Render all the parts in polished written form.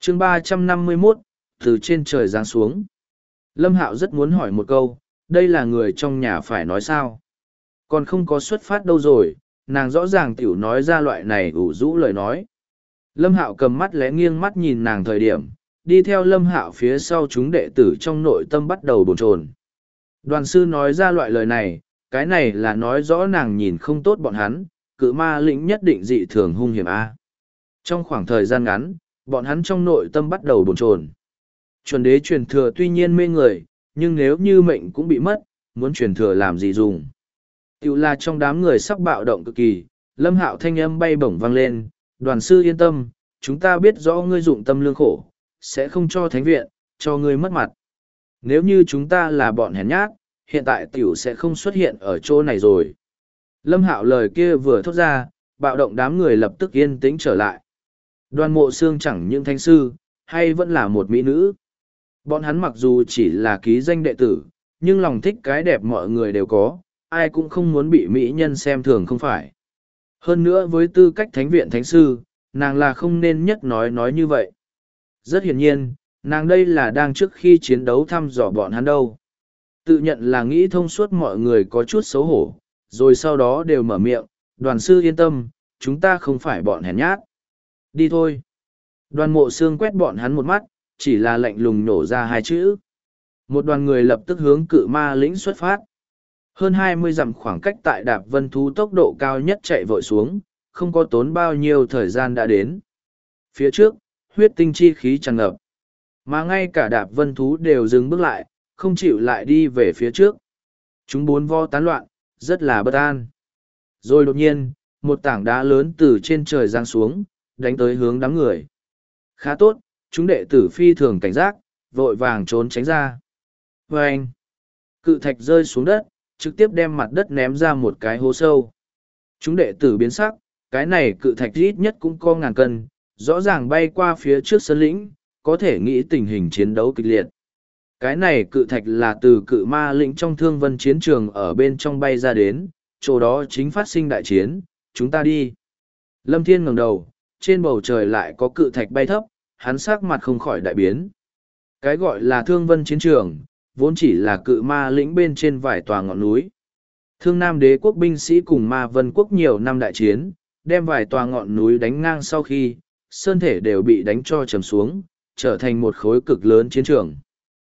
chương 351, từ trên trời giáng xuống. Lâm Hạo rất muốn hỏi một câu, đây là người trong nhà phải nói sao? Còn không có xuất phát đâu rồi, nàng rõ ràng tiểu nói ra loại này ủ rũ lời nói. Lâm Hạo cầm mắt lẽ nghiêng mắt nhìn nàng thời điểm, đi theo Lâm Hạo phía sau chúng đệ tử trong nội tâm bắt đầu bồn chồn. Đoàn sư nói ra loại lời này, cái này là nói rõ nàng nhìn không tốt bọn hắn, cự ma lĩnh nhất định dị thường hung hiểm a. Trong khoảng thời gian ngắn, bọn hắn trong nội tâm bắt đầu bồn chồn. Chuẩn đế truyền thừa tuy nhiên mê người, nhưng nếu như mệnh cũng bị mất, muốn truyền thừa làm gì dùng. Tiểu là trong đám người sắp bạo động cực kỳ, Lâm Hạo thanh âm bay bổng vang lên, đoàn sư yên tâm, chúng ta biết rõ ngươi dụng tâm lương khổ, sẽ không cho thánh viện, cho ngươi mất mặt. Nếu như chúng ta là bọn hèn nhát, hiện tại tiểu sẽ không xuất hiện ở chỗ này rồi. Lâm Hạo lời kia vừa thốt ra, bạo động đám người lập tức yên tĩnh trở lại. Đoàn Mộ Xương chẳng những thánh sư, hay vẫn là một mỹ nữ. Bọn hắn mặc dù chỉ là ký danh đệ tử, nhưng lòng thích cái đẹp mọi người đều có, ai cũng không muốn bị mỹ nhân xem thường không phải. Hơn nữa với tư cách thánh viện thánh sư, nàng là không nên nhất nói như vậy. Rất hiển nhiên, nàng đây là đang trước khi chiến đấu thăm dò bọn hắn đâu. Tự nhận là nghĩ thông suốt mọi người có chút xấu hổ, rồi sau đó đều mở miệng, đoàn sư yên tâm, chúng ta không phải bọn hèn nhát. Đi thôi. Đoàn Mộ Xương quét bọn hắn một mắt, chỉ là lạnh lùng nổ ra hai chữ. Một đoàn người lập tức hướng cự ma lĩnh xuất phát. Hơn 20 dặm khoảng cách tại Đạp Vân Thú tốc độ cao nhất chạy vội xuống, không có tốn bao nhiêu thời gian đã đến. Phía trước, huyết tinh chi khí tràn ngập. Mà ngay cả Đạp Vân Thú đều dừng bước lại, không chịu lại đi về phía trước. Chúng bốn vo tán loạn, rất là bất an. Rồi đột nhiên, một tảng đá lớn từ trên trời giáng xuống, đánh tới hướng đám người. Khá tốt, chúng đệ tử phi thường cảnh giác, vội vàng trốn tránh ra. Và anh, cự thạch rơi xuống đất, trực tiếp đem mặt đất ném ra một cái hố sâu. Chúng đệ tử biến sắc, cái này cự thạch ít nhất cũng có ngàn cân, rõ ràng bay qua phía trước sân lĩnh, có thể nghĩ tình hình chiến đấu kịch liệt. Cái này cự thạch là từ cự ma lĩnh trong thương vân chiến trường ở bên trong bay ra đến, chỗ đó chính phát sinh đại chiến, chúng ta đi. Lâm Thiên ngẩng đầu, trên bầu trời lại có cự thạch bay thấp, hắn sắc mặt không khỏi đại biến. Cái gọi là thương vân chiến trường, vốn chỉ là cự ma lĩnh bên trên vài tòa ngọn núi. Thương Nam đế quốc binh sĩ cùng ma vân quốc nhiều năm đại chiến, đem vài tòa ngọn núi đánh ngang sau khi, sơn thể đều bị đánh cho trầm xuống, trở thành một khối cực lớn chiến trường.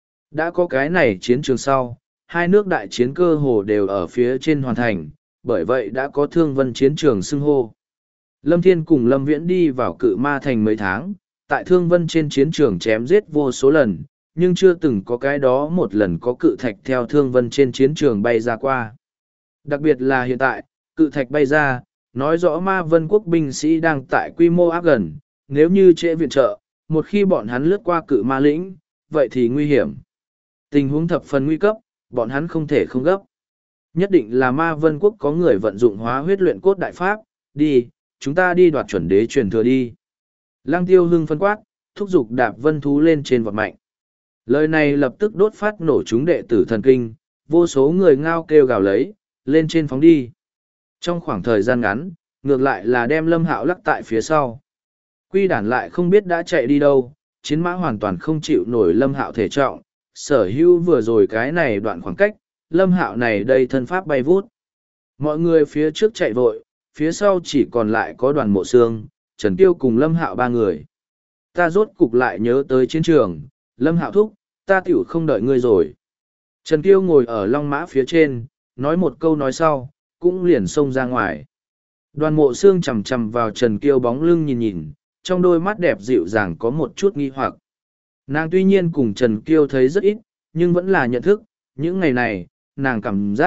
Đã có cái này chiến trường sau, hai nước đại chiến cơ hồ đều ở phía trên hoàn thành, bởi vậy đã có thương vân chiến trường xưng hô. Lâm Thiên cùng Lâm Viễn đi vào cự ma thành mấy tháng, tại thương vân trên chiến trường chém giết vô số lần, nhưng chưa từng có cái đó một lần có cự thạch theo thương vân trên chiến trường bay ra qua. Đặc biệt là hiện tại, cự thạch bay ra, nói rõ ma vân quốc binh sĩ đang tại quy mô áp gần, nếu như trễ viện trợ, một khi bọn hắn lướt qua cự ma lĩnh, vậy thì nguy hiểm. Tình huống thập phần nguy cấp, bọn hắn không thể không gấp. Nhất định là ma vân quốc có người vận dụng hóa huyết luyện cốt đại pháp, đi, chúng ta đi đoạt chuẩn đế truyền thừa đi. Lăng Tiêu hưng phân quát, thúc giục Đạp Vân Thú lên trên vọt mạnh. Lời này lập tức đốt phát nổ chúng đệ tử thần kinh, vô số người ngao kêu gào lấy, lên trên phóng đi. Trong khoảng thời gian ngắn, ngược lại là đem Lâm Hạo lắc tại phía sau. Quy đản lại không biết đã chạy đi đâu, chiến mã hoàn toàn không chịu nổi Lâm Hạo thể trọng, sở hữu vừa rồi cái này đoạn khoảng cách, Lâm Hạo này đây thân pháp bay vút. Mọi người phía trước chạy vội, phía sau chỉ còn lại có Đoàn Mộ Xương, Trần Kiêu cùng Lâm Hạo ba người. Ta rốt cục lại nhớ tới chiến trường, Lâm Hạo thúc, ta tiểu không đợi ngươi rồi. Trần Kiêu ngồi ở long mã phía trên, nói một câu nói sau, cũng liền xông ra ngoài. Đoàn Mộ Xương chằm chằm vào Trần Kiêu bóng lưng nhìn nhìn, trong đôi mắt đẹp dịu dàng có một chút nghi hoặc. Nàng tuy nhiên cùng Trần Kiêu thấy rất ít, nhưng vẫn là nhận thức, những ngày này, nàng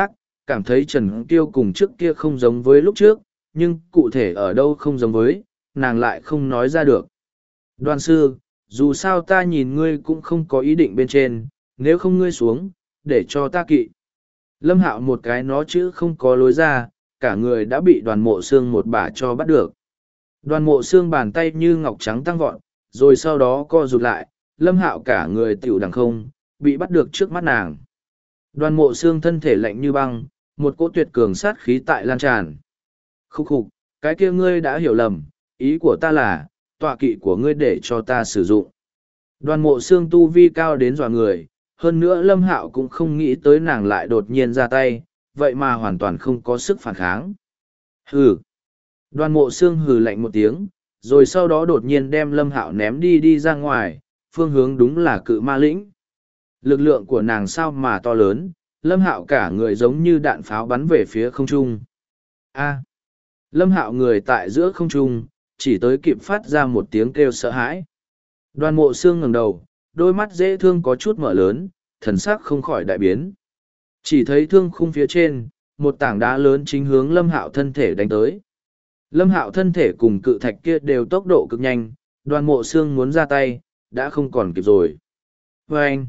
cảm thấy Trần Kiêu cùng trước kia không giống với lúc trước, nhưng cụ thể ở đâu không giống với, nàng lại không nói ra được. Đoàn sư, dù sao ta nhìn ngươi cũng không có ý định bên trên, nếu không ngươi xuống, để cho ta kỵ. Lâm Hạo một cái nó chữ không có lối ra, cả người đã bị Đoàn Mộ Xương một bả cho bắt được. Đoàn Mộ Xương bàn tay như ngọc trắng tăng vọt, rồi sau đó co rụt lại, Lâm Hạo cả người tiểu đằng không, bị bắt được trước mắt nàng. Đoàn Mộ Xương thân thể lạnh như băng, một cỗ tuyệt cường sát khí tại lan tràn. Khúc khục, cái kia ngươi đã hiểu lầm, ý của ta là, tọa kỵ của ngươi để cho ta sử dụng. Đoàn Mộ Xương tu vi cao đến dọa người, hơn nữa Lâm Hạo cũng không nghĩ tới nàng lại đột nhiên ra tay, vậy mà hoàn toàn không có sức phản kháng. Hừ. Đoàn Mộ Xương hừ lạnh một tiếng, rồi sau đó đột nhiên đem Lâm Hạo ném đi ra ngoài, phương hướng đúng là Cự Ma Lĩnh. Lực lượng của nàng sao mà to lớn, Lâm Hạo cả người giống như đạn pháo bắn về phía không trung. A. Lâm Hạo người tại giữa không trung, chỉ tới kịp phát ra một tiếng kêu sợ hãi. Đoàn Mộ Xương ngẩng đầu, đôi mắt dễ thương có chút mở lớn, thần sắc không khỏi đại biến. Chỉ thấy thương khung phía trên, một tảng đá lớn chính hướng Lâm Hạo thân thể đánh tới. Lâm Hạo thân thể cùng cự thạch kia đều tốc độ cực nhanh, Đoàn Mộ Xương muốn ra tay, đã không còn kịp rồi. Vâng!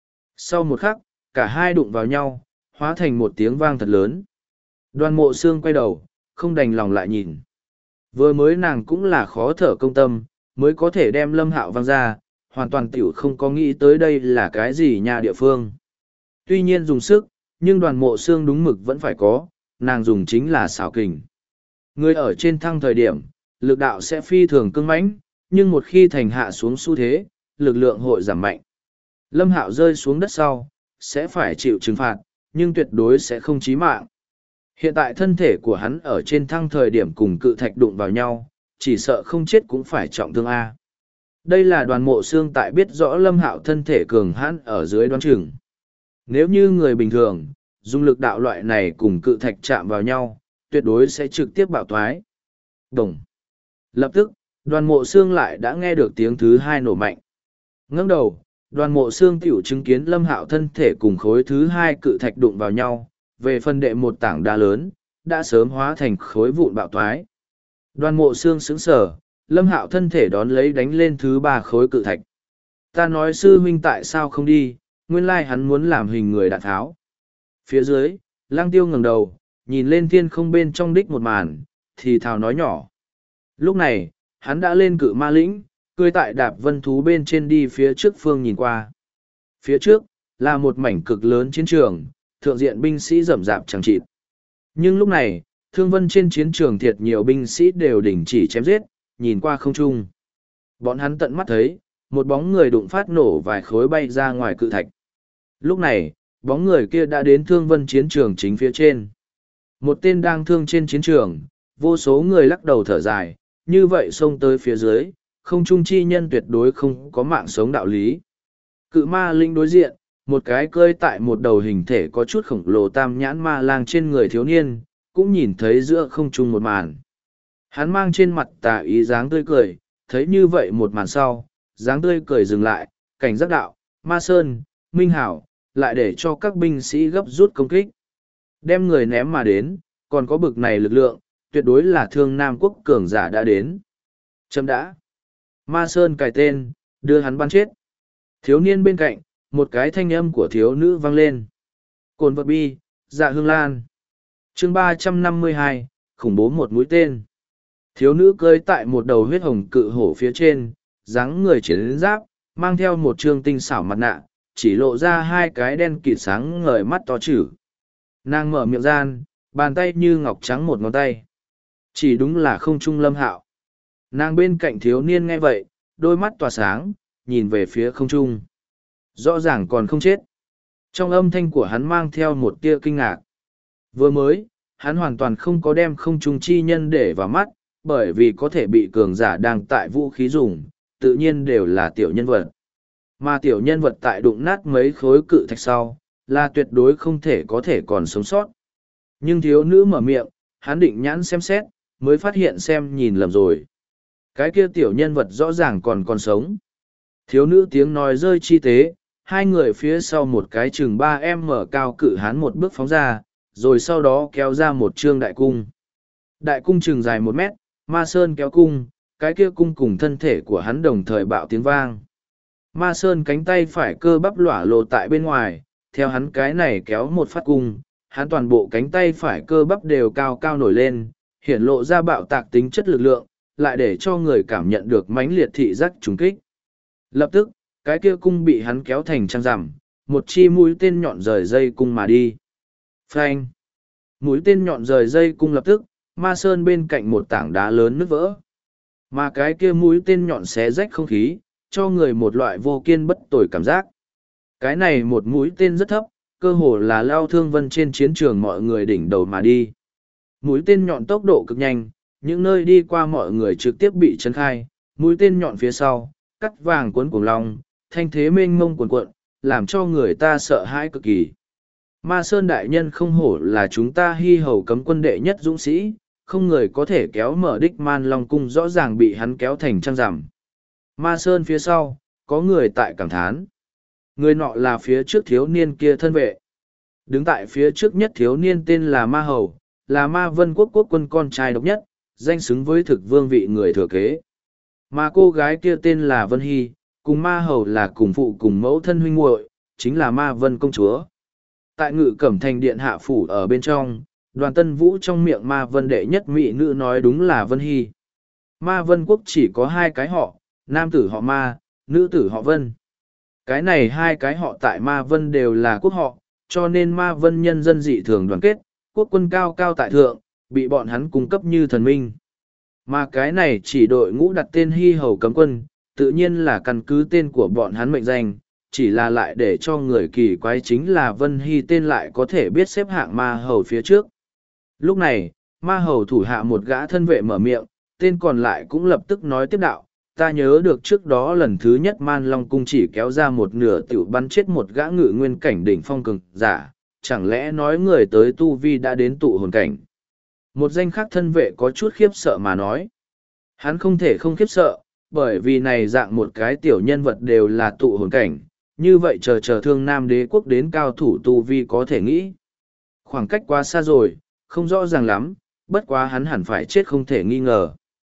Sau một khắc, cả hai đụng vào nhau, hóa thành một tiếng vang thật lớn. Đoàn Mộ Xương quay đầu, không đành lòng lại nhìn. Vừa mới nàng cũng là khó thở công tâm, mới có thể đem Lâm Hạo văng ra, hoàn toàn tiểu không có nghĩ tới đây là cái gì nhà địa phương. Tuy nhiên dùng sức, nhưng Đoàn Mộ Xương đúng mực vẫn phải có, nàng dùng chính là xảo kình. Người ở trên thăng thời điểm, lực đạo sẽ phi thường cứng mãnh, nhưng một khi thành hạ xuống xu thế, lực lượng hội giảm mạnh. Lâm Hạo rơi xuống đất sau, sẽ phải chịu trừng phạt, nhưng tuyệt đối sẽ không chí mạng. Hiện tại thân thể của hắn ở trên thăng thời điểm cùng cự thạch đụng vào nhau, chỉ sợ không chết cũng phải trọng thương A. Đây là Đoàn Mộ Xương tại biết rõ Lâm Hạo thân thể cường hãn ở dưới đoán chừng. Nếu như người bình thường, dùng lực đạo loại này cùng cự thạch chạm vào nhau, tuyệt đối sẽ trực tiếp bạo thoái. Đồng. Lập tức, Đoàn Mộ Xương lại đã nghe được tiếng thứ hai nổ mạnh. Ngẩng đầu, Đoàn Mộ Xương tiểu chứng kiến Lâm Hạo thân thể cùng khối thứ hai cự thạch đụng vào nhau, về phần đệ một tảng đá lớn, đã sớm hóa thành khối vụn bạo thoái. Đoàn Mộ Xương sững sờ, Lâm Hạo thân thể đón lấy đánh lên thứ ba khối cự thạch. Ta nói sư huynh tại sao không đi, nguyên lai hắn muốn làm hình người đạn tháo. Phía dưới, Lăng Tiêu ngẩng đầu, nhìn lên thiên không bên trong đích một màn, thì thào nói nhỏ. Lúc này, hắn đã lên Cự Ma Lĩnh, cưỡi tại đạp vân thú bên trên đi phía trước phương nhìn qua. Phía trước, là một mảnh cực lớn chiến trường, thượng diện binh sĩ rậm rạp chẳng chịt. Nhưng lúc này, thương vân trên chiến trường thiệt nhiều binh sĩ đều đình chỉ chém giết, nhìn qua không trung. Bọn hắn tận mắt thấy, một bóng người đụng phát nổ vài khối bay ra ngoài cự thạch. Lúc này, bóng người kia đã đến thương vân chiến trường chính phía trên. Một tên đang thương trên chiến trường, vô số người lắc đầu thở dài, như vậy xông tới phía dưới, không trung chi nhân tuyệt đối không có mạng sống đạo lý. Cự ma linh đối diện, một cái cơi tại một đầu hình thể có chút khổng lồ tam nhãn ma lang trên người thiếu niên, cũng nhìn thấy giữa không trung một màn. Hắn mang trên mặt tà ý dáng tươi cười, thấy như vậy một màn sau, dáng tươi cười dừng lại, cảnh giác đạo, Ma Sơn, Minh Hảo, lại để cho các binh sĩ gấp rút công kích. Đem người ném mà đến, còn có bực này lực lượng, tuyệt đối là thương Nam quốc cường giả đã đến. Chấm đã. Ma Sơn cài tên, đưa hắn bắn chết. Thiếu niên bên cạnh, một cái thanh âm của thiếu nữ vang lên. Cồn vật bi, dạ hương lan. chương 352, khủng bố một mũi tên. Thiếu nữ cưỡi tại một đầu huyết hồng cự hổ phía trên, dáng người chiến giáp, mang theo một trương tinh xảo mặt nạ, chỉ lộ ra hai cái đen kịt sáng ngời mắt to chữ. Nàng mở miệng gian, bàn tay như ngọc trắng một ngón tay. Chỉ đúng là không trung Lâm Hạo. Nàng bên cạnh thiếu niên nghe vậy, đôi mắt tỏa sáng, nhìn về phía không trung. Rõ ràng còn không chết. Trong âm thanh của hắn mang theo một tia kinh ngạc. Vừa mới, hắn hoàn toàn không có đem không trung chi nhân để vào mắt, bởi vì có thể bị cường giả đang tại vũ khí dùng, tự nhiên đều là tiểu nhân vật. Mà tiểu nhân vật tại đụng nát mấy khối cự thạch sau, là tuyệt đối không thể có thể còn sống sót. Nhưng thiếu nữ mở miệng, hắn định nhãn xem xét, mới phát hiện xem nhìn lầm rồi. Cái kia tiểu nhân vật rõ ràng còn sống. Thiếu nữ tiếng nói rơi chi tế, hai người phía sau một cái chừng 3m cao cự hán một bước phóng ra, rồi sau đó kéo ra một trương đại cung. Đại cung chừng dài 1 mét, Ma Sơn kéo cung, cái kia cung cùng thân thể của hắn đồng thời bạo tiếng vang. Ma Sơn cánh tay phải cơ bắp lỏa lộ tại bên ngoài, theo hắn cái này kéo một phát cung, hắn toàn bộ cánh tay phải cơ bắp đều cao cao nổi lên, hiển lộ ra bạo tạc tính chất lực lượng, lại để cho người cảm nhận được mãnh liệt thị giác trùng kích. Lập tức, cái kia cung bị hắn kéo thành trăng rằm, một chi mũi tên nhọn rời dây cung mà đi. Phanh! Mũi tên nhọn rời dây cung lập tức, Ma Sơn bên cạnh một tảng đá lớn nứt vỡ. Mà cái kia mũi tên nhọn xé rách không khí, cho người một loại vô kiên bất tồi cảm giác. Cái này một mũi tên rất thấp, cơ hồ là lao thương vân trên chiến trường mọi người đỉnh đầu mà đi. Mũi tên nhọn tốc độ cực nhanh, những nơi đi qua mọi người trực tiếp bị chấn khai, mũi tên nhọn phía sau, cắt vàng cuốn cuồng long, thanh thế mênh mông cuồn cuộn, làm cho người ta sợ hãi cực kỳ. Ma Sơn đại nhân không hổ là chúng ta hy hầu cấm quân đệ nhất dũng sĩ, không người có thể kéo mở đích Man Long cung, rõ ràng bị hắn kéo thành trăng rằm. Ma Sơn phía sau, có người tại cảm thán. Người nọ là phía trước thiếu niên kia thân vệ. Đứng tại phía trước nhất thiếu niên tên là Ma Hầu, là Ma Vân quốc quốc quân con trai độc nhất, danh xứng với thực vương vị người thừa kế. Mà cô gái kia tên là Vân Hy, cùng Ma Hầu là cùng phụ cùng mẫu thân huynh muội, chính là Ma Vân công chúa. Tại Ngự Cẩm Thành điện hạ phủ ở bên trong, Đoàn Tân Vũ trong miệng Ma Vân đệ nhất mỹ nữ nói đúng là Vân Hy. Ma Vân quốc chỉ có hai cái họ, nam tử họ Ma, nữ tử họ Vân. Cái này hai cái họ tại Ma Vân đều là quốc họ, cho nên Ma Vân nhân dân dị thường đoàn kết, quốc quân cao cao tại thượng, bị bọn hắn cung cấp như thần minh. Mà cái này chỉ đội ngũ đặt tên Hy Hầu cấm quân, tự nhiên là căn cứ tên của bọn hắn mệnh danh, chỉ là lại để cho người kỳ quái chính là Vân Hy tên lại có thể biết xếp hạng Ma Hầu phía trước. Lúc này, Ma Hầu thủ hạ một gã thân vệ mở miệng, tên còn lại cũng lập tức nói tiếp đạo. Ta nhớ được trước đó lần thứ nhất Man Long cung chỉ kéo ra một nửa tiểu bắn chết một gã ngự nguyên cảnh đỉnh phong cường giả, chẳng lẽ nói người tới tu vi đã đến tụ hồn cảnh. Một danh khác thân vệ có chút khiếp sợ mà nói. Hắn không thể không khiếp sợ, bởi vì này dạng một cái tiểu nhân vật đều là tụ hồn cảnh, như vậy chờ Thương Nam đế quốc đến cao thủ tu vi có thể nghĩ. Khoảng cách quá xa rồi, không rõ ràng lắm, bất quá hắn hẳn phải chết không thể nghi ngờ.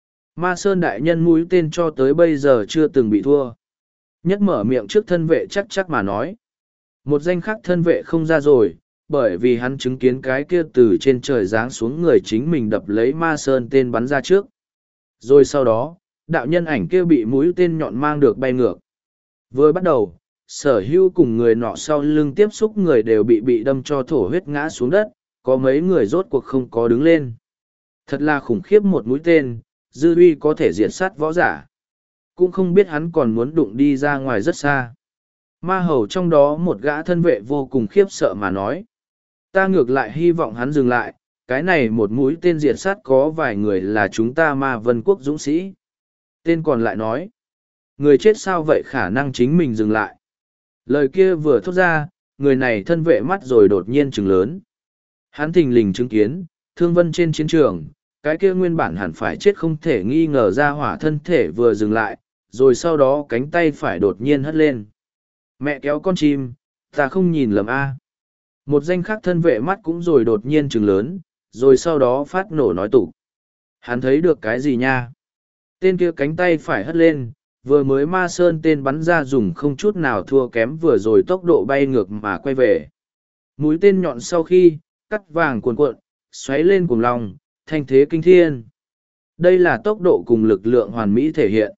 Ma Sơn đại nhân mũi tên cho tới bây giờ chưa từng bị thua. Nhất mở miệng trước thân vệ chắc mà nói. Một danh khác thân vệ không ra rồi, bởi vì hắn chứng kiến cái kia từ trên trời giáng xuống người chính mình đập lấy Ma Sơn tên bắn ra trước. Rồi sau đó, đạo nhân ảnh kia bị mũi tên nhọn mang được bay ngược. Vừa bắt đầu, sở hữu cùng người nọ sau lưng tiếp xúc người đều bị đâm cho thổ huyết ngã xuống đất, có mấy người rốt cuộc không có đứng lên. Thật là khủng khiếp một mũi tên, dư uy có thể diệt sát võ giả. Cũng không biết hắn còn muốn đụng đi ra ngoài rất xa. Ma Hầu trong đó một gã thân vệ vô cùng khiếp sợ mà nói. Ta ngược lại hy vọng hắn dừng lại, cái này một mũi tên diệt sát có vài người là chúng ta Ma Vân quốc dũng sĩ. Tên còn lại nói. Người chết sao vậy khả năng chính mình dừng lại. Lời kia vừa thốt ra, người này thân vệ mắt rồi đột nhiên trừng lớn. Hắn thình lình chứng kiến, thương vân trên chiến trường, cái kia nguyên bản hẳn phải chết không thể nghi ngờ ra hỏa thân thể vừa dừng lại, rồi sau đó cánh tay phải đột nhiên hất lên. Mẹ kéo con chim, ta không nhìn lầm a. Một danh khác thân vệ mắt cũng rồi đột nhiên trừng lớn, rồi sau đó phát nổ nói tủ. Hắn thấy được cái gì nha? Tên kia cánh tay phải hất lên, vừa mới Ma Sơn tên bắn ra dùng không chút nào thua kém vừa rồi tốc độ bay ngược mà quay về. Mũi tên nhọn sau khi, cắt vàng cuồn cuộn, xoáy lên cùng lòng, thanh thế kinh thiên. Đây là tốc độ cùng lực lượng hoàn mỹ thể hiện.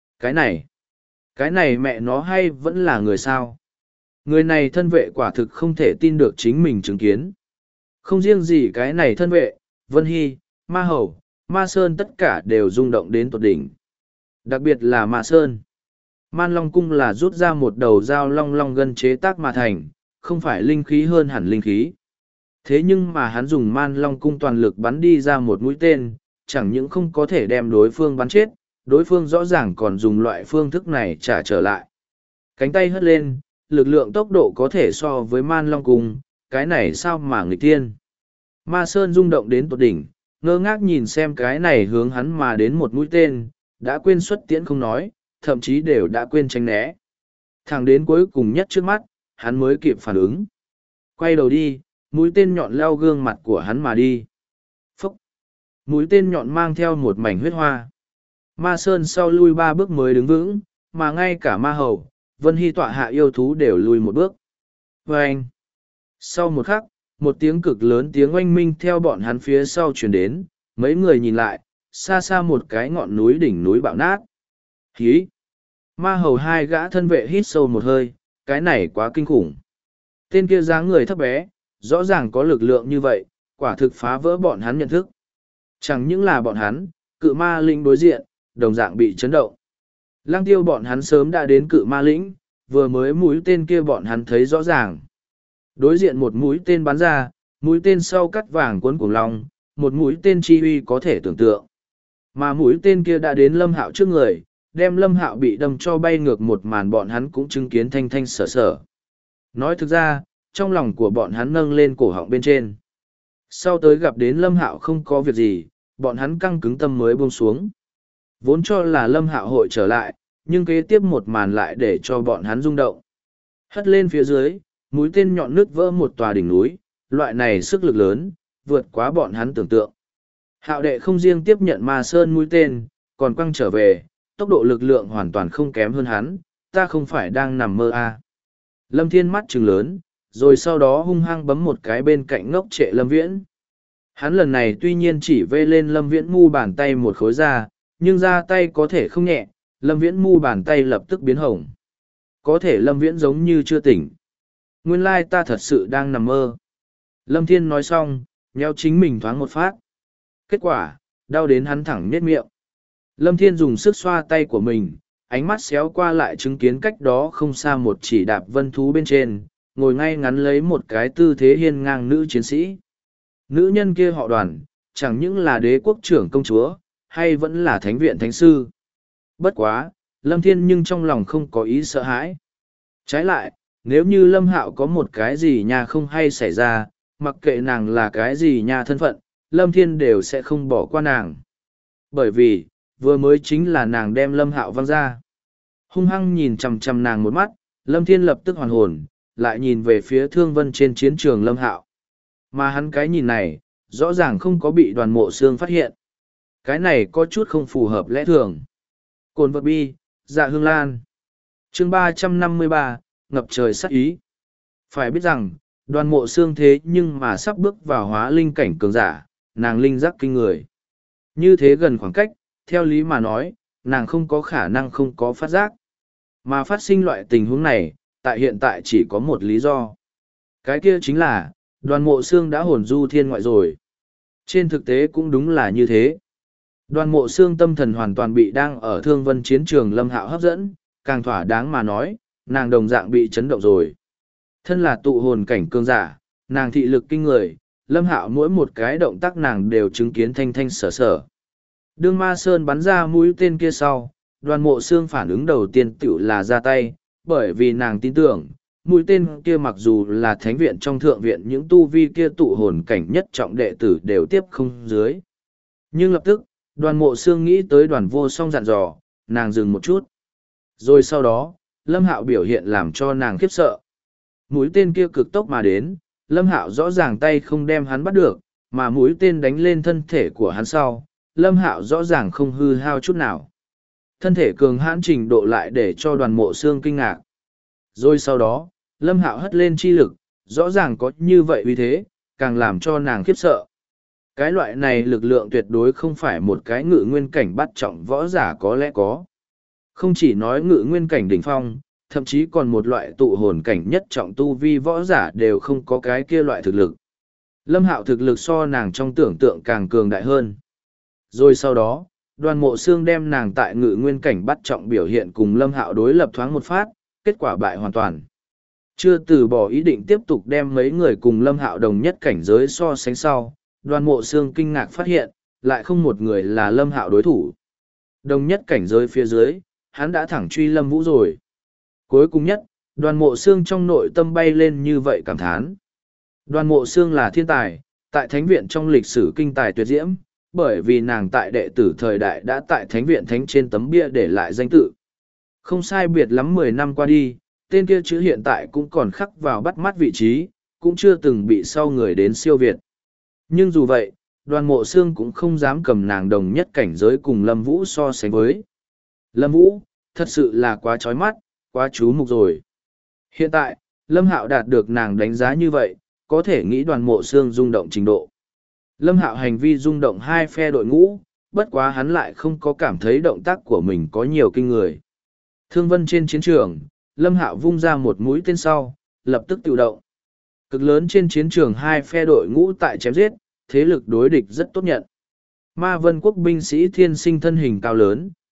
Cái này mẹ nó hay vẫn là người sao? Người này thân vệ quả thực không thể tin được chính mình chứng kiến. Không riêng gì cái này thân vệ, Vân Hy, Ma Hầu, Ma Sơn tất cả đều rung động đến tột đỉnh. Đặc biệt là Ma Sơn. Man Long Cung là rút ra một đầu dao long long gân chế tác mà thành, không phải linh khí hơn hẳn linh khí. Thế nhưng mà hắn dùng Man Long Cung toàn lực bắn đi ra một mũi tên, chẳng những không có thể đem đối phương bắn chết, đối phương rõ ràng còn dùng loại phương thức này trả trở lại. Cánh tay hất lên, lực lượng tốc độ có thể so với Man Long Cung, cái này sao mà nghịch tiên. Ma Sơn rung động đến tột đỉnh, ngơ ngác nhìn xem cái này hướng hắn mà đến một mũi tên, đã quên xuất tiễn không nói, thậm chí đều đã quên tránh né. Thẳng đến cuối cùng nhất trước mắt, hắn mới kịp phản ứng. Quay đầu đi, mũi tên nhọn leo gương mặt của hắn mà đi. Phúc! Mũi tên nhọn mang theo một mảnh huyết hoa. Ma Sơn sau lui 3 bước mới đứng vững, mà ngay cả Ma Hầu, Vân Hy tọa hạ yêu thú đều lùi một bước. Vâng! Sau một khắc, một tiếng cực lớn tiếng oanh minh theo bọn hắn phía sau truyền đến, mấy người nhìn lại, xa xa một cái ngọn núi đỉnh núi bạo nát. Hí! Ma Hầu hai gã thân vệ hít sâu một hơi, cái này quá kinh khủng. Tên kia dáng người thấp bé, rõ ràng có lực lượng như vậy, quả thực phá vỡ bọn hắn nhận thức. Chẳng những là bọn hắn, cự ma linh đối diện, đồng dạng bị chấn động. Lăng Tiêu bọn hắn sớm đã đến Cự Ma Lĩnh, vừa mới mũi tên kia bọn hắn thấy rõ ràng. Đối diện một mũi tên bắn ra, mũi tên sau cắt vàng cuốn cuồng long, một mũi tên chi uy có thể tưởng tượng. Mà mũi tên kia đã đến Lâm Hạo trước người, đem Lâm Hạo bị đâm cho bay ngược một màn bọn hắn cũng chứng kiến thanh thanh sở sở. Nói thực ra, trong lòng của bọn hắn nâng lên cổ họng bên trên. Sau tới gặp đến Lâm Hạo không có việc gì, bọn hắn căng cứng tâm mới buông xuống. Vốn cho là Lâm Hạo hội trở lại, nhưng kế tiếp một màn lại để cho bọn hắn rung động. Hất lên phía dưới, mũi tên nhọn nước vỡ một tòa đỉnh núi, loại này sức lực lớn, vượt quá bọn hắn tưởng tượng. Hạo đệ không riêng tiếp nhận Ma Sơn mũi tên, còn quăng trở về, tốc độ lực lượng hoàn toàn không kém hơn hắn, ta không phải đang nằm mơ à. Lâm Thiên mắt trừng lớn, rồi sau đó hung hăng bấm một cái bên cạnh ngốc trệ Lâm Viễn. Hắn lần này tuy nhiên chỉ vê lên Lâm Viễn mu bàn tay một khối da, nhưng da tay có thể không nhẹ, Lâm Viễn mu bàn tay lập tức biến hồng. Có thể Lâm Viễn giống như chưa tỉnh. Nguyên lai ta thật sự đang nằm mơ. Lâm Thiên nói xong, nheo chính mình thoáng một phát. Kết quả, đau đến hắn thẳng nhếch miệng. Lâm Thiên dùng sức xoa tay của mình, ánh mắt xéo qua lại chứng kiến cách đó không xa một chỉ đạp vân thú bên trên, ngồi ngay ngắn lấy một cái tư thế hiên ngang nữ chiến sĩ. Nữ nhân kia họ Đoàn, chẳng những là đế quốc trưởng công chúa, hay vẫn là thánh viện thánh sư. Bất quá, Lâm Thiên nhưng trong lòng không có ý sợ hãi. Trái lại, nếu như Lâm Hạo có một cái gì nha không hay xảy ra, mặc kệ nàng là cái gì nha thân phận, Lâm Thiên đều sẽ không bỏ qua nàng. Bởi vì, vừa mới chính là nàng đem Lâm Hạo văng ra. Hung hăng nhìn chằm chằm nàng một mắt, Lâm Thiên lập tức hoàn hồn, lại nhìn về phía Thương Vân trên chiến trường Lâm Hạo. Mà hắn cái nhìn này, rõ ràng không có bị Đoàn Mộ Xương phát hiện. Cái này có chút không phù hợp lẽ thường. Cồn vật bi, dạ hương lan. Chương 353, ngập trời sát ý. Phải biết rằng, Đoàn Mộ Xương thế nhưng mà sắp bước vào hóa linh cảnh cường giả, nàng linh giác kinh người. Như thế gần khoảng cách, theo lý mà nói, nàng không có khả năng không có phát giác. Mà phát sinh loại tình huống này, tại hiện tại chỉ có một lý do. Cái kia chính là, Đoàn Mộ Xương đã hồn du thiên ngoại rồi. Trên thực tế cũng đúng là như thế. Đoàn Mộ Xương tâm thần hoàn toàn bị đang ở Thương Vân chiến trường Lâm Hạo hấp dẫn, càng thỏa đáng mà nói, nàng đồng dạng bị chấn động rồi. Thân là tụ hồn cảnh cường giả, nàng thị lực kinh người, Lâm Hạo mỗi một cái động tác nàng đều chứng kiến thanh thanh sở sở. Đương Ma Sơn bắn ra mũi tên kia sau, Đoàn Mộ Xương phản ứng đầu tiên tựu là ra tay, bởi vì nàng tin tưởng, mũi tên kia mặc dù là thánh viện trong thượng viện những tu vi kia tụ hồn cảnh nhất trọng đệ tử đều tiếp không dưới. Nhưng lập tức, Đoàn Mộ Xương nghĩ tới Đoàn Vô Song dặn dò, nàng dừng một chút. Rồi sau đó, Lâm Hạo biểu hiện làm cho nàng khiếp sợ. Mũi tên kia cực tốc mà đến, Lâm Hạo rõ ràng tay không đem hắn bắt được, mà mũi tên đánh lên thân thể của hắn sau, Lâm Hạo rõ ràng không hư hao chút nào. Thân thể cường hãn trình độ lại để cho Đoàn Mộ Xương kinh ngạc. Rồi sau đó, Lâm Hạo hất lên chi lực, rõ ràng có như vậy uy thế, càng làm cho nàng khiếp sợ. Cái loại này lực lượng tuyệt đối không phải một cái ngự nguyên cảnh bắt trọng võ giả có lẽ có. Không chỉ nói ngự nguyên cảnh đỉnh phong, thậm chí còn một loại tụ hồn cảnh nhất trọng tu vi võ giả đều không có cái kia loại thực lực. Lâm Hạo thực lực so nàng trong tưởng tượng càng cường đại hơn. Rồi sau đó, Đoàn Mộ Xương đem nàng tại ngự nguyên cảnh bắt trọng biểu hiện cùng Lâm Hạo đối lập thoáng một phát, kết quả bại hoàn toàn. Chưa từ bỏ ý định tiếp tục đem mấy người cùng Lâm Hạo đồng nhất cảnh giới so sánh sau, Đoàn Mộ Xương kinh ngạc phát hiện, lại không một người là Lâm Hạo đối thủ. Đồng nhất cảnh giới phía dưới, hắn đã thẳng truy Lâm Vũ rồi. Cuối cùng nhất, Đoàn Mộ Xương trong nội tâm bay lên như vậy cảm thán. Đoàn Mộ Xương là thiên tài, tại thánh viện trong lịch sử kinh tài tuyệt diễm, bởi vì nàng tại đệ tử thời đại đã tại thánh viện thánh trên tấm bia để lại danh tự. Không sai biệt lắm 10 năm qua đi, tên kia chữ hiện tại cũng còn khắc vào bắt mắt vị trí, cũng chưa từng bị sau người đến siêu việt. Nhưng dù vậy, Đoàn Mộ Xương cũng không dám cầm nàng đồng nhất cảnh giới cùng Lâm Vũ so sánh với. Lâm Vũ, thật sự là quá chói mắt, quá chú mục rồi. Hiện tại, Lâm Hạo đạt được nàng đánh giá như vậy, có thể nghĩ Đoàn Mộ Xương rung động trình độ. Lâm Hạo hành vi rung động hai phe đội ngũ, bất quá hắn lại không có cảm thấy động tác của mình có nhiều kinh người. Thương Vân trên chiến trường, Lâm Hạo vung ra một mũi tên sau, lập tức tự động. Cực lớn trên chiến trường hai phe đội ngũ tại chém giết, thế lực đối địch rất tốt nhận. Ma Vân quốc binh sĩ thiên sinh thân hình cao lớn,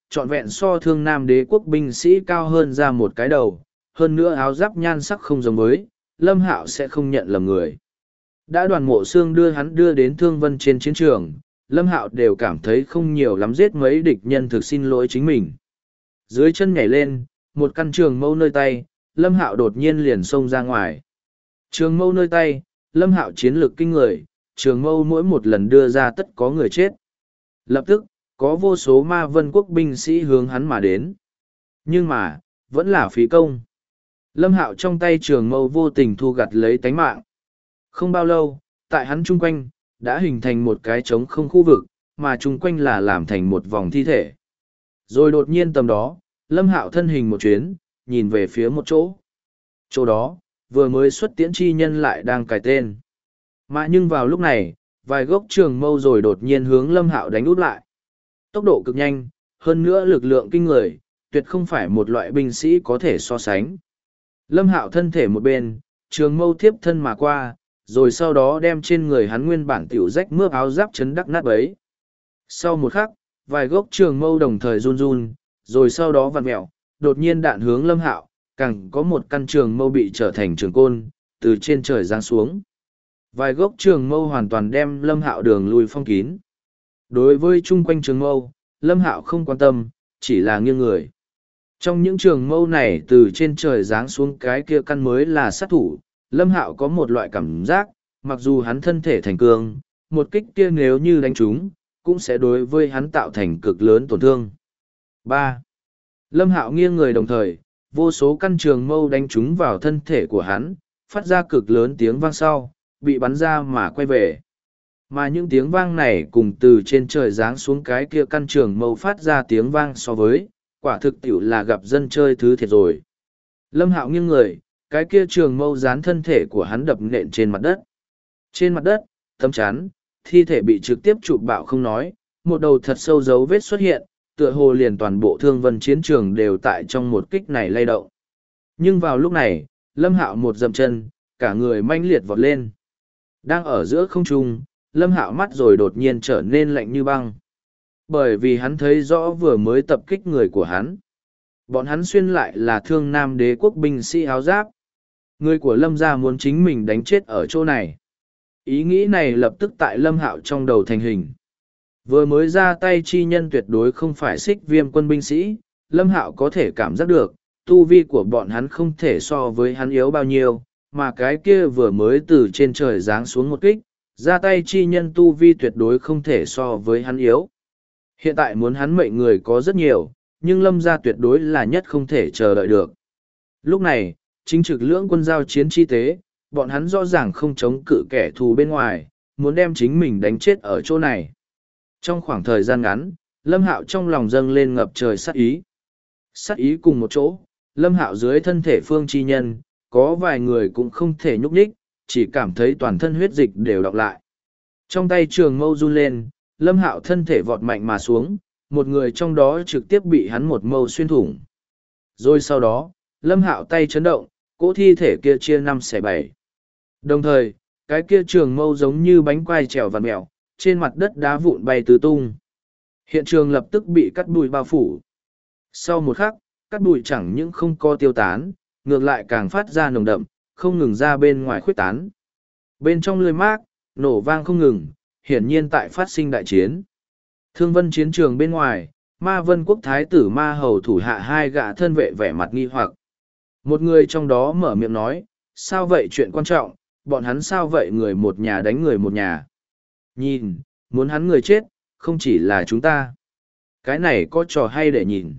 trọn vẹn so thương nam đế quốc binh sĩ cao hơn ra một cái đầu, hơn nữa áo giáp nhan sắc không giống với, Lâm Hạo sẽ không nhận lầm người. Đã Đoàn Mộ Xương đưa hắn đưa đến Thương Vân trên chiến trường, Lâm Hạo đều cảm thấy không nhiều lắm giết mấy địch nhân thực xin lỗi chính mình. Dưới chân nhảy lên, một căn trường mâu nơi tay, Lâm Hạo đột nhiên liền xông ra ngoài. Trường mâu nơi tay, Lâm Hạo chiến lược kinh người, trường mâu mỗi một lần đưa ra tất có người chết. Lập tức, có vô số Ma Vân quốc binh sĩ hướng hắn mà đến. Nhưng mà, vẫn là phí công. Lâm Hạo trong tay trường mâu vô tình thu gặt lấy tánh mạng. Không bao lâu, tại hắn chung quanh, đã hình thành một cái trống không khu vực, mà chung quanh là làm thành một vòng thi thể. Rồi đột nhiên tầm đó, Lâm Hạo thân hình một chuyến, nhìn về phía một chỗ. Chỗ đó, vừa mới xuất tiễn chi nhân lại đang cài tên. Mà nhưng vào lúc này, vài gốc trường mâu rồi đột nhiên hướng Lâm Hạo đánh út lại. Tốc độ cực nhanh, hơn nữa lực lượng kinh người, tuyệt không phải một loại binh sĩ có thể so sánh. Lâm Hạo thân thể một bên, trường mâu tiếp thân mà qua, rồi sau đó đem trên người hắn nguyên bản tiểu rách mướp áo giáp chấn đắc nát bấy. Sau một khắc, vài gốc trường mâu đồng thời run run, rồi sau đó vặn mẹo, đột nhiên đạn hướng Lâm Hạo, càng có một căn trường mâu bị trở thành trường côn, từ trên trời giáng xuống. Vài gốc trường mâu hoàn toàn đem Lâm Hạo đường lui phong kín. Đối với chung quanh trường mâu, Lâm Hạo không quan tâm, chỉ là nghiêng người. Trong những trường mâu này từ trên trời giáng xuống cái kia căn mới là sát thủ, Lâm Hạo có một loại cảm giác, mặc dù hắn thân thể thành cường, một kích kia nếu như đánh trúng, cũng sẽ đối với hắn tạo thành cực lớn tổn thương. 3. Lâm Hạo nghiêng người đồng thời, vô số căn trường mâu đánh trúng vào thân thể của hắn, phát ra cực lớn tiếng vang sau, bị bắn ra mà quay về. Mà những tiếng vang này cùng từ trên trời giáng xuống cái kia căn trường mâu phát ra tiếng vang so với, quả thực tiểu là gặp dân chơi thứ thiệt rồi. Lâm Hạo nghiêng người, cái kia trường mâu dán thân thể của hắn đập nện trên mặt đất. Trên mặt đất, tấm chắn, thi thể bị trực tiếp chụp bạo không nói, một đầu thật sâu dấu vết xuất hiện, tựa hồ liền toàn bộ Thương Vân chiến trường đều tại trong một kích này lay động. Nhưng vào lúc này, Lâm Hạo một dậm chân, cả người manh liệt vọt lên. Đang ở giữa không trung, Lâm Hạo mắt rồi đột nhiên trở nên lạnh như băng. Bởi vì hắn thấy rõ vừa mới tập kích người của hắn. Bọn hắn xuyên lại là Thương Nam đế quốc binh sĩ áo giáp. Người của Lâm gia muốn chính mình đánh chết ở chỗ này. Ý nghĩ này lập tức tại Lâm Hạo trong đầu thành hình. Vừa mới ra tay chi nhân tuyệt đối không phải Xích Viêm quân binh sĩ, Lâm Hạo có thể cảm giác được, tu vi của bọn hắn không thể so với hắn yếu bao nhiêu, mà cái kia vừa mới từ trên trời giáng xuống một kích, ra tay chi nhân tu vi tuyệt đối không thể so với hắn yếu. Hiện tại muốn hắn mệnh người có rất nhiều, nhưng Lâm gia tuyệt đối là nhất không thể chờ đợi được. Lúc này, chính trực lưỡng quân giao chiến chi tế, bọn hắn rõ ràng không chống cự kẻ thù bên ngoài, muốn đem chính mình đánh chết ở chỗ này. Trong khoảng thời gian ngắn, Lâm Hạo trong lòng dâng lên ngập trời sát ý. Sát ý cùng một chỗ, Lâm Hạo dưới thân thể phương chi nhân, có vài người cũng không thể nhúc nhích, chỉ cảm thấy toàn thân huyết dịch đều đọng lại. Trong tay trường mâu run lên, Lâm Hạo thân thể vọt mạnh mà xuống, một người trong đó trực tiếp bị hắn một mâu xuyên thủng. Rồi sau đó, Lâm Hạo tay chấn động, cỗ thi thể kia chia 5/7. Đồng thời, cái kia trường mâu giống như bánh quai trèo vặn mèo, trên mặt đất đá vụn bay tứ tung. Hiện trường lập tức bị cắt bụi bao phủ. Sau một khắc, cắt bụi chẳng những không có tiêu tán, ngược lại càng phát ra nồng đậm, không ngừng ra bên ngoài khuếch tán. Bên trong lưới mát, nổ vang không ngừng, hiển nhiên tại phát sinh đại chiến. Thương Vân chiến trường bên ngoài, Ma Vân quốc thái tử Ma Hầu thủ hạ hai gã thân vệ vẻ mặt nghi hoặc. Một người trong đó mở miệng nói, sao vậy chuyện quan trọng, bọn hắn sao vậy người một nhà đánh người một nhà. Nhìn, muốn hắn người chết, không chỉ là chúng ta. Cái này có trò hay để nhìn.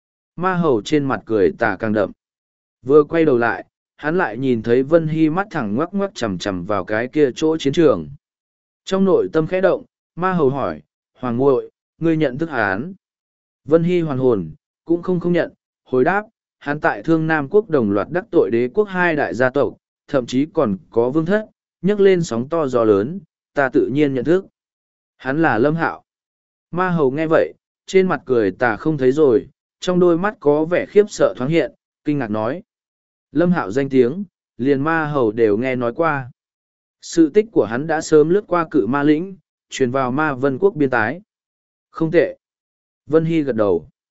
Ma Hầu trên mặt cười tà càng đậm. Vừa quay đầu lại, hắn lại nhìn thấy Vân Hy mắt thẳng ngoắc ngoắc chằm chằm vào cái kia chỗ chiến trường. Trong nội tâm khẽ động, Ma Hầu hỏi, Hoàng ngội, ngươi nhận thức hắn? Vân Hy hoàn hồn, cũng không nhận, hồi đáp, hắn tại Thương Nam quốc đồng loạt đắc tội đế quốc hai đại gia tộc, thậm chí còn có vương thất, nhấc lên sóng to gió lớn, ta tự nhiên nhận thức. Hắn là Lâm Hạo. Ma Hầu nghe vậy, trên mặt cười tà không thấy rồi, trong đôi mắt có vẻ khiếp sợ thoáng hiện, kinh ngạc nói. Lâm Hạo danh tiếng, liền Ma Hầu đều nghe nói qua. Sự tích của hắn đã sớm lướt qua Cự Ma lĩnh, truyền vào Ma Vân quốc biên tái. Không tệ. Vân Hy gật đầu.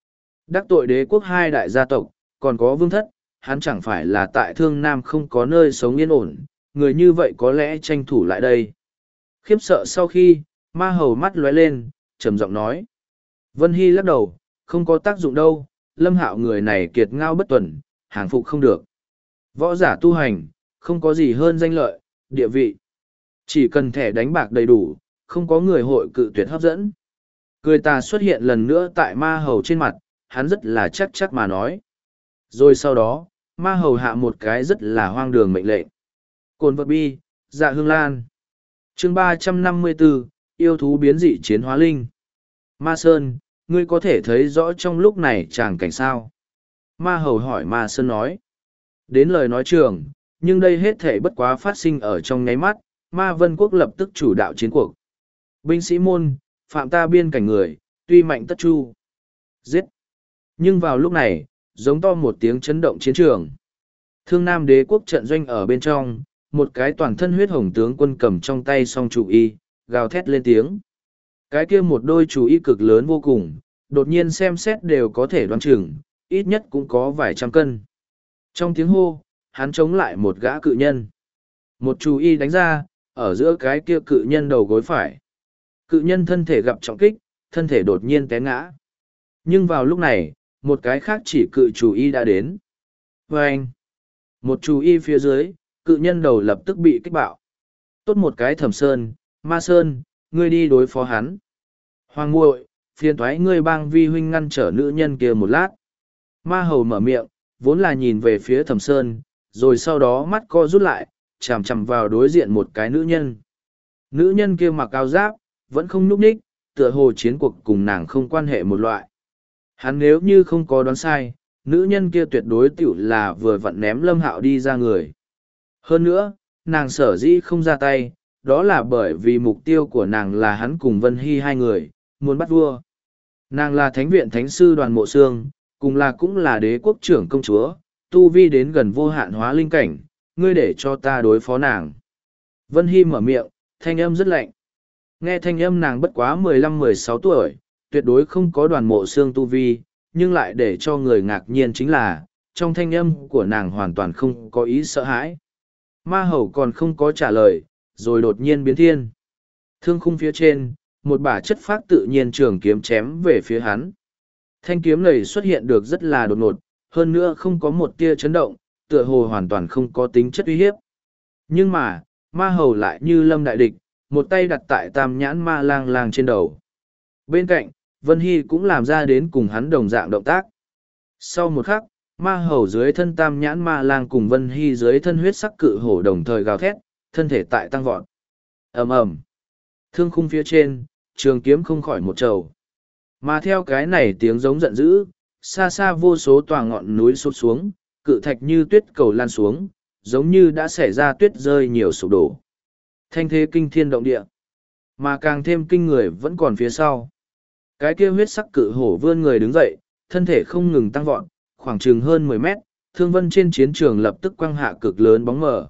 Đắc tội đế quốc hai đại gia tộc, còn có vương thất, hắn chẳng phải là tại Thương Nam không có nơi sống yên ổn, người như vậy có lẽ tranh thủ lại đây. Khiếp sợ sau khi, ma hầu mắt lóe lên, trầm giọng nói. Vân Hy lắc đầu, không có tác dụng đâu, Lâm Hạo người này kiệt ngao bất tuần, hàng phục không được. Võ giả tu hành, không có gì hơn danh lợi, địa vị. Chỉ cần thẻ đánh bạc đầy đủ, không có người hội cự tuyệt hấp dẫn. Cười tà xuất hiện lần nữa tại ma hầu trên mặt, hắn rất là chắc mà nói. Rồi sau đó, ma hầu hạ một cái rất là hoang đường mệnh lệnh. Cồn vật bi, dạ hương lan. Chương 354, yêu thú biến dị chiến hóa linh. Ma Sơn, ngươi có thể thấy rõ trong lúc này chàng cảnh sao? Ma hầu hỏi Ma Sơn nói. Đến lời nói trường, nhưng đây hết thể bất quá phát sinh ở trong nháy mắt, Ma Vân Quốc lập tức chủ đạo chiến cuộc. Binh sĩ môn, phạm ta biên cảnh người, tuy mạnh tất chu. Giết! Nhưng vào lúc này, giống to một tiếng chấn động chiến trường. Thương Nam đế quốc trận doanh ở bên trong, một cái toàn thân huyết hồng tướng quân cầm trong tay song chủ y, gào thét lên tiếng. Cái kia một đôi chủ y cực lớn vô cùng, đột nhiên xem xét đều có thể đoán chừng, ít nhất cũng có vài trăm cân. Trong tiếng hô, hắn chống lại một gã cự nhân. Một chủ y đánh ra, ở giữa cái kia cự nhân đầu gối phải. Cự nhân thân thể gặp trọng kích, thân thể đột nhiên té ngã. Nhưng vào lúc này, một cái khác chỉ cự chủ y đã đến. Và anh, một chủ y phía dưới, cự nhân đầu lập tức bị kích bạo. Tốt một cái Thẩm Sơn, Ma Sơn, ngươi đi đối phó hắn. Hoàng muội, phiền thoái ngươi bang vi huynh ngăn trở nữ nhân kia một lát. Ma hầu mở miệng, vốn là nhìn về phía Thẩm Sơn, rồi sau đó mắt co rút lại, chằm chằm vào đối diện một cái nữ nhân. Nữ nhân kia mặc áo giáp, vẫn không nhúc nhích, tựa hồ chiến cuộc cùng nàng không quan hệ một loại. Hắn nếu như không có đoán sai, nữ nhân kia tuyệt đối tiểu là vừa vặn ném Lâm Hạo đi ra người. Hơn nữa, nàng sở dĩ không ra tay, đó là bởi vì mục tiêu của nàng là hắn cùng Vân Hy hai người, muốn bắt vua. Nàng là thánh viện thánh sư Đoàn Mộ Sương, cùng là cũng là đế quốc trưởng công chúa, tu vi đến gần vô hạn hóa linh cảnh, ngươi để cho ta đối phó nàng. Vân Hy mở miệng, thanh âm rất lạnh. Nghe thanh âm nàng bất quá 15-16 tuổi, tuyệt đối không có Đoàn Mộ Sương tu vi, nhưng lại để cho người ngạc nhiên chính là, trong thanh âm của nàng hoàn toàn không có ý sợ hãi. Ma hầu còn không có trả lời, rồi đột nhiên biến thiên. Thương khung phía trên, một bả chất phác tự nhiên trường kiếm chém về phía hắn. Thanh kiếm này xuất hiện được rất là đột ngột, hơn nữa không có một tia chấn động, tựa hồ hoàn toàn không có tính chất uy hiếp. Nhưng mà, ma hầu lại như lâm đại địch, một tay đặt tại tam nhãn ma lang lang trên đầu. Bên cạnh, Vân Hy cũng làm ra đến cùng hắn đồng dạng động tác. Sau một khắc, ma hầu dưới thân tam nhãn ma lang cùng Vân Hy dưới thân huyết sắc cự hổ đồng thời gào thét, thân thể tại tăng vọt. Ầm ầm. Thương khung phía trên, trường kiếm không khỏi một trầu. Mà theo cái này tiếng giống giận dữ, xa xa vô số tòa ngọn núi sụp xuống, cự thạch như tuyết cầu lan xuống, giống như đã xảy ra tuyết rơi nhiều sụp đổ. Thanh thế kinh thiên động địa. Mà càng thêm kinh người vẫn còn phía sau. Cái kia huyết sắc cự hổ vươn người đứng dậy, thân thể không ngừng tăng vọt, khoảng chừng hơn 10 mét, thương vân trên chiến trường lập tức quăng hạ cực lớn bóng mờ.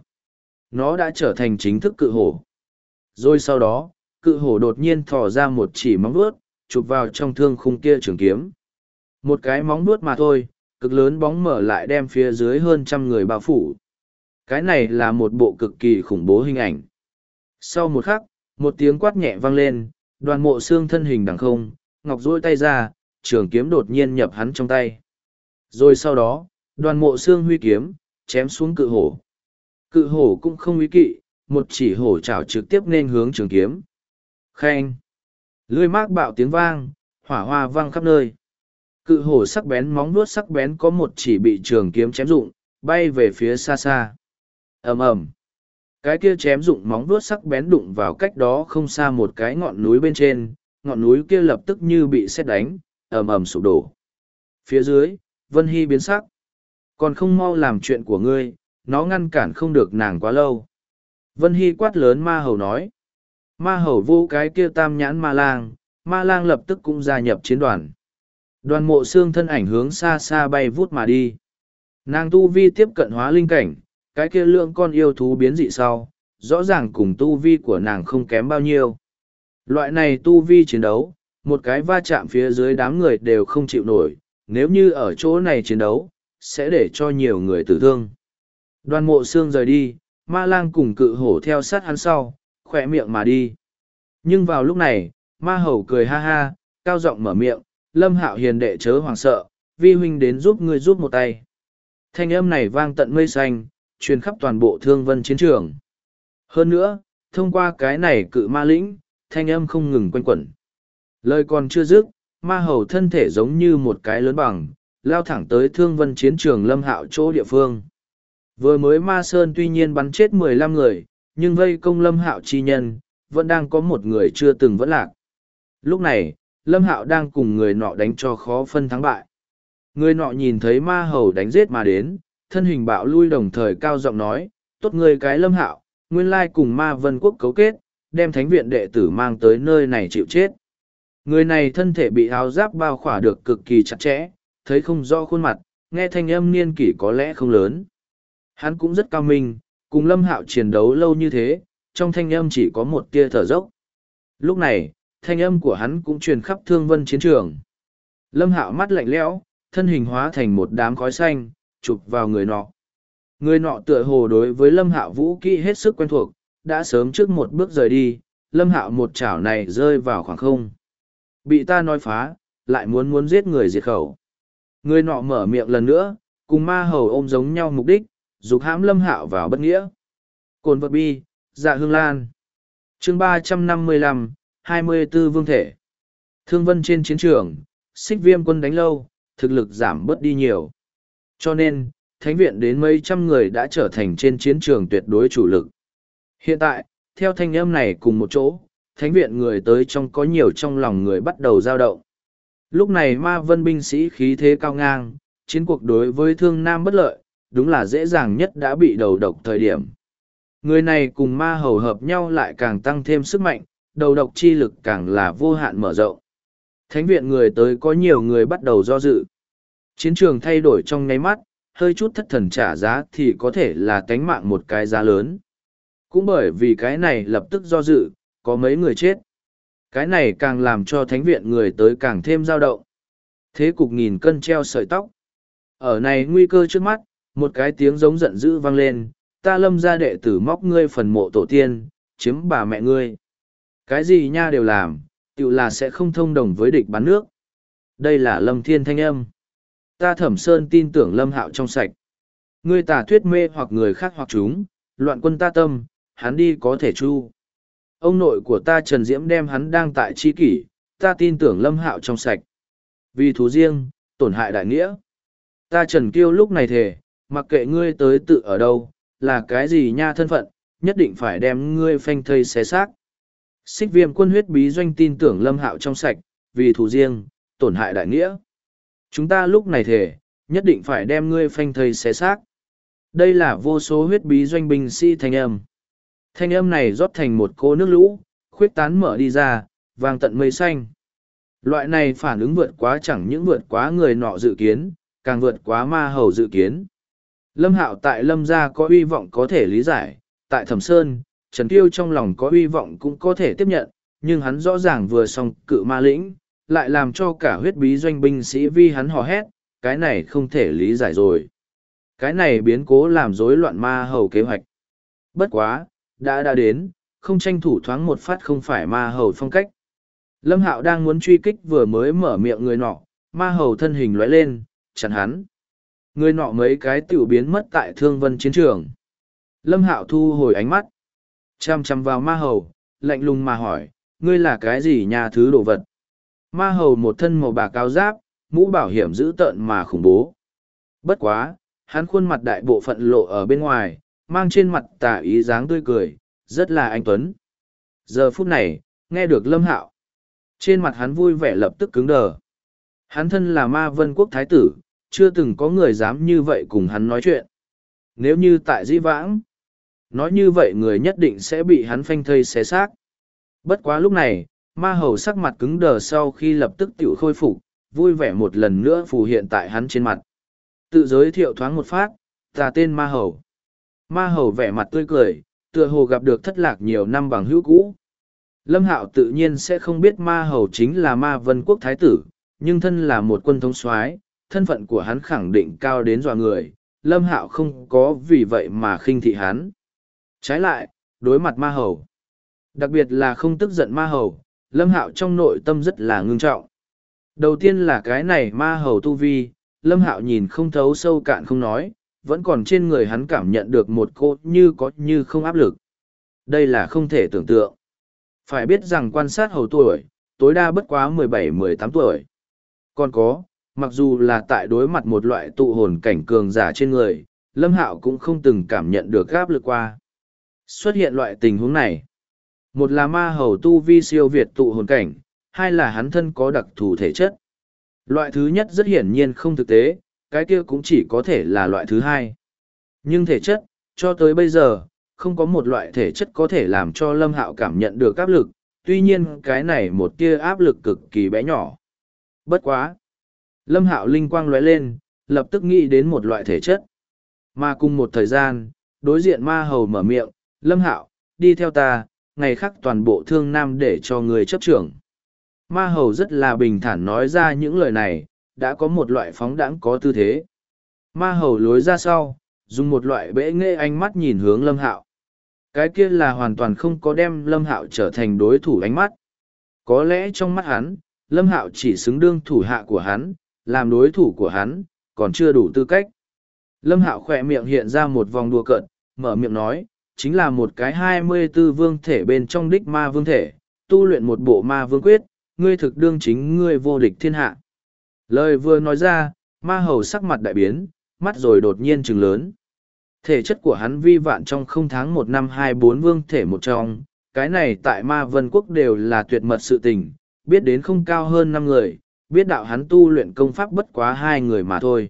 Nó đã trở thành chính thức cự hổ. Rồi sau đó, cự hổ đột nhiên thò ra một chỉ móng vuốt, chụp vào trong thương khung kia trường kiếm. Một cái móng vuốt mà thôi, cực lớn bóng mở lại đem phía dưới hơn trăm người bao phủ. Cái này là một bộ cực kỳ khủng bố hình ảnh. Sau một khắc, một tiếng quát nhẹ vang lên, Đoàn Mộ Sương thân hình đằng không, ngọc duỗi tay ra, trường kiếm đột nhiên nhập hắn trong tay. Rồi sau đó, Đoàn Mộ Sương huy kiếm, chém xuống cự hổ. Cự hổ cũng không ý kỵ, một chỉ hổ chảo trực tiếp nên hướng trường kiếm. Khen! Lưỡi mác bạo tiếng vang, hỏa hoa vang khắp nơi. Cự hổ sắc bén móng vuốt sắc bén có một chỉ bị trường kiếm chém rụng, bay về phía xa xa. Ầm ầm. Cái kia chém rụng móng vuốt sắc bén đụng vào cách đó không xa một cái ngọn núi bên trên, ngọn núi kia lập tức như bị sét đánh, ầm ầm sụp đổ. Phía dưới, Vân Hy biến sắc. Còn không mau làm chuyện của ngươi, nó ngăn cản không được nàng quá lâu. Vân Hy quát lớn ma hầu nói. Ma hầu vô cái kia tam nhãn ma lang lập tức cũng gia nhập chiến đoàn. Đoàn Mộ Sương thân ảnh hướng xa xa bay vút mà đi. Nàng tu vi tiếp cận hóa linh cảnh, cái kia lượng con yêu thú biến dị sau, rõ ràng cùng tu vi của nàng không kém bao nhiêu. Loại này tu vi chiến đấu, một cái va chạm phía dưới đám người đều không chịu nổi, nếu như ở chỗ này chiến đấu, sẽ để cho nhiều người tử thương. Đoàn Mộ Xương rời đi, Ma Lang cùng Cự Hổ theo sát hắn sau, khỏe miệng mà đi. Nhưng vào lúc này, Ma Hầu cười ha ha, cao giọng mở miệng, Lâm Hạo hiền đệ chớ hoảng sợ, vi huynh đến giúp ngươi giúp một tay. Thanh âm này vang tận mây xanh, truyền khắp toàn bộ Thương Vân chiến trường. Hơn nữa, thông qua cái này cự ma lĩnh, thanh âm không ngừng quanh quẩn. Lời còn chưa dứt, Ma Hầu thân thể giống như một cái lớn bằng, lao thẳng tới Thương Vân chiến trường Lâm Hạo chỗ địa phương. Vừa mới Ma Sơn tuy nhiên bắn chết 15 người, nhưng vây công Lâm Hạo chi nhân, vẫn đang có một người chưa từng vẫn lạc. Lúc này, Lâm Hạo đang cùng người nọ đánh cho khó phân thắng bại. Người nọ nhìn thấy Ma Hầu đánh giết mà đến, thân hình bạo lui đồng thời cao giọng nói, tốt người cái Lâm Hạo, nguyên lai cùng Ma Vân Quốc cấu kết, đem thánh viện đệ tử mang tới nơi này chịu chết. Người này thân thể bị áo giáp bao khỏa được cực kỳ chặt chẽ, thấy không rõ khuôn mặt, nghe thanh âm niên kỷ có lẽ không lớn. Hắn cũng rất cao minh, cùng Lâm Hạo chiến đấu lâu như thế, trong thanh âm chỉ có một tia thở dốc. Lúc này, thanh âm của hắn cũng truyền khắp Thương Vân chiến trường. Lâm Hạo mắt lạnh lẽo, thân hình hóa thành một đám khói xanh, chụp vào người nọ. Người nọ tựa hồ đối với Lâm Hạo vũ kỹ hết sức quen thuộc, đã sớm trước một bước rời đi, Lâm Hạo một chảo này rơi vào khoảng không. Bị ta nói phá, lại muốn giết người diệt khẩu. Người nọ mở miệng lần nữa, cùng Ma Hầu ôm giống nhau mục đích, dục hãm Lâm Hạo vào bất nghĩa. Cồn vật bi, dạ hương lan. Chương 355, 24 vương thể. Thương Vân trên chiến trường, Xích Viêm quân đánh lâu, thực lực giảm bớt đi nhiều. Cho nên, thánh viện đến mấy trăm người đã trở thành trên chiến trường tuyệt đối chủ lực. Hiện tại, theo thanh âm này cùng một chỗ, thánh viện người tới trong có nhiều trong lòng người bắt đầu dao động. Lúc này Ma Vân binh sĩ khí thế cao ngang, chiến cuộc đối với Thương Nam bất lợi, đúng là dễ dàng nhất đã bị đầu độc thời điểm. Người này cùng Ma Hầu hợp nhau lại càng tăng thêm sức mạnh, đầu độc chi lực càng là vô hạn mở rộng. Thánh viện người tới có nhiều người bắt đầu do dự. Chiến trường thay đổi trong nháy mắt, hơi chút thất thần trả giá thì có thể là tánh mạng một cái giá lớn. Cũng bởi vì cái này lập tức do dự, có mấy người chết. Cái này càng làm cho thánh viện người tới càng thêm dao động. Thế cục nghìn cân treo sợi tóc. Ở này nguy cơ trước mắt, một cái tiếng giống giận dữ vang lên, ta Lâm gia đệ tử móc ngươi phần mộ tổ tiên, chiếm bà mẹ ngươi. Cái gì nha đều làm, tự là sẽ không thông đồng với địch bán nước. Đây là Lâm Thiên thanh âm. Ta Thẩm Sơn tin tưởng Lâm Hạo trong sạch. Ngươi tà thuyết mê hoặc người khác hoặc chúng, loạn quân ta tâm, hắn đi có thể chu. Ông nội của ta Trần Diễm đem hắn đang tại chi kỷ, ta tin tưởng Lâm Hạo trong sạch. Vì thú riêng, tổn hại đại nghĩa. Ta Trần Kiêu lúc này thề, mặc kệ ngươi tới tự ở đâu, là cái gì nha thân phận, nhất định phải đem ngươi phanh thây xé xác. Xích Viêm quân huyết bí doanh tin tưởng Lâm Hạo trong sạch, vì thù riêng, tổn hại đại nghĩa. Chúng ta lúc này thề, nhất định phải đem ngươi phanh thây xé xác. Đây là vô số huyết bí doanh binh sĩ thanh âm. Thanh âm này rót thành một cô nước lũ, khuyết tán mở đi ra, vang tận mây xanh. Loại này phản ứng vượt quá chẳng những vượt quá người nọ dự kiến, càng vượt quá Ma Hầu dự kiến. Lâm Hạo tại Lâm gia có uy vọng có thể lý giải, tại Thẩm Sơn, Trần Kiêu trong lòng có uy vọng cũng có thể tiếp nhận, nhưng hắn rõ ràng vừa xong cự ma lĩnh, lại làm cho cả huyết bí doanh binh sĩ vi hắn hò hét, cái này không thể lý giải rồi. Cái này biến cố làm rối loạn Ma Hầu kế hoạch. Bất quá, đã đến, không tranh thủ thoáng một phát không phải Ma Hầu phong cách. Lâm Hạo đang muốn truy kích vừa mới mở miệng người nọ, Ma Hầu thân hình lóe lên, chặn hắn. Người nọ mấy cái tiểu biến mất tại Thương Vân chiến trường. Lâm Hạo thu hồi ánh mắt, chăm chăm vào Ma Hầu, lạnh lùng mà hỏi, ngươi là cái gì nhà thứ đồ vật? Ma Hầu một thân màu bạc áo giáp, mũ bảo hiểm dữ tợn mà khủng bố. Bất quá, hắn khuôn mặt đại bộ phận lộ ở bên ngoài, mang trên mặt tà ý dáng tươi cười, rất là anh tuấn. Giờ phút này, nghe được Lâm Hạo, trên mặt hắn vui vẻ lập tức cứng đờ. Hắn thân là Ma Vân Quốc Thái tử, chưa từng có người dám như vậy cùng hắn nói chuyện. Nếu như tại dĩ vãng, nói như vậy người nhất định sẽ bị hắn phanh thây xé xác. Bất quá lúc này, Ma Hầu sắc mặt cứng đờ sau khi lập tức tự khôi phục, vui vẻ một lần nữa phù hiện tại hắn trên mặt. Tự giới thiệu thoáng một phát, ta tên Ma Hầu. Ma Hầu vẻ mặt tươi cười, tựa hồ gặp được thất lạc nhiều năm bằng hữu cũ. Lâm Hạo tự nhiên sẽ không biết Ma Hầu chính là Ma Vân Quốc Thái tử, nhưng thân là một quân thống soái, thân phận của hắn khẳng định cao đến dọa người, Lâm Hạo không có vì vậy mà khinh thị hắn. Trái lại, đối mặt ma hầu, đặc biệt là không tức giận ma hầu, Lâm Hạo trong nội tâm rất là ngưng trọng. Đầu tiên là cái này ma hầu tu vi, Lâm Hạo nhìn không thấu sâu cạn không nói, vẫn còn trên người hắn cảm nhận được một cỗ như có như không áp lực. Đây là không thể tưởng tượng. Phải biết rằng quan sát hầu tuổi, tối đa bất quá 17-18 tuổi. Còn có, mặc dù là tại đối mặt một loại tụ hồn cảnh cường giả trên người, Lâm Hạo cũng không từng cảm nhận được áp lực qua. Xuất hiện loại tình huống này. Một là ma hầu tu vi siêu việt tụ hồn cảnh, hai là hắn thân có đặc thù thể chất. Loại thứ nhất rất hiển nhiên không thực tế, cái kia cũng chỉ có thể là loại thứ hai. Nhưng thể chất, cho tới bây giờ, không có một loại thể chất có thể làm cho Lâm Hạo cảm nhận được áp lực, tuy nhiên cái này một tia áp lực cực kỳ bé nhỏ. Bất quá. Lâm Hạo linh quang lóe lên, lập tức nghĩ đến một loại thể chất. Mà cùng một thời gian, đối diện ma hầu mở miệng, Lâm Hạo, đi theo ta, ngày khác toàn bộ thương nam để cho người chấp trưởng. Ma hầu rất là bình thản nói ra những lời này, đã có một loại phóng đãng có tư thế. Ma hầu lối ra sau, dùng một loại bẽ nghệ ánh mắt nhìn hướng Lâm Hạo. Cái kia là hoàn toàn không có đem Lâm Hạo trở thành đối thủ ánh mắt. Có lẽ trong mắt hắn, Lâm Hạo chỉ xứng đương thủ hạ của hắn, làm đối thủ của hắn, còn chưa đủ tư cách. Lâm Hạo khỏe miệng hiện ra một vòng đùa cợt, mở miệng nói, chính là một cái 24 vương thể bên trong đích ma vương thể, tu luyện một bộ ma vương quyết, ngươi thực đương chính ngươi vô địch thiên hạ. Lời vừa nói ra, ma hầu sắc mặt đại biến, mắt rồi đột nhiên trừng lớn. Thể chất của hắn vi vạn trong không tháng 1 năm 24 vương thể một trong, cái này tại ma vân quốc đều là tuyệt mật sự tình, biết đến không cao hơn 5 người, biết đạo hắn tu luyện công pháp bất quá 2 người mà thôi.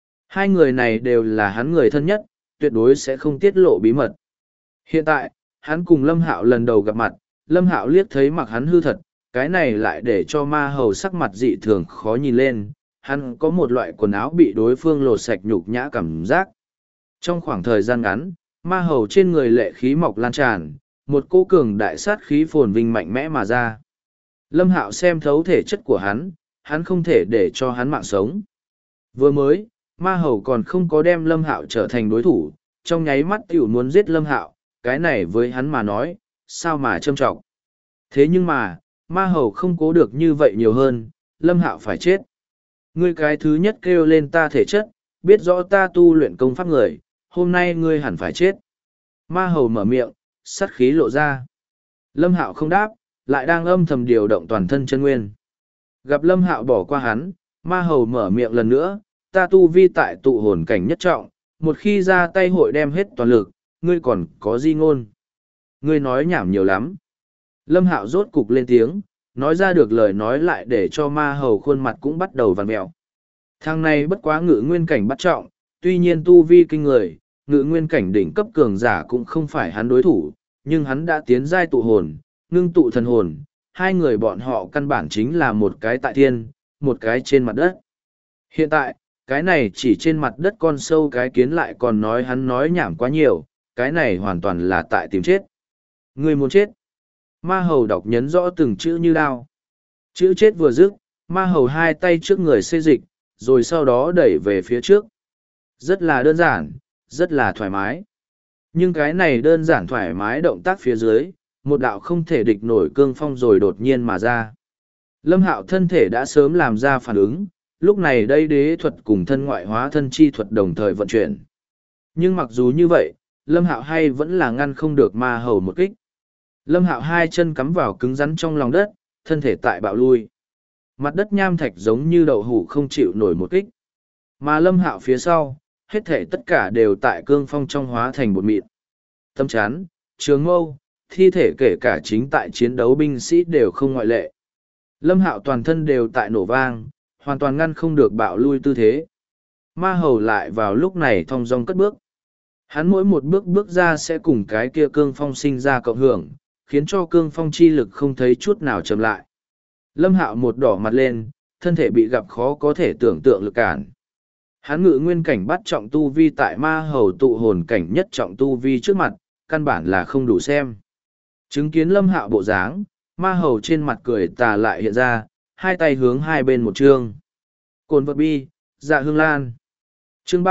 2 người này đều là hắn người thân nhất, tuyệt đối sẽ không tiết lộ bí mật. Hiện tại, hắn cùng Lâm Hạo lần đầu gặp mặt, Lâm Hạo liếc thấy mặc hắn hư thật, cái này lại để cho ma hầu sắc mặt dị thường khó nhìn lên, hắn có một loại quần áo bị đối phương lột sạch nhục nhã cảm giác. Trong khoảng thời gian ngắn, ma hầu trên người lệ khí mọc lan tràn, một cô cường đại sát khí phồn vinh mạnh mẽ mà ra. Lâm Hạo xem thấu thể chất của hắn không thể để cho hắn mạng sống. Vừa mới, ma hầu còn không có đem Lâm Hạo trở thành đối thủ, trong nháy mắt tiểu muốn giết Lâm Hạo, cái này với hắn mà nói, sao mà châm trọng. Thế nhưng mà, ma hầu không cố được như vậy nhiều hơn, Lâm Hạo phải chết. Ngươi cái thứ nhất kêu lên ta thể chất, biết rõ ta tu luyện công pháp người, hôm nay ngươi hẳn phải chết. Ma hầu mở miệng, sát khí lộ ra. Lâm Hạo không đáp, lại đang âm thầm điều động toàn thân chân nguyên. Gặp Lâm Hạo bỏ qua hắn, ma hầu mở miệng lần nữa, ta tu vi tại tụ hồn cảnh nhất trọng, một khi ra tay hội đem hết toàn lực, ngươi còn có gì ngôn. Ngươi nói nhảm nhiều lắm. Lâm Hạo rốt cục lên tiếng, nói ra được lời nói lại để cho ma hầu khuôn mặt cũng bắt đầu vằn mèo. Thằng này bất quá ngự nguyên cảnh bắt trọng, tuy nhiên tu vi kinh người, ngự nguyên cảnh đỉnh cấp cường giả cũng không phải hắn đối thủ, nhưng hắn đã tiến giai tụ hồn, ngưng tụ thần hồn, 2 người bọn họ căn bản chính là một cái tại thiên, một cái trên mặt đất. Hiện tại, cái này chỉ trên mặt đất con sâu cái kiến lại còn nói hắn nói nhảm quá nhiều, cái này hoàn toàn là tại tìm chết. Người muốn chết. Ma hầu đọc nhấn rõ từng chữ như đao. Chữ chết vừa dứt, ma hầu 2 tay trước người xê dịch, rồi sau đó đẩy về phía trước. Rất là đơn giản, rất là thoải mái. Nhưng cái này đơn giản thoải mái động tác phía dưới, một đạo không thể địch nổi cương phong rồi đột nhiên mà ra. Lâm Hạo thân thể đã sớm làm ra phản ứng, lúc này đây đế thuật cùng thân ngoại hóa thân chi thuật đồng thời vận chuyển. Nhưng mặc dù như vậy, Lâm Hạo hay vẫn là ngăn không được ma hầu một kích. Lâm Hạo 2 chân cắm vào cứng rắn trong lòng đất, thân thể tại bạo lui. Mặt đất nham thạch giống như đậu hủ không chịu nổi một kích. Mà Lâm Hạo phía sau, hết thể tất cả đều tại cương phong trong hóa thành bột mịn. Tâm chán, trường mâu, thi thể kể cả chính tại chiến đấu binh sĩ đều không ngoại lệ. Lâm Hạo toàn thân đều tại nổ vang, hoàn toàn ngăn không được bạo lui tư thế. Ma hầu lại vào lúc này thong dong cất bước. Hắn mỗi một bước bước ra sẽ cùng cái kia cương phong sinh ra cộng hưởng, khiến cho cương phong chi lực không thấy chút nào chậm lại. Lâm Hạo một đỏ mặt lên, thân thể bị gặp khó có thể tưởng tượng lực cản. Hắn ngự nguyên cảnh bắt trọng tu vi tại ma hầu tụ hồn cảnh nhất trọng tu vi trước mặt, căn bản là không đủ xem. Chứng kiến Lâm Hạo bộ dáng, ma hầu trên mặt cười tà lại hiện ra, 2 tay hướng 2 bên một chương. Cồn vật bi, Dạ Hương Lan. Chương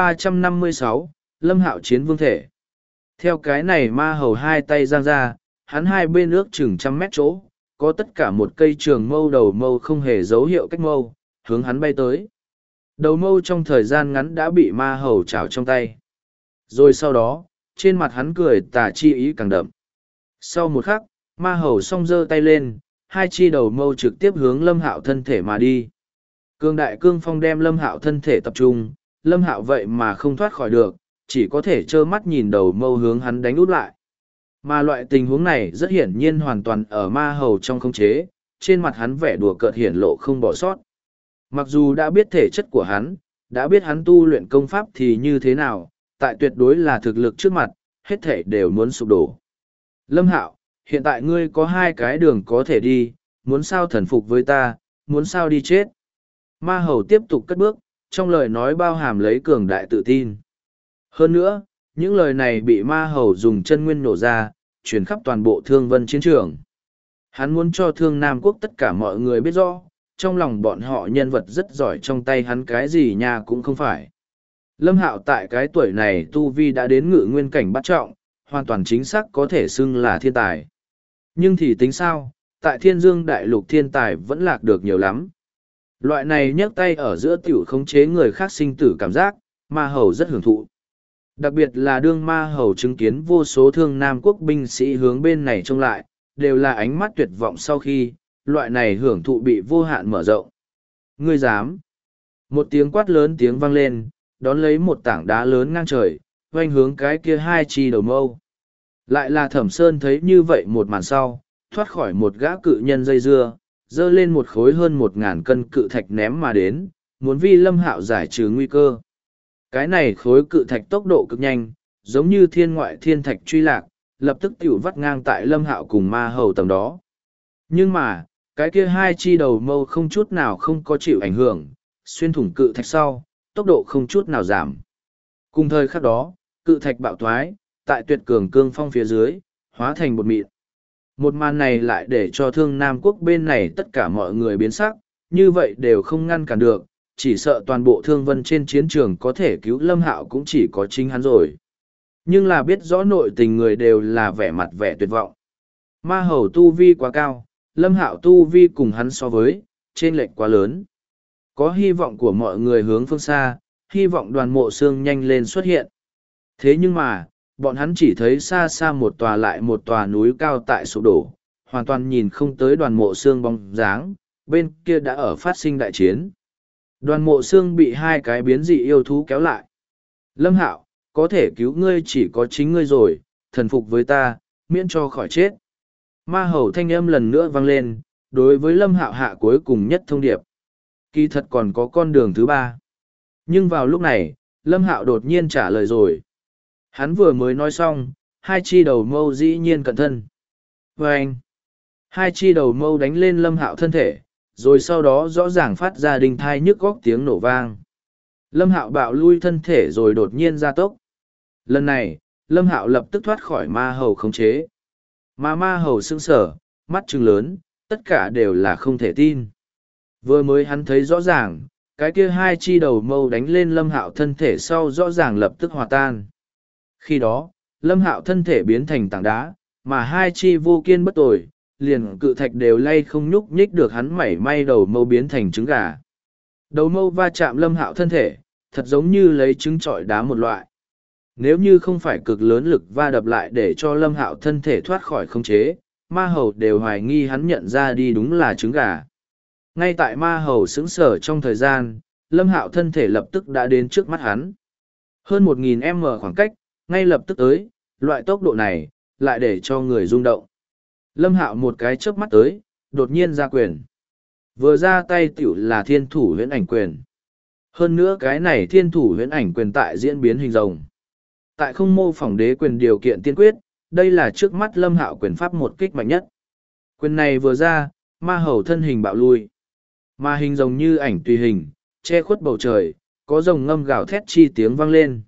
356, Lâm Hạo chiến vương thể. Theo cái này ma hầu hai tay giang ra, hắn hai bên ước chừng 100 mét chỗ, có tất cả một cây trường mâu đầu mâu không hề dấu hiệu cách mâu, hướng hắn bay tới. Đầu mâu trong thời gian ngắn đã bị ma hầu chảo trong tay. Rồi sau đó, trên mặt hắn cười tà chi ý càng đậm. Sau một khắc, ma hầu song giơ tay lên, hai chi đầu mâu trực tiếp hướng Lâm Hạo thân thể mà đi. Cương đại cương phong đem Lâm Hạo thân thể tập trung, Lâm Hạo vậy mà không thoát khỏi được, chỉ có thể trơ mắt nhìn đầu mâu hướng hắn đánh út lại. Mà loại tình huống này rất hiển nhiên hoàn toàn ở ma hầu trong khống chế, trên mặt hắn vẻ đùa cợt hiển lộ không bỏ sót. Mặc dù đã biết thể chất của hắn, đã biết hắn tu luyện công pháp thì như thế nào, tại tuyệt đối là thực lực trước mặt, hết thể đều muốn sụp đổ. Lâm Hạo, hiện tại ngươi có hai cái đường có thể đi, muốn sao thần phục với ta, muốn sao đi chết. Ma hầu tiếp tục cất bước, trong lời nói bao hàm lấy cường đại tự tin. Hơn nữa, những lời này bị ma hầu dùng chân nguyên nổ ra, truyền khắp toàn bộ Thương Vân chiến trường. Hắn muốn cho Thương Nam Quốc tất cả mọi người biết rõ, trong lòng bọn họ nhân vật rất giỏi, trong tay hắn cái gì nha cũng không phải. Lâm Hạo tại cái tuổi này tu vi đã đến ngự nguyên cảnh bát trọng, hoàn toàn chính xác có thể xưng là thiên tài. Nhưng thì tính sao, tại Thiên Dương Đại Lục thiên tài vẫn lạc được nhiều lắm. Loại này nhấc tay ở giữa tiểu khống chế người khác sinh tử cảm giác, ma hầu rất hưởng thụ. Đặc biệt là đương ma hầu chứng kiến vô số Thương Nam Quốc binh sĩ hướng bên này trông lại, đều là ánh mắt tuyệt vọng sau khi, loại này hưởng thụ bị vô hạn mở rộng. Ngươi dám! Một tiếng quát lớn tiếng vang lên, đón lấy một tảng đá lớn ngang trời, oanh hướng cái kia hai chi đầu mâu. Lại là Thẩm Sơn thấy như vậy một màn sau, thoát khỏi một gã cự nhân dây dưa, dơ lên một khối hơn 1.000 cân cự thạch ném mà đến, muốn vi Lâm Hạo giải trừ nguy cơ. Cái này khối cự thạch tốc độ cực nhanh, giống như thiên ngoại thiên thạch truy lạc, lập tức tiểu vắt ngang tại Lâm Hạo cùng ma hầu tầm đó. Nhưng mà, cái kia hai chi đầu mâu không chút nào không có chịu ảnh hưởng, xuyên thủng cự thạch sau, tốc độ không chút nào giảm. Cùng thời khắc đó, cự thạch bạo thoái, tại tuyệt cường cương phong phía dưới, hóa thành bột mịn. Một màn này lại để cho Thương Nam Quốc bên này tất cả mọi người biến sắc, như vậy đều không ngăn cản được, chỉ sợ toàn bộ Thương Vân trên chiến trường có thể cứu Lâm Hạo cũng chỉ có chính hắn rồi. Nhưng là biết rõ nội tình người đều là vẻ mặt vẻ tuyệt vọng. Ma hầu tu vi quá cao, Lâm Hạo tu vi cùng hắn so với, chênh lệch quá lớn. Có hy vọng của mọi người hướng phương xa, hy vọng Đoàn Mộ Xương nhanh lên xuất hiện. Thế nhưng mà, bọn hắn chỉ thấy xa xa một tòa lại một tòa núi cao tại sụp đổ, hoàn toàn nhìn không tới Đoàn Mộ Xương bóng dáng, bên kia đã ở phát sinh đại chiến. Đoàn Mộ Xương bị hai cái biến dị yêu thú kéo lại. Lâm Hạo, có thể cứu ngươi chỉ có chính ngươi rồi, thần phục với ta, miễn cho khỏi chết. Ma hầu thanh âm lần nữa vang lên, đối với Lâm Hạo hạ cuối cùng nhất thông điệp. Kỳ thật còn có con đường thứ ba. Nhưng vào lúc này, Lâm Hạo đột nhiên trả lời rồi. Hắn vừa mới nói xong, hai chi đầu mâu dĩ nhiên cận thân. Vâng! Hai chi đầu mâu đánh lên Lâm Hạo thân thể, rồi sau đó rõ ràng phát ra đinh thai nhức góc tiếng nổ vang. Lâm Hạo bạo lui thân thể rồi đột nhiên ra tốc. Lần này, Lâm Hạo lập tức thoát khỏi ma hầu khống chế. Mà ma hầu sững sờ, mắt trừng lớn, tất cả đều là không thể tin. Vừa mới hắn thấy rõ ràng, cái kia hai chi đầu mâu đánh lên Lâm Hạo thân thể sau rõ ràng lập tức hòa tan. Khi đó, Lâm Hạo thân thể biến thành tảng đá, mà hai chi vô kiên bất tồi, liền cự thạch đều lay không nhúc nhích được hắn mảy may đầu mâu biến thành trứng gà. Đầu mâu va chạm Lâm Hạo thân thể, thật giống như lấy trứng trọi đá một loại. Nếu như không phải cực lớn lực va đập lại để cho Lâm Hạo thân thể thoát khỏi khống chế, ma hầu đều hoài nghi hắn nhận ra đi đúng là trứng gà. Ngay tại ma hầu sững sờ trong thời gian, Lâm Hạo thân thể lập tức đã đến trước mắt hắn. Hơn 1.000 m khoảng cách, ngay lập tức tới, loại tốc độ này, lại để cho người rung động. Lâm Hạo một cái chớp mắt tới, đột nhiên ra quyền. Vừa ra tay tiểu là thiên thủ huyễn ảnh quyền. Hơn nữa cái này thiên thủ huyễn ảnh quyền tại diễn biến hình rồng. Tại không mô phỏng đế quyền điều kiện tiên quyết, đây là trước mắt Lâm Hạo quyền pháp một kích mạnh nhất. Quyền này vừa ra, ma hầu thân hình bạo lui. Ma hình rồng như ảnh tùy hình, che khuất bầu trời, có rồng ngâm gào thét chi tiếng vang lên.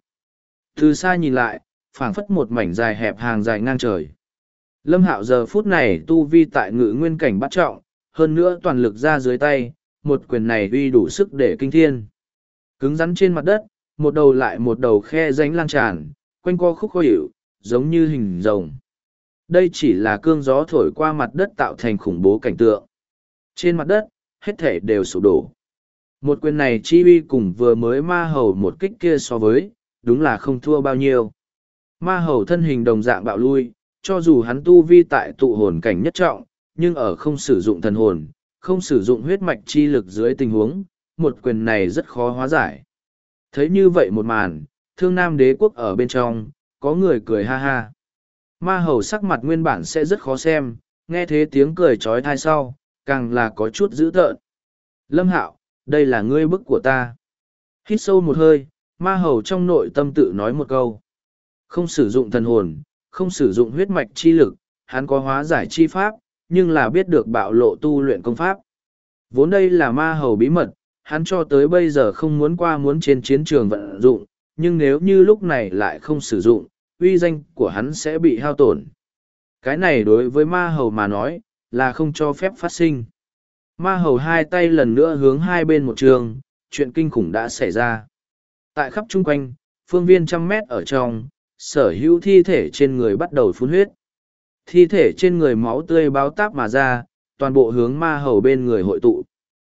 Từ xa nhìn lại, phảng phất một mảnh dài hẹp hàng dài ngang trời. Lâm Hạo giờ phút này tu vi tại ngự nguyên cảnh bắt trọng, hơn nữa toàn lực ra dưới tay, một quyền này uy đủ sức để kinh thiên. Cứng rắn trên mặt đất, một đầu lại một đầu khe rãnh lan tràn, quanh co khúc khó hiểu, giống như hình rồng. Đây chỉ là cơn gió thổi qua mặt đất tạo thành khủng bố cảnh tượng. Trên mặt đất, hết thể đều sụp đổ. Một quyền này chi uy cùng vừa mới ma hầu một kích kia so với, đúng là không thua bao nhiêu. Ma hầu thân hình đồng dạng bạo lui, cho dù hắn tu vi tại tụ hồn cảnh nhất trọng, nhưng ở không sử dụng thần hồn, không sử dụng huyết mạch chi lực dưới tình huống, một quyền này rất khó hóa giải. Thấy như vậy một màn, Thương Nam Đế quốc ở bên trong, có người cười ha ha. Ma hầu sắc mặt nguyên bản sẽ rất khó xem, nghe thế tiếng cười trói thai sau, càng là có chút dữ tợn. Lâm Hạo, đây là ngươi bức của ta. Hít sâu một hơi, ma hầu trong nội tâm tự nói một câu. Không sử dụng thần hồn, không sử dụng huyết mạch chi lực, hắn có hóa giải chi pháp, nhưng là biết được bạo lộ tu luyện công pháp. Vốn đây là ma hầu bí mật, hắn cho tới bây giờ không muốn qua muốn trên chiến trường vận dụng, nhưng nếu như lúc này lại không sử dụng, uy danh của hắn sẽ bị hao tổn. Cái này đối với ma hầu mà nói, là không cho phép phát sinh. Ma hầu hai tay lần nữa hướng hai bên một trường, chuyện kinh khủng đã xảy ra. Tại khắp chung quanh, phương viên 100 mét ở trong, sở hữu thi thể trên người bắt đầu phun huyết. Thi thể trên người máu tươi báo táp mà ra, toàn bộ hướng ma hầu bên người hội tụ.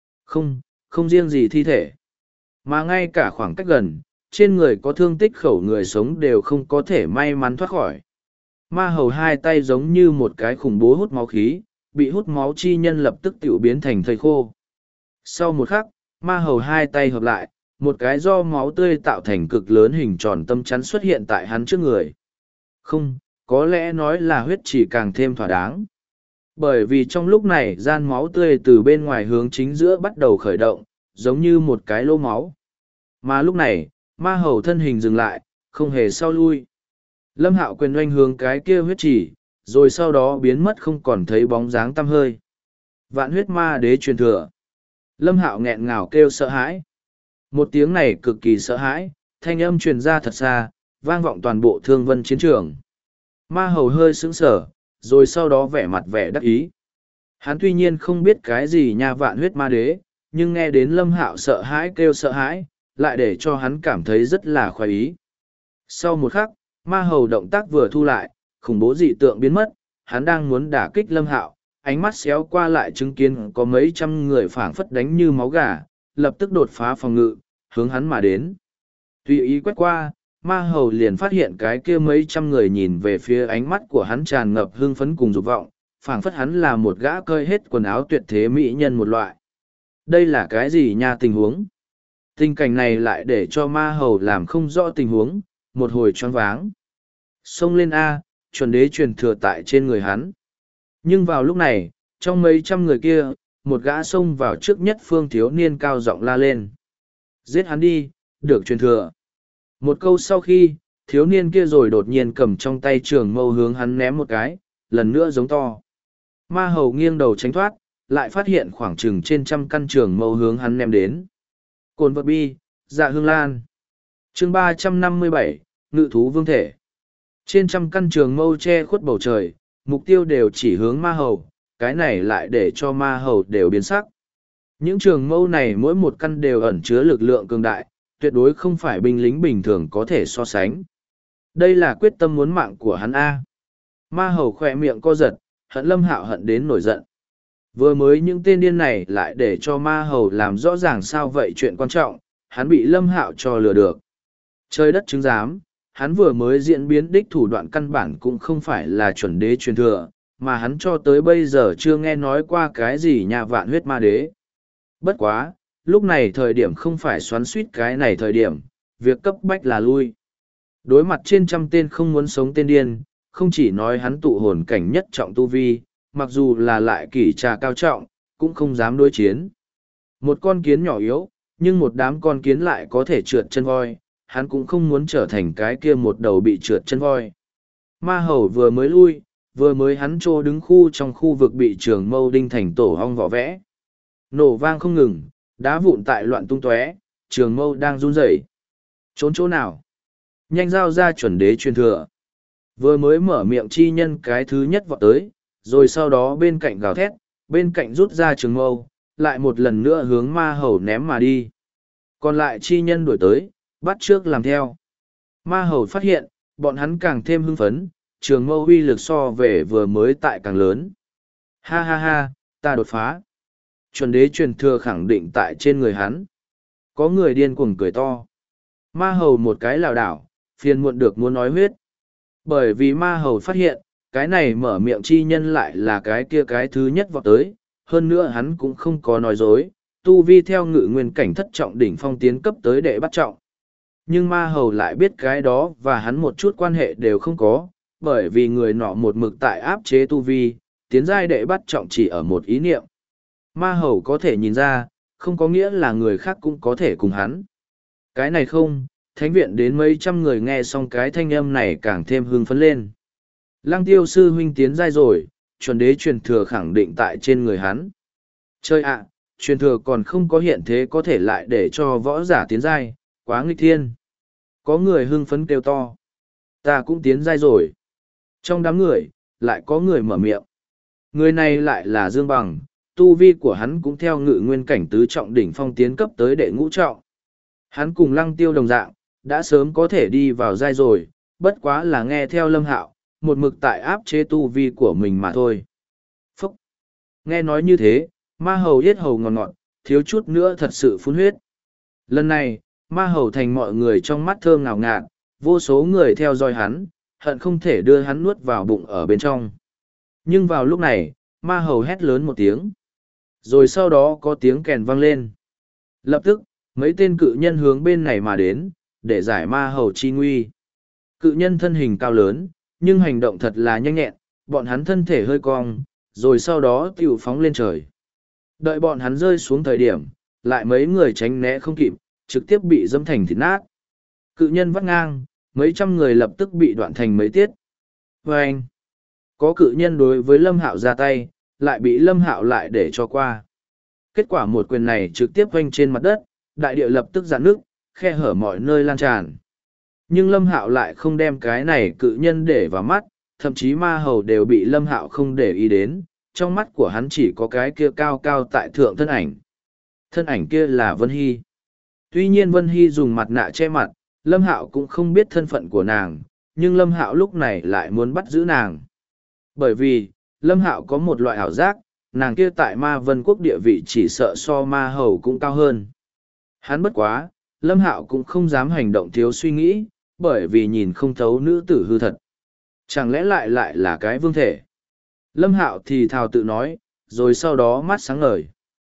Không riêng gì thi thể, mà ngay cả khoảng cách gần, trên người có thương tích khẩu người sống đều không có thể may mắn thoát khỏi. Ma hầu hai tay giống như một cái khủng bố hút máu khí, bị hút máu chi nhân lập tức tiểu biến thành thây khô. Sau một khắc, ma hầu hai tay hợp lại, một cái do máu tươi tạo thành cực lớn hình tròn tâm chắn xuất hiện tại hắn trước người. Không, có lẽ nói là huyết chỉ càng thêm thỏa đáng. Bởi vì trong lúc này gian máu tươi từ bên ngoài hướng chính giữa bắt đầu khởi động, giống như một cái lỗ máu. Mà lúc này, ma hầu thân hình dừng lại, không hề sau lui. Lâm Hạo quyền oanh hướng cái kia huyết chỉ, rồi sau đó biến mất không còn thấy bóng dáng tăm hơi. Vạn huyết ma đế truyền thừa. Lâm Hạo nghẹn ngào kêu sợ hãi. Một tiếng này cực kỳ sợ hãi, thanh âm truyền ra thật xa, vang vọng toàn bộ thương vân chiến trường. Ma hầu hơi sững sờ, rồi sau đó vẻ mặt vẻ đắc ý. Hắn tuy nhiên không biết cái gì nha vạn huyết ma đế, nhưng nghe đến Lâm Hạo sợ hãi kêu sợ hãi, lại để cho hắn cảm thấy rất là khoái ý. Sau một khắc, ma hầu động tác vừa thu lại, khủng bố dị tượng biến mất, hắn đang muốn đả kích Lâm Hạo, ánh mắt xéo qua lại chứng kiến có mấy trăm người phảng phất đánh như máu gà, lập tức đột phá phòng ngự, hướng hắn mà đến. Tùy ý quét qua, ma hầu liền phát hiện cái kia mấy trăm người nhìn về phía ánh mắt của hắn tràn ngập hưng phấn cùng dục vọng, phảng phất hắn là một gã cơi hết quần áo tuyệt thế mỹ nhân một loại. Đây là cái gì nha tình huống? Tình cảnh này lại để cho ma hầu làm không rõ tình huống, một hồi choáng váng. Xông lên A, chuẩn đế truyền thừa tại trên người hắn. Nhưng vào lúc này, trong mấy trăm người kia, một gã xông vào trước nhất phương thiếu niên cao giọng la lên. Giết hắn đi, được truyền thừa. Một câu sau khi, thiếu niên kia rồi đột nhiên cầm trong tay trường mâu hướng hắn ném một cái, lần nữa giống to. Ma hầu nghiêng đầu tránh thoát, lại phát hiện khoảng chừng trên 100 căn trường mâu hướng hắn ném đến. Cồn vật bi, dạ hương lan. Chương 357, Ngự thú vương thể. Trên 100 căn trường mâu che khuất bầu trời, mục tiêu đều chỉ hướng ma hầu, cái này lại để cho ma hầu đều biến sắc. Những trường mâu này mỗi một căn đều ẩn chứa lực lượng cường đại, tuyệt đối không phải binh lính bình thường có thể so sánh. Đây là quyết tâm muốn mạng của hắn A. Ma hầu khỏe miệng co giật, hận Lâm Hạo hận đến nổi giận. Vừa mới những tên điên này lại để cho ma hầu làm rõ ràng sao vậy chuyện quan trọng, hắn bị Lâm Hạo cho lừa được. Trời đất chứng giám, hắn vừa mới diễn biến đích thủ đoạn căn bản cũng không phải là chuẩn đế truyền thừa, mà hắn cho tới bây giờ chưa nghe nói qua cái gì nhà vạn huyết ma đế. Bất quá, lúc này thời điểm không phải xoắn suýt cái này thời điểm, việc cấp bách là lui. Đối mặt trên 100 tên không muốn sống tên điên, không chỉ nói hắn tụ hồn cảnh nhất trọng tu vi, mặc dù là lại kỷ trà cao trọng, cũng không dám đối chiến. Một con kiến nhỏ yếu, nhưng một đám con kiến lại có thể trượt chân voi, hắn cũng không muốn trở thành cái kia một đầu bị trượt chân voi. Ma hầu vừa mới lui, vừa mới hắn trô đứng khu trong khu vực bị trường mâu đinh thành tổ hong vỏ vẽ. Nổ vang không ngừng, đá vụn tại loạn tung tóe, trường mâu đang run rẩy. Trốn chỗ nào? Nhanh giao ra chuẩn đế truyền thừa. Vừa mới mở miệng chi nhân cái thứ nhất vọt tới, rồi sau đó bên cạnh gào thét, bên cạnh rút ra trường mâu, lại một lần nữa hướng ma hầu ném mà đi. Còn lại chi nhân đuổi tới, bắt trước làm theo. Ma hầu phát hiện, bọn hắn càng thêm hưng phấn, trường mâu uy lực so về vừa mới tại càng lớn. Ha ha ha, ta đột phá. Chuẩn đế truyền thừa khẳng định tại trên người hắn. Có người điên cuồng cười to. Ma hầu một cái lảo đảo, phiền muộn được muốn nói huyết. Bởi vì ma hầu phát hiện, cái này mở miệng chi nhân lại là cái kia cái thứ nhất vọt tới, hơn nữa hắn cũng không có nói dối, tu vi theo ngự nguyên cảnh thất trọng đỉnh phong tiến cấp tới đệ bắt trọng. Nhưng ma hầu lại biết cái đó và hắn một chút quan hệ đều không có, bởi vì người nọ một mực tại áp chế tu vi, tiến giai đệ bắt trọng chỉ ở một ý niệm. Ma hầu có thể nhìn ra, không có nghĩa là người khác cũng có thể cùng hắn. Cái này không, thánh viện đến mấy trăm người nghe xong cái thanh âm này càng thêm hưng phấn lên. Lăng tiêu sư huynh tiến giai rồi, chuẩn đế truyền thừa khẳng định tại trên người hắn. Chơi ạ, truyền thừa còn không có hiện thế có thể lại để cho võ giả tiến giai, quá nghịch thiên. Có người hưng phấn kêu to. Ta cũng tiến giai rồi. Trong đám người, lại có người mở miệng. Người này lại là Dương Bằng, tu vi của hắn cũng theo ngự nguyên cảnh tứ trọng đỉnh phong tiến cấp tới đệ ngũ trọng. Hắn cùng Lăng Tiêu đồng dạng, đã sớm có thể đi vào giai rồi, bất quá là nghe theo Lâm Hạo, một mực tại áp chế tu vi của mình mà thôi. Phúc! Nghe nói như thế, ma hầu yết hầu ngọt ngọt, thiếu chút nữa thật sự phun huyết. Lần này, ma hầu thành mọi người trong mắt thơm ngào ngạt, vô số người theo dõi hắn, hận không thể đưa hắn nuốt vào bụng ở bên trong. Nhưng vào lúc này, ma hầu hét lớn một tiếng. Rồi sau đó có tiếng kèn vang lên. Lập tức, mấy tên cự nhân hướng bên này mà đến, để giải ma hầu chi nguy. Cự nhân thân hình cao lớn, nhưng hành động thật là nhanh nhẹn, bọn hắn thân thể hơi cong, rồi sau đó tiểu phóng lên trời. Đợi bọn hắn rơi xuống thời điểm, lại mấy người tránh né không kịp, trực tiếp bị dẫm thành thịt nát. Cự nhân vắt ngang, mấy trăm người lập tức bị đoạn thành mấy tiết. Và anh, có cự nhân đối với Lâm Hạo ra tay, lại bị Lâm Hạo lại để cho qua. Kết quả một quyền này trực tiếp quanh trên mặt đất, đại địa lập tức rạn nước, khe hở mọi nơi lan tràn. Nhưng Lâm Hạo lại không đem cái này cự nhân để vào mắt, thậm chí ma hầu đều bị Lâm Hạo không để ý đến, trong mắt của hắn chỉ có cái kia cao cao tại thượng thân ảnh. Thân ảnh kia là Vân Hy. Tuy nhiên Vân Hy dùng mặt nạ che mặt, Lâm Hạo cũng không biết thân phận của nàng, nhưng Lâm Hạo lúc này lại muốn bắt giữ nàng. Bởi vì, Lâm Hạo có một loại ảo giác, nàng kia tại Ma Vân Quốc địa vị chỉ sợ so ma hầu cũng cao hơn. Hắn bất quá, Lâm Hạo cũng không dám hành động thiếu suy nghĩ, bởi vì nhìn không thấu nữ tử hư thật. Chẳng lẽ lại là cái vương thể? Lâm Hạo thì thào tự nói, rồi sau đó mắt sáng ngời.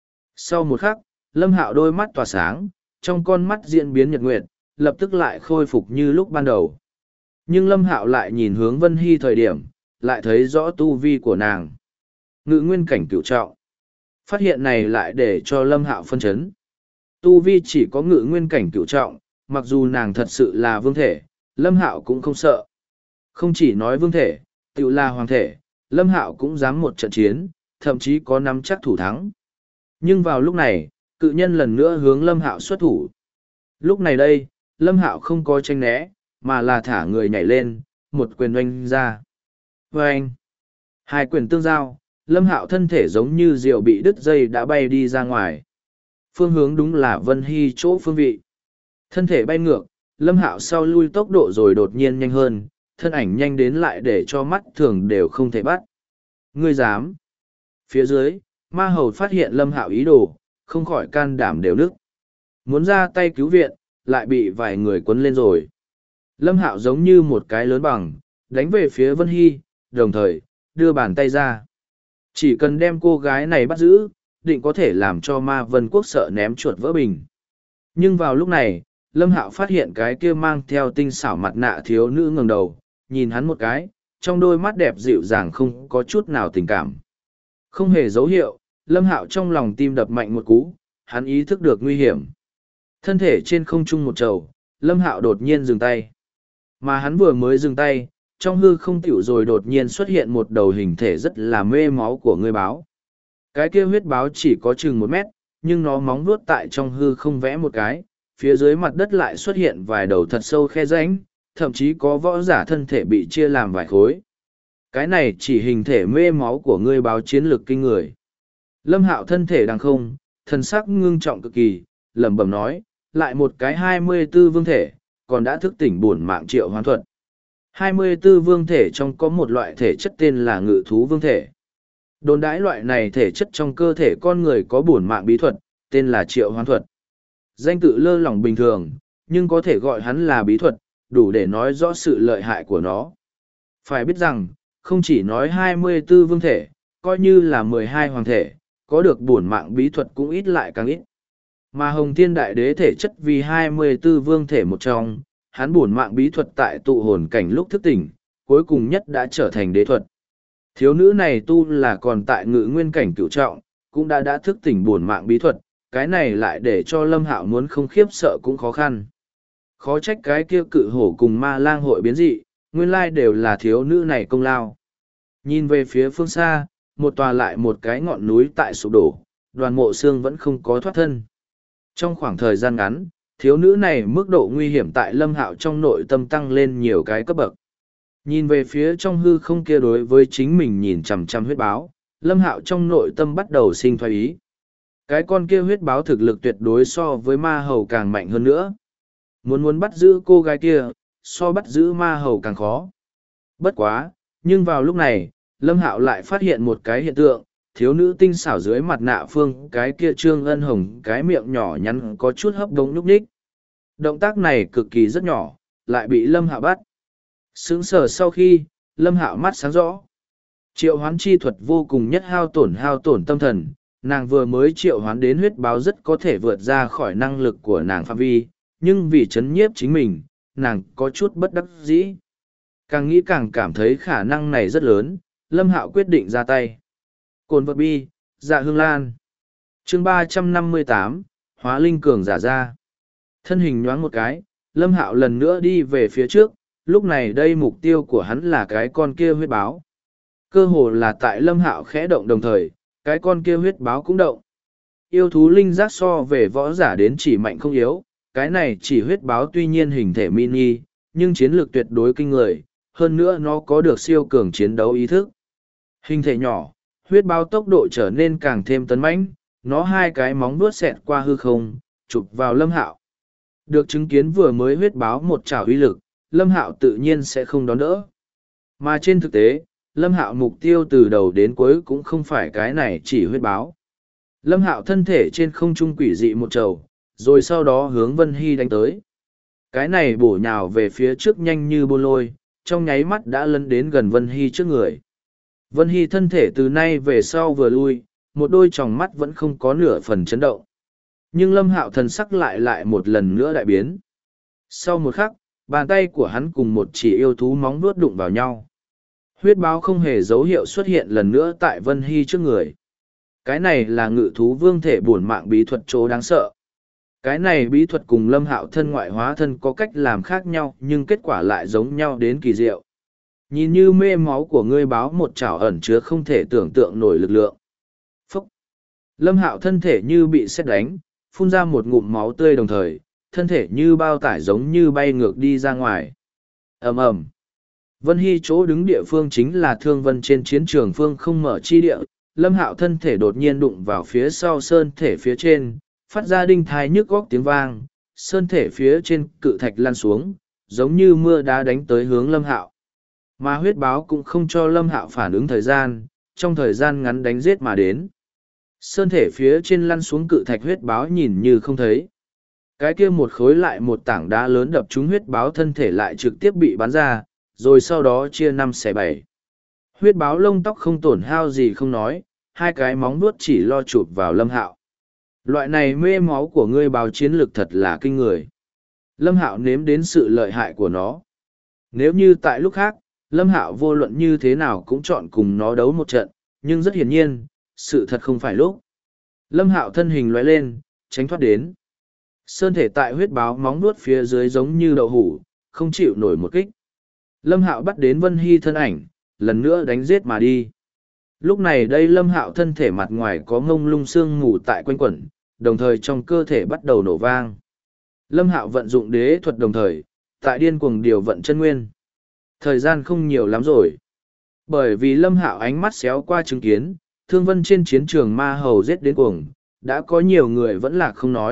Sau một khắc, Lâm Hạo đôi mắt tỏa sáng, trong con mắt diễn biến nhật nguyệt, lập tức lại khôi phục như lúc ban đầu. Nhưng Lâm Hạo lại nhìn hướng Vân Hy thời điểm, lại thấy rõ tu vi của nàng. Ngự nguyên cảnh cửu trọng. Phát hiện này lại để cho Lâm Hạo phân chấn. Tu vi chỉ có ngự nguyên cảnh cửu trọng, mặc dù nàng thật sự là vương thể, Lâm Hạo cũng không sợ. Không chỉ nói vương thể, tự là hoàng thể, Lâm Hạo cũng dám một trận chiến, thậm chí có nắm chắc thủ thắng. Nhưng vào lúc này, cự nhân lần nữa hướng Lâm Hạo xuất thủ. Lúc này đây, Lâm Hạo không có tranh né, mà là thả người nhảy lên, một quyền oanh ra. Oanh! Hai quyền tương giao, Lâm Hạo thân thể giống như diều bị đứt dây đã bay đi ra ngoài. Phương hướng đúng là Vân Hy chỗ phương vị. Thân thể bay ngược, Lâm Hạo sau lui tốc độ rồi đột nhiên nhanh hơn, thân ảnh nhanh đến lại để cho mắt thường đều không thể bắt. Ngươi dám! Phía dưới, ma hầu phát hiện Lâm Hạo ý đồ, không khỏi can đảm đều nức. Muốn ra tay cứu viện, lại bị vài người quấn lên rồi. Lâm Hạo giống như một cái lớn bằng, đánh về phía Vân Hy, đồng thời, đưa bàn tay ra. Chỉ cần đem cô gái này bắt giữ, định có thể làm cho Ma Vân Quốc sợ ném chuột vỡ bình. Nhưng vào lúc này, Lâm Hạo phát hiện cái kia mang theo tinh xảo mặt nạ thiếu nữ ngẩng đầu, nhìn hắn một cái, trong đôi mắt đẹp dịu dàng không có chút nào tình cảm. Không hề dấu hiệu, Lâm Hạo trong lòng tim đập mạnh một cú, hắn ý thức được nguy hiểm. Thân thể trên không trung một trầu, Lâm Hạo đột nhiên dừng tay. Mà hắn vừa mới dừng tay, trong hư không tiểu rồi đột nhiên xuất hiện một đầu hình thể rất là mê máu của người báo. Cái kia huyết báo chỉ có chừng 1 mét, nhưng nó móng vuốt tại trong hư không vẽ một cái, phía dưới mặt đất lại xuất hiện vài đầu thật sâu khe rãnh, thậm chí có võ giả thân thể bị chia làm vài khối. Cái này chỉ hình thể mê máu của ngươi báo chiến lược kinh người. Lâm Hạo thân thể đằng không, thần sắc ngưng trọng cực kỳ, lẩm bẩm nói, lại một cái 24 vương thể, còn đã thức tỉnh bổn mạng triệu hoán thuật. 24 vương thể trong có một loại thể chất tên là ngự thú vương thể. Đồn đãi loại này thể chất trong cơ thể con người có bổn mạng bí thuật, tên là triệu hoán thuật. Danh tự lơ lỏng bình thường, nhưng có thể gọi hắn là bí thuật, đủ để nói rõ sự lợi hại của nó. Phải biết rằng, không chỉ nói 24 vương thể, coi như là 12 hoàng thể, có được bổn mạng bí thuật cũng ít lại càng ít. Mà Hồng Thiên Đại Đế thể chất vì 24 vương thể một trong, hắn bổn mạng bí thuật tại tụ hồn cảnh lúc thức tỉnh, cuối cùng nhất đã trở thành đế thuật. Thiếu nữ này tu là còn tại ngự nguyên cảnh cửu trọng, cũng đã thức tỉnh bổn mạng bí thuật, cái này lại để cho Lâm Hạo muốn không khiếp sợ cũng khó khăn. Khó trách cái kia cự hổ cùng ma lang hội biến dị, nguyên lai đều là thiếu nữ này công lao. Nhìn về phía phương xa, một tòa lại một cái ngọn núi tại sụp đổ, Đoàn Mộ Xương vẫn không có thoát thân. Trong khoảng thời gian ngắn, thiếu nữ này mức độ nguy hiểm tại Lâm Hạo trong nội tâm tăng lên nhiều cái cấp bậc. Nhìn về phía trong hư không kia đối với chính mình nhìn chằm chằm huyết báo, Lâm Hạo trong nội tâm bắt đầu sinh thoái ý. Cái con kia huyết báo thực lực tuyệt đối so với ma hầu càng mạnh hơn nữa. Muốn bắt giữ cô gái kia, so bắt giữ ma hầu càng khó. Bất quá, nhưng vào lúc này, Lâm Hạo lại phát hiện một cái hiện tượng, thiếu nữ tinh xảo dưới mặt nạ phương cái kia Trương Ân Hồng cái miệng nhỏ nhắn có chút hấp đống nhúc nhích. Động tác này cực kỳ rất nhỏ, lại bị Lâm Hạo bắt. Sững sờ sau khi, Lâm Hạo mắt sáng rõ. Triệu hoán chi thuật vô cùng nhất hao tổn tâm thần, nàng vừa mới triệu hoán đến huyết báo rất có thể vượt ra khỏi năng lực của nàng phạm vi, nhưng vì chấn nhiếp chính mình, nàng có chút bất đắc dĩ. Càng nghĩ càng cảm thấy khả năng này rất lớn, Lâm Hạo quyết định ra tay. Cồn vật bi, dạ hương lan. Chương 358, Hóa Linh Cường giả ra. Thân hình nhoáng một cái, Lâm Hạo lần nữa đi về phía trước, lúc này đây mục tiêu của hắn là cái con kia huyết báo. Cơ hồ là tại Lâm Hạo khẽ động đồng thời, cái con kia huyết báo cũng động. Yêu thú linh giác so về võ giả đến chỉ mạnh không yếu, cái này chỉ huyết báo tuy nhiên hình thể mini, nhưng chiến lược tuyệt đối kinh người, hơn nữa nó có được siêu cường chiến đấu ý thức. Hình thể nhỏ, huyết báo tốc độ trở nên càng thêm tấn mãnh, nó hai cái móng vuốt xẹt qua hư không, chụp vào Lâm Hạo. Được chứng kiến vừa mới huyết báo một trảo uy lực, Lâm Hạo tự nhiên sẽ không đón đỡ. Mà trên thực tế, Lâm Hạo mục tiêu từ đầu đến cuối cũng không phải cái này chỉ huyết báo. Lâm Hạo thân thể trên không trung quỷ dị một trầu, rồi sau đó hướng Vân Hy đánh tới. Cái này bổ nhào về phía trước nhanh như bô lôi, trong nháy mắt đã lấn đến gần Vân Hy trước người. Vân Hy thân thể từ nay về sau vừa lui, một đôi tròng mắt vẫn không có nửa phần chấn động. Nhưng Lâm Hạo thần sắc lại một lần nữa đại biến. Sau một khắc, bàn tay của hắn cùng một chỉ yêu thú móng vuốt đụng vào nhau. Huyết báo không hề dấu hiệu xuất hiện lần nữa tại Vân Hy trước người. Cái này là ngự thú vương thể bổn mạng bí thuật chỗ đáng sợ. Cái này bí thuật cùng Lâm Hạo thân ngoại hóa thân có cách làm khác nhau nhưng kết quả lại giống nhau đến kỳ diệu. Nhìn như mê máu của ngươi báo một chảo ẩn chứa không thể tưởng tượng nổi lực lượng. Phúc! Lâm Hạo thân thể như bị sét đánh, phun ra một ngụm máu tươi đồng thời, thân thể như bao tải giống như bay ngược đi ra ngoài. Ầm ầm. Vân Hy chỗ đứng địa phương chính là thương vân trên chiến trường phương không mở chi địa. Lâm Hạo thân thể đột nhiên đụng vào phía sau sơn thể phía trên, phát ra đinh thai nhức góc tiếng vang, sơn thể phía trên cự thạch lăn xuống, giống như mưa đá đánh tới hướng Lâm Hạo. Mà huyết báo cũng không cho Lâm Hạo phản ứng thời gian, trong thời gian ngắn đánh giết mà đến. Sơn thể phía trên lăn xuống cự thạch huyết báo nhìn như không thấy. Cái kia một khối lại một tảng đá lớn đập trúng huyết báo thân thể lại trực tiếp bị bắn ra, rồi sau đó chia 5/7. Huyết báo lông tóc không tổn hao gì không nói, hai cái móng vuốt chỉ lo chụp vào Lâm Hạo. Loại này mê máu của ngươi báo chiến lực thật là kinh người. Lâm Hạo nếm đến sự lợi hại của nó. Nếu như tại lúc khác, Lâm Hạo vô luận như thế nào cũng chọn cùng nó đấu một trận, nhưng rất hiển nhiên, sự thật không phải lúc. Lâm Hạo thân hình lóe lên, tránh thoát đến. Sơn thể tại huyết báo móng nuốt phía dưới giống như đậu hủ, không chịu nổi một kích. Lâm Hạo bắt đến Vân Hy thân ảnh, lần nữa đánh giết mà đi. Lúc này đây Lâm Hạo thân thể mặt ngoài có ngông lung sương mù tại quanh quẩn, đồng thời trong cơ thể bắt đầu nổ vang. Lâm Hạo vận dụng đế thuật đồng thời, tại điên cuồng điều vận chân nguyên. Thời gian không nhiều lắm rồi. Bởi vì Lâm Hạo ánh mắt xéo qua chứng kiến, thương vân trên chiến trường ma hầu giết đến cuồng, đã có nhiều người vẫn là không nói,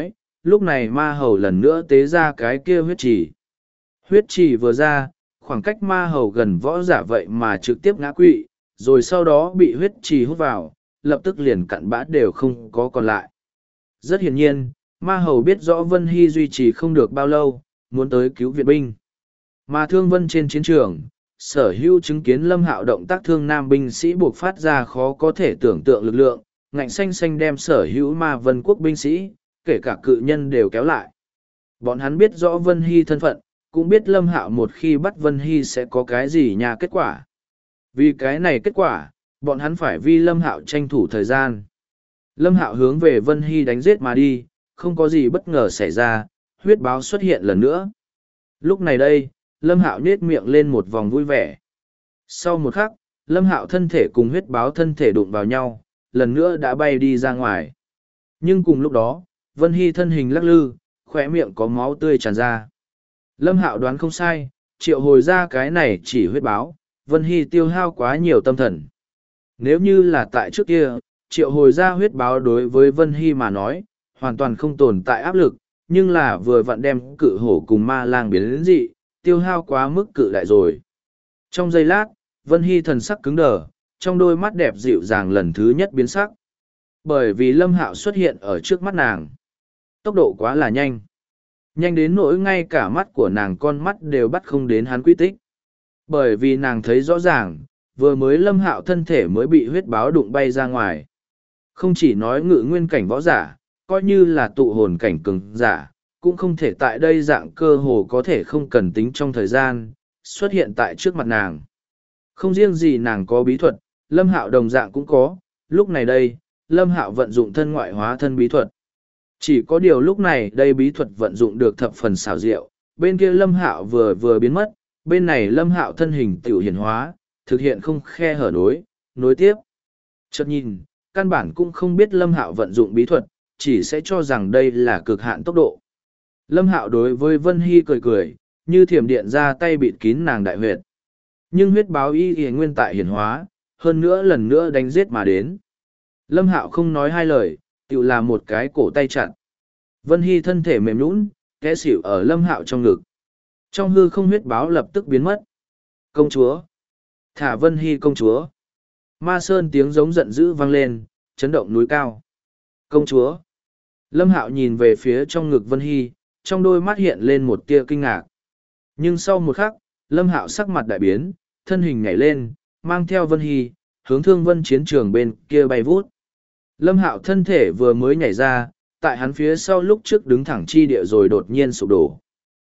lúc này ma hầu lần nữa tế ra cái kia huyết trì. Huyết trì vừa ra, khoảng cách ma hầu gần võ giả vậy mà trực tiếp ngã quỵ, rồi sau đó bị huyết trì hút vào, lập tức liền cặn bã đều không có còn lại. Rất hiển nhiên, ma hầu biết rõ Vân Hy duy trì không được bao lâu, muốn tới cứu viện binh. Mà thương vân trên chiến trường, sở hữu chứng kiến Lâm Hạo động tác thương nam binh sĩ buộc phát ra khó có thể tưởng tượng lực lượng, ngạnh xanh xanh đem sở hữu ma vân quốc binh sĩ, kể cả cự nhân đều kéo lại. Bọn hắn biết rõ Vân Hy thân phận, cũng biết Lâm Hạo một khi bắt Vân Hy sẽ có cái gì nhà kết quả. Vì cái này kết quả, bọn hắn phải vì Lâm Hạo tranh thủ thời gian. Lâm Hạo hướng về Vân Hy đánh giết mà đi, không có gì bất ngờ xảy ra, huyết báo xuất hiện lần nữa. Lúc này đây, Lâm Hạo nhếch miệng lên một vòng vui vẻ. Sau một khắc, Lâm Hạo thân thể cùng huyết báo thân thể đụng vào nhau, lần nữa đã bay đi ra ngoài. Nhưng cùng lúc đó, Vân Hy thân hình lắc lư, khóe miệng có máu tươi tràn ra. Lâm Hạo đoán không sai, triệu hồi ra cái này chỉ huyết báo, Vân Hy tiêu hao quá nhiều tâm thần. Nếu như là tại trước kia, triệu hồi ra huyết báo đối với Vân Hy mà nói, hoàn toàn không tồn tại áp lực, nhưng là vừa vặn đem cự hổ cùng ma lang biến đến dị, tiêu hao quá mức cự đại rồi. Trong giây lát, Vân Hy thần sắc cứng đờ, trong đôi mắt đẹp dịu dàng lần thứ nhất biến sắc. Bởi vì Lâm Hạo xuất hiện ở trước mắt nàng. Tốc độ quá là nhanh. Nhanh đến nỗi ngay cả mắt của nàng con mắt đều bắt không đến hắn quy tích. Bởi vì nàng thấy rõ ràng, vừa mới Lâm Hạo thân thể mới bị huyết báo đụng bay ra ngoài. Không chỉ nói ngự nguyên cảnh võ giả, coi như là tụ hồn cảnh cường giả, cũng không thể tại đây dạng cơ hồ có thể không cần tính trong thời gian, xuất hiện tại trước mặt nàng. Không riêng gì nàng có bí thuật, Lâm Hạo đồng dạng cũng có, lúc này đây, Lâm Hạo vận dụng thân ngoại hóa thân bí thuật. Chỉ có điều lúc này đây bí thuật vận dụng được thập phần xảo diệu, bên kia Lâm Hạo vừa biến mất, bên này Lâm Hạo thân hình tiểu hiển hóa, thực hiện không khe hở nối tiếp. Chợt nhìn, căn bản cũng không biết Lâm Hạo vận dụng bí thuật, chỉ sẽ cho rằng đây là cực hạn tốc độ. Lâm Hạo đối với Vân Hy cười cười, như thiểm điện ra tay bịt kín nàng đại huyệt. Nhưng huyết báo y nguyên tại hiển hóa, hơn nữa lần nữa đánh giết mà đến. Lâm Hạo không nói hai lời, tự là một cái cổ tay chặn. Vân Hy thân thể mềm nhũn, té xỉu ở Lâm Hạo trong ngực. Trong hư không huyết báo lập tức biến mất. Công chúa! Thả Vân Hy công chúa! Ma Sơn tiếng giống giận dữ vang lên, chấn động núi cao. Công chúa! Lâm Hạo nhìn về phía trong ngực Vân Hy, trong đôi mắt hiện lên một tia kinh ngạc. Nhưng sau một khắc, Lâm Hạo sắc mặt đại biến, thân hình nhảy lên, mang theo Vân Hy, hướng Thương Vân chiến trường bên kia bay vút. Lâm Hạo thân thể vừa mới nhảy ra, tại hắn phía sau lúc trước đứng thẳng chi địa rồi đột nhiên sụp đổ.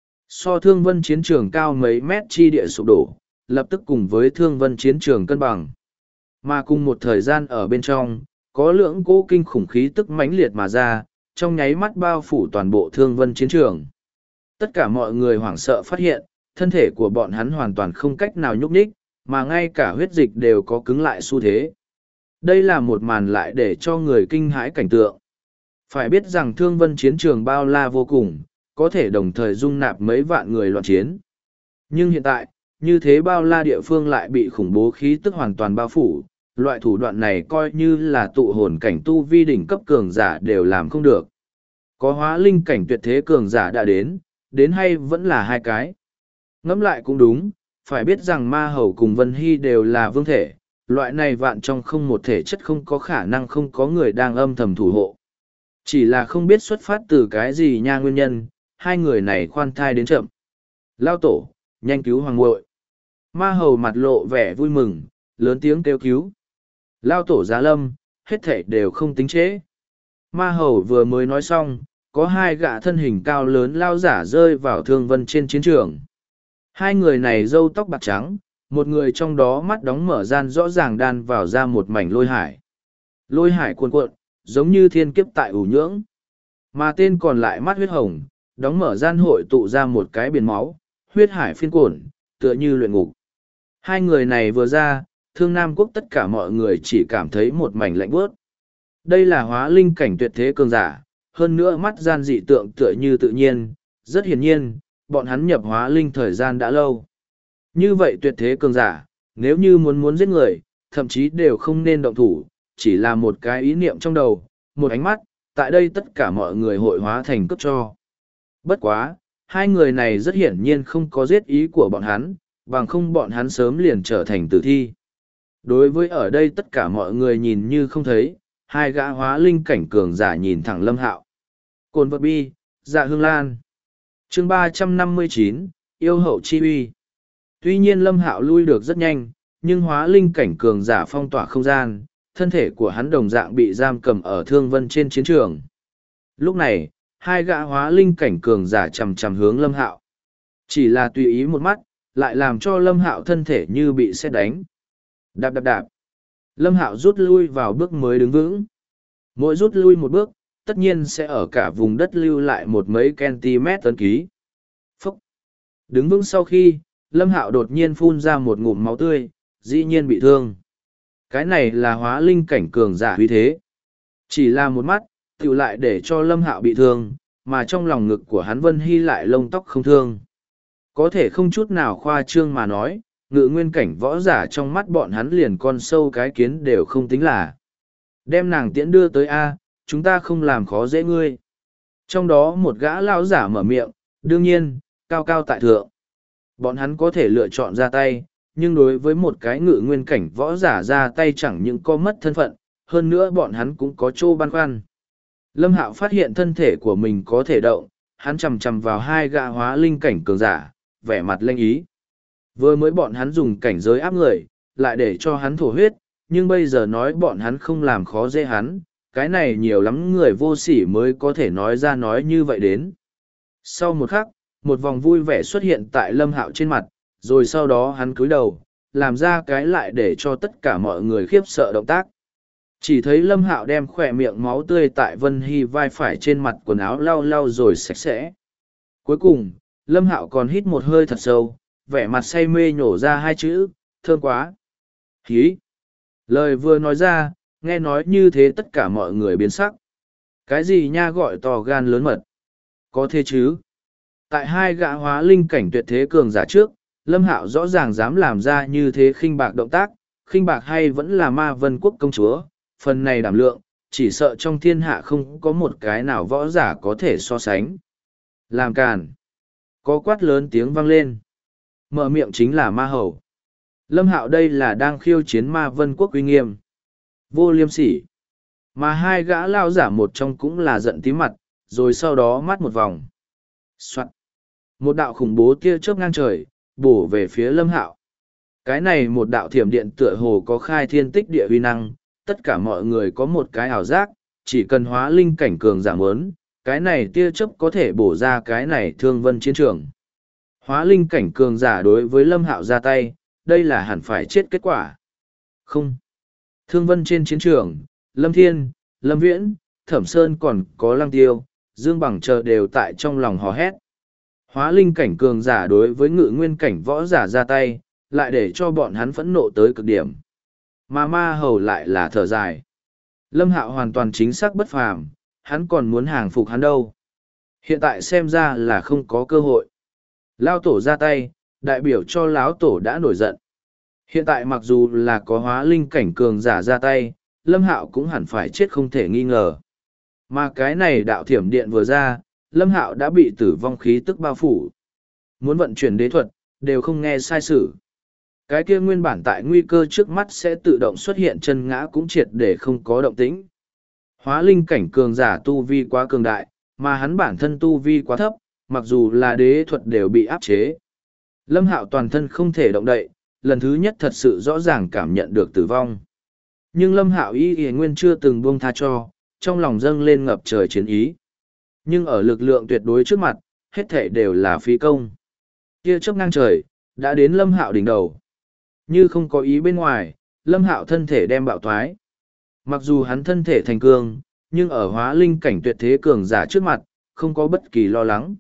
So Thương Vân chiến trường cao mấy mét chi địa sụp đổ, lập tức cùng với Thương Vân chiến trường cân bằng. Mà cùng một thời gian ở bên trong, có lưỡng cỗ kinh khủng khí tức mãnh liệt mà ra, trong nháy mắt bao phủ toàn bộ Thương Vân chiến trường. Tất cả mọi người hoảng sợ phát hiện, thân thể của bọn hắn hoàn toàn không cách nào nhúc nhích, mà ngay cả huyết dịch đều có cứng lại xu thế. Đây là một màn lại để cho người kinh hãi cảnh tượng. Phải biết rằng Thương Vân chiến trường bao la vô cùng, có thể đồng thời dung nạp mấy vạn người loạn chiến. Nhưng hiện tại, như thế bao la địa phương lại bị khủng bố khí tức hoàn toàn bao phủ, loại thủ đoạn này coi như là tụ hồn cảnh tu vi đỉnh cấp cường giả đều làm không được. Có hóa linh cảnh tuyệt thế cường giả đã đến hay vẫn là hai cái. Ngẫm lại cũng đúng, phải biết rằng Ma Hầu cùng Vân Hy đều là vương thể, loại này vạn trong không một thể chất không có khả năng không có người đang âm thầm thủ hộ. Chỉ là không biết xuất phát từ cái gì nha nguyên nhân, hai người này khoan thai đến chậm. Lao tổ, nhanh cứu hoàng muội. Ma Hầu mặt lộ vẻ vui mừng, lớn tiếng kêu cứu. Lao tổ giá lâm, hết thể đều không tính trễ. Ma Hầu vừa mới nói xong, có hai gã thân hình cao lớn lao giả rơi vào Thương Vân trên chiến trường. Hai người này râu tóc bạc trắng, một người trong đó mắt đóng mở gian rõ ràng đan vào ra một mảnh lôi hải. Lôi hải cuồn cuộn, giống như thiên kiếp tại ủ nhưỡng. Mà tên còn lại mắt huyết hồng, đóng mở gian hội tụ ra một cái biển máu, huyết hải phiên cuộn, tựa như luyện ngục. Hai người này vừa ra, Thương Nam Quốc tất cả mọi người chỉ cảm thấy một mảnh lạnh bớt. Đây là hóa linh cảnh tuyệt thế cường giả, hơn nữa mắt gian dị tượng tựa như tự nhiên, rất hiển nhiên, bọn hắn nhập hóa linh thời gian đã lâu. Như vậy tuyệt thế cường giả, nếu như muốn giết người, thậm chí đều không nên động thủ, chỉ là một cái ý niệm trong đầu, một ánh mắt, tại đây tất cả mọi người hội hóa thành cướp cho. Bất quá, hai người này rất hiển nhiên không có giết ý của bọn hắn, bằng không bọn hắn sớm liền trở thành tử thi. Đối với ở đây tất cả mọi người nhìn như không thấy, hai gã hóa linh cảnh cường giả nhìn thẳng Lâm Hạo. Cồn vật bi, dạ hương lan. Chương 359, yêu hậu chi uy. Tuy nhiên Lâm Hạo lui được rất nhanh, nhưng hóa linh cảnh cường giả phong tỏa không gian, thân thể của hắn đồng dạng bị giam cầm ở Thương Vân trên chiến trường. Lúc này, hai gã hóa linh cảnh cường giả chằm chằm hướng Lâm Hạo. Chỉ là tùy ý một mắt, lại làm cho Lâm Hạo thân thể như bị sét đánh. Đạp đạp đạp. Lâm Hạo rút lui vào bước mới đứng vững. Mỗi rút lui một bước, tất nhiên sẽ ở cả vùng đất lưu lại một mấy cm ấn ký. Phúc. Đứng vững sau khi, Lâm Hạo đột nhiên phun ra một ngụm máu tươi, dĩ nhiên bị thương. Cái này là hóa linh cảnh cường giả uy thế. Chỉ là một mắt, tựu lại để cho Lâm Hạo bị thương, mà trong lòng ngực của hắn Vân Hy lại lông tóc không thương. Có thể không chút nào khoa trương mà nói, ngự nguyên cảnh võ giả trong mắt bọn hắn liền con sâu cái kiến đều không tính là. Đem nàng tiễn đưa tới A, chúng ta không làm khó dễ ngươi. Trong đó một gã lao giả mở miệng, đương nhiên, cao cao tại thượng. Bọn hắn có thể lựa chọn ra tay, nhưng đối với một cái ngự nguyên cảnh võ giả ra tay chẳng những có mất thân phận, hơn nữa bọn hắn cũng có chỗ băn khoăn. Lâm Hạo phát hiện thân thể của mình có thể động, hắn chầm chầm vào hai gã hóa linh cảnh cường giả, vẻ mặt lanh ý. Vừa mới bọn hắn dùng cảnh giới áp người, lại để cho hắn thổ huyết, nhưng bây giờ nói bọn hắn không làm khó dễ hắn, cái này nhiều lắm người vô sỉ mới có thể nói ra nói như vậy đến. Sau một khắc, một vòng vui vẻ xuất hiện tại Lâm Hạo trên mặt, rồi sau đó hắn cúi đầu, làm ra cái lại để cho tất cả mọi người khiếp sợ động tác. Chỉ thấy Lâm Hạo đem khỏe miệng máu tươi tại Vân Hy vai phải trên mặt quần áo lau lau rồi sạch sẽ. Cuối cùng, Lâm Hạo còn hít một hơi thật sâu, vẻ mặt say mê nhổ ra hai chữ, thơm quá. Hí! Lời vừa nói ra, nghe nói như thế tất cả mọi người biến sắc. Cái gì nha gọi to gan lớn mật? Có thế chứ? Tại hai gã hóa linh cảnh tuyệt thế cường giả trước, Lâm Hạo rõ ràng dám làm ra như thế khinh bạc động tác, khinh bạc hay vẫn là Ma Vân Quốc công chúa, phần này đảm lượng, chỉ sợ trong thiên hạ không có một cái nào võ giả có thể so sánh. Làm càn. Có quát lớn tiếng vang lên. Mở miệng chính là Ma Hầu. Lâm Hạo đây là đang khiêu chiến Ma Vân Quốc uy nghiêm. Vô liêm sỉ. Mà hai gã lao giả một trong cũng là giận tí mặt, rồi sau đó mắt một vòng. Soạn. Một đạo khủng bố tia chớp ngang trời, bổ về phía Lâm Hạo. Cái này một đạo thiểm điện tựa hồ có khai thiên tích địa uy năng, tất cả mọi người có một cái ảo giác, chỉ cần hóa linh cảnh cường giả muốn, cái này tia chớp có thể bổ ra cái này Thương Vân chiến trường. Hóa linh cảnh cường giả đối với Lâm Hạo ra tay, đây là hẳn phải chết kết quả. Không. Thương Vân trên chiến trường, Lâm Thiên, Lâm Viễn, Thẩm Sơn còn có Lăng Tiêu, Dương Bằng chờ đều tại trong lòng hò hét. Hóa linh cảnh cường giả đối với ngự nguyên cảnh võ giả ra tay, lại để cho bọn hắn phẫn nộ tới cực điểm. Mà Ma Hầu lại là thở dài. Lâm Hạo hoàn toàn chính xác bất phàm, hắn còn muốn hàng phục hắn đâu. Hiện tại xem ra là không có cơ hội. Lao tổ ra tay, đại biểu cho lão tổ đã nổi giận. Hiện tại mặc dù là có hóa linh cảnh cường giả ra tay, Lâm Hạo cũng hẳn phải chết không thể nghi ngờ. Mà cái này đạo thiểm điện vừa ra, Lâm Hạo đã bị tử vong khí tức bao phủ. Muốn vận chuyển đế thuật, đều không nghe sai sử. Cái kia nguyên bản tại nguy cơ trước mắt sẽ tự động xuất hiện chân ngã cũng triệt để không có động tĩnh. Hóa linh cảnh cường giả tu vi quá cường đại, mà hắn bản thân tu vi quá thấp, mặc dù là đế thuật đều bị áp chế. Lâm Hạo toàn thân không thể động đậy, lần thứ nhất thật sự rõ ràng cảm nhận được tử vong. Nhưng Lâm Hạo y nguyên chưa từng buông tha cho, trong lòng dâng lên ngập trời chiến ý. Nhưng ở lực lượng tuyệt đối trước mặt, hết thể đều là phí công. Tia chớp ngang trời, đã đến Lâm Hạo đỉnh đầu. Như không có ý bên ngoài, Lâm Hạo thân thể đem bạo thoái. Mặc dù hắn thân thể thành cường, nhưng ở hóa linh cảnh tuyệt thế cường giả trước mặt, không có bất kỳ lo lắng.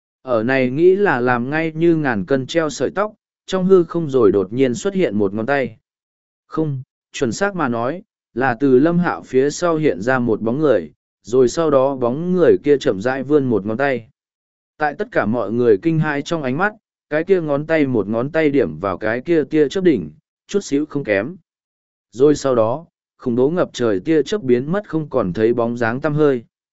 Ở này nghĩ là làm ngay như ngàn cân treo sợi tóc, trong hư không rồi đột nhiên xuất hiện một ngón tay. Không, chuẩn xác mà nói, là từ Lâm Hạo phía sau hiện ra một bóng người, rồi sau đó bóng người kia chậm rãi vươn một ngón tay. Tại tất cả mọi người kinh hãi trong ánh mắt, cái kia ngón tay một ngón tay điểm vào cái kia tia chớp đỉnh, chút xíu không kém. Rồi sau đó, khủng bố ngập trời tia chớp biến mất không còn thấy bóng dáng tăm hơi.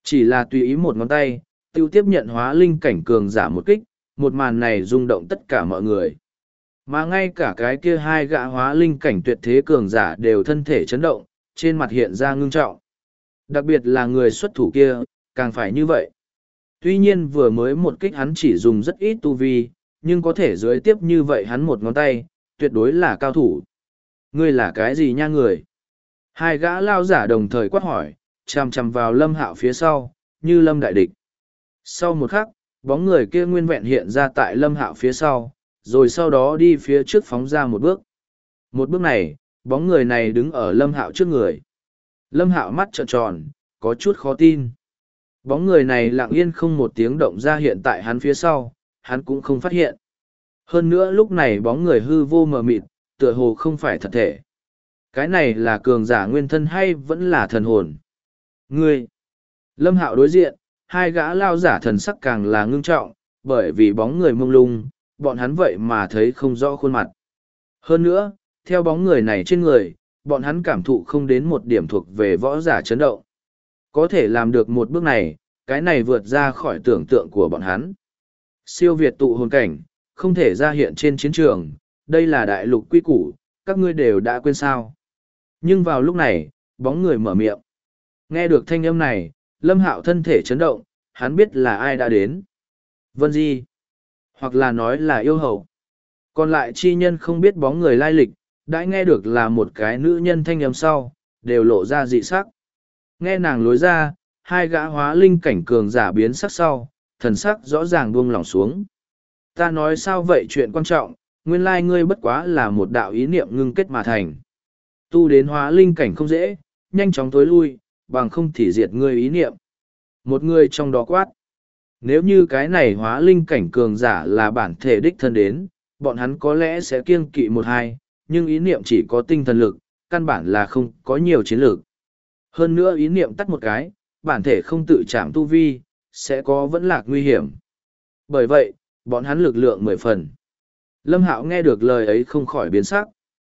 Chỉ là tùy ý một ngón tay, tiêu tiếp nhận hóa linh cảnh cường giả một kích, một màn này rung động tất cả mọi người. Mà ngay cả cái kia hai gã hóa linh cảnh tuyệt thế cường giả đều thân thể chấn động, trên mặt hiện ra ngưng trọng. Đặc biệt là người xuất thủ kia, càng phải như vậy. Tuy nhiên vừa mới một kích hắn chỉ dùng rất ít tu vi, nhưng có thể dưới tiếp như vậy hắn một ngón tay, tuyệt đối là cao thủ. Ngươi là cái gì nha người? Hai gã lao giả đồng thời quát hỏi, chằm chằm vào Lâm Hạo phía sau, như Lâm đại địch. Sau một khắc, bóng người kia nguyên vẹn hiện ra tại Lâm Hạo phía sau, rồi sau đó đi phía trước phóng ra một bước. Một bước này, bóng người này đứng ở Lâm Hạo trước người. Lâm Hạo mắt trợn tròn, có chút khó tin. Bóng người này lặng yên không một tiếng động ra hiện tại hắn phía sau, hắn cũng không phát hiện. Hơn nữa lúc này bóng người hư vô mờ mịt, tựa hồ không phải thật thể. Cái này là cường giả nguyên thân hay vẫn là thần hồn? Ngươi! Lâm Hạo đối diện, hai gã lao giả thần sắc càng là ngưng trọng, bởi vì bóng người mông lung, bọn hắn vậy mà thấy không rõ khuôn mặt. Hơn nữa, theo bóng người này trên người, bọn hắn cảm thụ không đến một điểm thuộc về võ giả chấn động. Có thể làm được một bước này, cái này vượt ra khỏi tưởng tượng của bọn hắn. Siêu việt tụ hồn cảnh, không thể ra hiện trên chiến trường, đây là đại lục quy củ, các ngươi đều đã quên sao. Nhưng vào lúc này, bóng người mở miệng. Nghe được thanh âm này, Lâm Hạo thân thể chấn động, hắn biết là ai đã đến. Vân Di, hoặc là nói là yêu hậu. Còn lại chi nhân không biết bóng người lai lịch, đã nghe được là một cái nữ nhân thanh âm sau, đều lộ ra dị sắc. Nghe nàng lối ra, hai gã hóa linh cảnh cường giả biến sắc sau, thần sắc rõ ràng buông lỏng xuống. Ta nói sao vậy chuyện quan trọng, nguyên lai ngươi bất quá là một đạo ý niệm ngưng kết mà thành. Tu đến hóa linh cảnh không dễ, nhanh chóng tối lui, bằng không thì diệt ngươi ý niệm. Một người trong đó quát. Nếu như cái này hóa linh cảnh cường giả là bản thể đích thân đến, bọn hắn có lẽ sẽ kiêng kỵ một hai, nhưng ý niệm chỉ có tinh thần lực, căn bản là không có nhiều chiến lược. Hơn nữa ý niệm tắt một cái, bản thể không tự chạm tu vi, sẽ có vẫn lạc nguy hiểm. Bởi vậy, bọn hắn lực lượng 10 phần. Lâm Hạo nghe được lời ấy không khỏi biến sắc.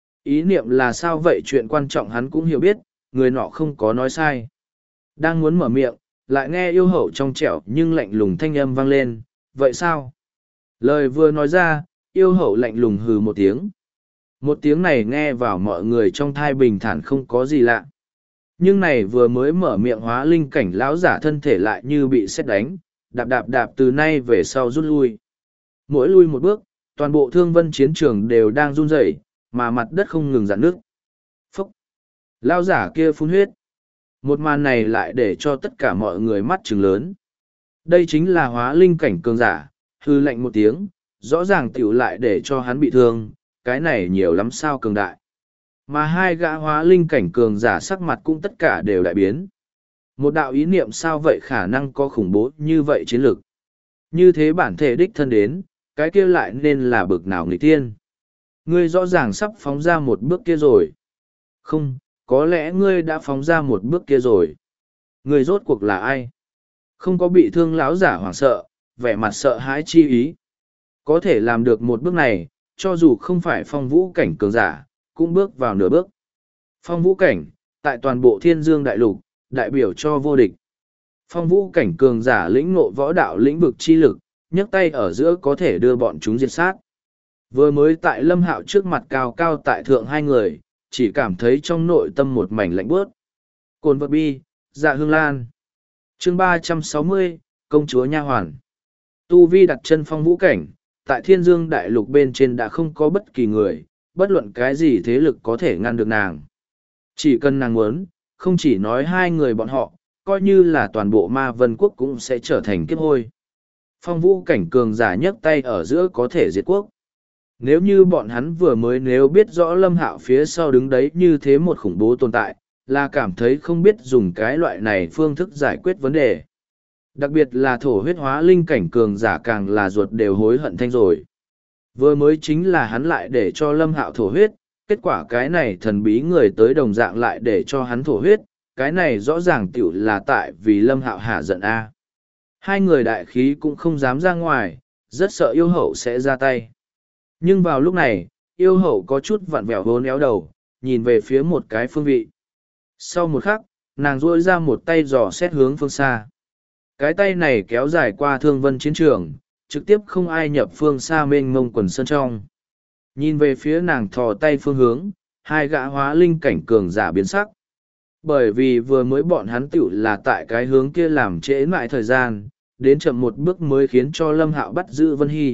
Ý niệm là sao vậy chuyện quan trọng hắn cũng hiểu biết, người nọ không có nói sai. Đang muốn mở miệng, lại nghe yêu hậu trong trẻo nhưng lạnh lùng thanh âm vang lên, vậy sao? Lời vừa nói ra, yêu hậu lạnh lùng hừ một tiếng. Một tiếng này nghe vào mọi người trong thai bình thản không có gì lạ. Nhưng này vừa mới mở miệng hóa linh cảnh lão giả thân thể lại như bị sét đánh, đạp đạp đạp từ nay về sau rút lui. Mỗi lui một bước, toàn bộ thương vân chiến trường đều đang run rẩy, mà mặt đất không ngừng rạn nước. Phúc! Lão giả kia phun huyết. Một màn này lại để cho tất cả mọi người mắt trừng lớn. Đây chính là hóa linh cảnh cường giả, hư lạnh một tiếng, rõ ràng tiểu lại để cho hắn bị thương, cái này nhiều lắm sao cường đại. Mà hai gã hóa linh cảnh cường giả sắc mặt cũng tất cả đều đại biến. Một đạo ý niệm sao vậy khả năng có khủng bố như vậy chiến lược. Như thế bản thể đích thân đến, cái kia lại nên là bực nào nghịch tiên. Ngươi rõ ràng sắp phóng ra một bước kia rồi. Không, có lẽ ngươi đã phóng ra một bước kia rồi. Ngươi rốt cuộc là ai? Không có bị thương lão giả hoảng sợ, vẻ mặt sợ hãi chi ý. Có thể làm được một bước này, cho dù không phải phong vũ cảnh cường giả, cũng bước vào nửa bước. Phong vũ cảnh, tại toàn bộ thiên dương đại lục, đại biểu cho vô địch. Phong vũ cảnh cường giả lĩnh ngộ võ đạo lĩnh vực chi lực, nhấc tay ở giữa có thể đưa bọn chúng diệt sát. Vừa mới tại Lâm Hạo trước mặt cao cao tại thượng hai người, chỉ cảm thấy trong nội tâm một mảnh lạnh bớt. Cồn vật bi, dạ hương lan. Chương 360, công chúa nha hoàn. Tu vi đặt chân phong vũ cảnh, tại thiên dương đại lục bên trên đã không có bất kỳ người, bất luận cái gì thế lực có thể ngăn được nàng. Chỉ cần nàng muốn, không chỉ nói hai người bọn họ, coi như là toàn bộ ma vân quốc cũng sẽ trở thành kiếp hôi. Phong vũ cảnh cường giả nhấc tay ở giữa có thể diệt quốc. Nếu như bọn hắn vừa mới nếu biết rõ Lâm Hạo phía sau đứng đấy như thế một khủng bố tồn tại, là cảm thấy không biết dùng cái loại này phương thức giải quyết vấn đề. Đặc biệt là thổ huyết hóa linh cảnh cường giả càng là ruột đều hối hận thanh rồi. Vừa mới chính là hắn lại để cho Lâm Hạo thổ huyết, kết quả cái này thần bí người tới đồng dạng lại để cho hắn thổ huyết, cái này rõ ràng tiểu là tại vì Lâm Hạo hạ giận A. Hai người đại khí cũng không dám ra ngoài, rất sợ yêu hậu sẽ ra tay. Nhưng vào lúc này, yêu hậu có chút vặn vẹo vốn éo đầu, nhìn về phía một cái phương vị. Sau một khắc, nàng duỗi ra một tay dò xét hướng phương xa. Cái tay này kéo dài qua thương vân chiến trường, trực tiếp không ai nhập phương xa mênh mông quần sân trong. Nhìn về phía nàng thò tay phương hướng, hai gã hóa linh cảnh cường giả biến sắc. Bởi vì vừa mới bọn hắn tựu là tại cái hướng kia làm trễ mãi thời gian, đến chậm một bước mới khiến cho Lâm Hạo bắt giữ Vân Hy.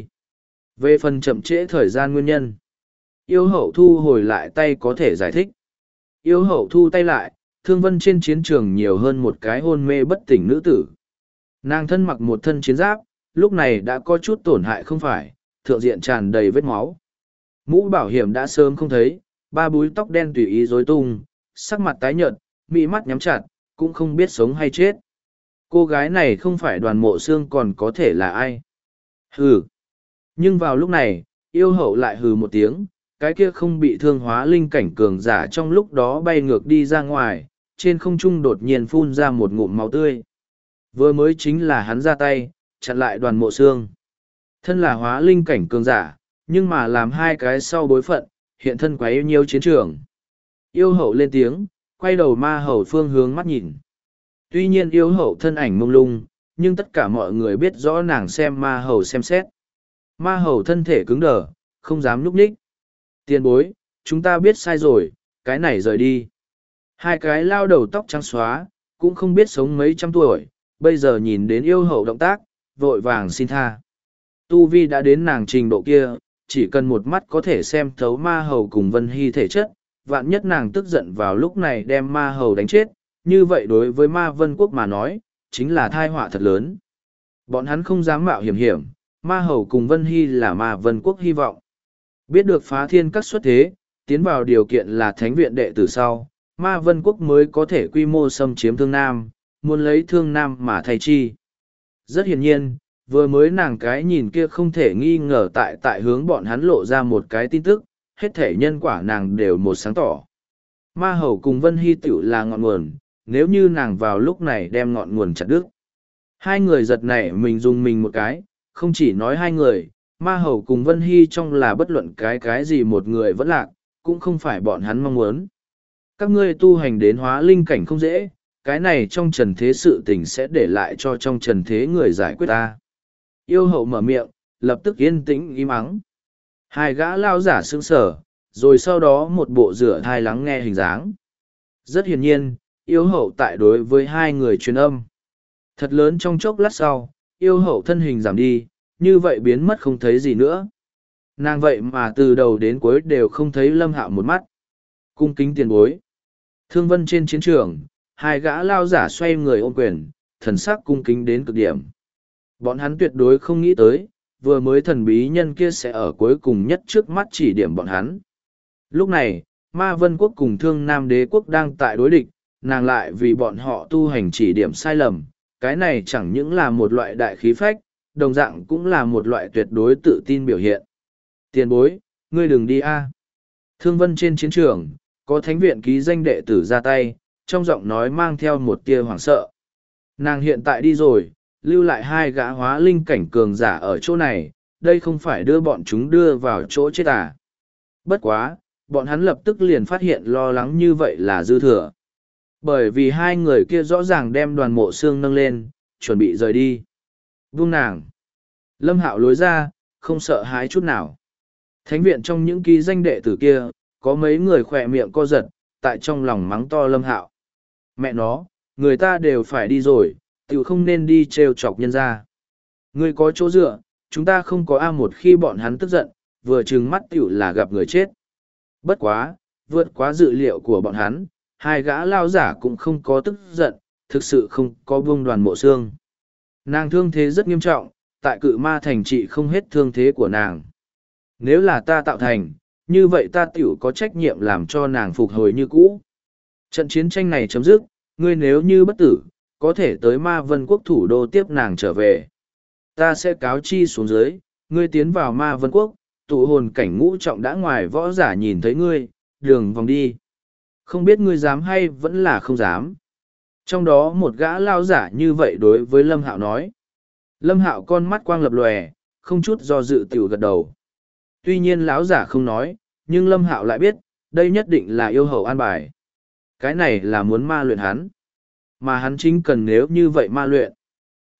Về phần chậm trễ thời gian nguyên nhân, yêu hậu thu hồi lại tay có thể giải thích. Yêu hậu thu tay lại, thương vân trên chiến trường nhiều hơn một cái hôn mê bất tỉnh nữ tử. Nàng thân mặc một thân chiến giáp, lúc này đã có chút tổn hại không phải, thượng diện tràn đầy vết máu. Mũ bảo hiểm đã sớm không thấy, ba búi tóc đen tùy ý rối tung, sắc mặt tái nhợt, mị mắt nhắm chặt, cũng không biết sống hay chết. Cô gái này không phải Đoàn Mộ Xương còn có thể là ai? Hừ. Nhưng vào lúc này, yêu hậu lại hừ một tiếng, cái kia không bị thương hóa linh cảnh cường giả trong lúc đó bay ngược đi ra ngoài, trên không trung đột nhiên phun ra một ngụm máu tươi. Vừa mới chính là hắn ra tay, chặn lại Đoàn Mộ Xương. Thân là hóa linh cảnh cường giả, nhưng mà làm hai cái sau bối phận, hiện thân quá yêu nhiều chiến trường. Yêu hậu lên tiếng, quay đầu ma hầu phương hướng mắt nhìn. Tuy nhiên yêu hậu thân ảnh mông lung, nhưng tất cả mọi người biết rõ nàng xem ma hầu xem xét. Ma hầu thân thể cứng đờ, không dám nhúc nhích. Tiền bối, chúng ta biết sai rồi, cái này rời đi. Hai cái lao đầu tóc trắng xóa, cũng không biết sống mấy trăm tuổi, bây giờ nhìn đến yêu hậu động tác, vội vàng xin tha. Tu vi đã đến nàng trình độ kia, chỉ cần một mắt có thể xem thấu ma hầu cùng Vân Hy thể chất, vạn nhất nàng tức giận vào lúc này đem ma hầu đánh chết, như vậy đối với ma vân quốc mà nói, chính là thai họa thật lớn. Bọn hắn không dám mạo hiểm, ma hầu cùng Vân Hy là ma vân quốc hy vọng. Biết được phá thiên các xuất thế, tiến vào điều kiện là thánh viện đệ tử sau, ma vân quốc mới có thể quy mô xâm chiếm thương nam, muốn lấy thương nam mà thay chi. Rất hiển nhiên, vừa mới nàng cái nhìn kia không thể nghi ngờ tại hướng bọn hắn lộ ra một cái tin tức, hết thể nhân quả nàng đều một sáng tỏ. Ma hầu cùng Vân Hy tiểu là ngọn nguồn, nếu như nàng vào lúc này đem ngọn nguồn chặt đứt. Hai người giật nảy mình dùng mình một cái, không chỉ nói hai người, ma hầu cùng Vân Hy trong là bất luận cái gì một người vẫn lạc, cũng không phải bọn hắn mong muốn. Các ngươi tu hành đến hóa linh cảnh không dễ, cái này trong trần thế sự tình sẽ để lại cho trong trần thế người giải quyết ta. Yêu hậu mở miệng, lập tức yên tĩnh im ắng. Hai gã lao giả sững sờ, rồi sau đó một bộ rửa thai lắng nghe hình dáng. Rất hiển nhiên, yêu hậu tại đối với hai người truyền âm. Thật lớn trong chốc lát sau, yêu hậu thân hình giảm đi, như vậy biến mất không thấy gì nữa. Nàng vậy mà từ đầu đến cuối đều không thấy Lâm Hạo một mắt. Cung kính tiền bối. Thương vân trên chiến trường, hai gã lao giả xoay người ôm quyền, thần sắc cung kính đến cực điểm. Bọn hắn tuyệt đối không nghĩ tới, vừa mới thần bí nhân kia sẽ ở cuối cùng nhất trước mắt chỉ điểm bọn hắn. Lúc này, Ma Vân Quốc cùng Thương Nam Đế Quốc đang tại đối địch, nàng lại vì bọn họ tu hành chỉ điểm sai lầm, cái này chẳng những là một loại đại khí phách, đồng dạng cũng là một loại tuyệt đối tự tin biểu hiện. Tiền bối, ngươi đừng đi a. Thương Vân trên chiến trường, có thánh viện ký danh đệ tử ra tay, trong giọng nói mang theo một tia hoảng sợ. Nàng hiện tại đi rồi, lưu lại hai gã hóa linh cảnh cường giả ở chỗ này, đây không phải đưa bọn chúng đưa vào chỗ chết à. Bất quá, bọn hắn lập tức liền phát hiện lo lắng như vậy là dư thừa. Bởi vì hai người kia rõ ràng đem Đoàn Mộ Xương nâng lên, chuẩn bị rời đi. Vung nàng. Lâm Hạo lối ra, không sợ hãi chút nào. Thánh viện trong những ký danh đệ tử kia, có mấy người khỏe miệng co giật, tại trong lòng mắng to Lâm Hạo. Mẹ nó, người ta đều phải đi rồi, tiểu không nên đi trêu chọc nhân ra. Ngươi có chỗ dựa, chúng ta không có một khi bọn hắn tức giận, vừa trừng mắt tiểu là gặp người chết. Bất quá, vượt quá dự liệu của bọn hắn, hai gã lao giả cũng không có tức giận, thực sự không có buông Đoàn Mộ Xương. Nàng thương thế rất nghiêm trọng, tại Cự Ma thành trị không hết thương thế của nàng. Nếu là ta tạo thành, như vậy ta tiểu có trách nhiệm làm cho nàng phục hồi như cũ. Trận chiến tranh này chấm dứt, ngươi nếu như bất tử, có thể tới Ma Vân Quốc thủ đô tiếp nàng trở về. Ta sẽ cáo chi xuống dưới, ngươi tiến vào Ma Vân Quốc, tụ hồn cảnh ngũ trọng đã ngoài võ giả nhìn thấy ngươi, đường vòng đi. Không biết ngươi dám hay vẫn là không dám. Trong đó một gã lao giả như vậy đối với Lâm Hạo nói. Lâm Hạo con mắt quang lập lòe, không chút do dự tiểu gật đầu. Tuy nhiên lão giả không nói, nhưng Lâm Hạo lại biết, đây nhất định là yêu hậu an bài. Cái này là muốn ma luyện hắn. Mà hắn chính cần nếu như vậy ma luyện.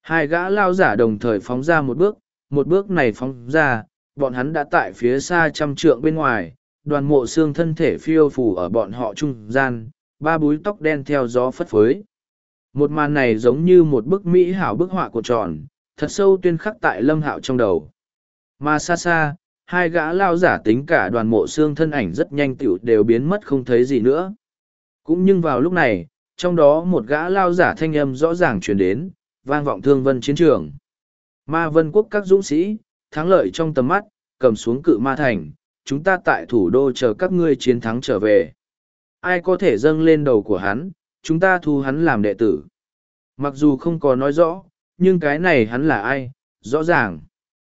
Hai gã lao giả đồng thời phóng ra một bước này phóng ra, bọn hắn đã tại phía xa trăm trượng bên ngoài, đoàn mộ xương thân thể phiêu phù ở bọn họ trung gian, ba búi tóc đen theo gió phất phới. Một màn này giống như một bức mỹ hảo bức họa của tròn, thật sâu tuyên khắc tại Lâm Hạo trong đầu. Mà xa xa, hai gã lao giả tính cả đoàn mộ xương thân ảnh rất nhanh tiểu đều biến mất không thấy gì nữa. Cũng nhưng vào lúc này, trong đó một gã lao giả thanh âm rõ ràng truyền đến, vang vọng thương vân chiến trường. Ma vân quốc các dũng sĩ, thắng lợi trong tầm mắt, cầm xuống cự ma thành, chúng ta tại thủ đô chờ các ngươi chiến thắng trở về. Ai có thể dâng lên đầu của hắn, chúng ta thu hắn làm đệ tử. Mặc dù không có nói rõ, nhưng cái này hắn là ai, rõ ràng.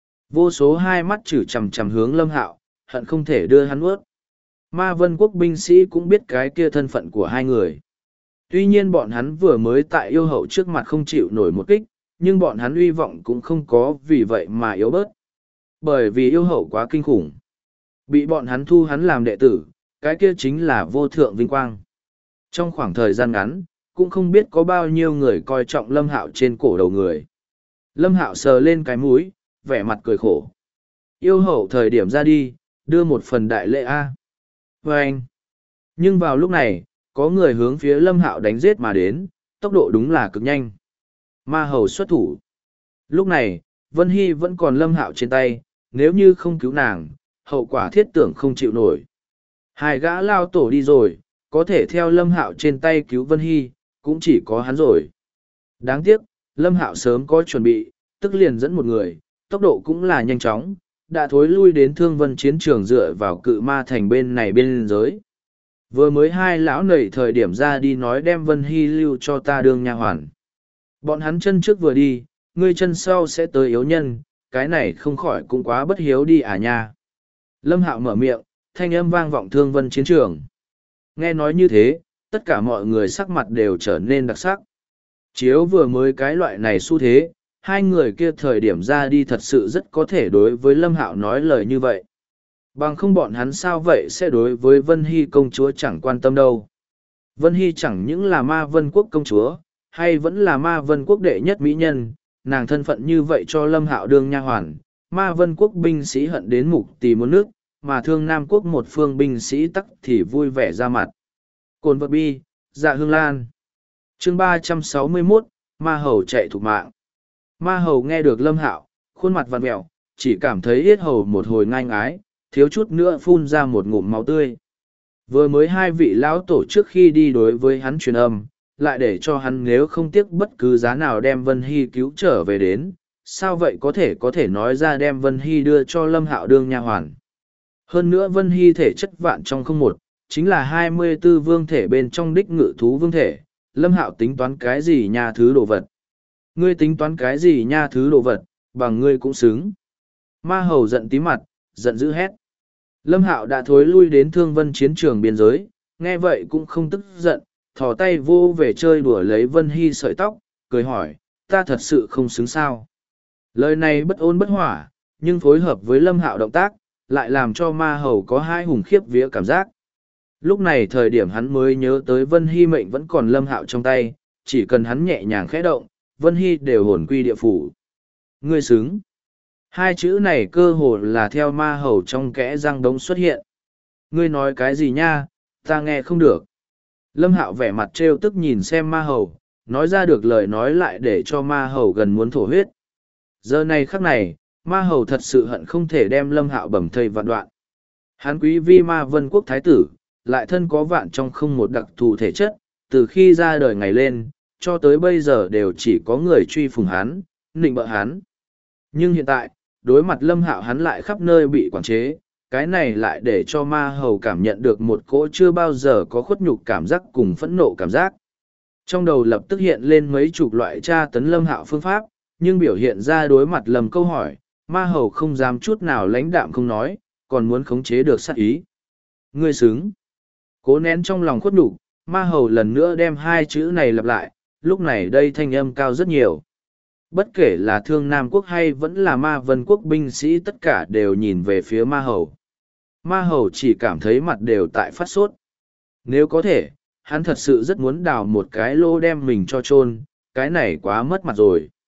Vô số hai mắt chử chằm chằm hướng Lâm Hạo, hận không thể đưa hắn ướt. Ma vân quốc binh sĩ cũng biết cái kia thân phận của hai người. Tuy nhiên bọn hắn vừa mới tại yêu hậu trước mặt không chịu nổi một kích, nhưng bọn hắn uy vọng cũng không có vì vậy mà yếu bớt. Bởi vì yêu hậu quá kinh khủng. Bị bọn hắn thu hắn làm đệ tử, cái kia chính là vô thượng vinh quang. Trong khoảng thời gian ngắn, cũng không biết có bao nhiêu người coi trọng Lâm Hạo trên cổ đầu người. Lâm Hạo sờ lên cái mũi, vẻ mặt cười khổ. Yêu hậu thời điểm ra đi, đưa một phần đại lễ A. Và anh. Nhưng vào lúc này, có người hướng phía Lâm Hạo đánh giết mà đến, tốc độ đúng là cực nhanh. Ma hầu xuất thủ. Lúc này, Vân Hy vẫn còn Lâm Hạo trên tay, nếu như không cứu nàng, hậu quả thiết tưởng không chịu nổi. Hai gã lao tổ đi rồi, có thể theo Lâm Hạo trên tay cứu Vân Hy, cũng chỉ có hắn rồi. Đáng tiếc, Lâm Hạo sớm có chuẩn bị, tức liền dẫn một người, tốc độ cũng là nhanh chóng, đã thối lui đến Thương Vân chiến trường dựa vào cự ma thành bên này bên giới. Vừa mới hai lão nảy thời điểm ra đi nói đem Vân Hy lưu cho ta đương nha hoàn. Bọn hắn chân trước vừa đi, ngươi chân sau sẽ tới yếu nhân, cái này không khỏi cũng quá bất hiếu đi à nha. Lâm Hạo mở miệng, thanh âm vang vọng Thương Vân chiến trường. Nghe nói như thế, tất cả mọi người sắc mặt đều trở nên đặc sắc. Chiếu vừa mới cái loại này xu thế, hai người kia thời điểm ra đi thật sự rất có thể đối với Lâm Hạo nói lời như vậy. Bằng không bọn hắn sao vậy sẽ đối với Vân Hy công chúa chẳng quan tâm đâu. Vân Hy chẳng những là ma vân quốc công chúa, hay vẫn là ma vân quốc đệ nhất mỹ nhân, nàng thân phận như vậy cho Lâm Hạo đương nha hoàn, ma vân quốc binh sĩ hận đến mục tì muốn nước, mà thương nam quốc một phương binh sĩ tắc thì vui vẻ ra mặt. Cồn vật bi, dạ hương lan. Chương 361, ma hầu chạy thục mạng. Ma hầu nghe được Lâm Hạo, khuôn mặt vặn vẹo, chỉ cảm thấy yết hầu một hồi ngai ngái, thiếu chút nữa phun ra một ngụm máu tươi. Vừa mới hai vị lão tổ trước khi đi đối với hắn truyền âm, lại để cho hắn nếu không tiếc bất cứ giá nào đem Vân Hy cứu trở về đến, sao vậy có thể nói ra đem Vân Hy đưa cho Lâm Hạo đương nha hoàn. Hơn nữa Vân Hy thể chất vạn trong không một, chính là 24 vương thể bên trong đích ngự thú vương thể, Lâm Hạo tính toán cái gì nha thứ đồ vật. Ngươi tính toán cái gì nha thứ đồ vật, bằng ngươi cũng xứng. Ma hầu giận tí mặt, giận dữ hét. Lâm Hạo đã thối lui đến Thương Vân chiến trường biên giới, nghe vậy cũng không tức giận, thò tay vô về chơi đùa lấy Vân Hy sợi tóc, cười hỏi, ta thật sự không xứng sao. Lời này bất ôn bất hỏa, nhưng phối hợp với Lâm Hạo động tác, lại làm cho ma hầu có hai hùng khiếp vía cảm giác. Lúc này thời điểm hắn mới nhớ tới Vân Hy mệnh vẫn còn Lâm Hạo trong tay, chỉ cần hắn nhẹ nhàng khẽ động, Vân Hy đều hồn quy địa phủ. Ngươi xứng. Hai chữ này cơ hồ là theo ma hầu trong kẽ răng đống xuất hiện. Ngươi nói cái gì nha, ta nghe không được. Lâm Hạo vẻ mặt trêu tức nhìn xem ma hầu, nói ra được lời nói lại để cho ma hầu gần muốn thổ huyết. Giờ này khắc này, ma hầu thật sự hận không thể đem Lâm Hạo bầm thây vạn đoạn. Hắn quý vi ma vân quốc thái tử, lại thân có vạn trong không một đặc thù thể chất, từ khi ra đời ngày lên, cho tới bây giờ đều chỉ có người truy phùng hắn, nịnh bợ hắn. Nhưng hiện tại, đối mặt Lâm Hạo hắn lại khắp nơi bị quản chế, cái này lại để cho ma hầu cảm nhận được một cỗ chưa bao giờ có khuất nhục cảm giác cùng phẫn nộ cảm giác. Trong đầu lập tức hiện lên mấy chục loại tra tấn Lâm Hạo phương pháp, nhưng biểu hiện ra đối mặt lầm câu hỏi, ma hầu không dám chút nào lãnh đạm không nói, còn muốn khống chế được sát ý. Ngươi xứng. Cố nén trong lòng khuất nhục, ma hầu lần nữa đem hai chữ này lặp lại, lúc này đây thanh âm cao rất nhiều. Bất kể là thương Nam quốc hay vẫn là ma vân quốc binh sĩ tất cả đều nhìn về phía ma hầu. Ma hầu chỉ cảm thấy mặt đều tại phát sốt. Nếu có thể, hắn thật sự rất muốn đào một cái lô đem mình cho chôn, cái này quá mất mặt rồi.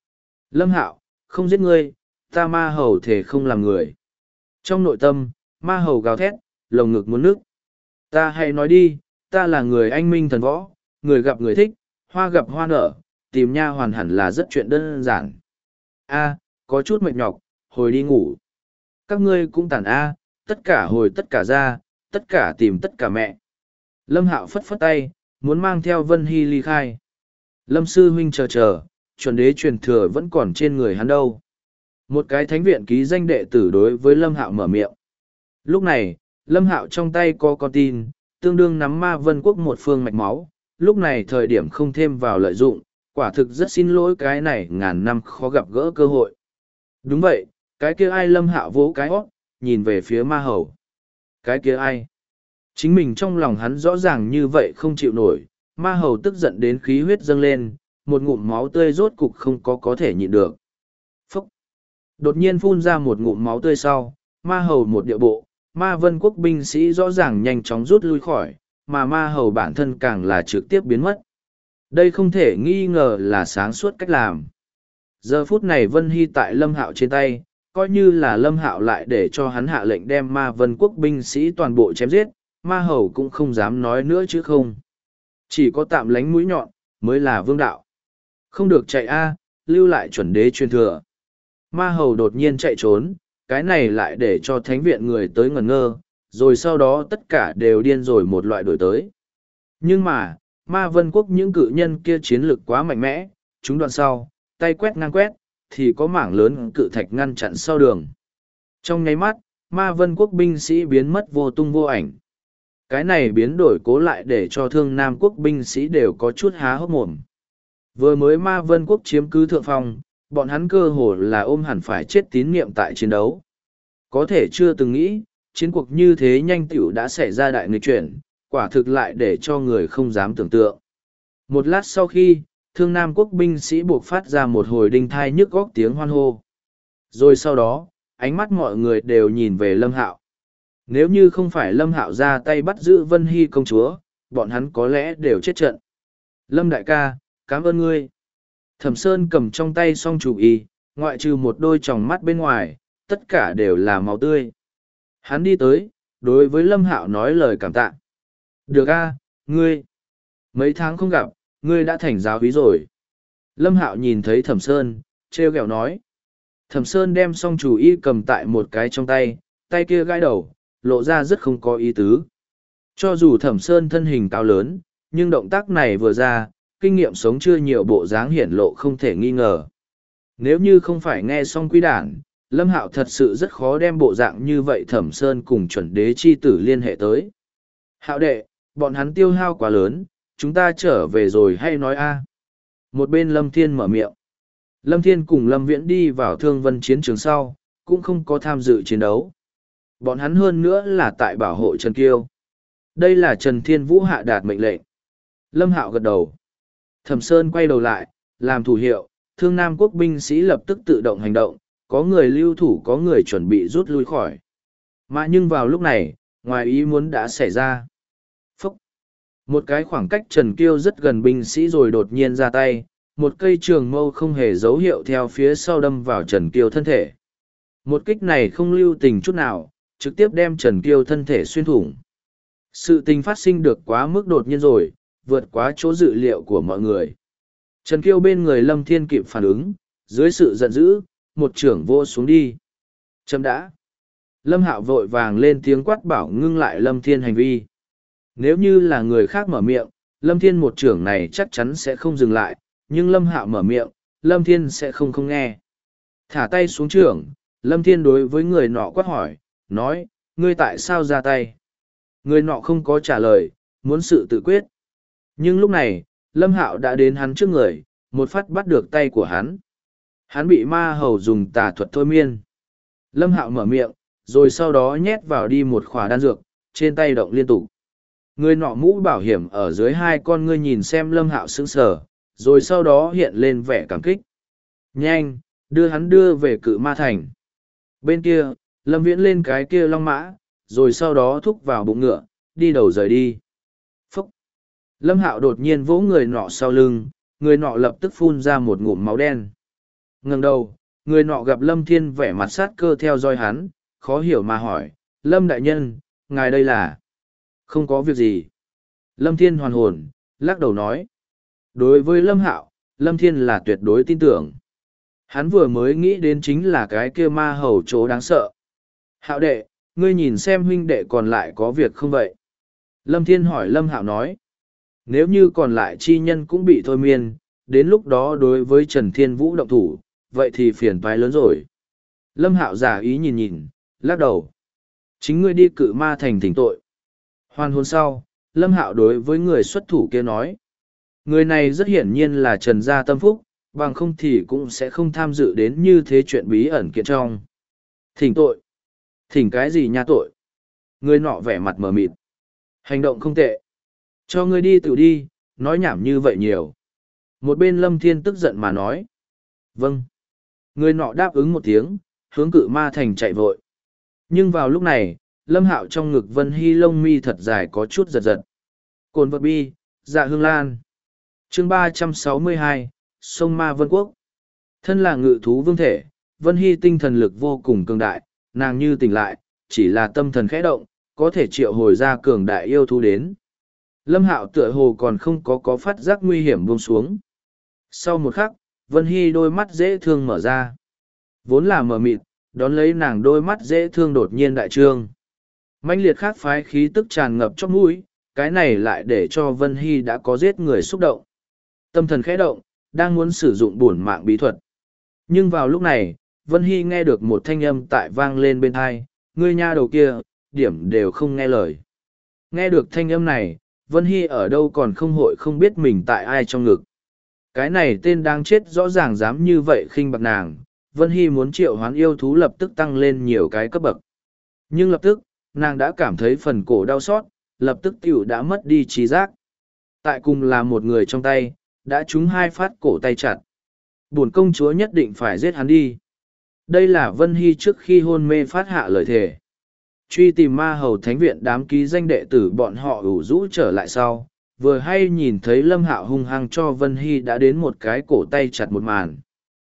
Lâm Hạo, không giết ngươi, ta ma hầu thể không làm người. Trong nội tâm, ma hầu gào thét, lồng ngực muốn nức. Ta hãy nói đi, ta là người anh minh thần võ, người gặp người thích, hoa gặp hoa nở, tìm nha hoàn hẳn là rất chuyện đơn giản. A, có chút mệt nhọc, hồi đi ngủ. Các ngươi cũng tàn A, tất cả hồi tất cả ra, tất cả tìm tất cả mẹ. Lâm Hạo phất phất tay, muốn mang theo Vân Hy ly khai. Lâm sư huynh chờ, chuẩn đế truyền thừa vẫn còn trên người hắn đâu. Một cái thánh viện ký danh đệ tử đối với Lâm Hạo mở miệng. Lúc này, Lâm Hạo trong tay có con tin, tương đương nắm ma vân quốc một phương mạch máu, lúc này thời điểm không thêm vào lợi dụng, quả thực rất xin lỗi cái này ngàn năm khó gặp gỡ cơ hội. Đúng vậy, cái kia ai? Lâm Hạo vỗ cái hót, nhìn về phía ma hầu. Cái kia ai? Chính mình trong lòng hắn rõ ràng như vậy không chịu nổi, ma hầu tức giận đến khí huyết dâng lên, một ngụm máu tươi rốt cục không có thể nhịn được. Phúc! Đột nhiên phun ra một ngụm máu tươi sau, ma hầu một điệu bộ, ma vân quốc binh sĩ rõ ràng nhanh chóng rút lui khỏi, mà ma hầu bản thân càng là trực tiếp biến mất. Đây không thể nghi ngờ là sáng suốt cách làm. Giờ phút này Vân Hy tại Lâm Hạo trên tay, coi như là Lâm Hạo lại để cho hắn hạ lệnh đem ma vân quốc binh sĩ toàn bộ chém giết, ma hầu cũng không dám nói nữa chứ không. Chỉ có tạm lánh mũi nhọn, mới là vương đạo. Không được chạy a, lưu lại chuẩn đế truyền thừa. Ma hầu đột nhiên chạy trốn, cái này lại để cho thánh viện người tới ngẩn ngơ, rồi sau đó tất cả đều điên rồi một loại đổi tới. Nhưng mà, ma vân quốc những cự nhân kia chiến lực quá mạnh mẽ, chúng đoạn sau, tay quét ngang quét, thì có mảng lớn cự thạch ngăn chặn sau đường. Trong nháy mắt, ma vân quốc binh sĩ biến mất vô tung vô ảnh. Cái này biến đổi cố lại để cho thương nam quốc binh sĩ đều có chút há hốc mồm. Vừa mới ma vân quốc chiếm cứ thượng phong, bọn hắn cơ hồ là ôm hẳn phải chết tín niệm tại chiến đấu. Có thể chưa từng nghĩ, chiến cuộc như thế nhanh tiểu đã xảy ra đại nghịch chuyển, quả thực lại để cho người không dám tưởng tượng. Một lát sau khi, thương nam quốc binh sĩ buộc phát ra một hồi đinh thai nhức góc tiếng hoan hô. Rồi sau đó, ánh mắt mọi người đều nhìn về Lâm Hạo. Nếu như không phải Lâm Hạo ra tay bắt giữ Vân Hy công chúa, bọn hắn có lẽ đều chết trận. Lâm đại ca, cảm ơn ngươi. Thẩm Sơn cầm trong tay song chủ y, ngoại trừ một đôi tròng mắt bên ngoài, tất cả đều là máu tươi. Hắn đi tới, đối với Lâm Hạo nói lời cảm tạ. Được a, ngươi. Mấy tháng không gặp, ngươi đã thành giáo úy rồi. Lâm Hạo nhìn thấy Thẩm Sơn, trêu ghẹo nói. Thẩm Sơn đem song chủ y cầm tại một cái trong tay, tay kia gãi đầu, lộ ra rất không có ý tứ. Cho dù Thẩm Sơn thân hình cao lớn, nhưng động tác này vừa ra, kinh nghiệm sống chưa nhiều bộ dáng hiển lộ không thể nghi ngờ. Nếu như không phải nghe xong quý đản, Lâm Hạo thật sự rất khó đem bộ dạng như vậy Thẩm Sơn cùng chuẩn đế chi tử liên hệ tới. Hạo đệ, bọn hắn tiêu hao quá lớn, chúng ta trở về rồi hay nói a? Một bên Lâm Thiên mở miệng. Lâm Thiên cùng Lâm Viễn đi vào Thương Vân chiến trường sau, cũng không có tham dự chiến đấu. Bọn hắn hơn nữa là tại bảo hộ Trần Kiêu. Đây là Trần Thiên Vũ hạ đạt mệnh lệnh. Lâm Hạo gật đầu. Thẩm Sơn quay đầu lại, làm thủ hiệu, Thương Nam quốc binh sĩ lập tức tự động hành động, có người lưu thủ có người chuẩn bị rút lui khỏi. Mà nhưng vào lúc này, ngoài ý muốn đã xảy ra. Phúc! Một cái khoảng cách Trần Kiêu rất gần binh sĩ rồi đột nhiên ra tay, một cây trường mâu không hề dấu hiệu theo phía sau đâm vào Trần Kiêu thân thể. Một kích này không lưu tình chút nào, trực tiếp đem Trần Kiêu thân thể xuyên thủng. Sự tình phát sinh được quá mức đột nhiên rồi, vượt quá chỗ dự liệu của mọi người. Trần Kiêu bên người Lâm Thiên kịp phản ứng, dưới sự giận dữ, một trưởng vô xuống đi. Chấm đã. Lâm Hạo vội vàng lên tiếng quát bảo ngưng lại Lâm Thiên hành vi. Nếu như là người khác mở miệng, Lâm Thiên một trưởng này chắc chắn sẽ không dừng lại, nhưng Lâm Hạo mở miệng, Lâm Thiên sẽ không nghe. Thả tay xuống trưởng, Lâm Thiên đối với người nọ quát hỏi, nói, ngươi tại sao ra tay? Người nọ không có trả lời, muốn sự tự quyết. Nhưng lúc này, Lâm Hạo đã đến hắn trước người, một phát bắt được tay của hắn. Hắn bị ma hầu dùng tà thuật thôi miên. Lâm Hạo mở miệng, rồi sau đó nhét vào đi một khỏa đan dược, trên tay động liên tục. Người nọ mũ bảo hiểm ở dưới hai con ngươi nhìn xem Lâm Hạo sững sờ, rồi sau đó hiện lên vẻ cảm kích. Nhanh, đưa hắn đưa về Cự Ma Thành. Bên kia, Lâm Viễn lên cái kia long mã, rồi sau đó thúc vào bụng ngựa, đi đầu rời đi. Phúc! Lâm Hạo đột nhiên vỗ người nọ sau lưng, người nọ lập tức phun ra một ngụm máu đen. Ngẩng đầu, người nọ gặp Lâm Thiên vẻ mặt sát cơ theo dõi hắn, khó hiểu mà hỏi, Lâm đại nhân, ngài đây là... Không có việc gì. Lâm Thiên hoàn hồn, lắc đầu nói. Đối với Lâm Hạo, Lâm Thiên là tuyệt đối tin tưởng. Hắn vừa mới nghĩ đến chính là cái kia ma hầu chỗ đáng sợ. Hạo đệ, ngươi nhìn xem huynh đệ còn lại có việc không vậy? Lâm Thiên hỏi Lâm Hạo nói. Nếu như còn lại chi nhân cũng bị thôi miên, đến lúc đó đối với Trần Thiên Vũ động thủ, vậy thì phiền toái lớn rồi. Lâm Hạo giả ý nhìn nhìn, lắc đầu. Chính ngươi đi cự ma thành thỉnh tội. Hoàn hồn sau, Lâm Hạo đối với người xuất thủ kia nói. Người này rất hiển nhiên là Trần Gia Tâm Phúc, bằng không thì cũng sẽ không tham dự đến như thế chuyện bí ẩn kiện trong. Thỉnh tội. Thỉnh cái gì nha tội? Người nọ vẻ mặt mờ mịt. Hành động không tệ. Cho ngươi đi tự đi, nói nhảm như vậy nhiều. Một bên Lâm Thiên tức giận mà nói. Vâng. Người nọ đáp ứng một tiếng, hướng cự ma thành chạy vội. Nhưng vào lúc này, Lâm Hạo trong ngực Vân Hy lông mi thật dài có chút giật giật. Cồn vật bi, dạ hương lan. Chương 362, Sông Ma Vân Quốc. Thân là ngự thú vương thể, Vân Hy tinh thần lực vô cùng cường đại, nàng như tỉnh lại, chỉ là tâm thần khẽ động, có thể triệu hồi ra cường đại yêu thú đến. Lâm Hạo tựa hồ còn không có phát giác nguy hiểm buông xuống. Sau một khắc, Vân Hy đôi mắt dễ thương mở ra. Vốn là mờ mịt, đón lấy nàng đôi mắt dễ thương đột nhiên đại trương. Mãnh liệt khác phái khí tức tràn ngập trong mũi, cái này lại để cho Vân Hy đã có giết người xúc động. Tâm thần khẽ động, đang muốn sử dụng bổn mạng bí thuật. Nhưng vào lúc này, Vân Hy nghe được một thanh âm tại vang lên bên thai, ngươi nha đầu kia, điểm đều không nghe lời. Nghe được thanh âm này, Vân Hy ở đâu còn không hội không biết mình tại ai trong ngực. Cái này tên đang chết rõ ràng dám như vậy khinh bạc nàng, Vân Hy muốn triệu hoán yêu thú lập tức tăng lên nhiều cái cấp bậc. Nhưng lập tức, nàng đã cảm thấy phần cổ đau xót, lập tức tiểu đã mất đi trí giác. Tại cùng là một người trong tay, đã trúng hai phát cổ tay chặt. Bổn công chúa nhất định phải giết hắn đi. Đây là Vân Hy trước khi hôn mê phát hạ lời thề. Truy tìm ma hầu thánh viện đám ký danh đệ tử bọn họ ủ rũ trở lại sau, vừa hay nhìn thấy Lâm Hạo hung hăng cho Vân Hy đã đến một cái cổ tay chặt một màn.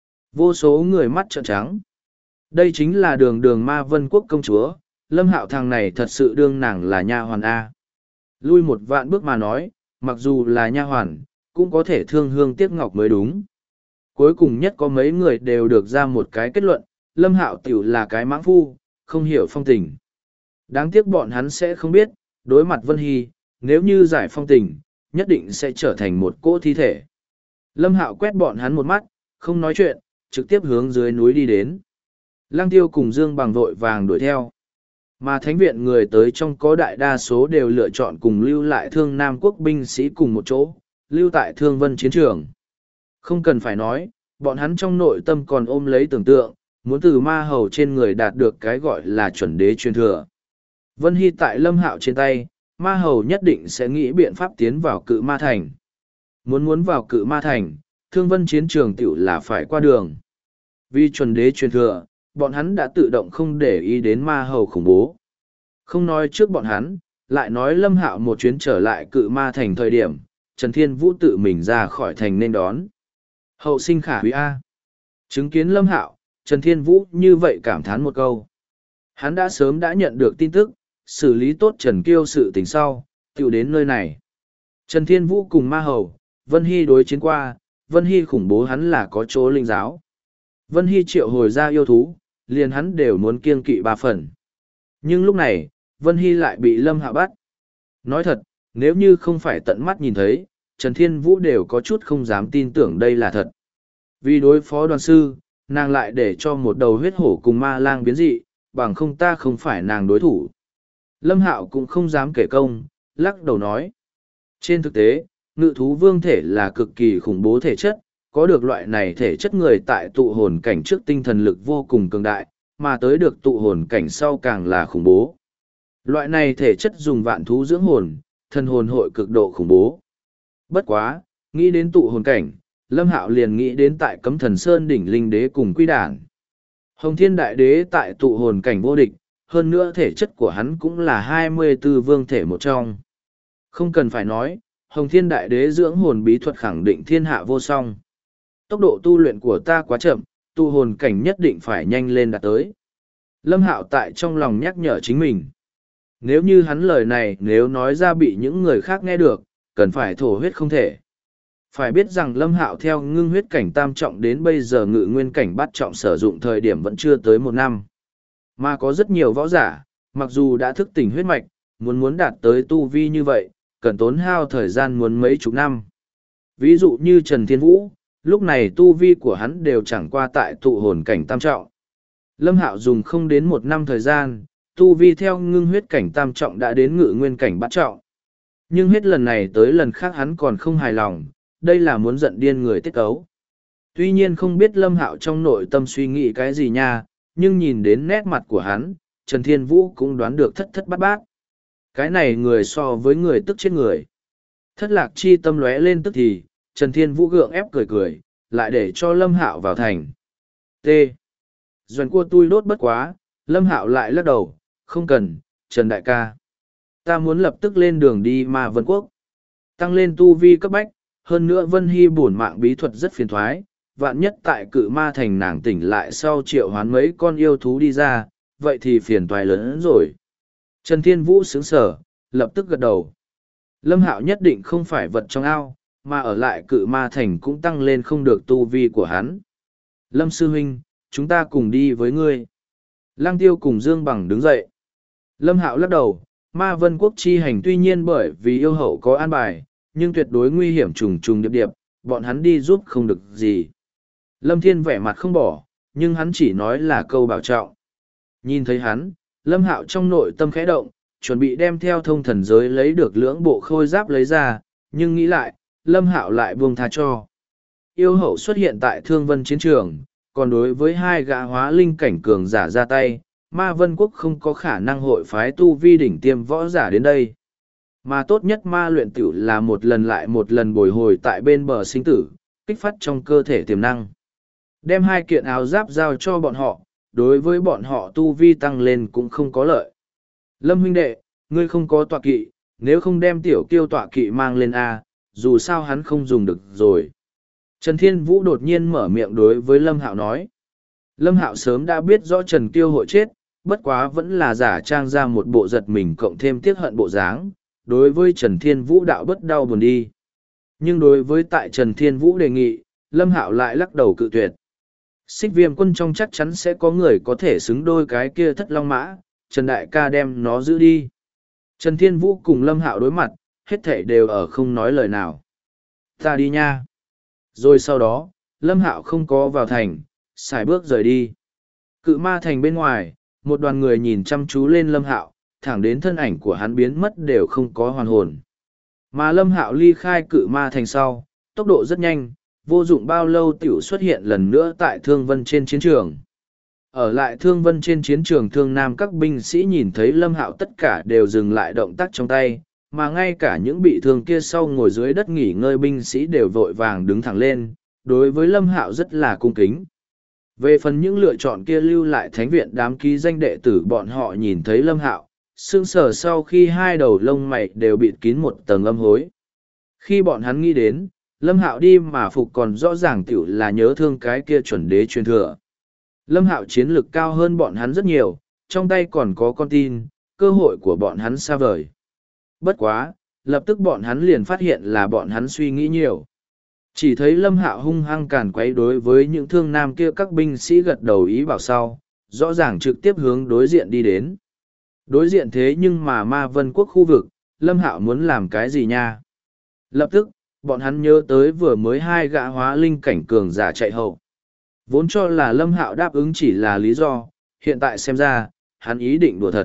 Vô số người mắt trợn trắng. Đây chính là đường đường ma vân quốc công chúa, Lâm Hạo thằng này thật sự đương nàng là nha hoàn A. Lui một vạn bước mà nói, mặc dù là nha hoàn, cũng có thể thương hương tiếc ngọc mới đúng. Cuối cùng nhất có mấy người đều được ra một cái kết luận, Lâm Hạo tiểu là cái mãng phu, không hiểu phong tình. Đáng tiếc bọn hắn sẽ không biết, đối mặt Vân Hy, nếu như giải phong tình, nhất định sẽ trở thành một cỗ thi thể. Lâm Hạo quét bọn hắn một mắt, không nói chuyện, trực tiếp hướng dưới núi đi đến. Lăng Tiêu cùng Dương Bằng vội vàng đuổi theo. Mà thánh viện người tới trong có đại đa số đều lựa chọn cùng lưu lại Thương Nam quốc binh sĩ cùng một chỗ, lưu tại Thương Vân chiến trường. Không cần phải nói, bọn hắn trong nội tâm còn ôm lấy tưởng tượng, muốn từ ma hầu trên người đạt được cái gọi là chuẩn đế truyền thừa. Vân Hy tại Lâm Hạo trên tay, ma hầu nhất định sẽ nghĩ biện pháp tiến vào cự ma thành. Muốn vào cự ma thành, Thương Vân chiến trường tiểu là phải qua đường. Vì chuẩn đế truyền thừa, bọn hắn đã tự động không để ý đến ma hầu khủng bố. Không nói trước bọn hắn, lại nói Lâm Hạo một chuyến trở lại cự ma thành thời điểm, Trần Thiên Vũ tự mình ra khỏi thành nên đón. Hậu sinh khả quý A. Chứng kiến Lâm Hạo, Trần Thiên Vũ như vậy cảm thán một câu. Hắn đã sớm đã nhận được tin tức, xử lý tốt Trần Kiêu sự tình sau, tiểu đến nơi này. Trần Thiên Vũ cùng ma hầu, Vân Hy đối chiến qua, Vân Hy khủng bố hắn là có chỗ linh giáo. Vân Hy triệu hồi ra yêu thú, liền hắn đều muốn kiêng kỵ 3 phần. Nhưng lúc này, Vân Hy lại bị Lâm Hạo bắt. Nói thật, nếu như không phải tận mắt nhìn thấy, Trần Thiên Vũ đều có chút không dám tin tưởng đây là thật. Vì đối phó đoàn sư, nàng lại để cho một đầu huyết hổ cùng ma lang biến dị, bằng không ta không phải nàng đối thủ. Lâm Hạo cũng không dám kể công, lắc đầu nói. Trên thực tế, ngự thú vương thể là cực kỳ khủng bố thể chất, có được loại này thể chất người tại tụ hồn cảnh trước tinh thần lực vô cùng cường đại, mà tới được tụ hồn cảnh sau càng là khủng bố. Loại này thể chất dùng vạn thú dưỡng hồn, thần hồn hội cực độ khủng bố. Bất quá, nghĩ đến tụ hồn cảnh, Lâm Hạo liền nghĩ đến tại Cấm Thần Sơn đỉnh linh đế cùng quy đản. Hồng Thiên Đại Đế tại tụ hồn cảnh vô địch, hơn nữa thể chất của hắn cũng là 24 vương thể một trong. Không cần phải nói, Hồng Thiên Đại Đế dưỡng hồn bí thuật khẳng định thiên hạ vô song. Tốc độ tu luyện của ta quá chậm, tụ hồn cảnh nhất định phải nhanh lên đạt tới. Lâm Hạo tại trong lòng nhắc nhở chính mình. Nếu như hắn lời này nếu nói ra bị những người khác nghe được, cần phải thổ huyết không thể. Phải biết rằng Lâm Hạo theo ngưng huyết cảnh tam trọng đến bây giờ ngự nguyên cảnh bát trọng sử dụng thời điểm vẫn chưa tới 1 năm. Mà có rất nhiều võ giả, mặc dù đã thức tỉnh huyết mạch, muốn đạt tới tu vi như vậy, cần tốn hao thời gian muốn mấy chục năm. Ví dụ như Trần Thiên Vũ, lúc này tu vi của hắn đều chẳng qua tại tụ hồn cảnh tam trọng. Lâm Hạo dùng không đến 1 năm thời gian, tu vi theo ngưng huyết cảnh tam trọng đã đến ngự nguyên cảnh bát trọng. Nhưng hết lần này tới lần khác hắn còn không hài lòng, đây là muốn giận điên người tiết cấu. Tuy nhiên không biết Lâm Hạo trong nội tâm suy nghĩ cái gì nha, nhưng nhìn đến nét mặt của hắn, Trần Thiên Vũ cũng đoán được thất thất bát bát. Cái này người so với người tức chết người. Thất lạc chi tâm lóe lên tức thì, Trần Thiên Vũ gượng ép cười cười, lại để cho Lâm Hạo vào thành. T. Doan cua tui đốt bất quá, Lâm Hạo lại lắc đầu, không cần, Trần Đại ca. Ta muốn lập tức lên đường đi Ma Vân Quốc. Tăng lên tu vi cấp bách, hơn nữa Vân Hy bổn mạng bí thuật rất phiền thoái, vạn nhất tại cự ma thành nàng tỉnh lại sau triệu hoán mấy con yêu thú đi ra, vậy thì phiền toái lớn hơn rồi. Trần Thiên Vũ sững sờ, lập tức gật đầu. Lâm Hạo nhất định không phải vật trong ao, mà ở lại cự ma thành cũng tăng lên không được tu vi của hắn. Lâm Sư Huynh, chúng ta cùng đi với ngươi. Lăng Tiêu cùng Dương Bằng đứng dậy. Lâm Hạo lắc đầu, Ma Vân Quốc chi hành tuy nhiên bởi vì yêu hậu có an bài, nhưng tuyệt đối nguy hiểm trùng trùng điệp điệp, bọn hắn đi giúp không được gì. Lâm Thiên vẻ mặt không bỏ, nhưng hắn chỉ nói là câu bảo trọng. Nhìn thấy hắn, Lâm Hạo trong nội tâm khẽ động, chuẩn bị đem theo thông thần giới lấy được lưỡng bộ khôi giáp lấy ra, nhưng nghĩ lại, Lâm Hạo lại buông tha cho. Yêu hậu xuất hiện tại Thương Vân chiến trường, còn đối với 2 gã hóa linh cảnh cường giả ra tay, Ma Vân Quốc không có khả năng hội phái tu vi đỉnh tiêm võ giả đến đây. Mà tốt nhất ma luyện tiểu là một lần lại một lần bồi hồi tại bên bờ sinh tử, kích phát trong cơ thể tiềm năng. Đem 2 kiện áo giáp giao cho bọn họ, đối với bọn họ tu vi tăng lên cũng không có lợi. Lâm huynh đệ, ngươi không có tọa kỵ, nếu không đem tiểu kiêu tọa kỵ mang lên A, dù sao hắn không dùng được rồi. Trần Thiên Vũ đột nhiên mở miệng đối với Lâm Hạo nói. Lâm Hạo sớm đã biết rõ Trần Kiêu hội chết, bất quá vẫn là giả trang ra một bộ giật mình cộng thêm tiếc hận bộ dáng, đối với Trần Thiên Vũ đạo bất đau buồn đi. Nhưng đối với tại Trần Thiên Vũ đề nghị, Lâm Hạo lại lắc đầu cự tuyệt. Xích Viêm quân trong chắc chắn sẽ có người có thể xứng đôi cái kia thất long mã, Trần Đại ca đem nó giữ đi. Trần Thiên Vũ cùng Lâm Hạo đối mặt, hết thảy đều ở không nói lời nào. Ta đi nha. Rồi sau đó, Lâm Hạo không có vào thành, xài bước rời đi. Cự ma thành bên ngoài, một đoàn người nhìn chăm chú lên Lâm Hạo, thẳng đến thân ảnh của hắn biến mất đều không có hoàn hồn. Mà Lâm Hạo ly khai cự ma thành sau, tốc độ rất nhanh, vô dụng bao lâu tiểu xuất hiện lần nữa tại Thương Vân trên chiến trường. Ở lại Thương Vân trên chiến trường Thương Nam các binh sĩ nhìn thấy Lâm Hạo tất cả đều dừng lại động tác trong tay, mà ngay cả những bị thương kia sau ngồi dưới đất nghỉ ngơi binh sĩ đều vội vàng đứng thẳng lên, đối với Lâm Hạo rất là cung kính. Về phần những lựa chọn kia lưu lại thánh viện đám ký danh đệ tử bọn họ nhìn thấy Lâm Hạo, sững sờ sau khi 2 đầu lông mày đều bịt kín một tầng âm hối. Khi bọn hắn nghĩ đến, Lâm Hạo đi mà phục còn rõ ràng tiểu là nhớ thương cái kia chuẩn đế truyền thừa. Lâm Hạo chiến lực cao hơn bọn hắn rất nhiều, trong tay còn có con tin, cơ hội của bọn hắn xa vời. Bất quá, lập tức bọn hắn liền phát hiện là bọn hắn suy nghĩ nhiều. Chỉ thấy Lâm Hạo hung hăng càn quấy đối với những thương nam kia các binh sĩ gật đầu ý bảo sau, rõ ràng trực tiếp hướng đối diện đi đến. Đối diện thế nhưng mà Ma Vân Quốc khu vực, Lâm Hạo muốn làm cái gì nha? Lập tức, bọn hắn nhớ tới vừa mới 2 gã hóa linh cảnh cường giả chạy hậu. Vốn cho là Lâm Hạo đáp ứng chỉ là lý do, hiện tại xem ra, hắn ý định đùa thật.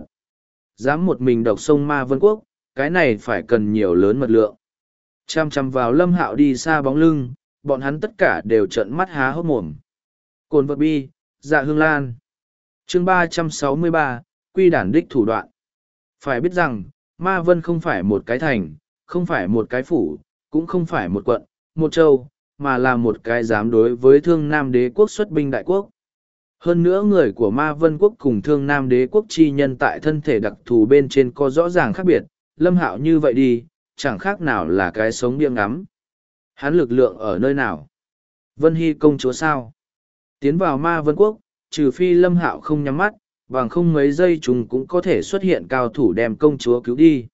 Dám một mình độc sông Ma Vân Quốc, cái này phải cần nhiều lớn mật lượng. Chăm chăm vào Lâm Hạo đi xa bóng lưng, bọn hắn tất cả đều trợn mắt há hốc mồm. Cồn vật bi, dạ hương lan. Chương 363, quy đản đích thủ đoạn. Phải biết rằng, Ma Vân không phải một cái thành, không phải một cái phủ, cũng không phải một quận, một châu, mà là một cái dám đối với Thương Nam Đế quốc xuất binh đại quốc. Hơn nữa người của Ma Vân quốc cùng Thương Nam Đế quốc chi nhân tại thân thể đặc thù bên trên có rõ ràng khác biệt, Lâm Hạo như vậy đi, chẳng khác nào là cái sống biếng ngắm. Hắn lực lượng ở nơi nào? Vân Hy công chúa sao? Tiến vào ma vân quốc, trừ phi Lâm Hạo không nhắm mắt, bằng không mấy giây chúng cũng có thể xuất hiện cao thủ đem công chúa cứu đi.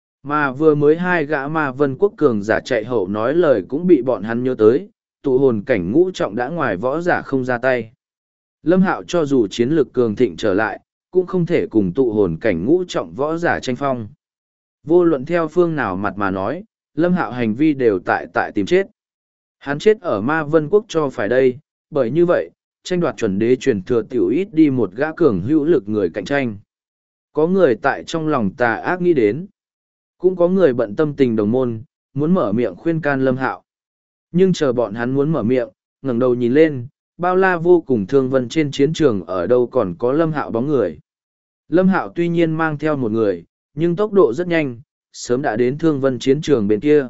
Mà vừa mới hai gã ma vân quốc cường giả chạy hậu nói lời cũng bị bọn hắn nhớ tới, tụ hồn cảnh ngũ trọng đã ngoài võ giả không ra tay. Lâm Hạo cho dù chiến lực cường thịnh trở lại, cũng không thể cùng tụ hồn cảnh ngũ trọng võ giả tranh phong. Vô luận theo phương nào mặt mà nói, Lâm Hạo hành vi đều tại tìm chết. Hắn chết ở ma vân quốc cho phải đây, bởi như vậy, tranh đoạt chuẩn đế truyền thừa tiểu ít đi một gã cường hữu lực người cạnh tranh. Có người tại trong lòng tà ác nghĩ đến. Cũng có người bận tâm tình đồng môn, muốn mở miệng khuyên can Lâm Hạo. Nhưng chờ bọn hắn muốn mở miệng, ngẩng đầu nhìn lên, bao la vô cùng thương vân trên chiến trường ở đâu còn có Lâm Hạo bóng người. Lâm Hạo tuy nhiên mang theo một người, nhưng tốc độ rất nhanh, sớm đã đến thương vân chiến trường bên kia.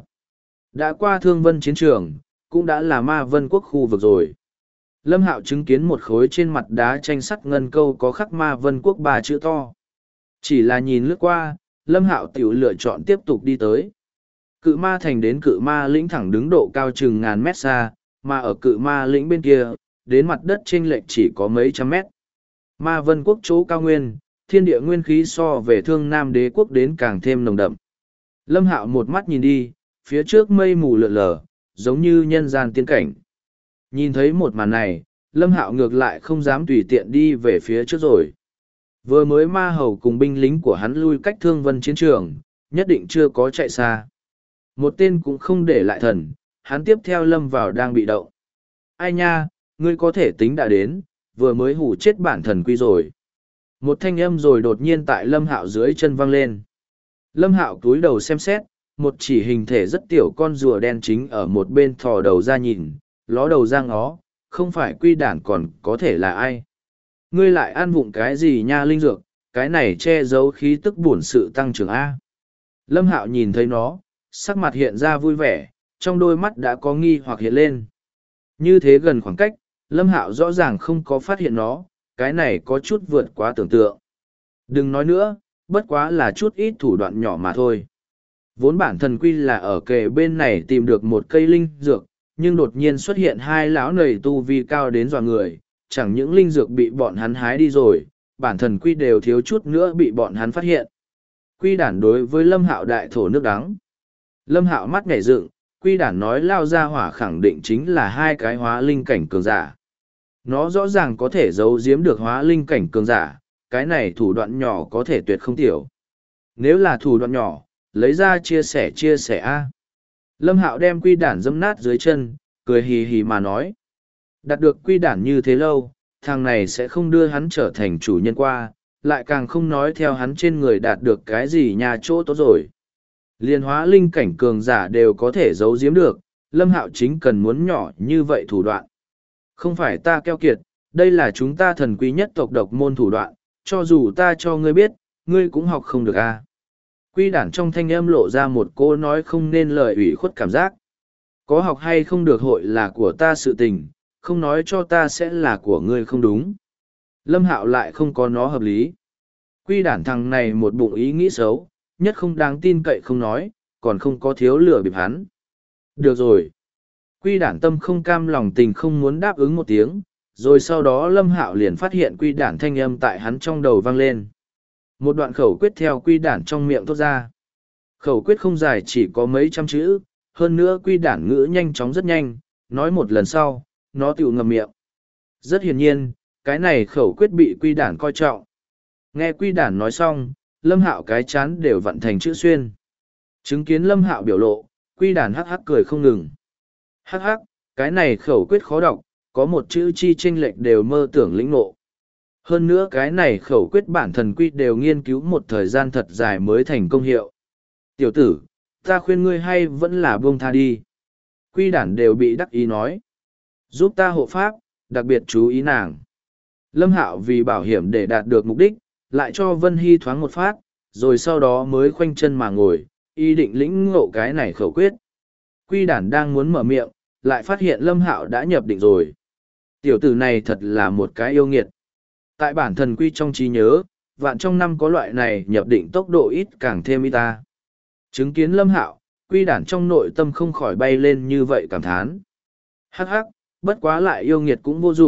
Đã qua thương vân chiến trường, cũng đã là ma vân quốc khu vực rồi. Lâm Hạo chứng kiến một khối trên mặt đá tranh sắt ngân câu có khắc ma vân quốc 3 chữ to. Chỉ là nhìn lướt qua, Lâm Hạo tiểu lựa chọn tiếp tục đi tới. Cự ma thành đến cự ma lĩnh thẳng đứng độ cao chừng ngàn mét xa, mà ở cự ma lĩnh bên kia, đến mặt đất chênh lệch chỉ có mấy trăm mét. Ma vân quốc chỗ cao nguyên, thiên địa nguyên khí so về thương nam đế quốc đến càng thêm nồng đậm. Lâm Hạo một mắt nhìn đi, phía trước mây mù lượn lờ, giống như nhân gian tiên cảnh. Nhìn thấy một màn này, Lâm Hạo ngược lại không dám tùy tiện đi về phía trước rồi. Vừa mới ma hầu cùng binh lính của hắn lui cách thương vân chiến trường, nhất định chưa có chạy xa. Một tên cũng không để lại thần, hắn tiếp theo lâm vào đang bị động. Ai nha, ngươi có thể tính đã đến, vừa mới hủ chết bản thần quy rồi. Một thanh âm rồi đột nhiên tại Lâm Hạo dưới chân vang lên. Lâm Hạo cúi đầu xem xét, một chỉ hình thể rất tiểu con rùa đen chính ở một bên thò đầu ra nhìn, ló đầu ra ngó, không phải quy đản còn có thể là ai. Ngươi lại ăn vụng cái gì nha linh dược, cái này che giấu khí tức bổn sự tăng trưởng A. Lâm Hạo nhìn thấy nó, sắc mặt hiện ra vui vẻ, trong đôi mắt đã có nghi hoặc hiện lên. Như thế gần khoảng cách, Lâm Hạo rõ ràng không có phát hiện nó, cái này có chút vượt quá tưởng tượng. Đừng nói nữa, bất quá là chút ít thủ đoạn nhỏ mà thôi. Vốn bản thần quy là ở kề bên này tìm được một cây linh dược, nhưng đột nhiên xuất hiện hai lão nầy tu vi cao đến dọa người, chẳng những linh dược bị bọn hắn hái đi rồi, bản thần quy đều thiếu chút nữa bị bọn hắn phát hiện. Quy đản đối với Lâm Hạo đại thổ nước đắng. Lâm Hạo mắt nhảy dựng, quy đản nói lao ra hỏa khẳng định chính là hai cái hóa linh cảnh cường giả. Nó rõ ràng có thể giấu giếm được hóa linh cảnh cường giả, cái này thủ đoạn nhỏ có thể tuyệt không tiểu. Nếu là thủ đoạn nhỏ, lấy ra chia sẻ a. Lâm Hạo đem quy đản dẫm nát dưới chân, cười hì hì mà nói. Đạt được quy đản như thế lâu, thằng này sẽ không đưa hắn trở thành chủ nhân qua, lại càng không nói theo hắn trên người đạt được cái gì nhà chỗ tốt rồi. Liên hóa linh cảnh cường giả đều có thể giấu giếm được, Lâm Hạo chính cần muốn nhỏ như vậy thủ đoạn. Không phải ta keo kiệt, đây là chúng ta thần quý nhất tộc độc môn thủ đoạn, cho dù ta cho ngươi biết, ngươi cũng học không được a. Quy đản trong thanh âm lộ ra một cô nói không nên lời ủy khuất cảm giác. Có học hay không được hội là của ta sự tình, không nói cho ta sẽ là của ngươi không đúng. Lâm Hạo lại không có nó hợp lý. Quy đản thằng này một bụng ý nghĩ xấu, nhất không đáng tin cậy không nói, còn không có thiếu lửa bịp hắn. Được rồi. Quy đản tâm không cam lòng tình không muốn đáp ứng một tiếng, rồi sau đó Lâm Hạo liền phát hiện quy đản thanh âm tại hắn trong đầu vang lên. Một đoạn khẩu quyết theo quy đản trong miệng thốt ra. Khẩu quyết không dài chỉ có mấy trăm chữ, hơn nữa quy đản ngữ nhanh chóng rất nhanh, nói một lần sau, nó tự ngậm miệng. Rất hiển nhiên, cái này khẩu quyết bị quy đản coi trọng. Nghe quy đản nói xong, Lâm Hạo cái chán đều vặn thành chữ xuyên. Chứng kiến Lâm Hạo biểu lộ, quy đản hắc hắc cười không ngừng. Hắc hắc, cái này khẩu quyết khó đọc, có một chữ chi chênh lệch đều mơ tưởng lĩnh ngộ. Hơn nữa cái này khẩu quyết bản thần quy đều nghiên cứu một thời gian thật dài mới thành công hiệu. Tiểu tử, ta khuyên ngươi hay vẫn là buông tha đi. Quy đản đều bị đắc ý nói. Giúp ta hộ pháp, đặc biệt chú ý nàng. Lâm Hạo vì bảo hiểm để đạt được mục đích, lại cho Vân Hy thoáng một phát, rồi sau đó mới khoanh chân mà ngồi, ý định lĩnh ngộ cái này khẩu quyết. Quy đản đang muốn mở miệng, lại phát hiện Lâm Hạo đã nhập định rồi. Tiểu tử này thật là một cái yêu nghiệt. Tại bản thần quy trong trí nhớ, vạn trong năm có loại này nhập định tốc độ ít càng thêm ít ta. Chứng kiến Lâm Hạo, quy đản trong nội tâm không khỏi bay lên như vậy cảm thán. Hắc hắc, bất quá lại yêu nghiệt cũng vô dụng,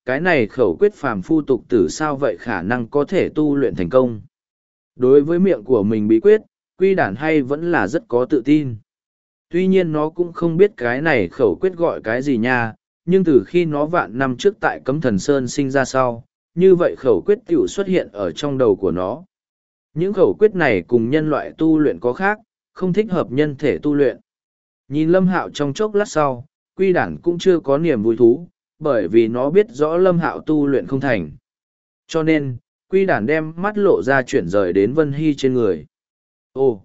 cái này khẩu quyết phàm phu tục tử sao vậy khả năng có thể tu luyện thành công. Đối với miệng của mình bí quyết, quy đản hay vẫn là rất có tự tin. Tuy nhiên nó cũng không biết cái này khẩu quyết gọi cái gì nha, nhưng từ khi nó vạn năm trước tại Cấm Thần Sơn sinh ra sau, như vậy khẩu quyết tiểu xuất hiện ở trong đầu của nó. Những khẩu quyết này cùng nhân loại tu luyện có khác, không thích hợp nhân thể tu luyện. Nhìn Lâm Hạo trong chốc lát sau, quy đản cũng chưa có niềm vui thú, bởi vì nó biết rõ Lâm Hạo tu luyện không thành. Cho nên, quy đản đem mắt lộ ra chuyển rời đến Vân Hy trên người. Ồ,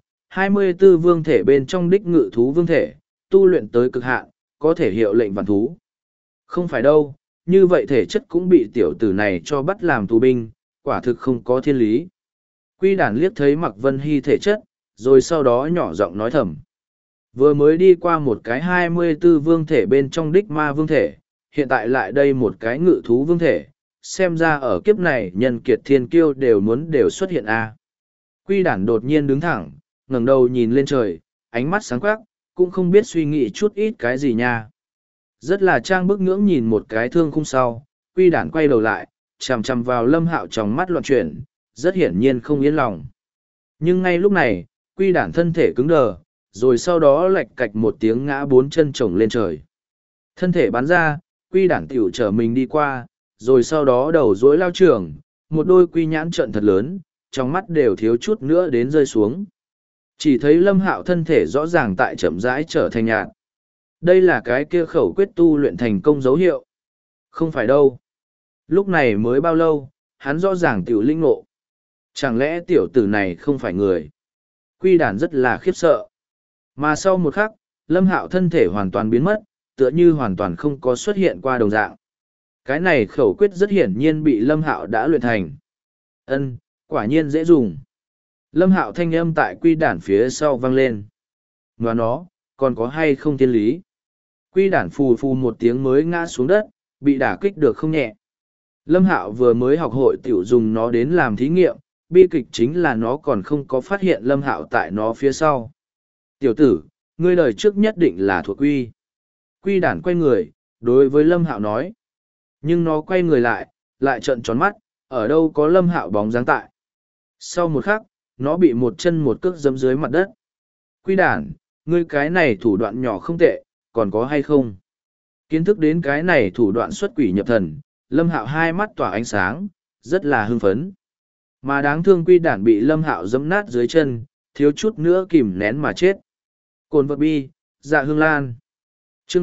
24 vương thể bên trong đích ngự thú vương thể, tu luyện tới cực hạn, có thể hiệu lệnh vạn thú. Không phải đâu, như vậy thể chất cũng bị tiểu tử này cho bắt làm tù binh, quả thực không có thiên lý. Quy đản liếc thấy Mạc Vân Hy thể chất, rồi sau đó nhỏ giọng nói thầm. Vừa mới đi qua một cái 24 vương thể bên trong đích ma vương thể, hiện tại lại đây một cái ngự thú vương thể, xem ra ở kiếp này nhân kiệt thiên kiêu đều xuất hiện a. Quy đản đột nhiên đứng thẳng, ngẩng đầu nhìn lên trời, ánh mắt sáng quắc, cũng không biết suy nghĩ chút ít cái gì nha. Rất là trang bức ngưỡng nhìn một cái thương khung sau, quy đản quay đầu lại, chằm chằm vào Lâm Hạo trong mắt loạn chuyển, rất hiển nhiên không yên lòng. Nhưng ngay lúc này, quy đản thân thể cứng đờ, rồi sau đó lạch cạch một tiếng ngã bốn chân chồng lên trời. Thân thể bắn ra, quy đản tiểu trở mình đi qua, rồi sau đó đầu rối lao trường, một đôi quy nhãn trận thật lớn, trong mắt đều thiếu chút nữa đến rơi xuống. Chỉ thấy Lâm Hạo thân thể rõ ràng tại chậm rãi trở thành nhạt. Đây là cái kia khẩu quyết tu luyện thành công dấu hiệu. Không phải đâu. Lúc này mới bao lâu, hắn rõ ràng tiểu linh ngộ. Chẳng lẽ tiểu tử này không phải người? Quy đản rất là khiếp sợ. Mà sau một khắc, Lâm Hạo thân thể hoàn toàn biến mất, tựa như hoàn toàn không có xuất hiện qua đồng dạng. Cái này khẩu quyết rất hiển nhiên bị Lâm Hạo đã luyện thành. Ân, quả nhiên dễ dùng. Lâm Hạo thanh âm tại quy đản phía sau vang lên. Và nó, còn có hay không thiên lý? Quy đản phù phù một tiếng mới ngã xuống đất, bị đả kích được không nhẹ. Lâm Hạo vừa mới học hội tiểu dùng nó đến làm thí nghiệm, bi kịch chính là nó còn không có phát hiện Lâm Hạo tại nó phía sau. Tiểu tử, ngươi đời trước nhất định là thuộc quy. Quy đản quay người, đối với Lâm Hạo nói. Nhưng nó quay người lại trợn tròn mắt, ở đâu có Lâm Hạo bóng dáng tại. Sau một khắc, nó bị một chân một cước giẫm dưới mặt đất. Quy đản, ngươi cái này thủ đoạn nhỏ không tệ, còn có hay không? Kiến thức đến cái này thủ đoạn xuất quỷ nhập thần, Lâm Hạo hai mắt tỏa ánh sáng, rất là hưng phấn. Mà đáng thương quy đản bị Lâm Hạo giẫm nát dưới chân, thiếu chút nữa kìm nén mà chết. Cồn vật bi, dạ hương lan. Chương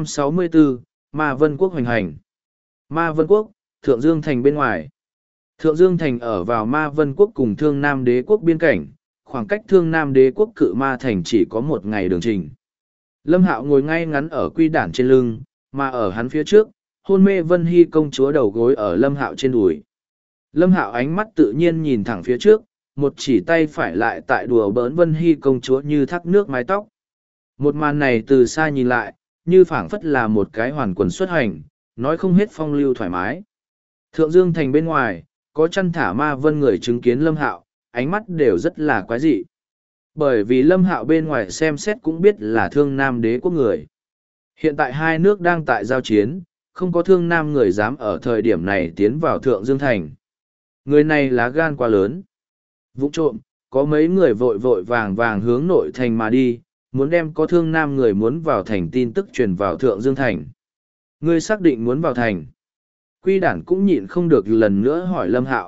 364, Ma Vân Quốc hoành hành. Ma Vân Quốc, Thượng Dương Thành bên ngoài. Thượng Dương Thành ở vào Ma Vân Quốc cùng Thương Nam Đế Quốc biên cảnh, khoảng cách Thương Nam Đế Quốc Cự Ma Thành chỉ có một ngày đường trình. Lâm Hạo ngồi ngay ngắn ở quy đản trên lưng, mà ở hắn phía trước, hôn mê Vân Hy công chúa đầu gối ở Lâm Hạo trên đùi. Lâm Hạo ánh mắt tự nhiên nhìn thẳng phía trước, một chỉ tay phải lại tại đùa bỡn Vân Hy công chúa như thác nước mái tóc. Một màn này từ xa nhìn lại, như phảng phất là một cái hoàn quần xuất hành, nói không hết phong lưu thoải mái. Thượng Dương Thành bên ngoài, có chăn thả Ma Vân người chứng kiến Lâm Hạo, ánh mắt đều rất là quái dị. Bởi vì Lâm Hạo bên ngoài xem xét cũng biết là Thương Nam Đế Quốc người. Hiện tại hai nước đang tại giao chiến, không có Thương Nam người dám ở thời điểm này tiến vào Thượng Dương Thành. Người này lá gan quá lớn. Vụng trộm, có mấy người vội vội vàng vàng hướng nội thành mà đi, muốn đem có Thương Nam người muốn vào thành tin tức truyền vào Thượng Dương Thành. Ngươi xác định muốn vào thành. Quy đản cũng nhịn không được lần nữa hỏi Lâm Hạo.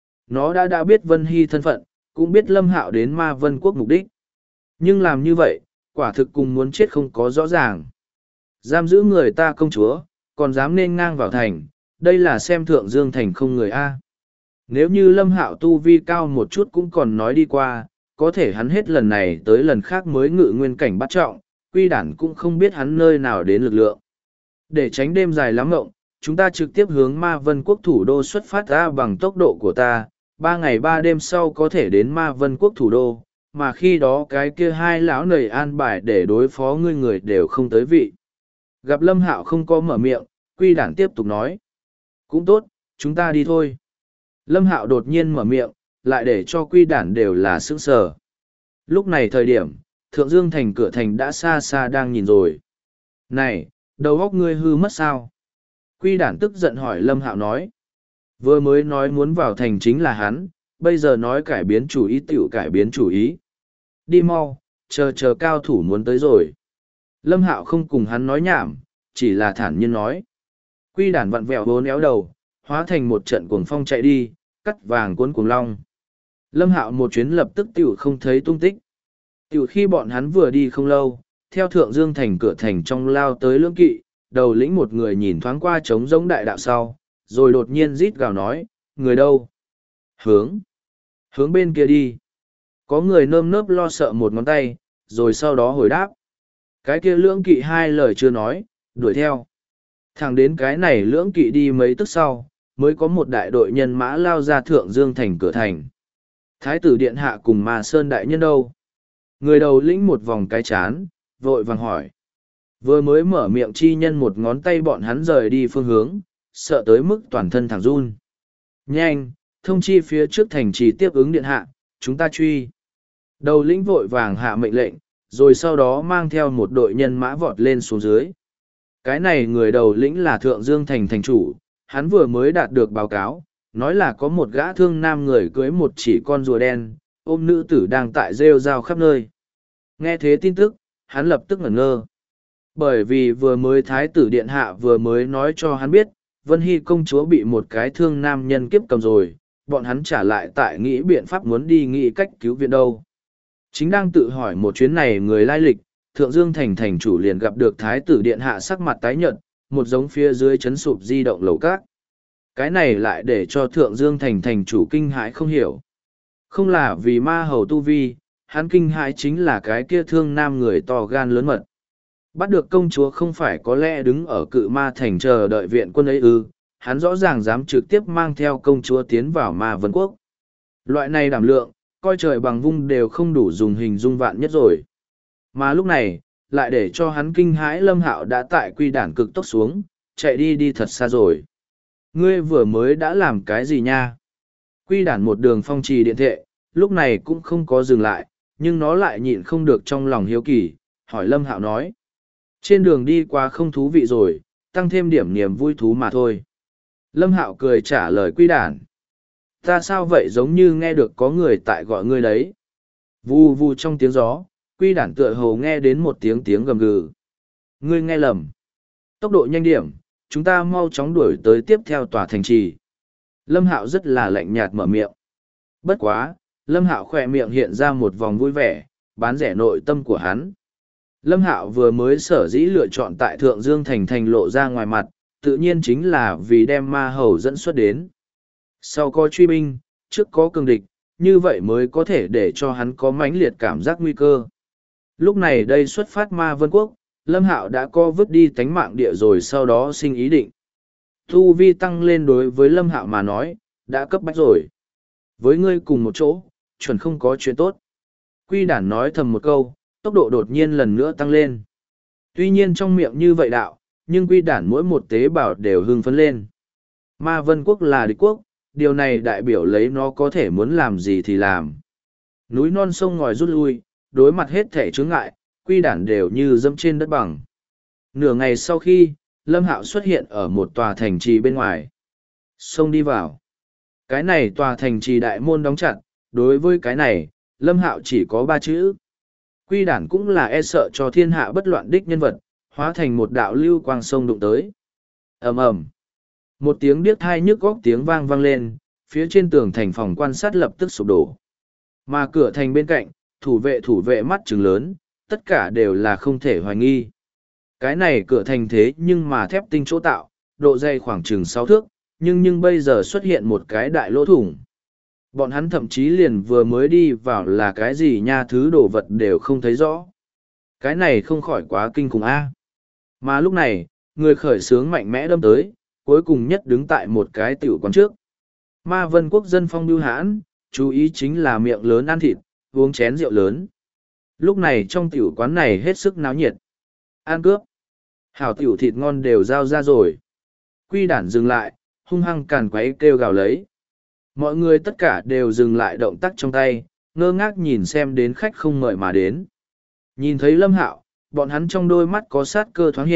Nó đã biết Vân Hy thân phận, cũng biết Lâm Hạo đến Ma Vân Quốc mục đích. Nhưng làm như vậy, quả thực cùng muốn chết không có rõ ràng. Giam giữ người ta công chúa, còn dám nên ngang vào thành, đây là xem Thượng Dương Thành không người A. Nếu như Lâm Hạo tu vi cao một chút cũng còn nói đi qua, có thể hắn hết lần này tới lần khác mới ngự nguyên cảnh bắt trọng, quy đản cũng không biết hắn nơi nào đến lực lượng. Để tránh đêm dài lắm ngộng, chúng ta trực tiếp hướng Ma Vân Quốc thủ đô xuất phát ra bằng tốc độ của ta, 3 ngày 3 đêm sau có thể đến Ma Vân Quốc thủ đô, mà khi đó cái kia hai lão nầy an bài để đối phó ngươi người đều không tới vị. Gặp Lâm Hạo không có mở miệng, quy đản tiếp tục nói. Cũng tốt, chúng ta đi thôi. Lâm Hạo đột nhiên mở miệng, lại để cho quy đản đều là sững sờ. Lúc này thời điểm, Thượng Dương Thành cửa thành đã xa xa đang nhìn rồi. Này, đầu óc ngươi hư mất sao? Quy đản tức giận hỏi Lâm Hạo nói. Vừa mới nói muốn vào thành chính là hắn, bây giờ nói cải biến chủ ý tiểu cải biến chủ ý. Đi mau, chờ cao thủ muốn tới rồi. Lâm Hạo không cùng hắn nói nhảm, chỉ là thản nhiên nói. Quy đản vặn vẹo vốn éo đầu, hóa thành một trận cuồng phong chạy đi, cắt vàng cuốn cuồng long. Lâm Hạo một chuyến lập tức tiểu không thấy tung tích. Tiểu khi bọn hắn vừa đi không lâu, theo Thượng Dương thành cửa thành trong lao tới lưỡng kỵ, đầu lĩnh một người nhìn thoáng qua trống giống đại đạo sau, rồi đột nhiên rít gào nói, người đâu? Hướng bên kia đi. Có người nơm nớp lo sợ một ngón tay, rồi sau đó hồi đáp. Cái kia lưỡng kỵ hai lời chưa nói, đuổi theo. Thẳng đến cái này lưỡng kỵ đi mấy tức sau, mới có một đại đội nhân mã lao ra Thượng Dương thành cửa thành. Thái tử điện hạ cùng Ma Sơn đại nhân đâu? Người đầu lĩnh một vòng cái chán, vội vàng hỏi. Vừa mới mở miệng chi nhân một ngón tay bọn hắn rời đi phương hướng, sợ tới mức toàn thân thẳng run. Nhanh, thông chi phía trước thành trì tiếp ứng điện hạ, chúng ta truy. Đầu lĩnh vội vàng hạ mệnh lệnh, rồi sau đó mang theo một đội nhân mã vọt lên xuống dưới. Cái này người đầu lĩnh là Thượng Dương thành thành chủ, hắn vừa mới đạt được báo cáo, nói là có một gã thương nam người cưới một chỉ con rùa đen, ôm nữ tử đang tại rêu rao khắp nơi. Nghe thế tin tức, hắn lập tức ngẩn ngơ. Bởi vì vừa mới Thái tử Điện Hạ vừa mới nói cho hắn biết, Vân Hy công chúa bị một cái thương nam nhân kiếp cầm rồi, bọn hắn trả lại tại nghĩ biện pháp muốn đi nghĩ cách cứu viện đâu. Chính đang tự hỏi một chuyến này người lai lịch, Thượng Dương thành thành chủ liền gặp được Thái tử Điện Hạ sắc mặt tái nhợt, một giống phía dưới chấn sụp di động lầu cát. Cái này lại để cho Thượng Dương thành thành chủ kinh hãi không hiểu. Không là vì ma hầu tu vi, hắn kinh hãi chính là cái kia thương nam người to gan lớn mật. Bắt được công chúa không phải có lẽ đứng ở cự ma thành chờ đợi viện quân ấy ư, hắn rõ ràng dám trực tiếp mang theo công chúa tiến vào ma vân quốc. Loại này đảm lượng, coi trời bằng vung đều không đủ dùng hình dung vạn nhất rồi. Mà lúc này, lại để cho hắn kinh hãi Lâm Hạo đã tại quy đản cực tốc xuống, chạy đi thật xa rồi. Ngươi vừa mới đã làm cái gì nha? Quy đản một đường phong trì điện thệ, lúc này cũng không có dừng lại, nhưng nó lại nhịn không được trong lòng hiếu kỳ, hỏi Lâm Hạo nói. Trên đường đi qua không thú vị rồi, tăng thêm điểm niềm vui thú mà thôi. Lâm Hạo cười trả lời quy đản. Ta sao vậy giống như nghe được có người tại gọi ngươi đấy. Vù vù trong tiếng gió, quy đản tựa hồ nghe đến một tiếng gầm gừ. Ngươi nghe lầm. Tốc độ nhanh điểm, chúng ta mau chóng đuổi tới tiếp theo tòa thành trì. Lâm Hạo rất là lạnh nhạt mở miệng. Bất quá, Lâm Hạo khỏe miệng hiện ra một vòng vui vẻ, bán rẻ nội tâm của hắn. Lâm Hạo vừa mới sở dĩ lựa chọn tại Thượng Dương thành thành lộ ra ngoài mặt, tự nhiên chính là vì đem ma hầu dẫn xuất đến. Sau có truy binh, trước có cường địch, như vậy mới có thể để cho hắn có mãnh liệt cảm giác nguy cơ. Lúc này đây xuất phát ma vân quốc, Lâm Hạo đã co vứt đi tánh mạng địa rồi sau đó sinh ý định. Tu vi tăng lên đối với Lâm Hạo mà nói, đã cấp bách rồi. Với ngươi cùng một chỗ, chuẩn không có chuyện tốt. Quy đản nói thầm một câu, tốc độ đột nhiên lần nữa tăng lên. Tuy nhiên trong miệng như vậy đạo, nhưng quy đản mỗi một tế bào đều hưng phấn lên. Ma vân quốc là địch quốc, điều này đại biểu lấy nó có thể muốn làm gì thì làm. Núi non sông ngòi rút lui, đối mặt hết thể chướng ngại, quy đản đều như dẫm trên đất bằng. Nửa ngày sau khi, Lâm Hạo xuất hiện ở một tòa thành trì bên ngoài. Xông đi vào. Cái này tòa thành trì đại môn đóng chặt, đối với cái này, Lâm Hạo chỉ có 3 chữ. Quy đản cũng là e sợ cho thiên hạ bất loạn đích nhân vật, hóa thành một đạo lưu quang sông đụng tới. Ầm ầm. Một tiếng điếc thai nhức góc tiếng vang vang lên, phía trên tường thành phòng quan sát lập tức sụp đổ. Mà cửa thành bên cạnh, thủ vệ mắt trừng lớn, tất cả đều là không thể hoài nghi. Cái này cửa thành thế nhưng mà thép tinh chỗ tạo, độ dày khoảng chừng 6 thước, nhưng bây giờ xuất hiện một cái đại lỗ thủng. Bọn hắn thậm chí liền vừa mới đi vào là cái gì nha thứ đồ vật đều không thấy rõ. Cái này không khỏi quá kinh khủng a. Mà lúc này, người khởi xướng mạnh mẽ đâm tới, cuối cùng nhất đứng tại một cái tiểu quán trước. Ma vân quốc dân phong bưu hãn, chú ý chính là miệng lớn ăn thịt, uống chén rượu lớn. Lúc này trong tiểu quán này hết sức náo nhiệt. Ăn cướp. Hảo tiểu thịt ngon đều giao ra rồi. Quy đản dừng lại, hung hăng càn quấy kêu gào lấy. Mọi người tất cả đều dừng lại động tác trong tay, ngơ ngác nhìn xem đến khách không mời mà đến. Nhìn thấy Lâm Hạo, bọn hắn trong đôi mắt có sát cơ thoáng hiện,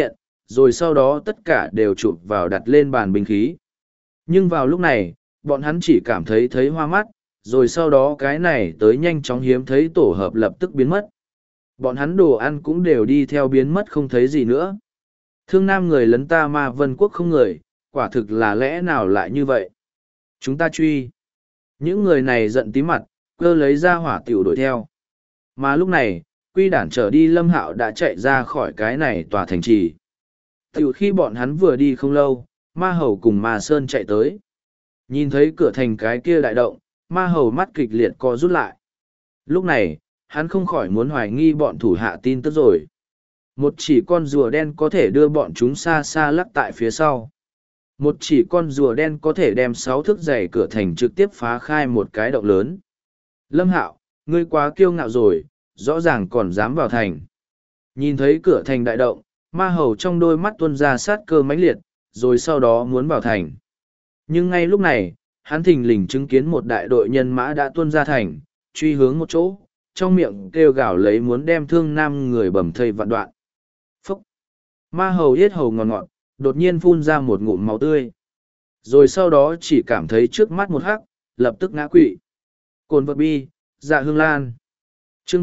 rồi sau đó tất cả đều chụp vào đặt lên bàn binh khí. Nhưng vào lúc này, bọn hắn chỉ cảm thấy hoa mắt, rồi sau đó cái này tới nhanh chóng hiếm thấy tổ hợp lập tức biến mất. Bọn hắn đồ ăn cũng đều đi theo biến mất không thấy gì nữa. Thương Nam người lấn ta Ma Vân Quốc không người, quả thực là lẽ nào lại như vậy? Chúng ta truy. Những người này giận tí mặt, cơ lấy ra hỏa tiểu đuổi theo. Mà lúc này, Quy Đản trở đi Lâm Hạo đã chạy ra khỏi cái này tòa thành trì. Tiểu khi bọn hắn vừa đi không lâu, Ma Hầu cùng Ma Sơn chạy tới. Nhìn thấy cửa thành cái kia đại động, Ma Hầu mắt kịch liệt co rút lại. Lúc này, hắn không khỏi muốn hoài nghi bọn thủ hạ tin tức rồi. Một chỉ con rùa đen có thể đưa bọn chúng xa xa lắc tại phía sau. Một chỉ con rùa đen có thể đem 6 thước dày cửa thành trực tiếp phá khai một cái động lớn. Lâm Hạo, ngươi quá kiêu ngạo rồi, rõ ràng còn dám vào thành. Nhìn thấy cửa thành đại động, Ma Hầu trong đôi mắt tuôn ra sát cơ mãnh liệt, rồi sau đó muốn vào thành. Nhưng ngay lúc này, hắn thình lình chứng kiến một đại đội nhân mã đã tuôn ra thành, truy hướng một chỗ, trong miệng kêu gào lấy muốn đem Thương Nam người bầm thây vạn đoạn. Phúc! Ma Hầu yết hầu ngọt ngọt, đột nhiên phun ra một ngụm máu tươi. Rồi sau đó chỉ cảm thấy trước mắt một hắc, lập tức ngã quỵ. Cồn vật bi, Dạ Hương Lan. Chương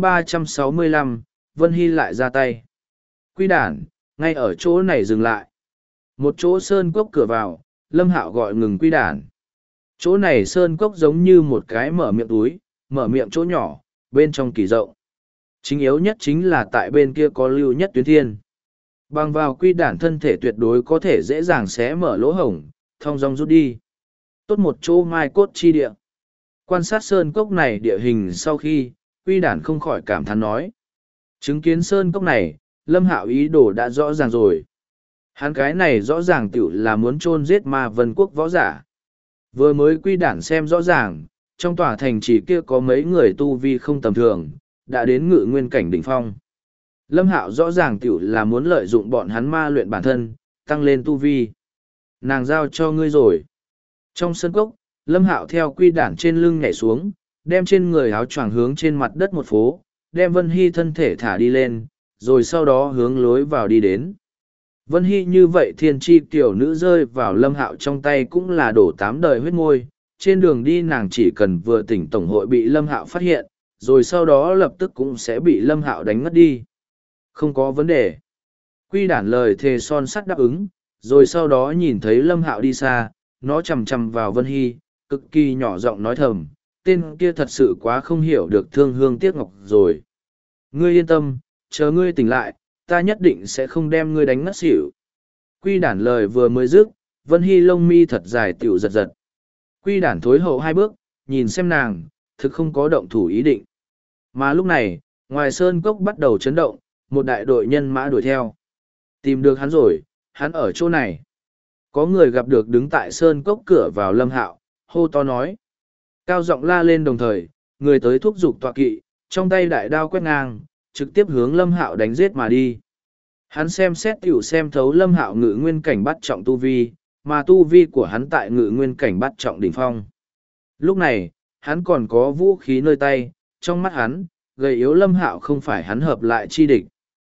365, Vân Hy lại ra tay. Quy Đản, ngay ở chỗ này dừng lại. Một chỗ sơn cốc cửa vào, Lâm Hạo gọi ngừng Quy Đản. Chỗ này sơn cốc giống như một cái mở miệng túi, mở miệng chỗ nhỏ, bên trong kỳ rộng. Chính yếu nhất chính là tại bên kia có lưu nhất tuyến thiên. Bằng vào Quy Đản thân thể tuyệt đối có thể dễ dàng xé mở lỗ hổng, thong dong rút đi. Tốt một chỗ mai cốt chi địa. Quan sát sơn cốc này địa hình sau khi, Quy Đản không khỏi cảm thán nói. Chứng kiến sơn cốc này, Lâm Hạo ý đồ đã rõ ràng rồi. Hắn cái này rõ ràng tiểu là muốn chôn giết Ma Vân Quốc võ giả. Vừa mới Quy Đản xem rõ ràng, trong tòa thành trì kia có mấy người tu vi không tầm thường, đã đến ngự nguyên cảnh đỉnh phong. Lâm Hạo rõ ràng tiểu là muốn lợi dụng bọn hắn ma luyện bản thân, tăng lên tu vi. Nàng giao cho ngươi rồi. Trong sân cốc, Lâm Hạo theo Quy Đản trên lưng nhảy xuống, đem trên người áo choàng hướng trên mặt đất một phố, đem Vân Hy thân thể thả đi lên, rồi sau đó hướng lối vào đi đến. Vân Hy như vậy thiên tri tiểu nữ rơi vào Lâm Hạo trong tay cũng là đổ 8 đời huyết môi. Trên đường đi nàng chỉ cần vừa tỉnh tổng hội bị Lâm Hạo phát hiện, rồi sau đó lập tức cũng sẽ bị Lâm Hạo đánh ngất đi. Không có vấn đề. Quy Đản lời thề son sắt đáp ứng, rồi sau đó nhìn thấy Lâm Hạo đi xa, nó chằm chằm vào Vân Hy, cực kỳ nhỏ giọng nói thầm, tên kia thật sự quá không hiểu được thương hương tiếc ngọc rồi. Ngươi yên tâm, chờ ngươi tỉnh lại, ta nhất định sẽ không đem ngươi đánh ngất xỉu. Quy Đản lời vừa mới dứt, Vân Hy lông mi thật dài tiểu giật giật. Quy Đản thối hậu 2 bước, nhìn xem nàng, thực không có động thủ ý định. Mà lúc này, ngoài sơn cốc bắt đầu chấn động, một đại đội nhân mã đuổi theo. Tìm được hắn rồi, hắn ở chỗ này. Có người gặp được đứng tại sơn cốc cửa vào Lâm Hạo, hô to nói. Cao giọng la lên đồng thời, người tới thúc giục tọa kỵ, trong tay đại đao quét ngang, trực tiếp hướng Lâm Hạo đánh giết mà đi. Hắn xem xét tiểu xem thấu Lâm Hạo ngự nguyên cảnh bắt trọng tu vi, mà tu vi của hắn tại ngự nguyên cảnh bắt trọng đỉnh phong. Lúc này, hắn còn có vũ khí nơi tay, trong mắt hắn, gầy yếu Lâm Hạo không phải hắn hợp lại chi địch.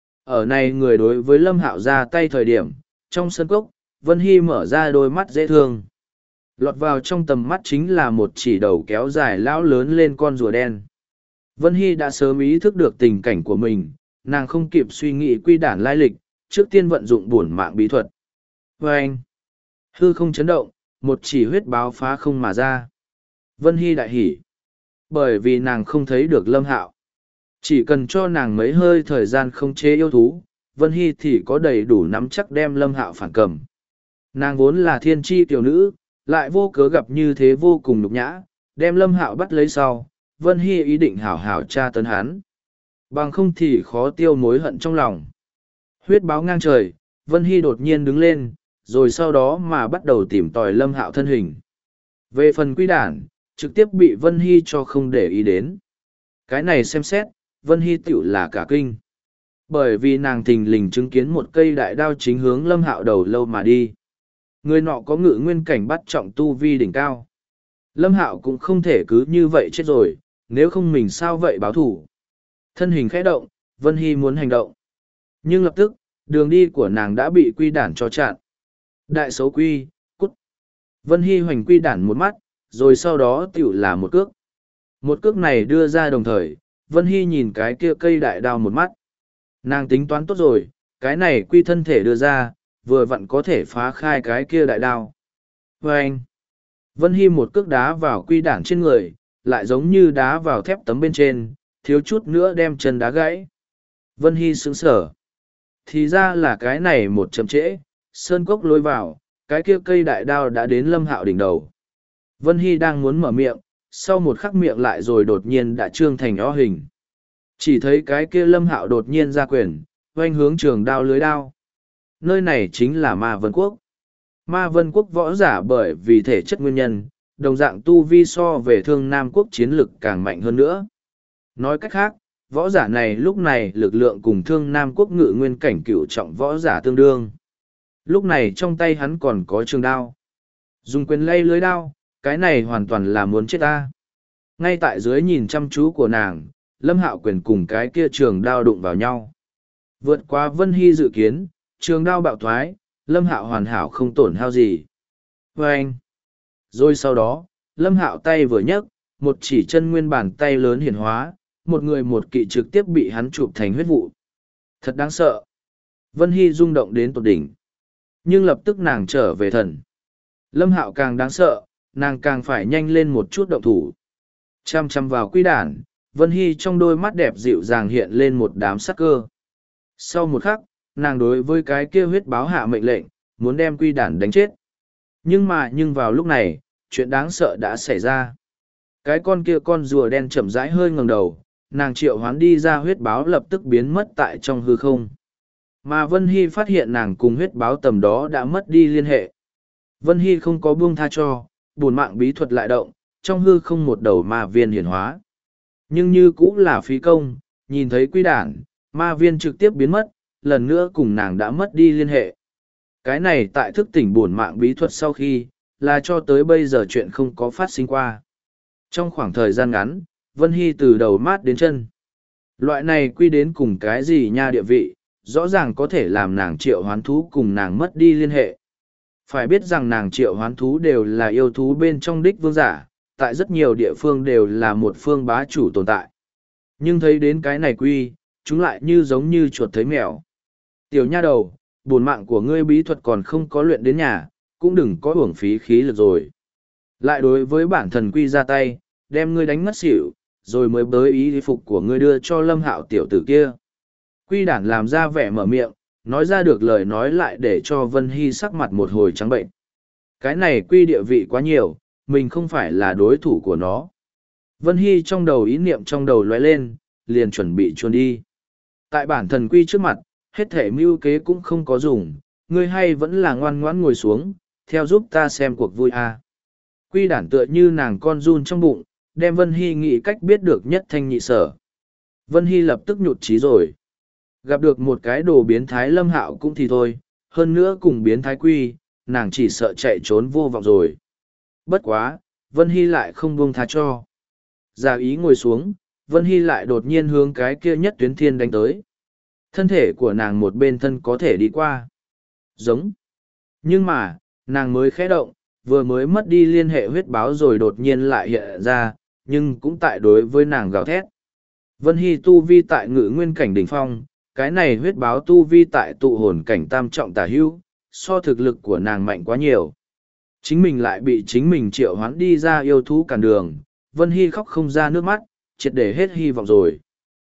Ở này người đối với Lâm Hạo ra tay thời điểm, trong sân cốc, Vân Hy mở ra đôi mắt dễ thương. Lọt vào trong tầm mắt chính là một chỉ đầu kéo dài lão lớn lên con rùa đen. Vân Hy đã sớm ý thức được tình cảnh của mình, nàng không kịp suy nghĩ Quy Đản lai lịch, trước tiên vận dụng bổn mạng bí thuật. Và anh, hư không chấn động, một chỉ huyết báo phá không mà ra. Vân Hy đại hỉ, bởi vì nàng không thấy được Lâm Hạo. Chỉ cần cho nàng mấy hơi thời gian không chế yêu thú, Vân Hy thì có đầy đủ nắm chắc đem Lâm Hạo phản cầm. Nàng vốn là thiên tri tiểu nữ, lại vô cớ gặp như thế vô cùng nhục nhã, đem Lâm Hạo bắt lấy sau, Vân Hy ý định hảo hảo tra tấn hắn. Bằng không thì khó tiêu mối hận trong lòng. Huyết báo ngang trời, Vân Hy đột nhiên đứng lên, rồi sau đó mà bắt đầu tìm tòi Lâm Hạo thân hình. Về phần Quy Đản, trực tiếp bị Vân Hy cho không để ý đến. Cái này xem xét, Vân Hy tiểu là cả kinh. Bởi vì nàng thình lình chứng kiến một cây đại đao chính hướng Lâm Hạo đầu lâu mà đi. Người nọ có ngự nguyên cảnh bắt trọng tu vi đỉnh cao. Lâm Hạo cũng không thể cứ như vậy chết rồi, nếu không mình sao vậy báo thủ. Thân hình khẽ động, Vân Hy muốn hành động. Nhưng lập tức, Đường đi của nàng đã bị quy đản cho chặn. Đại xấu quy, cút. Vân Hy hoành quy đản một mắt, rồi sau đó tiểu là một cước. Một cước này đưa ra đồng thời, Vân Hy nhìn cái kia cây đại đao một mắt. Nàng tính toán tốt rồi, cái này quy thân thể đưa ra, vừa vặn có thể phá khai cái kia đại đao. Và anh, Vân Hy một cước đá vào quy đản trên người, lại giống như đá vào thép tấm bên trên, thiếu chút nữa đem chân đá gãy. Vân Hy sững sở. Thì ra là cái này một chậm trễ, sơn cốc lôi vào, cái kia cây đại đao đã đến Lâm Hạo đỉnh đầu. Vân Hy đang muốn mở miệng, sau một khắc miệng lại rồi đột nhiên đã trương thành o hình. Chỉ thấy cái kia Lâm Hạo đột nhiên ra quyền, oanh hướng trường đao lưới đao. Nơi này chính là Ma Vân Quốc. Ma Vân Quốc võ giả bởi vì thể chất nguyên nhân, đồng dạng tu vi so về Thương Nam Quốc chiến lực càng mạnh hơn nữa. Nói cách khác, võ giả này lúc này lực lượng cùng Thương Nam Quốc ngự nguyên cảnh cửu trọng võ giả tương đương. Lúc này trong tay hắn còn có trường đao. Dùng quyền lay lưới đao, cái này hoàn toàn là muốn chết ta. Ngay tại dưới nhìn chăm chú của nàng, Lâm Hạo quyền cùng cái kia trường đao đụng vào nhau. Vượt qua Vân Hy dự kiến, trường đao bạo thoái, Lâm Hạo hoàn hảo không tổn hao gì. Và anh. Rồi sau đó, Lâm Hạo tay vừa nhấc, một chỉ chân nguyên bàn tay lớn hiển hóa, một người một kỵ trực tiếp bị hắn chụp thành huyết vụ. Thật đáng sợ. Vân Hy rung động đến tột đỉnh. Nhưng lập tức nàng trở về thần. Lâm Hạo càng đáng sợ, nàng càng phải nhanh lên một chút động thủ. Chăm chăm vào quy đản, Vân Hy trong đôi mắt đẹp dịu dàng hiện lên một đám sắc cơ. Sau một khắc, nàng đối với cái kia huyết báo hạ mệnh lệnh, muốn đem quy đản đánh chết. Nhưng vào lúc này, chuyện đáng sợ đã xảy ra. Cái con kia con rùa đen chậm rãi hơi ngẩng đầu, nàng triệu hoán đi ra huyết báo lập tức biến mất tại trong hư không. Mà Vân Hy phát hiện nàng cùng huyết báo tầm đó đã mất đi liên hệ. Vân Hy không có buông tha cho, bổn mạng bí thuật lại động, trong hư không một đầu ma viên hiển hóa. Nhưng như cũng là phí công, nhìn thấy quy đản, ma viên trực tiếp biến mất, lần nữa cùng nàng đã mất đi liên hệ. Cái này tại thức tỉnh bổn mạng bí thuật sau khi, là cho tới bây giờ chuyện không có phát sinh qua. Trong khoảng thời gian ngắn, Vân Hy từ đầu mát đến chân. Loại này quy đến cùng cái gì nha địa vị, rõ ràng có thể làm nàng triệu hoán thú cùng nàng mất đi liên hệ. Phải biết rằng nàng triệu hoán thú đều là yêu thú bên trong đích vương giả, tại rất nhiều địa phương đều là một phương bá chủ tồn tại. Nhưng thấy đến cái này quy, chúng lại như giống như chuột thấy mèo. Tiểu nha đầu, bổn mạng của ngươi bí thuật còn không có luyện đến nhà, cũng đừng có uổng phí khí lực rồi. Lại đối với bản thần quy ra tay, đem ngươi đánh ngất xỉu, rồi mới bới ý phục của ngươi đưa cho Lâm Hạo tiểu tử kia. Quy đản làm ra vẻ mở miệng, nói ra được lời nói lại để cho Vân Hy sắc mặt một hồi trắng bệnh. Cái này quy địa vị quá nhiều, mình không phải là đối thủ của nó. Vân Hy trong đầu ý niệm trong đầu lóe lên, liền chuẩn bị chuồn đi. Tại bản thần quy trước mặt, hết thể mưu kế cũng không có dùng, ngươi hay vẫn là ngoan ngoãn ngồi xuống, theo giúp ta xem cuộc vui à. Quy đản tựa như nàng con run trong bụng, đem Vân Hy nghĩ cách biết được nhất thanh nhị sở. Vân Hy lập tức nhụt chí rồi. Gặp được một cái đồ biến thái Lâm Hạo cũng thì thôi, hơn nữa cùng biến thái quy, nàng chỉ sợ chạy trốn vô vọng rồi. Bất quá, Vân Hy lại không buông tha cho. Giả ý ngồi xuống, Vân Hy lại đột nhiên hướng cái kia nhất tuyến thiên đánh tới. Thân thể của nàng một bên thân có thể đi qua. Giống. Nhưng mà, nàng mới khẽ động, vừa mới mất đi liên hệ huyết báo rồi đột nhiên lại hiện ra, nhưng cũng tại đối với nàng gào thét. Vân Hy tu vi tại ngự nguyên cảnh đỉnh phong, cái này huyết báo tu vi tại tụ hồn cảnh tam trọng tả hữu, so thực lực của nàng mạnh quá nhiều. Chính mình lại bị chính mình triệu hoán đi ra yêu thú cản đường, Vân Hy khóc không ra nước mắt, triệt để hết hy vọng rồi.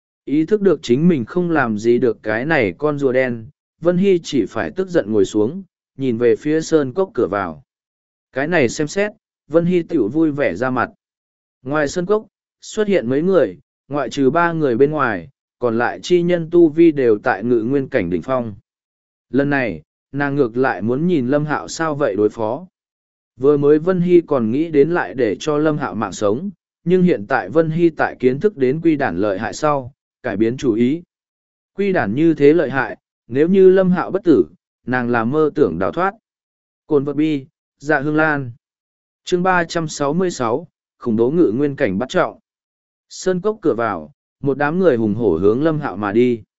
Ý thức được chính mình không làm gì được cái này con rùa đen, Vân Hy chỉ phải tức giận ngồi xuống, nhìn về phía sơn cốc cửa vào. Cái này xem xét, Vân Hy tiểu vui vẻ ra mặt. Ngoài sơn cốc, xuất hiện mấy người, ngoại trừ 3 người bên ngoài, còn lại chi nhân tu vi đều tại ngự nguyên cảnh đỉnh phong. Lần này, nàng ngược lại muốn nhìn Lâm Hạo sao vậy đối phó. Vừa mới Vân Hy còn nghĩ đến lại để cho Lâm Hạo mạng sống, nhưng hiện tại Vân Hy tại kiến thức đến quy đản lợi hại sau, cải biến chủ ý. Quy đản như thế lợi hại, nếu như Lâm Hạo bất tử, nàng làm mơ tưởng đào thoát. Cồn vật bi, dạ hương lan. Chương 366, khủng bố ngự nguyên cảnh bắt trọng. Sơn cốc cửa vào, một đám người hùng hổ hướng Lâm Hạo mà đi.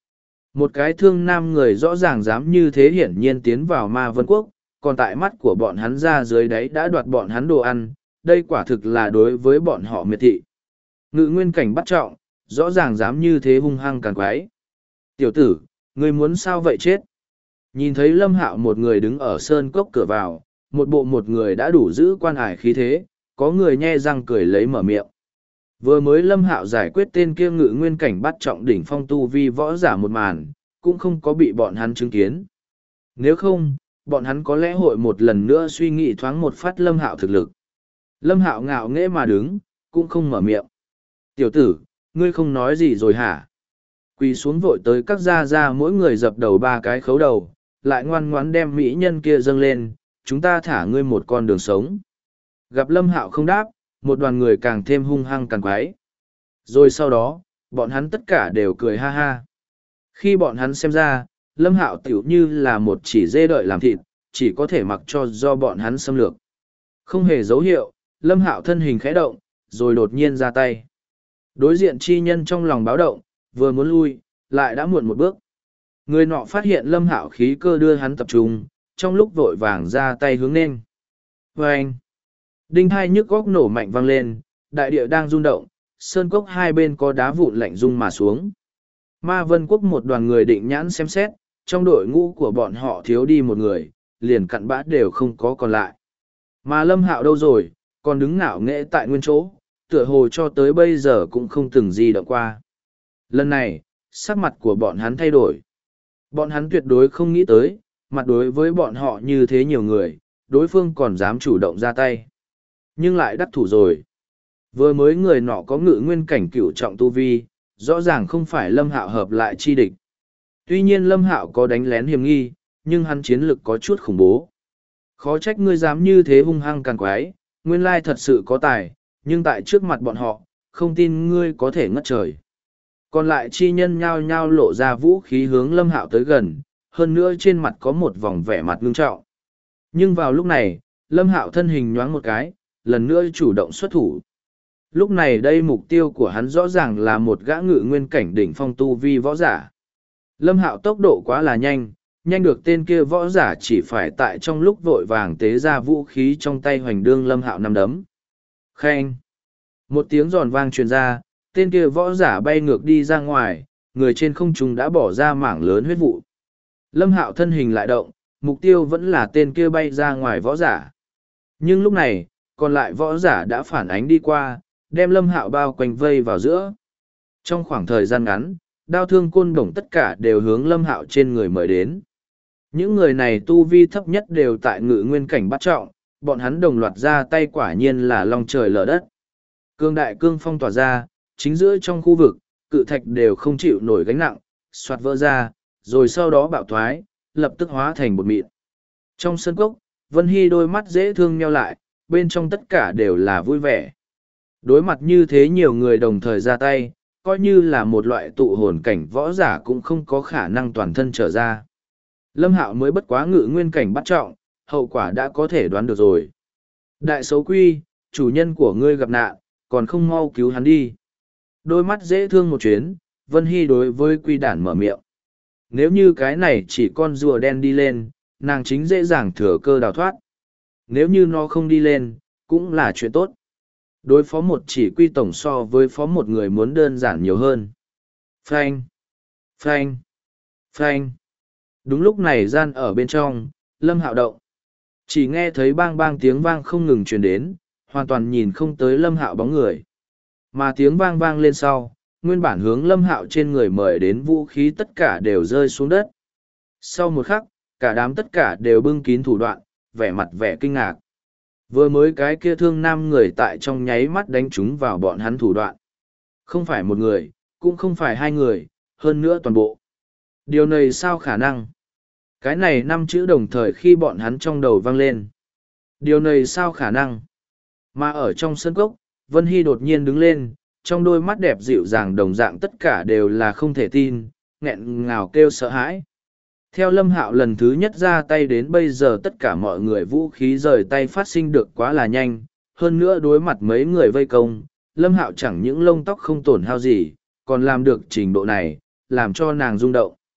Một cái thương nam người rõ ràng dám như thế hiển nhiên tiến vào Ma Vân Quốc, còn tại mắt của bọn hắn ra dưới đáy đã đoạt bọn hắn đồ ăn, đây quả thực là đối với bọn họ miệt thị. Ngự nguyên cảnh bắt trọng, rõ ràng dám như thế hung hăng càng quái. Tiểu tử, ngươi muốn sao vậy chết? Nhìn thấy Lâm Hạo một người đứng ở sơn cốc cửa vào, một người đã đủ giữ quan ải khí thế, có người nhe răng cười lấy mở miệng. Vừa mới Lâm Hạo giải quyết tên kia ngự nguyên cảnh bắt trọng đỉnh phong tu vi võ giả một màn, cũng không có bị bọn hắn chứng kiến. Nếu không, bọn hắn có lẽ hội một lần nữa suy nghĩ thoáng một phát Lâm Hạo thực lực. Lâm Hạo ngạo nghễ mà đứng, cũng không mở miệng. Tiểu tử, ngươi không nói gì rồi hả? Quỳ xuống vội tới các gia gia mỗi người dập đầu 3 cái khấu đầu, lại ngoan ngoãn đem mỹ nhân kia dâng lên, chúng ta thả ngươi một con đường sống. Gặp Lâm Hạo không đáp, một đoàn người càng thêm hung hăng càng quái. Rồi sau đó, bọn hắn tất cả đều cười ha ha. Khi bọn hắn xem ra, Lâm Hạo tiểu như là một chỉ dê đợi làm thịt, chỉ có thể mặc cho do bọn hắn xâm lược. Không hề dấu hiệu, Lâm Hạo thân hình khẽ động, rồi đột nhiên ra tay. Đối diện chi nhân trong lòng báo động, vừa muốn lui, lại đã muộn một bước. Người nọ phát hiện Lâm Hạo khí cơ đưa hắn tập trung, trong lúc vội vàng ra tay hướng lên. Vâng! Đinh hai nhức góc nổ mạnh vang lên, đại địa đang rung động, sơn cốc hai bên có đá vụn lạnh rung mà xuống. Ma Vân Quốc một đoàn người định nhãn xem xét, trong đội ngũ của bọn họ thiếu đi một người, liền cặn bã đều không có còn lại. Mà Lâm Hạo đâu rồi, còn đứng ngạo nghễ tại nguyên chỗ, tựa hồ cho tới bây giờ cũng không từng di động qua. Lần này, sắc mặt của bọn hắn thay đổi. Bọn hắn tuyệt đối không nghĩ tới, mặt đối với bọn họ như thế nhiều người, đối phương còn dám chủ động ra tay. Nhưng lại đắc thủ rồi. Vừa mới người nọ có ngự nguyên cảnh cửu trọng tu vi, rõ ràng không phải Lâm Hạo hợp lại chi địch. Tuy nhiên Lâm Hạo có đánh lén hiểm nghi, nhưng hắn chiến lực có chút khủng bố. Khó trách ngươi dám như thế hung hăng càng quái, nguyên lai thật sự có tài, nhưng tại trước mặt bọn họ, không tin ngươi có thể ngất trời. Còn lại chi nhân nhao nhao lộ ra vũ khí hướng Lâm Hạo tới gần, hơn nữa trên mặt có một vòng vẻ mặt ngưng trọng. Nhưng vào lúc này, Lâm Hạo thân hình nhoáng một cái, lần nữa chủ động xuất thủ. Lúc này đây mục tiêu của hắn rõ ràng là một gã ngự nguyên cảnh đỉnh phong tu vi võ giả. Lâm Hạo tốc độ quá là nhanh, nhanh được tên kia võ giả chỉ phải tại trong lúc vội vàng tế ra vũ khí trong tay hoành đương Lâm Hạo nắm đấm. Khen! Một tiếng giòn vang truyền ra, tên kia võ giả bay ngược đi ra ngoài, người trên không trung đã bỏ ra mảng lớn huyết vụ. Lâm Hạo thân hình lại động, mục tiêu vẫn là tên kia bay ra ngoài võ giả. Nhưng lúc này, còn lại võ giả đã phản ánh đi qua, đem Lâm Hạo bao quanh vây vào giữa. Trong khoảng thời gian ngắn, đao thương côn đồng tất cả đều hướng Lâm Hạo trên người mời đến. Những người này tu vi thấp nhất đều tại ngự nguyên cảnh bắt trọng, bọn hắn đồng loạt ra tay quả nhiên là long trời lở đất. Cương đại cương phong tỏa ra, chính giữa trong khu vực, cự thạch đều không chịu nổi gánh nặng, xoạt vỡ ra, rồi sau đó bạo thoái, lập tức hóa thành bột mịn. Trong sân cốc, Vân Hy đôi mắt dễ thương nheo lại, bên trong tất cả đều là vui vẻ. Đối mặt như thế nhiều người đồng thời ra tay, coi như là một loại tụ hồn cảnh võ giả cũng không có khả năng toàn thân trở ra. Lâm Hạo mới bất quá ngự nguyên cảnh bắt trọng, hậu quả đã có thể đoán được rồi. Đại xấu quy, chủ nhân của ngươi gặp nạn, còn không mau cứu hắn đi. Đôi mắt dễ thương một chuyến, Vân Hy đối với quy đản mở miệng. Nếu như cái này chỉ con rùa đen đi lên, nàng chính dễ dàng thừa cơ đào thoát. Nếu như nó không đi lên, cũng là chuyện tốt. Đối phó một chỉ quy tổng so với phó một người muốn đơn giản nhiều hơn. Phanh! Phanh! Phanh! Đúng lúc này gian ở bên trong, Lâm Hạo động. Chỉ nghe thấy bang bang tiếng vang không ngừng truyền đến, hoàn toàn nhìn không tới Lâm Hạo bóng người. Mà tiếng vang vang lên sau, nguyên bản hướng Lâm Hạo trên người mời đến vũ khí tất cả đều rơi xuống đất. Sau một khắc, cả đám tất cả đều bưng kín thủ đoạn, vẻ mặt vẻ kinh ngạc. Vừa mới cái kia thương nam người tại trong nháy mắt đánh trúng vào bọn hắn thủ đoạn. Không phải một người, cũng không phải hai người, hơn nữa toàn bộ. Điều này sao khả năng? Cái này 5 chữ đồng thời khi bọn hắn trong đầu vang lên. Điều này sao khả năng? Mà ở trong sân cốc, Vân Hy đột nhiên đứng lên, trong đôi mắt đẹp dịu dàng đồng dạng tất cả đều là không thể tin, nghẹn ngào kêu sợ hãi. Theo Lâm Hạo lần thứ nhất ra tay đến bây giờ tất cả mọi người vũ khí rời tay phát sinh được quá là nhanh, hơn nữa đối mặt mấy người vây công, Lâm Hạo chẳng những lông tóc không tổn hao gì, còn làm được trình độ này, làm cho nàng rung động.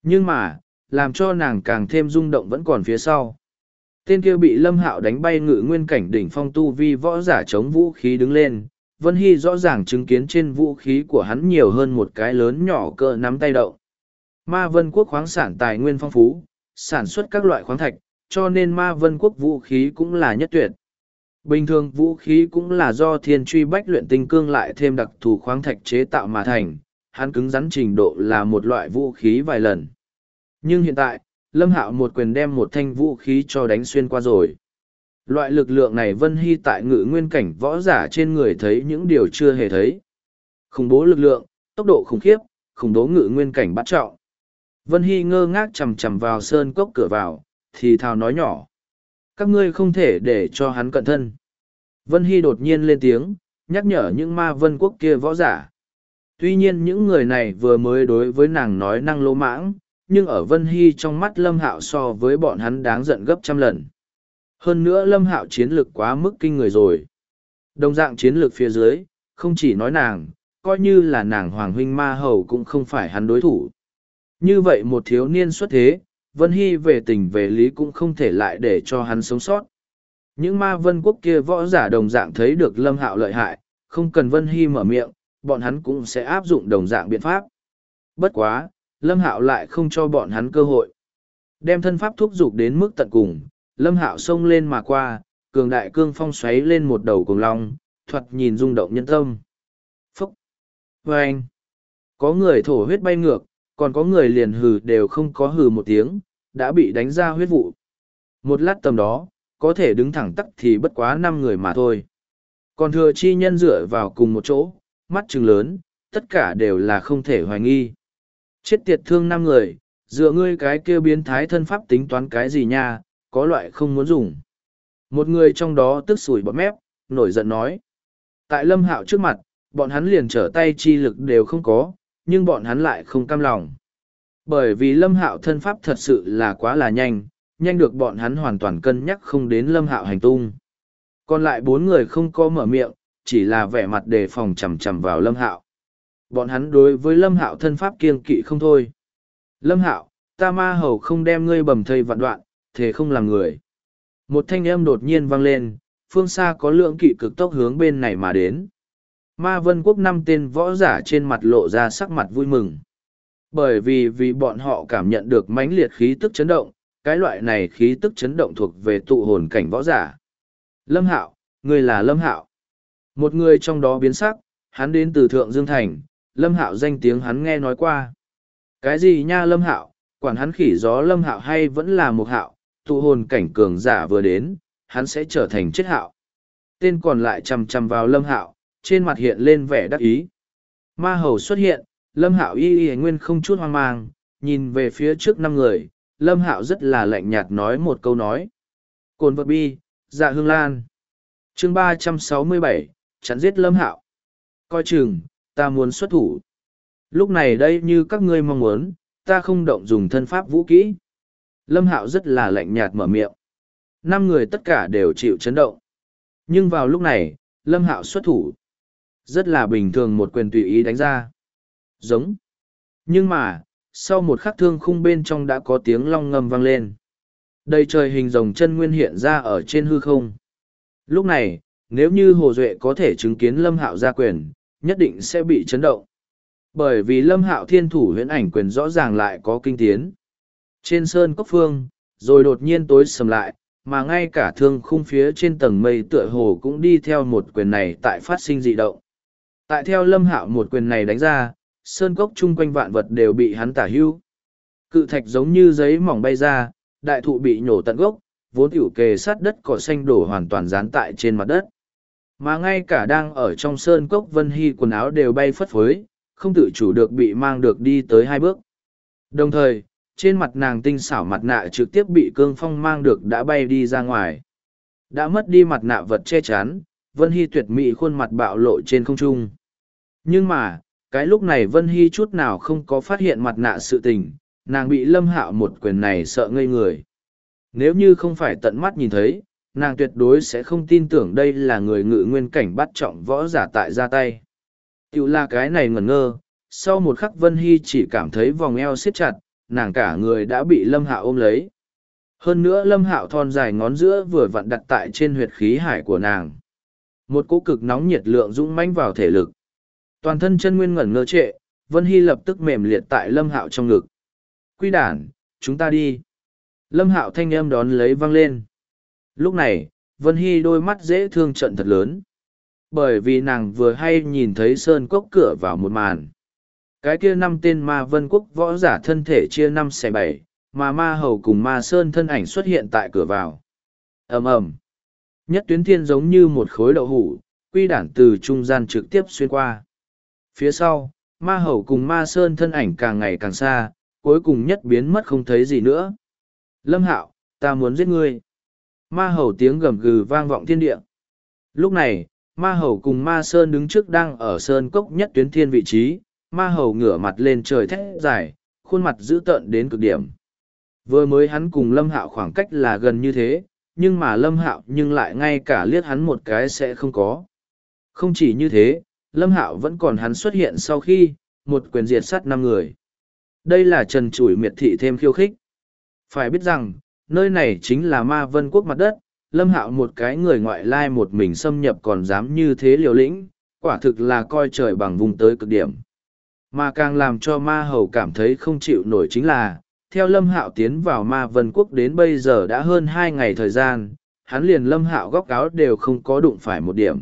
Nhưng mà, làm cho nàng càng thêm rung động vẫn còn phía sau. Tên kia bị Lâm Hạo đánh bay ngự nguyên cảnh đỉnh phong tu vi võ giả chống vũ khí đứng lên. Vân Hy rõ ràng chứng kiến trên vũ khí của hắn nhiều hơn một cái lớn nhỏ cỡ nắm tay đậu. Ma Vân Quốc khoáng sản tài nguyên phong phú, sản xuất các loại khoáng thạch, cho nên Ma Vân Quốc vũ khí cũng là nhất tuyệt. Bình thường vũ khí cũng là do thiên truy bách luyện tinh cương lại thêm đặc thù khoáng thạch chế tạo mà thành, hắn cứng rắn trình độ là một loại vũ khí vài lần. Nhưng hiện tại, Lâm Hạo một quyền đem một thanh vũ khí cho đánh xuyên qua rồi. Loại lực lượng này Vân Hy tại ngự nguyên cảnh võ giả trên người thấy những điều chưa hề thấy. Khủng bố lực lượng, tốc độ khủng khiếp, khủng bố ngự nguyên cảnh bắt trọng. Vân Hy ngơ ngác chầm chầm vào sơn cốc cửa vào, thì thào nói nhỏ. Các ngươi không thể để cho hắn cận thân. Vân Hy đột nhiên lên tiếng, nhắc nhở những ma vân quốc kia võ giả. Tuy nhiên những người này vừa mới đối với nàng nói năng lỗ mãng, nhưng ở Vân Hy trong mắt Lâm Hạo so với bọn hắn đáng giận gấp trăm lần. Hơn nữa Lâm Hạo chiến lược quá mức kinh người rồi. Đồng dạng chiến lược phía dưới, không chỉ nói nàng, coi như là nàng Hoàng huynh ma hầu cũng không phải hắn đối thủ. Như vậy một thiếu niên xuất thế, Vân Hy về tình về lý cũng không thể lại để cho hắn sống sót. Những ma vân quốc kia võ giả đồng dạng thấy được Lâm Hạo lợi hại, không cần Vân Hy mở miệng, bọn hắn cũng sẽ áp dụng đồng dạng biện pháp. Bất quá, Lâm Hạo lại không cho bọn hắn cơ hội. Đem thân pháp thúc giục đến mức tận cùng, Lâm Hạo xông lên mà qua, cường đại cương phong xoáy lên một đầu cuồng long, thoạt nhìn rung động nhân tâm. Phúc! Vâng! Có người thổ huyết bay ngược, còn có người liền hừ đều không có hừ một tiếng, đã bị đánh ra huyết vụ. Một lát tầm đó, có thể đứng thẳng tắc thì bất quá 5 người mà thôi. Còn thừa chi nhân dựa vào cùng một chỗ, mắt trừng lớn, tất cả đều là không thể hoài nghi. Chết tiệt thương 5 người, dựa ngươi cái kia biến thái thân pháp tính toán cái gì nha, có loại không muốn dùng. Một người trong đó tức sủi bọt mép, nổi giận nói. Tại Lâm Hạo trước mặt, bọn hắn liền trở tay chi lực đều không có, nhưng bọn hắn lại không cam lòng. Bởi vì Lâm Hạo thân pháp thật sự là quá là nhanh, nhanh được bọn hắn hoàn toàn cân nhắc không đến Lâm Hạo hành tung. Còn lại 4 người không có mở miệng, chỉ là vẻ mặt đề phòng chằm chằm vào Lâm Hạo. Bọn hắn đối với Lâm Hạo thân pháp kiêng kỵ không thôi. Lâm Hạo, ta ma hầu không đem ngươi bầm thây vạn đoạn, thế không làm người. Một thanh âm đột nhiên vang lên, phương xa có lượng kỵ cực tốc hướng bên này mà đến. Ma Vân Quốc 5 tên võ giả trên mặt lộ ra sắc mặt vui mừng. Bởi vì bọn họ cảm nhận được mãnh liệt khí tức chấn động, cái loại này khí tức chấn động thuộc về tụ hồn cảnh võ giả. Lâm Hạo, người là Lâm Hạo. Một người trong đó biến sắc, hắn đến từ Thượng Dương Thành, Lâm Hạo danh tiếng hắn nghe nói qua. Cái gì nha Lâm Hạo, quản hắn khỉ gió Lâm Hạo hay vẫn là một Hạo, tụ hồn cảnh cường giả vừa đến, hắn sẽ trở thành chết Hạo. Tên còn lại chằm chằm vào Lâm Hạo, trên mặt hiện lên vẻ đắc ý. Ma hầu xuất hiện, Lâm Hạo y nguyên không chút hoang mang, nhìn về phía trước 5 người, Lâm Hạo rất là lạnh nhạt nói một câu nói. Cồn vật bi, dạ hương lan. Chương 367, chắn giết Lâm Hạo. Coi chừng, ta muốn xuất thủ. Lúc này đây như các ngươi mong muốn, ta không động dùng thân pháp vũ kỹ. Lâm Hạo rất là lạnh nhạt mở miệng. 5 người tất cả đều chịu chấn động. Nhưng vào lúc này, Lâm Hạo xuất thủ. Rất là bình thường một quyền tùy ý đánh ra. Giống. Nhưng mà, sau một khắc thương khung bên trong đã có tiếng long ngâm vang lên. Đầy trời hình rồng chân nguyên hiện ra ở trên hư không. Lúc này, nếu như Hồ Duệ có thể chứng kiến Lâm Hạo ra quyền, nhất định sẽ bị chấn động. Bởi vì Lâm Hạo thiên thủ huyễn ảnh quyền rõ ràng lại có kinh tiến. Trên sơn cốc phương, rồi đột nhiên tối sầm lại, mà ngay cả thương khung phía trên tầng mây tựa hồ cũng đi theo một quyền này tại phát sinh dị động. Tại theo Lâm Hạo một quyền này đánh ra, sơn cốc chung quanh vạn vật đều bị hắn tả hưu. Cự thạch giống như giấy mỏng bay ra, đại thụ bị nhổ tận gốc, vốn hữu kề sát đất cỏ xanh đổ hoàn toàn dán tại trên mặt đất. Mà ngay cả đang ở trong sơn cốc Vân Hy quần áo đều bay phất phới, không tự chủ được bị mang được đi tới 2 bước. Đồng thời, trên mặt nàng tinh xảo mặt nạ trực tiếp bị cương phong mang được đã bay đi ra ngoài. Đã mất đi mặt nạ vật che chắn, Vân Hy tuyệt mỹ khuôn mặt bạo lộ trên không trung. Nhưng mà, cái lúc này Vân Hy chút nào không có phát hiện mặt nạ sự tình, nàng bị Lâm Hạo một quyền này sợ ngây người. Nếu như không phải tận mắt nhìn thấy, nàng tuyệt đối sẽ không tin tưởng đây là người ngự nguyên cảnh bắt trọng võ giả tại ra tay. Tiểu là cái này ngẩn ngơ, sau một khắc Vân Hy chỉ cảm thấy vòng eo siết chặt, nàng cả người đã bị Lâm Hạo ôm lấy. Hơn nữa Lâm Hạo thon dài ngón giữa vừa vặn đặt tại trên huyệt khí hải của nàng. Một cỗ cực nóng nhiệt lượng dũng mãnh vào thể lực. Toàn thân chân nguyên ngẩn ngơ trệ, Vân Hy lập tức mềm liệt tại Lâm Hạo trong ngực. Quy đản, chúng ta đi. Lâm Hạo thanh âm đón lấy vang lên. Lúc này, Vân Hy đôi mắt dễ thương trận thật lớn. Bởi vì nàng vừa hay nhìn thấy sơn cốc cửa vào một màn. Cái kia 5 tên ma vân quốc võ giả thân thể chia 5 xẻ 7, mà ma hầu cùng ma sơn thân ảnh xuất hiện tại cửa vào. Ầm ầm. Nhất tuyến thiên giống như một khối đậu hũ, quy đản từ trung gian trực tiếp xuyên qua. Phía sau, ma hầu cùng ma sơn thân ảnh càng ngày càng xa, cuối cùng nhất biến mất không thấy gì nữa. Lâm Hạo, ta muốn giết ngươi. Ma hầu tiếng gầm gừ vang vọng thiên địa. Lúc này, ma hầu cùng ma sơn đứng trước đang ở sơn cốc nhất tuyến thiên vị trí, ma hầu ngửa mặt lên trời thét dài, khuôn mặt dữ tợn đến cực điểm. Vừa mới hắn cùng Lâm Hạo khoảng cách là gần như thế, nhưng mà Lâm Hạo nhưng lại ngay cả liếc hắn một cái sẽ không có. Không chỉ như thế, Lâm Hạo vẫn còn hắn xuất hiện sau khi, một quyền diệt sát 5 người. Đây là trần trụi miệt thị thêm khiêu khích. Phải biết rằng, nơi này chính là ma vân quốc mặt đất, Lâm Hạo một cái người ngoại lai một mình xâm nhập còn dám như thế liều lĩnh, quả thực là coi trời bằng vùng tới cực điểm. Mà càng làm cho ma hầu cảm thấy không chịu nổi chính là, theo Lâm Hạo tiến vào ma vân quốc đến bây giờ đã hơn 2 ngày thời gian, hắn liền Lâm Hạo góc áo đều không có đụng phải một điểm.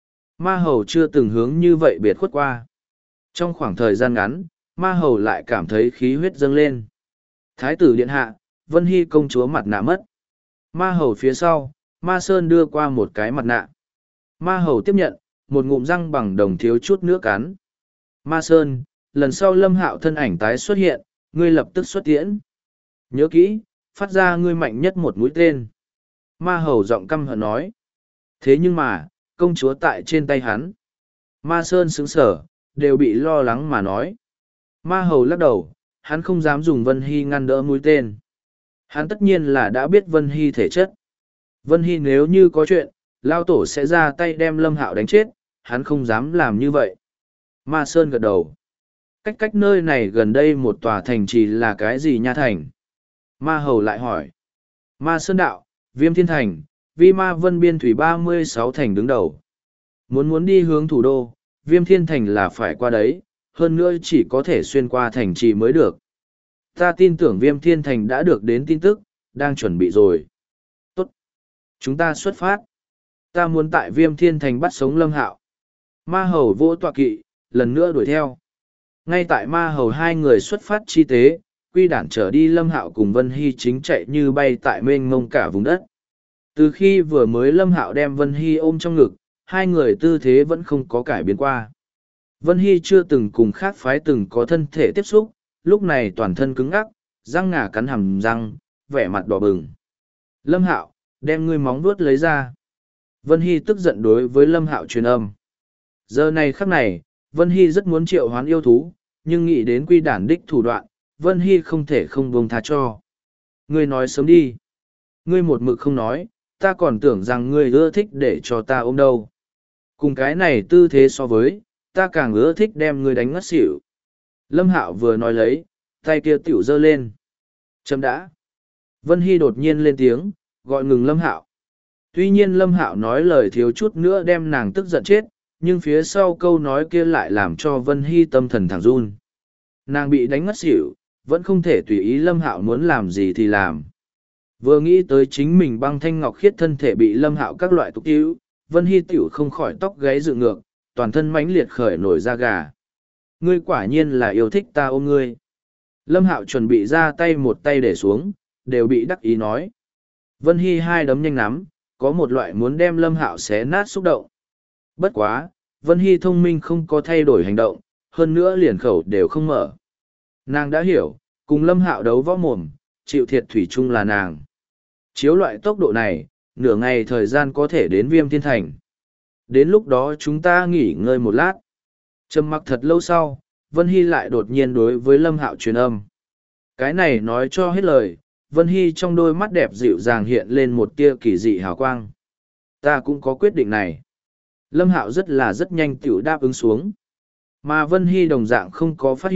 Ma hầu chưa từng hướng như vậy biệt khuất qua. Trong khoảng thời gian ngắn, ma hầu lại cảm thấy khí huyết dâng lên. Thái tử điện hạ, Vân Hy công chúa mặt nạ mất. Ma hầu phía sau, ma sơn đưa qua một cái mặt nạ. Ma hầu tiếp nhận, một ngụm răng bằng đồng thiếu chút nước cắn. Ma sơn, lần sau Lâm Hạo thân ảnh tái xuất hiện, ngươi lập tức xuất tiễn. Nhớ kỹ, phát ra ngươi mạnh nhất một mũi tên. Ma hầu giọng căm hận nói. Thế nhưng mà, công chúa tại trên tay hắn. Ma sơn sững sở, đều bị lo lắng mà nói. Ma hầu lắc đầu, hắn không dám dùng Vân Hy ngăn đỡ mũi tên. Hắn tất nhiên là đã biết Vân Hy thể chất. Vân Hy nếu như có chuyện, Lao Tổ sẽ ra tay đem Lâm Hạo đánh chết, hắn không dám làm như vậy. Ma Sơn gật đầu. Cách nơi này gần đây một tòa thành trì là cái gì nha thành? Ma Hầu lại hỏi. Ma Sơn đạo, Viêm Thiên Thành, Vi Ma Vân Biên Thủy 36 thành đứng đầu. Muốn đi hướng thủ đô, Viêm Thiên Thành là phải qua đấy, hơn nữa chỉ có thể xuyên qua thành trì mới được. Ta tin tưởng Viêm Thiên Thành đã được đến tin tức, đang chuẩn bị rồi. Tốt. Chúng ta xuất phát. Ta muốn tại Viêm Thiên Thành bắt sống Lâm Hạo. Ma Hầu vỗ tọa kỵ, lần nữa đuổi theo. Ngay tại Ma Hầu hai người xuất phát chi tế, quy đản trở đi Lâm Hạo cùng Vân Hy chính chạy như bay tại mênh mông cả vùng đất. Từ khi vừa mới Lâm Hạo đem Vân Hy ôm trong ngực, hai người tư thế vẫn không có cải biến qua. Vân Hy chưa từng cùng khác phái từng có thân thể tiếp xúc, lúc này toàn thân cứng ngắc, răng ngà cắn hàm răng, vẻ mặt đỏ bừng. Lâm Hạo, đem ngươi móng vuốt lấy ra. Vân Hy tức giận đối với Lâm Hạo truyền âm. Giờ này khắc này, Vân Hy rất muốn triệu hoán yêu thú, nhưng nghĩ đến quy đản đích thủ đoạn, Vân Hy không thể không buông tha cho. Ngươi nói sớm đi. Ngươi một mực không nói, ta còn tưởng rằng ngươi ưa thích để cho ta ôm đâu. Cùng cái này tư thế so với, ta càng ưa thích đem ngươi đánh ngất xỉu. Lâm Hạo vừa nói lấy, tay kia tiểu giơ lên. Chấm đã. Vân Hy đột nhiên lên tiếng, gọi ngừng Lâm Hạo. Tuy nhiên Lâm Hạo nói lời thiếu chút nữa đem nàng tức giận chết, nhưng phía sau câu nói kia lại làm cho Vân Hy tâm thần thẳng run. Nàng bị đánh ngất xỉu, vẫn không thể tùy ý Lâm Hạo muốn làm gì thì làm. Vừa nghĩ tới chính mình băng thanh ngọc khiết thân thể bị Lâm Hạo các loại tục cứu, Vân Hy tiểu không khỏi tóc gáy dựng ngược, toàn thân mãnh liệt khởi nổi da gà. Ngươi quả nhiên là yêu thích ta ôm ngươi. Lâm Hạo chuẩn bị ra tay một tay để xuống, đều bị đắc ý nói. Vân Hy hai đấm nhanh nắm, có một loại muốn đem Lâm Hạo xé nát xúc động. Bất quá, Vân Hy thông minh không có thay đổi hành động, hơn nữa liền khẩu đều không mở. Nàng đã hiểu, cùng Lâm Hạo đấu võ mồm, chịu thiệt thủy chung là nàng. Chiếu loại tốc độ này, nửa ngày thời gian có thể đến Viêm Thiên Thành. Đến lúc đó chúng ta nghỉ ngơi một lát. Trầm mặc thật lâu sau, Vân Hy lại đột nhiên đối với Lâm Hạo truyền âm. Cái này nói cho hết lời, Vân Hy trong đôi mắt đẹp dịu dàng hiện lên một tia kỳ dị hào quang. Ta cũng có quyết định này. Lâm Hạo rất nhanh tiểu đáp ứng xuống. Mà Vân Hy đồng dạng không có phát hiện,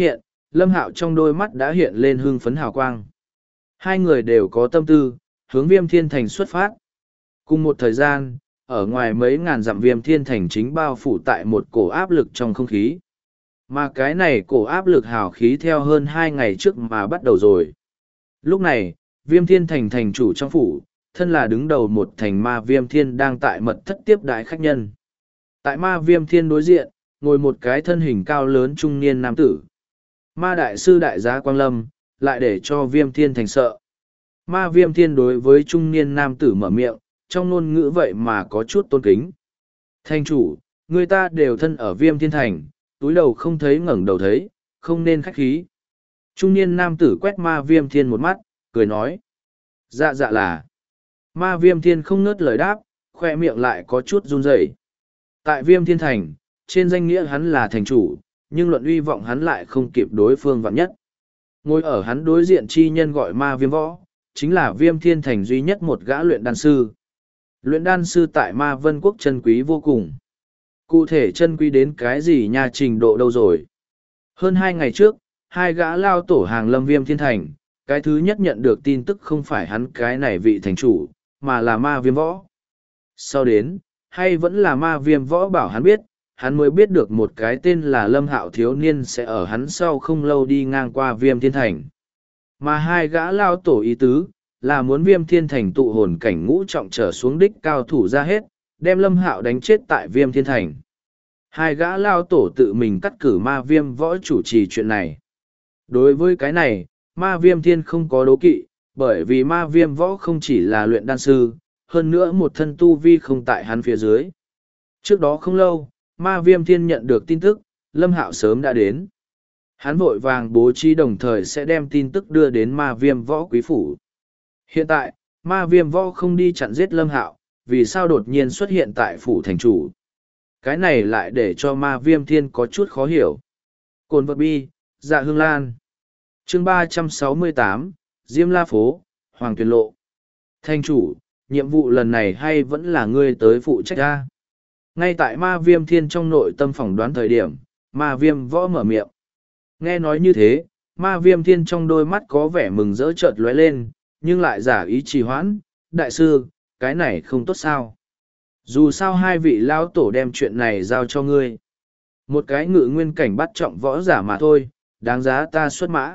Lâm Hạo trong đôi mắt đã hiện lên hưng phấn hào quang. Hai người đều có tâm tư, hướng Viêm Thiên Thành xuất phát. Cùng một thời gian, ở ngoài mấy ngàn dặm Viêm Thiên Thành chính bao phủ tại một cổ áp lực trong không khí. Mà cái này cổ áp lực hào khí theo hơn 2 ngày trước mà bắt đầu rồi. Lúc này, Viêm Thiên Thành thành chủ trong phủ, thân là đứng đầu một thành ma Viêm Thiên đang tại mật thất tiếp đại khách nhân. Tại ma Viêm Thiên đối diện, ngồi một cái thân hình cao lớn trung niên nam tử. Ma đại sư đại giá Quang Lâm, lại để cho Viêm Thiên Thành sợ. Ma Viêm Thiên đối với trung niên nam tử mở miệng, trong ngôn ngữ vậy mà có chút tôn kính. Thành chủ, người ta đều thân ở Viêm Thiên Thành, túi đầu không thấy ngẩng đầu thấy, không nên khách khí. Trung niên nam tử quét ma Viêm Thiên một mắt, cười nói. Dạ dạ là. Ma Viêm Thiên không ngớt lời đáp, khoe miệng lại có chút run rẩy. Tại Viêm Thiên Thành, trên danh nghĩa hắn là thành chủ, nhưng luận uy vọng hắn lại không kịp đối phương vạn nhất. Ngồi ở hắn đối diện chi nhân gọi ma Viêm Võ, chính là Viêm Thiên Thành duy nhất một gã luyện đan sư. Luyện đan sư tại Ma Vân Quốc chân quý vô cùng. Cụ thể chân quý đến cái gì nha, trình độ đâu rồi. Hơn 2 ngày trước, 2 gã lao tổ hàng lâm Viêm Thiên Thành, cái thứ nhất nhận được tin tức không phải hắn cái này vị thành chủ, mà là ma Viêm Võ. Sau đến, hay vẫn là ma Viêm Võ bảo hắn biết, hắn mới biết được một cái tên là Lâm Hạo thiếu niên sẽ ở hắn sau không lâu đi ngang qua Viêm Thiên Thành. Mà 2 gã lao tổ ý tứ, là muốn Viêm Thiên Thành tụ hồn cảnh ngũ trọng trở xuống đích cao thủ ra hết, đem Lâm Hạo đánh chết tại Viêm Thiên Thành. 2 gã lao tổ tự mình cắt cử ma Viêm Võ chủ trì chuyện này. Đối với cái này, ma Viêm Thiên không có đố kỵ, bởi vì ma Viêm Võ không chỉ là luyện đan sư, hơn nữa một thân tu vi không tại hắn phía dưới. Trước đó không lâu, ma Viêm Thiên nhận được tin tức, Lâm Hạo sớm đã đến. Hắn vội vàng bố trí đồng thời sẽ đem tin tức đưa đến ma Viêm Võ quý phủ. Hiện tại, ma Viêm Võ không đi chặn giết Lâm Hạo, vì sao đột nhiên xuất hiện tại phủ thành chủ. Cái này lại để cho ma Viêm Thiên có chút khó hiểu. Cồn vật bi, dạ hương lan. Chương 368, Diêm La Phố, Hoàng Tuyền Lộ. Thành chủ, nhiệm vụ lần này hay vẫn là ngươi tới phụ trách ra. Ngay tại ma Viêm Thiên trong nội tâm phỏng đoán thời điểm, ma Viêm Võ mở miệng. Nghe nói như thế, ma Viêm Thiên trong đôi mắt có vẻ mừng rỡ chợt lóe lên, nhưng lại giả ý trì hoãn. Đại sư, cái này không tốt sao? Dù sao 2 vị lão tổ đem chuyện này giao cho ngươi. Một cái ngự nguyên cảnh bắt trọng võ giả mà thôi, đáng giá ta xuất mã.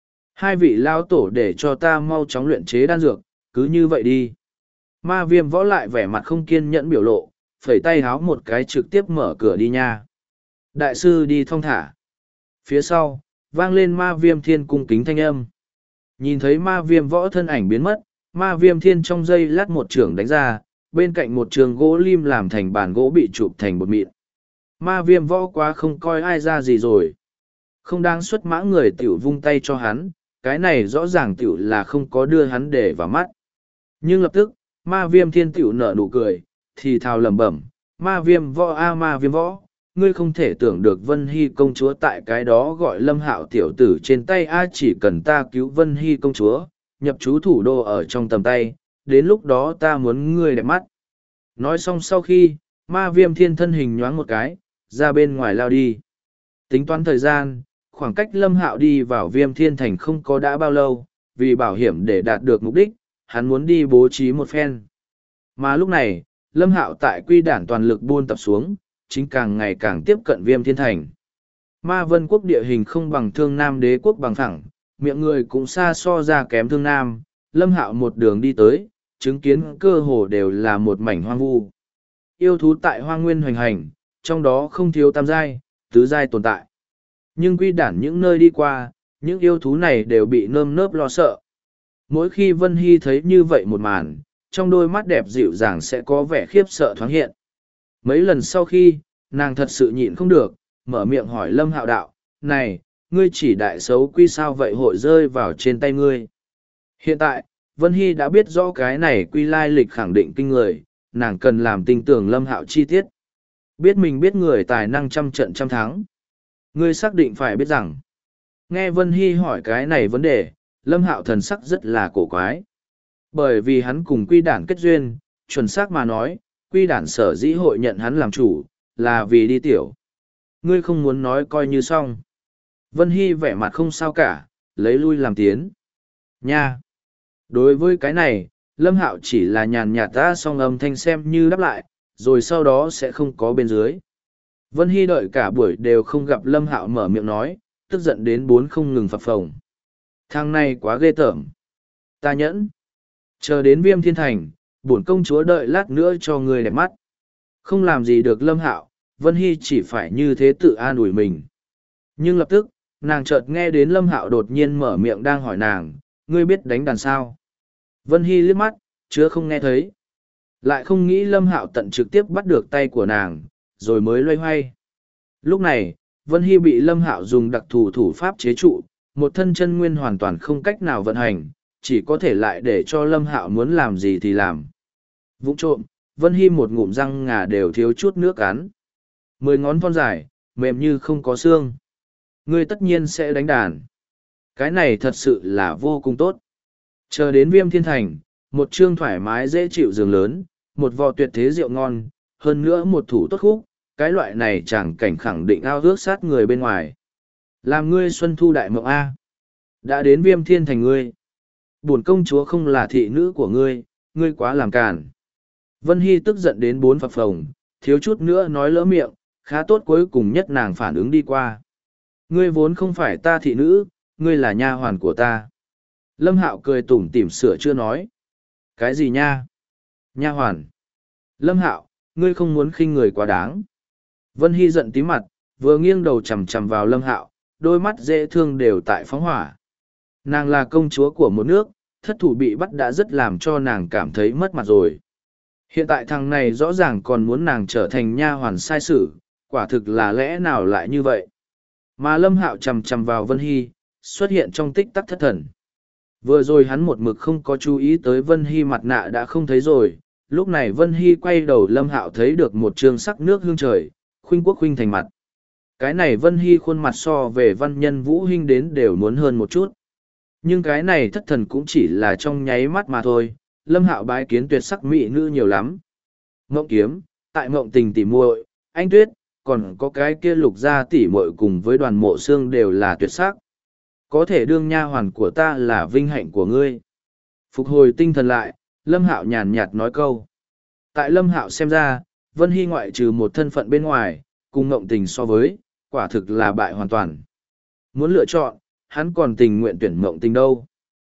2 vị lão tổ để cho ta mau chóng luyện chế đan dược, cứ như vậy đi. Ma Viêm Võ lại vẻ mặt không kiên nhẫn biểu lộ, phẩy tay háo một cái trực tiếp mở cửa đi nha. Đại sư đi thong thả. Phía sau, vang lên ma Viêm Thiên cung kính thanh âm. Nhìn thấy ma Viêm Võ thân ảnh biến mất, ma Viêm Thiên trong giây lát một chưởng đánh ra, bên cạnh một trường gỗ lim làm thành bàn gỗ bị chụp thành bột mịn. Ma Viêm Võ quá không coi ai ra gì rồi. Không đáng xuất mã người tiểu vung tay cho hắn, cái này rõ ràng tiểu là không có đưa hắn để vào mắt. Nhưng lập tức, ma Viêm Thiên tiểu nở nụ cười, thì thào lẩm bẩm, ma Viêm Võ a ma Viêm Võ, ngươi không thể tưởng được Vân Hy công chúa tại cái đó gọi Lâm Hạo tiểu tử trên tay a, chỉ cần ta cứu Vân Hy công chúa, nhập trú thủ đô ở trong tầm tay, đến lúc đó ta muốn ngươi đẹp mắt. Nói xong sau khi, ma Viêm Thiên thân hình nhoáng một cái, ra bên ngoài lao đi. Tính toán thời gian, khoảng cách Lâm Hạo đi vào Viêm Thiên Thành không có đã bao lâu, vì bảo hiểm để đạt được mục đích, hắn muốn đi bố trí một phen. Mà lúc này, Lâm Hạo tại quy đản toàn lực buôn tập xuống, chính càng ngày càng tiếp cận Viêm Thiên Thành. Ma Vân Quốc địa hình không bằng Thương Nam Đế quốc bằng phẳng, miệng người cũng xa so ra kém Thương Nam, Lâm Hạo một đường đi tới, chứng kiến cơ hồ đều là một mảnh hoang vu. Yêu thú tại hoang nguyên hoành hành, trong đó không thiếu tam giai, tứ giai tồn tại. Nhưng quy đản những nơi đi qua, những yêu thú này đều bị nơm nớp lo sợ. Mỗi khi Vân Hy thấy như vậy một màn, trong đôi mắt đẹp dịu dàng sẽ có vẻ khiếp sợ thoáng hiện. Mấy lần sau khi, nàng thật sự nhịn không được, mở miệng hỏi Lâm Hạo đạo, này, ngươi chỉ đại xấu quy sao vậy hội rơi vào trên tay ngươi. Hiện tại, Vân Hy đã biết rõ cái này quy lai lịch khẳng định kinh người, nàng cần làm tin tưởng Lâm Hạo chi tiết. Biết mình biết người tài năng trăm trận trăm thắng. Ngươi xác định phải biết rằng, nghe Vân Hy hỏi cái này vấn đề, Lâm Hạo thần sắc rất là cổ quái. Bởi vì hắn cùng quy đản kết duyên, chuẩn xác mà nói, quy đản sở dĩ hội nhận hắn làm chủ, là vì đi tiểu. Ngươi không muốn nói coi như xong. Vân Hy vẻ mặt không sao cả, lấy lui làm tiến. Nha! Đối với cái này, Lâm Hạo chỉ là nhàn nhạt ra song âm thanh xem như đáp lại, rồi sau đó sẽ không có bên dưới. Vân Hy đợi cả buổi đều không gặp Lâm Hạo mở miệng nói, tức giận đến bốn không ngừng phập phồng. Thằng này quá ghê tởm. Ta nhẫn. Chờ đến Viêm Thiên Thành, bổn công chúa đợi lát nữa cho người đẹp mắt. Không làm gì được Lâm Hạo, Vân Hy chỉ phải như thế tự an ủi mình. Nhưng lập tức, nàng chợt nghe đến Lâm Hạo đột nhiên mở miệng đang hỏi nàng, ngươi biết đánh đàn sao? Vân Hy liếc mắt, chứa không nghe thấy. Lại không nghĩ Lâm Hạo tận trực tiếp bắt được tay của nàng, rồi mới loay hoay. Lúc này, Vân Hy bị Lâm Hạo dùng đặc thù thủ pháp chế trụ, một thân chân nguyên hoàn toàn không cách nào vận hành, chỉ có thể lại để cho Lâm Hạo muốn làm gì thì làm. Vụng trộm, Vân Hy một ngụm răng ngà đều thiếu chút nước cắn. 10 ngón thon dài, mềm như không có xương. Ngươi tất nhiên sẽ đánh đàn. Cái này thật sự là vô cùng tốt. Chờ đến Viêm Thiên Thành, một trương thoải mái dễ chịu giường lớn, một vò tuyệt thế rượu ngon, hơn nữa một thủ tốt khúc, cái loại này chẳng cảnh khẳng định ao ước sát người bên ngoài. Làm ngươi xuân thu đại mộng A. Đã đến Viêm Thiên Thành ngươi. Bổn công chúa không là thị nữ của ngươi, ngươi quá làm càn. Vân Hy tức giận đến bốn phập phồng, thiếu chút nữa nói lỡ miệng, khá tốt cuối cùng nhất nàng phản ứng đi qua. Ngươi vốn không phải ta thị nữ, ngươi là nha hoàn của ta. Lâm Hạo cười tủm tỉm sửa chưa nói. Cái gì nha? Nha hoàn. Lâm Hạo, ngươi không muốn khinh người quá đáng. Vân Hy giận tí mặt, vừa nghiêng đầu chằm chằm vào Lâm Hạo, đôi mắt dễ thương đều tại phóng hỏa. Nàng là công chúa của một nước, thất thủ bị bắt đã rất làm cho nàng cảm thấy mất mặt rồi. Hiện tại thằng này rõ ràng còn muốn nàng trở thành nha hoàn sai sử, quả thực là lẽ nào lại như vậy. Mà Lâm Hạo chằm chằm vào Vân Hy, xuất hiện trong tích tắc thất thần. Vừa rồi hắn một mực không có chú ý tới Vân Hy mặt nạ đã không thấy rồi, lúc này Vân Hy quay đầu Lâm Hạo thấy được một trường sắc nước hương trời, khuynh quốc khuynh thành mặt. Cái này Vân Hy khuôn mặt so về văn nhân Vũ Hinh đến đều muốn hơn một chút. Nhưng cái này thất thần cũng chỉ là trong nháy mắt mà thôi, Lâm Hạo bái kiến tuyệt sắc mỹ nữ nhiều lắm. Ngộng Kiếm, tại Ngộng Tình tỉ muội, Anh Tuyết, còn có cái kia Lục gia tỉ muội cùng với Đoàn Mộ Xương đều là tuyệt sắc. Có thể đương nha hoàn của ta là vinh hạnh của ngươi. Phục hồi tinh thần lại, Lâm Hạo nhàn nhạt nói câu. Tại Lâm Hạo xem ra, Vân Hy ngoại trừ một thân phận bên ngoài, cùng Ngộng Tình so với, quả thực là bại hoàn toàn. Muốn lựa chọn, hắn còn tình nguyện tuyển Ngộng Tình đâu.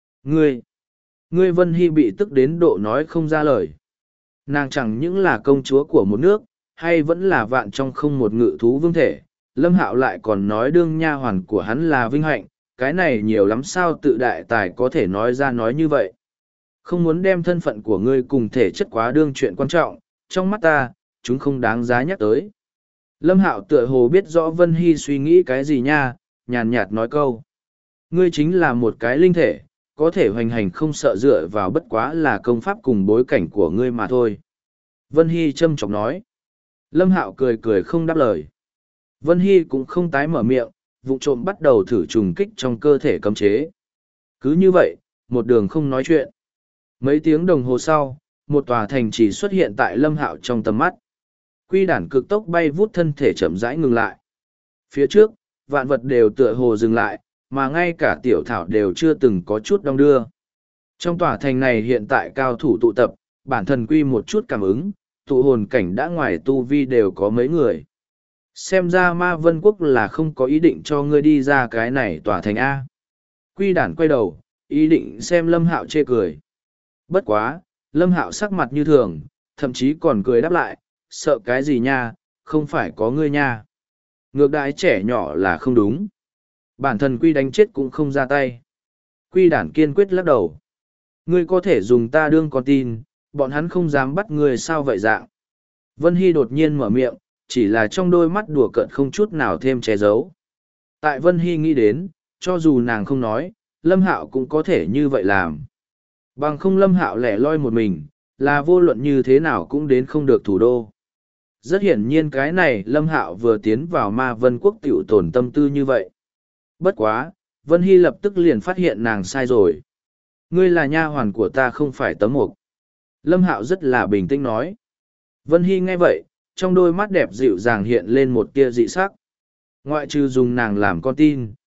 Ngươi Vân Hy bị tức đến độ nói không ra lời. Nàng chẳng những là công chúa của một nước, hay vẫn là vạn trong không một ngự thú vương thể. Lâm Hạo lại còn nói đương nha hoàn của hắn là vinh hạnh, cái này nhiều lắm sao tự đại tài có thể nói ra nói như vậy. Không muốn đem thân phận của ngươi cùng thể chất quá đương chuyện quan trọng, trong mắt ta, chúng không đáng giá nhắc tới. Lâm Hạo tựa hồ biết rõ Vân Hy suy nghĩ cái gì nha, nhàn nhạt nói câu. Ngươi chính là một cái linh thể, có thể hoành hành không sợ dựa vào bất quá là công pháp cùng bối cảnh của ngươi mà thôi. Vân Hy châm chọc nói. Lâm Hạo cười cười không đáp lời. Vân Hy cũng không tái mở miệng, vụ trộm bắt đầu thử trùng kích trong cơ thể cấm chế. Cứ như vậy, một đường không nói chuyện. Mấy tiếng đồng hồ sau, một tòa thành trì xuất hiện tại Lâm Hạo trong tầm mắt. Quy đản cực tốc bay vút thân thể chậm rãi ngừng lại. Phía trước, vạn vật đều tựa hồ dừng lại, mà ngay cả tiểu thảo đều chưa từng có chút đong đưa. Trong tòa thành này hiện tại cao thủ tụ tập, bản thân quy một chút cảm ứng, tụ hồn cảnh đã ngoài tu vi đều có mấy người. Xem ra Ma Vân Quốc là không có ý định cho ngươi đi ra cái này tòa thành A. Quy đản quay đầu, ý định xem Lâm Hạo chê cười. Bất quá, Lâm Hạo sắc mặt như thường, thậm chí còn cười đáp lại, sợ cái gì nha, không phải có ngươi nha. Ngược đãi trẻ nhỏ là không đúng. Bản thân Quy đánh chết cũng không ra tay. Quy đản kiên quyết lắc đầu. Ngươi có thể dùng ta đương con tin, bọn hắn không dám bắt ngươi sao vậy dạng. Vân Hy đột nhiên mở miệng, chỉ là trong đôi mắt đùa cợt không chút nào thêm che giấu. Tại Vân Hy nghĩ đến, cho dù nàng không nói, Lâm Hạo cũng có thể như vậy làm. Bằng không Lâm Hạo lẻ loi một mình, là vô luận như thế nào cũng đến không được thủ đô. Rất hiển nhiên cái này Lâm Hạo vừa tiến vào Ma Vân Quốc tiểu tổn tâm tư như vậy. Bất quá, Vân Hy lập tức liền phát hiện nàng sai rồi. Ngươi là nha hoàn của ta không phải tấm mục. Lâm Hạo rất là bình tĩnh nói. Vân Hy nghe vậy, trong đôi mắt đẹp dịu dàng hiện lên một tia dị sắc. Ngoại trừ dùng nàng làm con tin,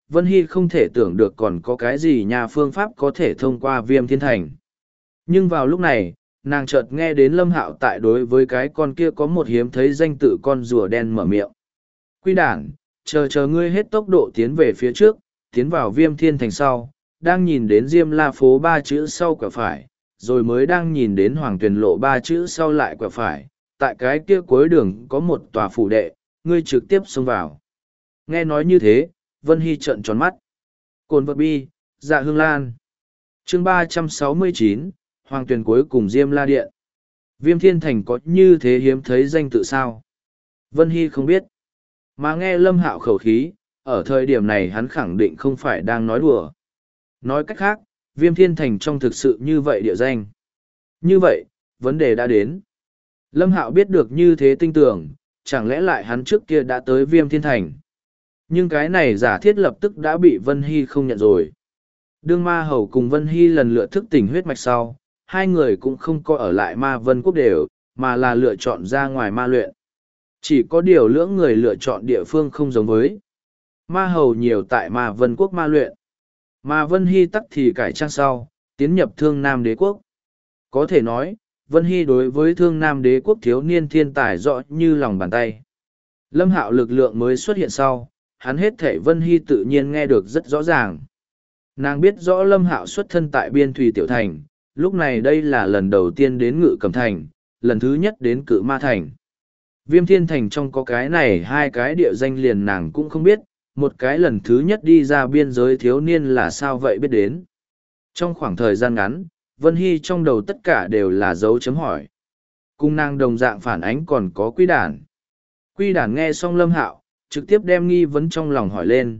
Vân Hy không thể tưởng được còn có cái gì nhà phương pháp có thể thông qua Viêm Thiên Thành. Nhưng vào lúc này, nàng chợt nghe đến Lâm Hạo tại đối với cái con kia có một hiếm thấy danh tự con rùa đen mở miệng. Quy đản, chờ ngươi hết tốc độ tiến về phía trước, tiến vào Viêm Thiên Thành sau, đang nhìn đến Diêm La phố 3 chữ sau quẹo phải, rồi mới đang nhìn đến Hoàng Tuyền lộ 3 chữ sau lại quẹo phải, tại cái kia cuối đường có một tòa phủ đệ, ngươi trực tiếp xông vào. Nghe nói như thế, Vân Hy trợn tròn mắt. Cồn vật bi, Dạ Hương Lan. Chương 369, Hoàng Tuyền cuối cùng Diêm La Điện. Viêm Thiên Thành có như thế hiếm thấy danh tự sao? Vân Hy không biết. Mà nghe Lâm Hạo khẩu khí, ở thời điểm này hắn khẳng định không phải đang nói đùa. Nói cách khác, Viêm Thiên Thành trong thực sự như vậy địa danh. Như vậy, vấn đề đã đến. Lâm Hạo biết được như thế tinh tưởng, chẳng lẽ lại hắn trước kia đã tới Viêm Thiên Thành. Nhưng cái này giả thiết lập tức đã bị Vân Hy không nhận rồi. Đương Ma Hầu cùng Vân Hy lần lượt thức tỉnh huyết mạch sau, hai người cũng không có ở lại Ma Vân Quốc đều, mà là lựa chọn ra ngoài ma luyện. Chỉ có điều lưỡng người lựa chọn địa phương không giống với. Ma Hầu nhiều tại Ma Vân Quốc ma luyện. Mà Vân Hy tắc thì cải trang sau, tiến nhập Thương Nam Đế Quốc. Có thể nói, Vân Hy đối với Thương Nam Đế Quốc thiếu niên thiên tài rõ như lòng bàn tay. Lâm Hạo lực lượng mới xuất hiện sau, hắn hết thể Vân Hy tự nhiên nghe được rất rõ ràng. Nàng biết rõ Lâm Hạo xuất thân tại Biên Thùy Tiểu Thành, lúc này đây là lần đầu tiên đến Ngự Cầm Thành, lần thứ nhất đến Cự Ma Thành. Viêm Thiên Thành trong có cái này hai cái địa danh liền nàng cũng không biết, một cái lần thứ nhất đi ra biên giới thiếu niên là sao vậy biết đến. Trong khoảng thời gian ngắn, Vân Hy trong đầu tất cả đều là dấu chấm hỏi. Cung nàng đồng dạng phản ánh còn có Quy Đản. Quy Đản nghe xong Lâm Hạo, trực tiếp đem nghi vấn trong lòng hỏi lên,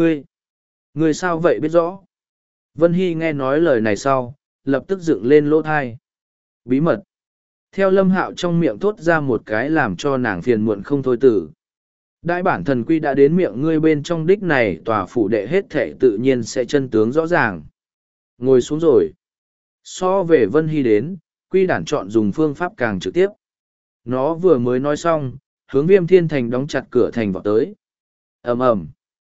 ngươi sao vậy biết rõ? Vân Hy nghe nói lời này sau, lập tức dựng lên lỗ thai. Bí mật. Theo Lâm Hạo trong miệng thốt ra một cái làm cho nàng phiền muộn không thôi tử. Đại bản thần quy đã đến miệng ngươi bên trong đích này tòa phủ đệ hết thể tự nhiên sẽ chân tướng rõ ràng. Ngồi xuống rồi. So về Vân Hy đến, Quy Đản chọn dùng phương pháp càng trực tiếp. Nó vừa mới nói xong, hướng Viêm Thiên Thành đóng chặt cửa thành vào tới. Ầm ầm.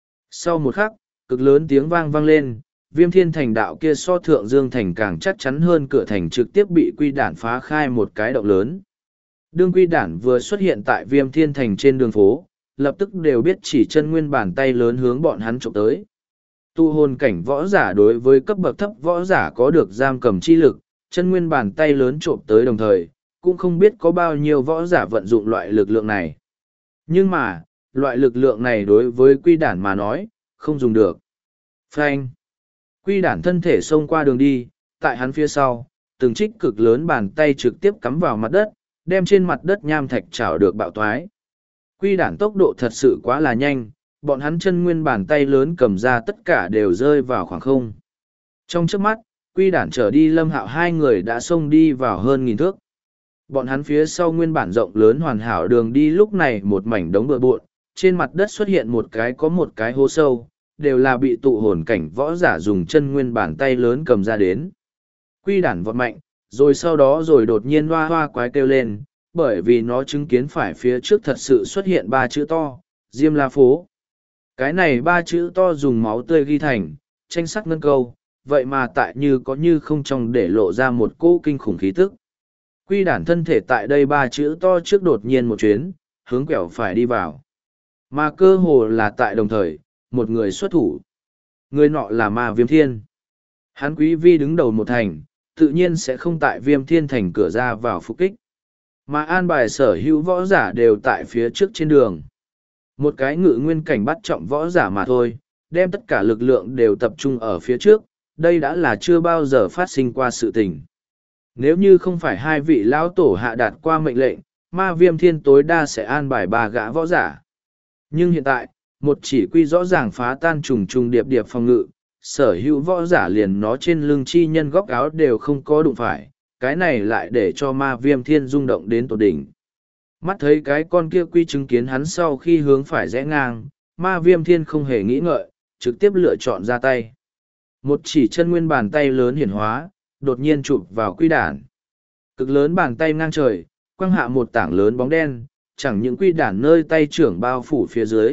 Sau một khắc, cực lớn tiếng vang vang lên, Viêm Thiên Thành đạo kia so Thượng Dương Thành càng chắc chắn hơn cửa thành trực tiếp bị Quy Đản phá khai một cái động lớn. Đương Quy Đản vừa xuất hiện tại Viêm Thiên Thành trên đường phố, lập tức đều biết chỉ chân nguyên bàn tay lớn hướng bọn hắn trộm tới. Tu hồn cảnh võ giả đối với cấp bậc thấp võ giả có được giam cầm chi lực, chân nguyên bàn tay lớn trộm tới đồng thời, cũng không biết có bao nhiêu võ giả vận dụng loại lực lượng này. Nhưng mà, loại lực lượng này đối với Quy Đản mà nói, không dùng được. Phanh. Quy Đản thân thể xông qua đường đi, tại hắn phía sau, từng trích cực lớn bàn tay trực tiếp cắm vào mặt đất, đem trên mặt đất nham thạch chảo được bạo toái. Quy Đản tốc độ thật sự quá là nhanh, bọn hắn chân nguyên bàn tay lớn cầm ra tất cả đều rơi vào khoảng không. Trong chớp mắt, Quy Đản trở đi Lâm Hạo hai người đã xông đi vào hơn 1000 thước. Bọn hắn phía sau nguyên bản rộng lớn hoàn hảo đường đi lúc này một mảnh đống bừa bộn, trên mặt đất xuất hiện một cái hố sâu, đều là bị tụ hồn cảnh võ giả dùng chân nguyên bàn tay lớn cầm ra đến. Quy Đản vọt mạnh, rồi sau đó rồi đột nhiên hoa hoa quái kêu lên, bởi vì nó chứng kiến phải phía trước thật sự xuất hiện 3 chữ to, Diêm La Phố. Cái này 3 chữ to dùng máu tươi ghi thành, tranh sắc ngân câu, vậy mà tại như có như không trong để lộ ra một cô kinh khủng khí tức. Quy Đản thân thể tại đây 3 chữ to trước đột nhiên một chuyến, hướng quẹo phải đi vào. Mà cơ hồ là tại đồng thời, một người xuất thủ. Người nọ là Ma Viêm Thiên. Hắn quý vi đứng đầu một thành, tự nhiên sẽ không tại Viêm Thiên thành cửa ra vào phục kích. Mà an bài sở hữu võ giả đều tại phía trước trên đường. Một cái ngự nguyên cảnh bắt trọng võ giả mà thôi, đem tất cả lực lượng đều tập trung ở phía trước, đây đã là chưa bao giờ phát sinh qua sự tình. Nếu như không phải hai vị lão tổ hạ đạt qua mệnh lệnh, Ma Viêm Thiên tối đa sẽ an bài 3 gã võ giả. Nhưng hiện tại, một chỉ quy rõ ràng phá tan trùng trùng điệp điệp phòng ngự, sở hữu võ giả liền nó trên lưng chi nhân góc áo đều không có đụng phải, cái này lại để cho Ma Viêm Thiên rung động đến tột đỉnh. Mắt thấy cái con kia quy chứng kiến hắn sau khi hướng phải rẽ ngang, Ma Viêm Thiên không hề nghĩ ngợi, trực tiếp lựa chọn ra tay. Một chỉ chân nguyên bàn tay lớn hiển hóa, đột nhiên chụp vào Quy Đản. Cực lớn bàn tay ngang trời, quăng hạ một tảng lớn bóng đen, chẳng những Quy Đản nơi tay trưởng bao phủ phía dưới,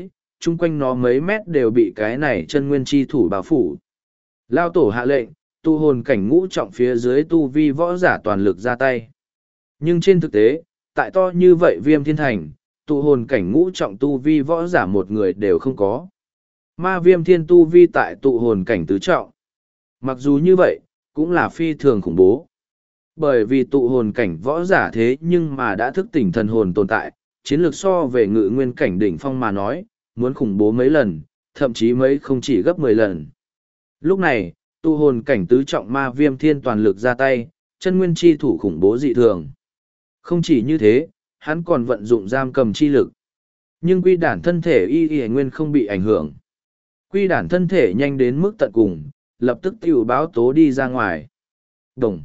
chung quanh nó mấy mét đều bị cái này chân nguyên chi thủ bao phủ. Lao tổ hạ lệnh, tu hồn cảnh ngũ trọng phía dưới tu vi võ giả toàn lực ra tay. Nhưng trên thực tế, tại to như vậy Viêm Thiên Thành, tụ hồn cảnh ngũ trọng tu vi võ giả một người đều không có. Ma Viêm Thiên tu vi tại tụ hồn cảnh tứ trọng. Mặc dù như vậy, cũng là phi thường khủng bố. Bởi vì tụ hồn cảnh võ giả thế nhưng mà đã thức tỉnh thần hồn tồn tại, chiến lược so về ngự nguyên cảnh đỉnh phong mà nói, muốn khủng bố mấy lần, thậm chí mấy không chỉ gấp 10 lần. Lúc này, tụ hồn cảnh tứ trọng Ma Viêm Thiên toàn lực ra tay, chân nguyên chi thủ khủng bố dị thường. Không chỉ như thế, hắn còn vận dụng giam cầm chi lực. Nhưng quy đản thân thể y nguyên không bị ảnh hưởng. Quy đản thân thể nhanh đến mức tận cùng, lập tức tiểu báo tố đi ra ngoài. Đồng.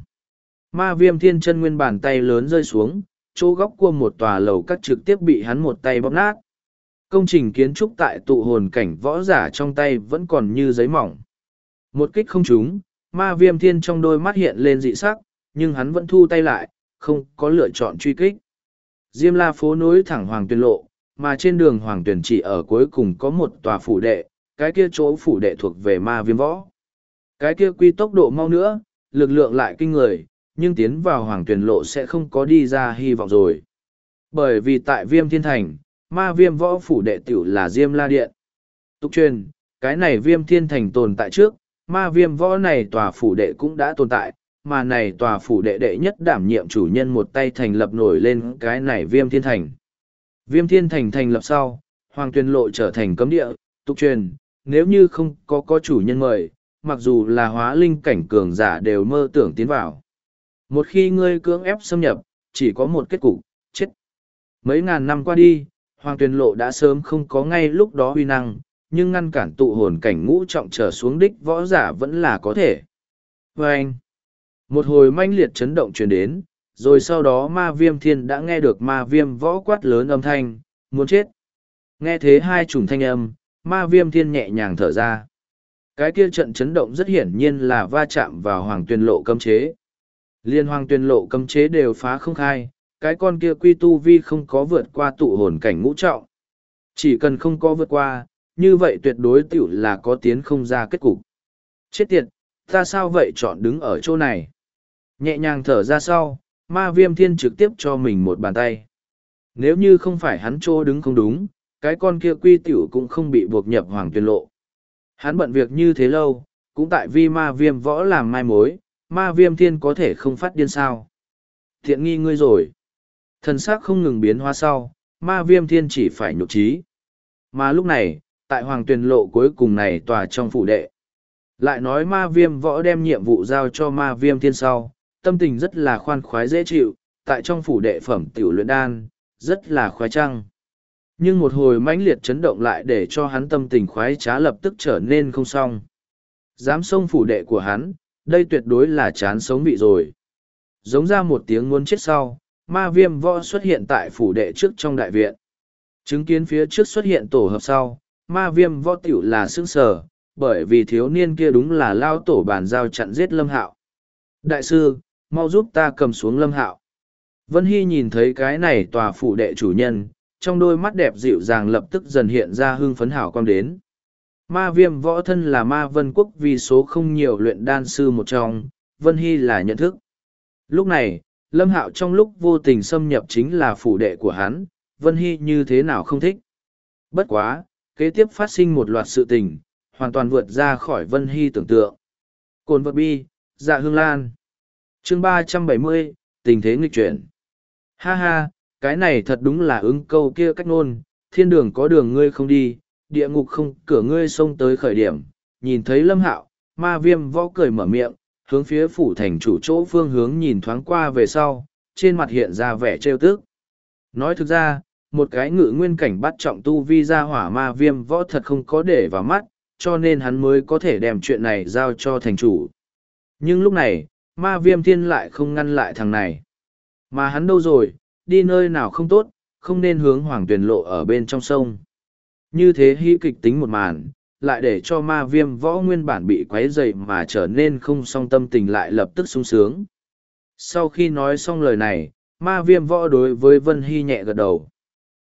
Ma Viêm Thiên chân nguyên bàn tay lớn rơi xuống, chỗ góc cua một tòa lầu các trực tiếp bị hắn một tay bóp nát. Công trình kiến trúc tại tụ hồn cảnh võ giả trong tay vẫn còn như giấy mỏng. Một kích không trúng, Ma Viêm Thiên trong đôi mắt hiện lên dị sắc, nhưng hắn vẫn thu tay lại, không có lựa chọn truy kích. Diêm La phố nối thẳng Hoàng Tuyền lộ, mà trên đường Hoàng Tuyền chỉ ở cuối cùng có một tòa phủ đệ, cái kia chỗ phủ đệ thuộc về Ma Viêm võ. Cái kia quy tốc độ mau nữa, lực lượng lại kinh người, nhưng tiến vào Hoàng Tuyền lộ sẽ không có đi ra hy vọng rồi. Bởi vì tại Viêm Thiên Thành, Ma Viêm võ phủ đệ tiểu là Diêm La Điện. Tục truyền, cái này Viêm Thiên Thành tồn tại trước, Ma Viêm võ này tòa phủ đệ cũng đã tồn tại, mà này tòa phủ đệ đệ nhất đảm nhiệm chủ nhân một tay thành lập nổi lên cái này Viêm Thiên Thành. Viêm Thiên Thành thành lập sau, Hoàng Tuyền lộ trở thành cấm địa, tục truyền, nếu như không có chủ nhân mời, mặc dù là hóa linh cảnh cường giả đều mơ tưởng tiến vào. Một khi ngươi cưỡng ép xâm nhập, chỉ có một kết cục, chết. Mấy ngàn năm qua đi, Hoàng Tuyền lộ đã sớm không có ngay lúc đó uy năng, nhưng ngăn cản tụ hồn cảnh ngũ trọng trở xuống đích võ giả vẫn là có thể. Vâng! Một hồi manh liệt chấn động truyền đến, rồi sau đó Ma Viêm Thiên đã nghe được Ma Viêm võ quát lớn âm thanh, muốn chết. Nghe thế hai chủng thanh âm, Ma Viêm Thiên nhẹ nhàng thở ra. Cái kia trận chấn động rất hiển nhiên là va chạm vào Hoàng Tuyền lộ cấm chế. Liên Hoàng Tuyền lộ cấm chế đều phá không khai, cái con kia quy tu vi không có vượt qua tụ hồn cảnh ngũ trọng. Chỉ cần không có vượt qua, như vậy tuyệt đối tiểu là có tiến không ra kết cục. Chết tiệt, ta sao vậy chọn đứng ở chỗ này? Nhẹ nhàng thở ra sau, Ma Viêm Thiên trực tiếp cho mình một bàn tay. Nếu như không phải hắn chỗ đứng không đúng, cái con kia quy tiểu cũng không bị buộc nhập Hoàng Tuyền lộ. Hắn bận việc như thế lâu, cũng tại vì Ma Viêm võ làm mai mối, Ma Viêm Thiên có thể không phát điên sao. Thiện nghi ngươi rồi. Thần sắc không ngừng biến hóa sau, Ma Viêm Thiên chỉ phải nhục trí. Mà lúc này, tại Hoàng Tuyền lộ cuối cùng này tòa trong phủ đệ. Lại nói Ma Viêm võ đem nhiệm vụ giao cho Ma Viêm Thiên sau, tâm tình rất là khoan khoái dễ chịu, tại trong phủ đệ phẩm tiểu luyện đan, rất là khoái trăng. Nhưng một hồi mãnh liệt chấn động lại để cho hắn tâm tình khoái trá lập tức trở nên không xong. Dám xông phủ đệ của hắn, đây tuyệt đối là chán sống bị rồi. Giống ra một tiếng muốn chết sau, Ma Viêm võ xuất hiện tại phủ đệ trước trong đại viện. Chứng kiến phía trước xuất hiện tổ hợp sau, Ma Viêm võ tiểu là sững sờ, bởi vì thiếu niên kia đúng là lao tổ bàn giao chặn giết Lâm Hạo. Đại sư, mau giúp ta cầm xuống Lâm Hạo. Vân Hy nhìn thấy cái này tòa phủ đệ chủ nhân, trong đôi mắt đẹp dịu dàng lập tức dần hiện ra hưng phấn hảo quang đến. Ma Viêm võ thân là Ma Vân Quốc vì số không nhiều luyện đan sư một trong, Vân Hy là nhận thức. Lúc này, Lâm Hạo trong lúc vô tình xâm nhập chính là phủ đệ của hắn, Vân Hy như thế nào không thích. Bất quá, kế tiếp phát sinh một loạt sự tình, hoàn toàn vượt ra khỏi Vân Hy tưởng tượng. Cồn vật bi, dạ hương lan. Chương 370, tình thế nghịch chuyển. Ha ha, cái này thật đúng là ứng câu kia cách ngôn, thiên đường có đường ngươi không đi, địa ngục không cửa ngươi xông tới khởi điểm. Nhìn thấy Lâm Hạo, Ma Viêm võ cười mở miệng, hướng phía phủ thành chủ chỗ phương hướng nhìn thoáng qua về sau, trên mặt hiện ra vẻ trêu tức. Nói thực ra, một cái ngự nguyên cảnh bắt trọng tu vi ra hỏa Ma Viêm võ thật không có để vào mắt, cho nên hắn mới có thể đem chuyện này giao cho thành chủ. Nhưng lúc này, Ma Viêm Thiên lại không ngăn lại thằng này. Mà hắn đâu rồi, đi nơi nào không tốt, không nên hướng Hoàng Tuyền lộ ở bên trong sông. Như thế hí kịch tính một màn, lại để cho Ma Viêm võ nguyên bản bị quấy rầy mà trở nên không song tâm tình lại lập tức sung sướng. Sau khi nói xong lời này, Ma Viêm võ đối với Vân Hy nhẹ gật đầu.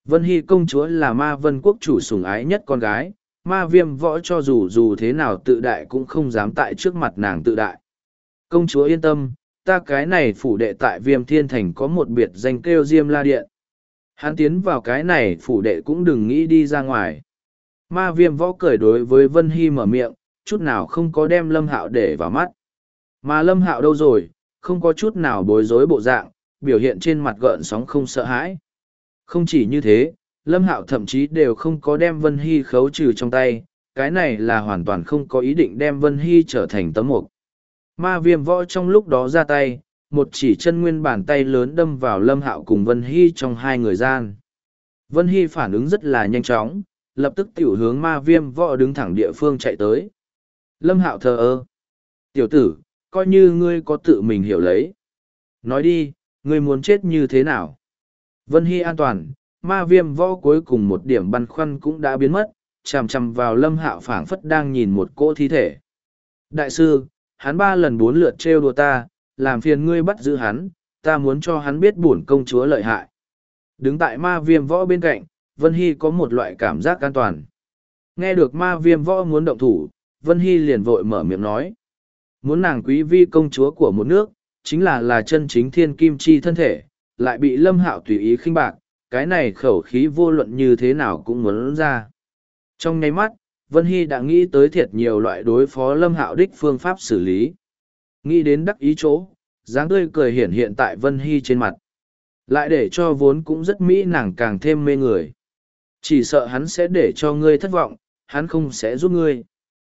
Vân Hy công chúa là ma vân quốc chủ sủng ái nhất con gái, ma viêm võ cho dù thế nào tự đại cũng không dám tại trước mặt nàng tự đại. Công chúa yên tâm, ta cái này phủ đệ tại viêm thiên thành có một biệt danh kêu Diêm La Điện. Hắn tiến vào cái này phủ đệ cũng đừng nghĩ đi ra ngoài. Ma viêm võ cười đối với Vân Hy mở miệng, chút nào không có đem Lâm Hạo để vào mắt. Mà Lâm Hạo đâu rồi, không có chút nào bối rối bộ dạng, biểu hiện trên mặt gợn sóng không sợ hãi. Không chỉ như thế, Lâm Hạo thậm chí đều không có đem Vân Hy khấu trừ trong tay, cái này là hoàn toàn không có ý định đem Vân Hy trở thành tấm mục. Ma viêm võ trong lúc đó ra tay, một chỉ chân nguyên bàn tay lớn đâm vào Lâm Hạo cùng Vân Hy trong hai người gian. Vân Hy phản ứng rất là nhanh chóng, lập tức tiểu hướng ma viêm võ đứng thẳng địa phương chạy tới. Lâm Hạo thờ ơ. Tiểu tử, coi như ngươi có tự mình hiểu lấy. Nói đi, ngươi muốn chết như thế nào? Vân Hy an toàn, ma viêm võ cuối cùng một điểm băn khoăn cũng đã biến mất, chằm chằm vào Lâm Hạo phảng phất đang nhìn một cỗ thi thể. Đại sư, hắn 3 lần 4 lượt trêu đùa ta, làm phiền ngươi bắt giữ hắn, ta muốn cho hắn biết bổn công chúa lợi hại. Đứng tại ma viêm võ bên cạnh, Vân Hy có một loại cảm giác an toàn. Nghe được ma viêm võ muốn động thủ, Vân Hy liền vội mở miệng nói. Muốn nàng quý vi công chúa của một nước, chính là chân chính thiên kim chi thân thể, lại bị Lâm Hạo tùy ý khinh bạc, cái này khẩu khí vô luận như thế nào cũng muốn ra. Trong nháy mắt, Vân Hy đã nghĩ tới thiệt nhiều loại đối phó Lâm Hạo đích phương pháp xử lý. Nghĩ đến đắc ý chỗ, dáng tươi cười hiển hiện tại Vân Hy trên mặt. Lại để cho vốn cũng rất mỹ nàng càng thêm mê người. Chỉ sợ hắn sẽ để cho ngươi thất vọng, hắn không sẽ giúp ngươi.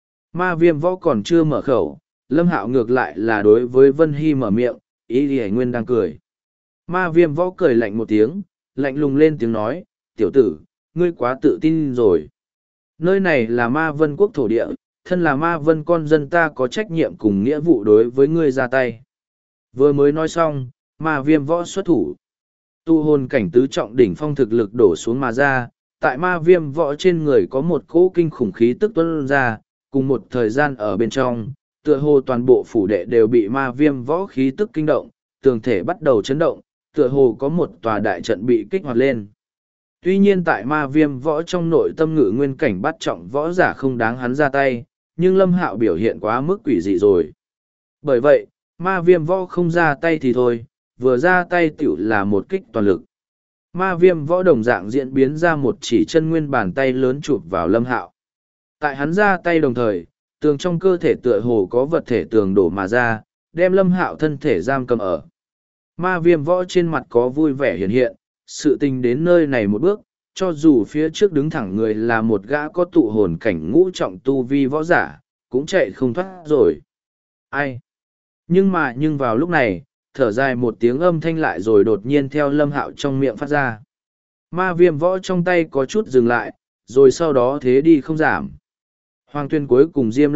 Ma viêm võ còn chưa mở khẩu, Lâm Hạo ngược lại là đối với Vân Hy mở miệng, ý thì nguyên đang cười. Ma viêm võ cười lạnh một tiếng, lạnh lùng lên tiếng nói, tiểu tử, ngươi quá tự tin rồi. Nơi này là ma vân quốc thổ địa, thân là ma vân con dân ta có trách nhiệm cùng nghĩa vụ đối với ngươi ra tay. Vừa mới nói xong, ma viêm võ xuất thủ. Tu hồn cảnh tứ trọng đỉnh phong thực lực đổ xuống mà ra, tại ma viêm võ trên người có một cỗ kinh khủng khí tức tuôn ra, cùng một thời gian ở bên trong, tựa hồ toàn bộ phủ đệ đều bị ma viêm võ khí tức kinh động, tường thể bắt đầu chấn động, tựa hồ có một tòa đại trận bị kích hoạt lên. Tuy nhiên tại ma viêm võ trong nội tâm ngự nguyên cảnh bắt trọng võ giả không đáng hắn ra tay, nhưng Lâm Hạo biểu hiện quá mức quỷ dị rồi. Bởi vậy, ma viêm võ không ra tay thì thôi, vừa ra tay tiểu là một kích toàn lực. Ma viêm võ đồng dạng diễn biến ra một chỉ chân nguyên bàn tay lớn chụp vào Lâm Hạo. Tại hắn ra tay đồng thời, tường trong cơ thể tựa hồ có vật thể tường đổ mà ra, đem Lâm Hạo thân thể giam cầm ở. Ma viêm võ trên mặt có vui vẻ hiện hiện, sự tình đến nơi này một bước, cho dù phía trước đứng thẳng người là một gã có tụ hồn cảnh ngũ trọng tu vi võ giả, cũng chạy không thoát rồi. Ai? Nhưng vào lúc này, thở dài một tiếng âm thanh lại rồi đột nhiên theo Lâm Hạo trong miệng phát ra. Ma viêm võ trong tay có chút dừng lại, rồi sau đó thế đi không giảm. Hoàng tuyên cuối cùng Diêm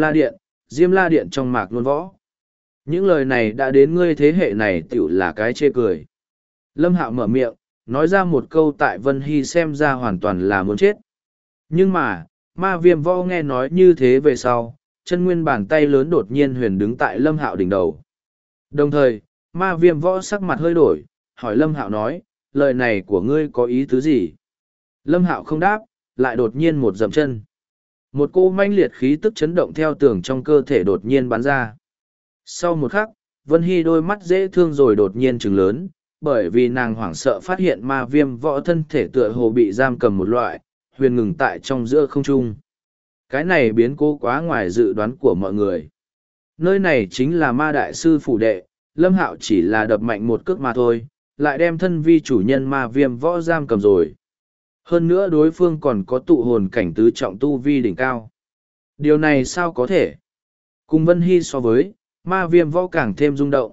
La Điện trong mạc luôn võ. Những lời này đã đến ngươi thế hệ này tiểu là cái chê cười. Lâm Hạo mở miệng, nói ra một câu tại Vân Hy xem ra hoàn toàn là muốn chết. Nhưng mà, ma viêm võ nghe nói như thế về sau, chân nguyên bàn tay lớn đột nhiên huyền đứng tại Lâm Hạo đỉnh đầu. Đồng thời, ma viêm võ sắc mặt hơi đổi, hỏi Lâm Hạo nói, lời này của ngươi có ý tứ gì? Lâm Hạo không đáp, lại đột nhiên một dậm chân. Một cô manh liệt khí tức chấn động theo tường trong cơ thể đột nhiên bắn ra. Sau một khắc, Vân Hy đôi mắt dễ thương rồi đột nhiên trừng lớn, bởi vì nàng hoảng sợ phát hiện ma viêm võ thân thể tựa hồ bị giam cầm một loại, huyền ngừng tại trong giữa không trung. Cái này biến cố quá ngoài dự đoán của mọi người. Nơi này chính là ma đại sư phủ đệ, Lâm Hạo chỉ là đập mạnh một cước mà thôi, lại đem thân vi chủ nhân ma viêm võ giam cầm rồi. Hơn nữa đối phương còn có tụ hồn cảnh tứ trọng tu vi đỉnh cao. Điều này sao có thể? Cùng Vân Hy so với, ma viêm võ càng thêm rung động.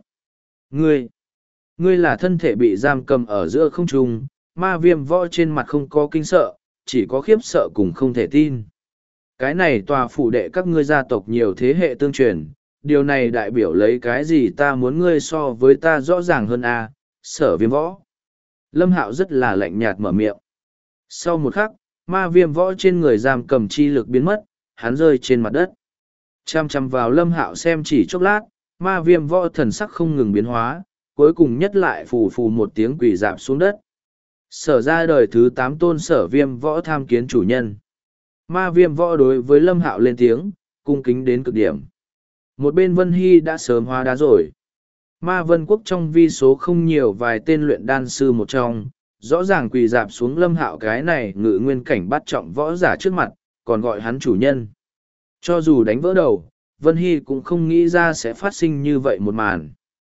Ngươi là thân thể bị giam cầm ở giữa không trung, ma viêm võ trên mặt không có kinh sợ, chỉ có khiếp sợ cùng không thể tin. Cái này tòa phủ đệ các ngươi gia tộc nhiều thế hệ tương truyền, điều này đại biểu lấy cái gì ta muốn ngươi so với ta rõ ràng hơn à, Sở Viêm võ. Lâm Hạo rất là lạnh nhạt mở miệng. Sau một khắc, ma viêm võ trên người giam cầm chi lực biến mất, hắn rơi trên mặt đất. Chăm chăm vào Lâm Hạo xem chỉ chốc lát, ma viêm võ thần sắc không ngừng biến hóa, cuối cùng nhất lại phù phù một tiếng quỳ dạp xuống đất. Sở ra đời thứ 8 tôn Sở Viêm Võ tham kiến chủ nhân. Ma Viêm Võ đối với Lâm Hạo lên tiếng, cung kính đến cực điểm. Một bên Vân Hy đã sớm hóa đá rồi. Ma Vân Quốc trong vi số không nhiều vài tên luyện đan sư một trong, rõ ràng quỳ dạp xuống Lâm Hạo cái này ngự nguyên cảnh bắt trọng võ giả trước mặt, còn gọi hắn chủ nhân. Cho dù đánh vỡ đầu, Vân Hy cũng không nghĩ ra sẽ phát sinh như vậy một màn.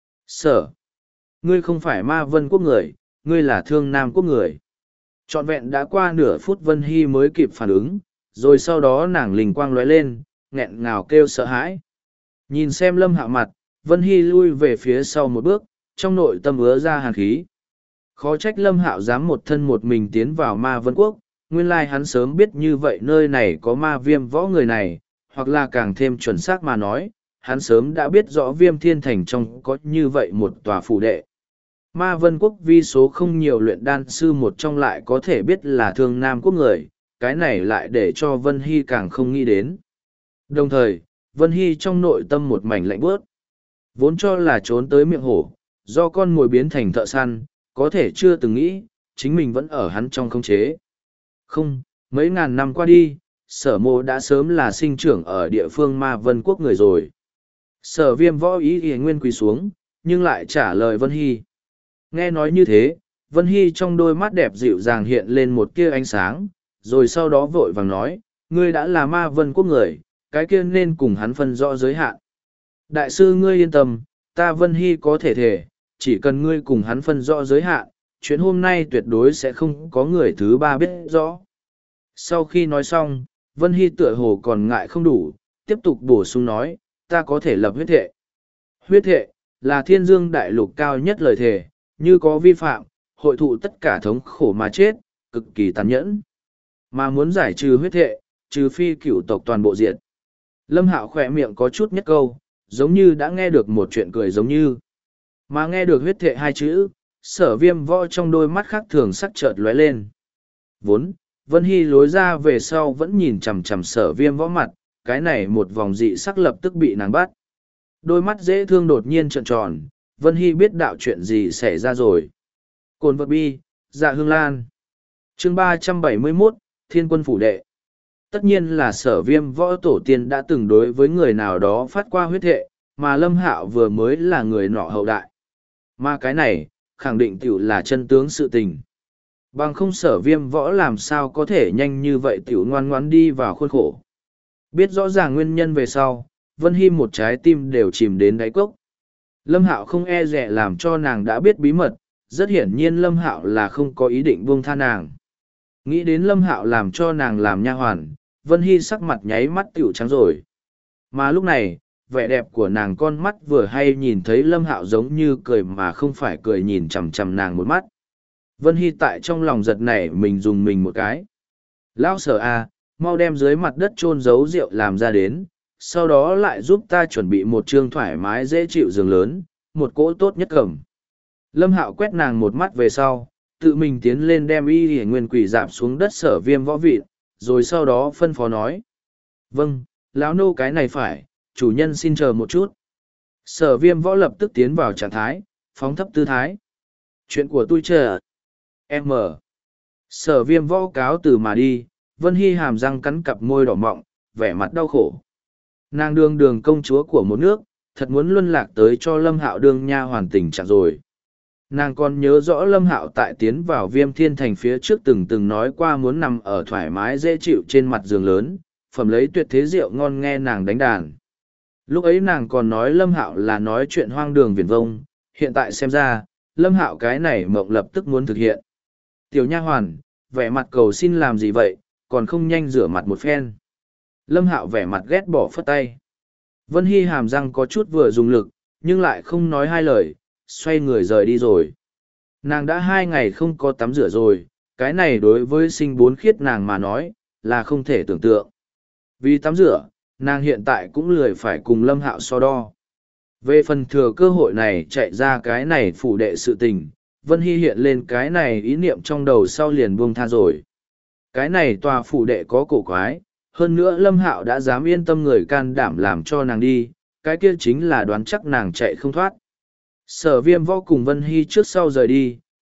Sở, ngươi không phải Ma Vân Quốc người, ngươi là Thương Nam Quốc người. Trọn vẹn đã qua nửa phút Vân Hy mới kịp phản ứng, rồi sau đó nàng linh quang lóe lên, nghẹn ngào kêu sợ hãi. Nhìn xem Lâm Hạo mặt, Vân Hy lui về phía sau một bước, trong nội tâm ứa ra hàn khí. Khó trách Lâm Hạo dám một thân một mình tiến vào Ma Vân Quốc, nguyên lai hắn sớm biết như vậy nơi này có Ma Viêm Võ người này, hoặc là càng thêm chuẩn xác mà nói, hắn sớm đã biết rõ Viêm Thiên Thành trong có như vậy một tòa phủ đệ. Ma Vân Quốc vi số không nhiều luyện đan sư một trong lại có thể biết là Thương Nam Quốc người, cái này lại để cho Vân Hy càng không nghĩ đến. Đồng thời, Vân Hy trong nội tâm một mảnh lạnh bớt. Vốn cho là trốn tới miệng hổ, do con mồi biến thành thợ săn, có thể chưa từng nghĩ, chính mình vẫn ở hắn trong khống chế. Không, mấy ngàn năm qua đi, Sở Mộ đã sớm là sinh trưởng ở địa phương Ma Vân Quốc người rồi. Sở Viêm Võ ý y nguyên quỳ xuống, nhưng lại trả lời Vân Hy. Nghe nói như thế, Vân Hy trong đôi mắt đẹp dịu dàng hiện lên một tia ánh sáng, rồi sau đó vội vàng nói, ngươi đã là Ma Vân Quốc người, cái kia nên cùng hắn phân rõ giới hạn. Đại sư ngươi yên tâm, ta Vân Hy có thể thể, chỉ cần ngươi cùng hắn phân rõ giới hạn, chuyện hôm nay tuyệt đối sẽ không có người thứ ba biết rõ. Sau khi nói xong, Vân Hy tựa hồ còn ngại không đủ, tiếp tục bổ sung nói, ta có thể lập huyết thệ. Huyết thệ, là thiên dương đại lục cao nhất lời thề, như có vi phạm, hội thụ tất cả thống khổ mà chết, cực kỳ tàn nhẫn. Mà muốn giải trừ huyết thệ, trừ phi cửu tộc toàn bộ diệt. Lâm Hạo khỏe miệng có chút nhất câu, giống như đã nghe được một chuyện cười giống như. Mà nghe được huyết thệ hai chữ, Sở Viêm Võ trong đôi mắt khác thường sắc chợt lóe lên. Vốn, Vân Hy lối ra về sau vẫn nhìn chằm chằm Sở Viêm Võ mặt, cái này một vòng dị sắc lập tức bị nàng bắt. Đôi mắt dễ thương đột nhiên trợn tròn, Vân Hy biết đạo chuyện gì xảy ra rồi. Cồn vật bi, dạ hương lan. Chương 371, Thiên Quân Phủ Đệ. Tất nhiên là Sở Viêm Võ tổ tiên đã từng đối với người nào đó phát qua huyết thệ, mà Lâm Hạo vừa mới là người nọ hậu đại. Mà cái này, khẳng định tiểu là chân tướng sự tình. Bằng không Sở Viêm Võ làm sao có thể nhanh như vậy tiểu ngoan ngoãn đi vào khuôn khổ. Biết rõ ràng nguyên nhân về sau, Vân Hy một trái tim đều chìm đến đáy cốc. Lâm Hạo không e dè làm cho nàng đã biết bí mật, rất hiển nhiên Lâm Hạo là không có ý định buông tha nàng. Nghĩ đến Lâm Hạo làm cho nàng làm nha hoàn, Vân Hy sắc mặt nháy mắt tiểu trắng rồi. Mà lúc này, vẻ đẹp của nàng con mắt vừa hay nhìn thấy Lâm Hạo giống như cười mà không phải cười nhìn chằm chằm nàng một mắt. Vân Hy tại trong lòng giật nảy mình dùng mình một cái. Lão Sở a, mau đem dưới mặt đất chôn giấu rượu làm ra đến, sau đó lại giúp ta chuẩn bị một trương thoải mái dễ chịu giường lớn, một cỗ tốt nhất cầm. Lâm Hạo quét nàng một mắt về sau, tự mình tiến lên đem y hề nguyên quỷ dạp xuống đất Sở Viêm Võ vịn, rồi sau đó phân phó nói. Vâng, lão nô cái này phải, chủ nhân xin chờ một chút. Sở Viêm Võ lập tức tiến vào trạng thái, phóng thấp tư thái. Chuyện của tôi chờ. M. Sở Viêm Võ cáo từ mà đi, Vân Hy hàm răng cắn cặp môi đỏ mọng, vẻ mặt đau khổ. Nàng đương đường công chúa của một nước, thật muốn luân lạc tới cho Lâm Hạo đương nha hoàn tình trạng rồi. Nàng còn nhớ rõ Lâm Hạo tại tiến vào Viêm Thiên Thành phía trước từng nói qua muốn nằm ở thoải mái dễ chịu trên mặt giường lớn, phẩm lấy tuyệt thế rượu ngon nghe nàng đánh đàn. Lúc ấy nàng còn nói Lâm Hạo là nói chuyện hoang đường viển vông, hiện tại xem ra, Lâm Hạo cái này mộng lập tức muốn thực hiện. Tiểu nha hoàn, vẻ mặt cầu xin làm gì vậy, còn không nhanh rửa mặt một phen. Lâm Hạo vẻ mặt ghét bỏ phất tay. Vân Hy hàm răng có chút vừa dùng lực, nhưng lại không nói hai lời, xoay người rời đi rồi. Nàng đã 2 ngày không có tắm rửa rồi, cái này đối với sinh bốn khiết nàng mà nói, là không thể tưởng tượng. Vì tắm rửa, nàng hiện tại cũng lười phải cùng Lâm Hạo so đo. Về phần thừa cơ hội này chạy ra cái này phủ đệ sự tình, Vân Hy hiện lên cái này ý niệm trong đầu sau liền buông tha rồi. Cái này tòa phủ đệ có cổ quái, hơn nữa Lâm Hạo đã dám yên tâm người can đảm làm cho nàng đi, cái kia chính là đoán chắc nàng chạy không thoát. Sở Viêm Võ cùng Vân Hy trước sau rời đi,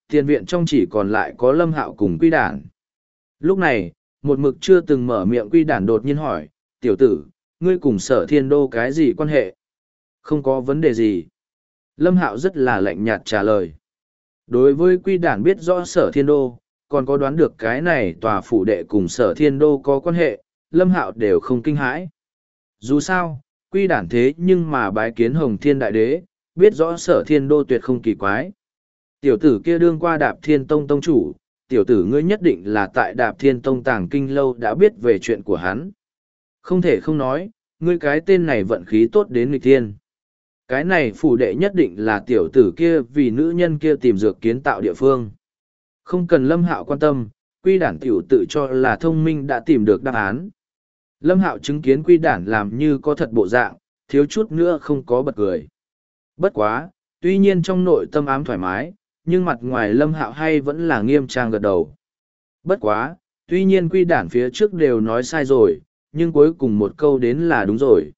tiền viện trong chỉ còn lại có Lâm Hạo cùng Quy Đản. Lúc này, một mực chưa từng mở miệng Quy Đản đột nhiên hỏi, tiểu tử, ngươi cùng Sở Thiên Đô cái gì quan hệ? Không có vấn đề gì. Lâm Hạo rất là lạnh nhạt trả lời. Đối với Quy Đản biết rõ Sở Thiên Đô, còn có đoán được cái này tòa phủ đệ cùng Sở Thiên Đô có quan hệ, Lâm Hạo đều không kinh hãi. Dù sao, Quy Đản thế nhưng mà bái kiến Hồng Thiên Đại Đế, biết rõ Sở Thiên Đô tuyệt không kỳ quái. Tiểu tử kia đương qua Đạp Thiên Tông tông chủ, tiểu tử ngươi nhất định là tại Đạp Thiên Tông tàng kinh lâu đã biết về chuyện của hắn. Không thể không nói, ngươi cái tên này vận khí tốt đến nghịch thiên. Cái này phủ đệ nhất định là tiểu tử kia vì nữ nhân kia tìm dược kiến tạo địa phương. Không cần Lâm Hạo quan tâm, Quy Đản tiểu tự cho là thông minh đã tìm được đáp án. Lâm Hạo chứng kiến Quy Đản làm như có thật bộ dạng, thiếu chút nữa không có bật cười. Bất quá, tuy nhiên trong nội tâm ám thoải mái, nhưng mặt ngoài Lâm Hạo hay vẫn là nghiêm trang gật đầu. Bất quá, tuy nhiên Quy Đản phía trước đều nói sai rồi, nhưng cuối cùng một câu đến là đúng rồi.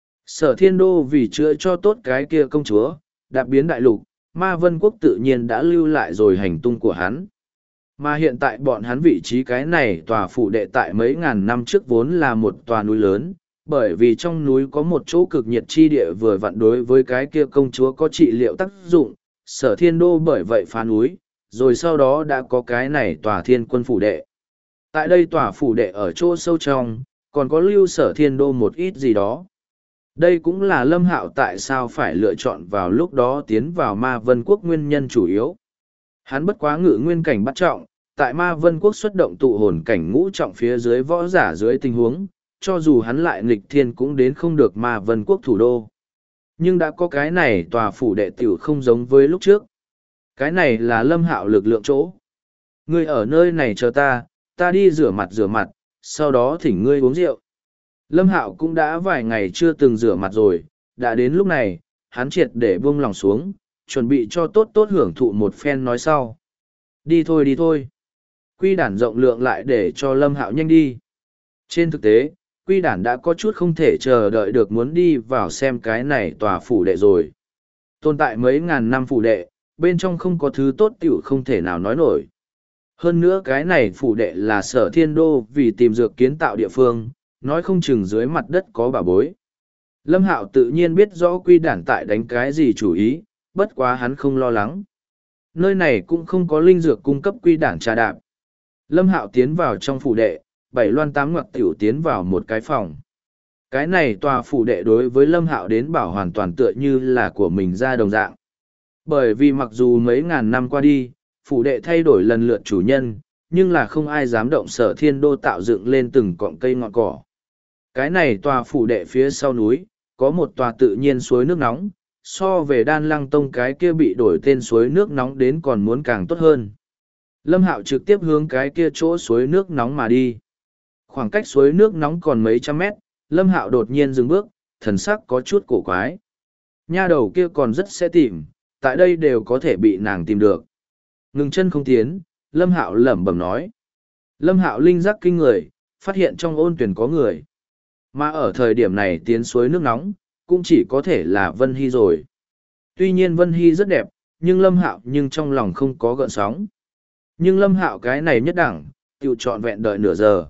Sở Thiên Đô vì chữa cho tốt cái kia công chúa, đạp biến đại lục, Ma Vân Quốc tự nhiên đã lưu lại rồi hành tung của hắn. Mà hiện tại bọn hắn vị trí cái này tòa phủ đệ tại mấy ngàn năm trước vốn là một tòa núi lớn, bởi vì trong núi có một chỗ cực nhiệt chi địa vừa vặn đối với cái kia công chúa có trị liệu tác dụng, Sở Thiên Đô bởi vậy phá núi, rồi sau đó đã có cái này tòa Thiên Quân phủ đệ. Tại đây tòa phủ đệ ở chỗ sâu trong, còn có lưu Sở Thiên Đô một ít gì đó. Đây cũng là Lâm Hạo tại sao phải lựa chọn vào lúc đó tiến vào Ma Vân Quốc nguyên nhân chủ yếu. Hắn bất quá ngự nguyên cảnh bắt trọng, tại Ma Vân Quốc xuất động tụ hồn cảnh ngũ trọng phía dưới võ giả dưới tình huống, cho dù hắn lại nghịch thiên cũng đến không được Ma Vân Quốc thủ đô. Nhưng đã có cái này tòa phủ đệ tiểu không giống với lúc trước. Cái này là Lâm Hạo lực lượng chỗ. Ngươi ở nơi này chờ ta, ta đi rửa mặt, sau đó thỉnh ngươi uống rượu. Lâm Hạo cũng đã vài ngày chưa từng rửa mặt rồi, đã đến lúc này, hắn triệt để buông lòng xuống, chuẩn bị cho tốt tốt hưởng thụ một phen nói sau. Đi thôi. Quy Đản rộng lượng lại để cho Lâm Hạo nhanh đi. Trên thực tế, Quy Đản đã có chút không thể chờ đợi được muốn đi vào xem cái này tòa phủ đệ rồi. Tồn tại mấy ngàn năm phủ đệ, bên trong không có thứ tốt tiểu không thể nào nói nổi. Hơn nữa cái này phủ đệ là Sở Thiên Đô vì tìm dược kiến tạo địa phương, nói không chừng dưới mặt đất có bảo bối. Lâm Hạo tự nhiên biết rõ Quy Đản tại đánh cái gì chủ ý, bất quá hắn không lo lắng. Nơi này cũng không có linh dược cung cấp Quy Đản trà đạp. Lâm Hạo tiến vào trong phủ đệ, 7 loan 8 ngoặc tiểu tiến vào một cái phòng. Cái này tòa phủ đệ đối với Lâm Hạo đến bảo hoàn toàn tựa như là của mình ra đồng dạng. Bởi vì mặc dù mấy ngàn năm qua đi, phủ đệ thay đổi lần lượt chủ nhân, nhưng là không ai dám động Sở Thiên Đô tạo dựng lên từng cọng cây ngọn cỏ. Cái này tòa phủ đệ phía sau núi, có một tòa tự nhiên suối nước nóng, so về Đan Lăng Tông cái kia bị đổi tên suối nước nóng đến còn muốn càng tốt hơn. Lâm Hạo trực tiếp hướng cái kia chỗ suối nước nóng mà đi. Khoảng cách suối nước nóng còn mấy trăm mét, Lâm Hạo đột nhiên dừng bước, thần sắc có chút cổ quái. Nha đầu kia còn rất sẽ tìm, tại đây đều có thể bị nàng tìm được. Ngừng chân không tiến, Lâm Hạo lẩm bẩm nói. Lâm Hạo linh giác kinh người, phát hiện trong ôn tuyển có người. Mà ở thời điểm này tiến suối nước nóng, cũng chỉ có thể là Vân Hy rồi. Tuy nhiên Vân Hy rất đẹp, nhưng Lâm Hạo nhưng trong lòng không có gợn sóng. Nhưng Lâm Hạo cái này nhất đẳng, tự trọn vẹn đợi nửa giờ.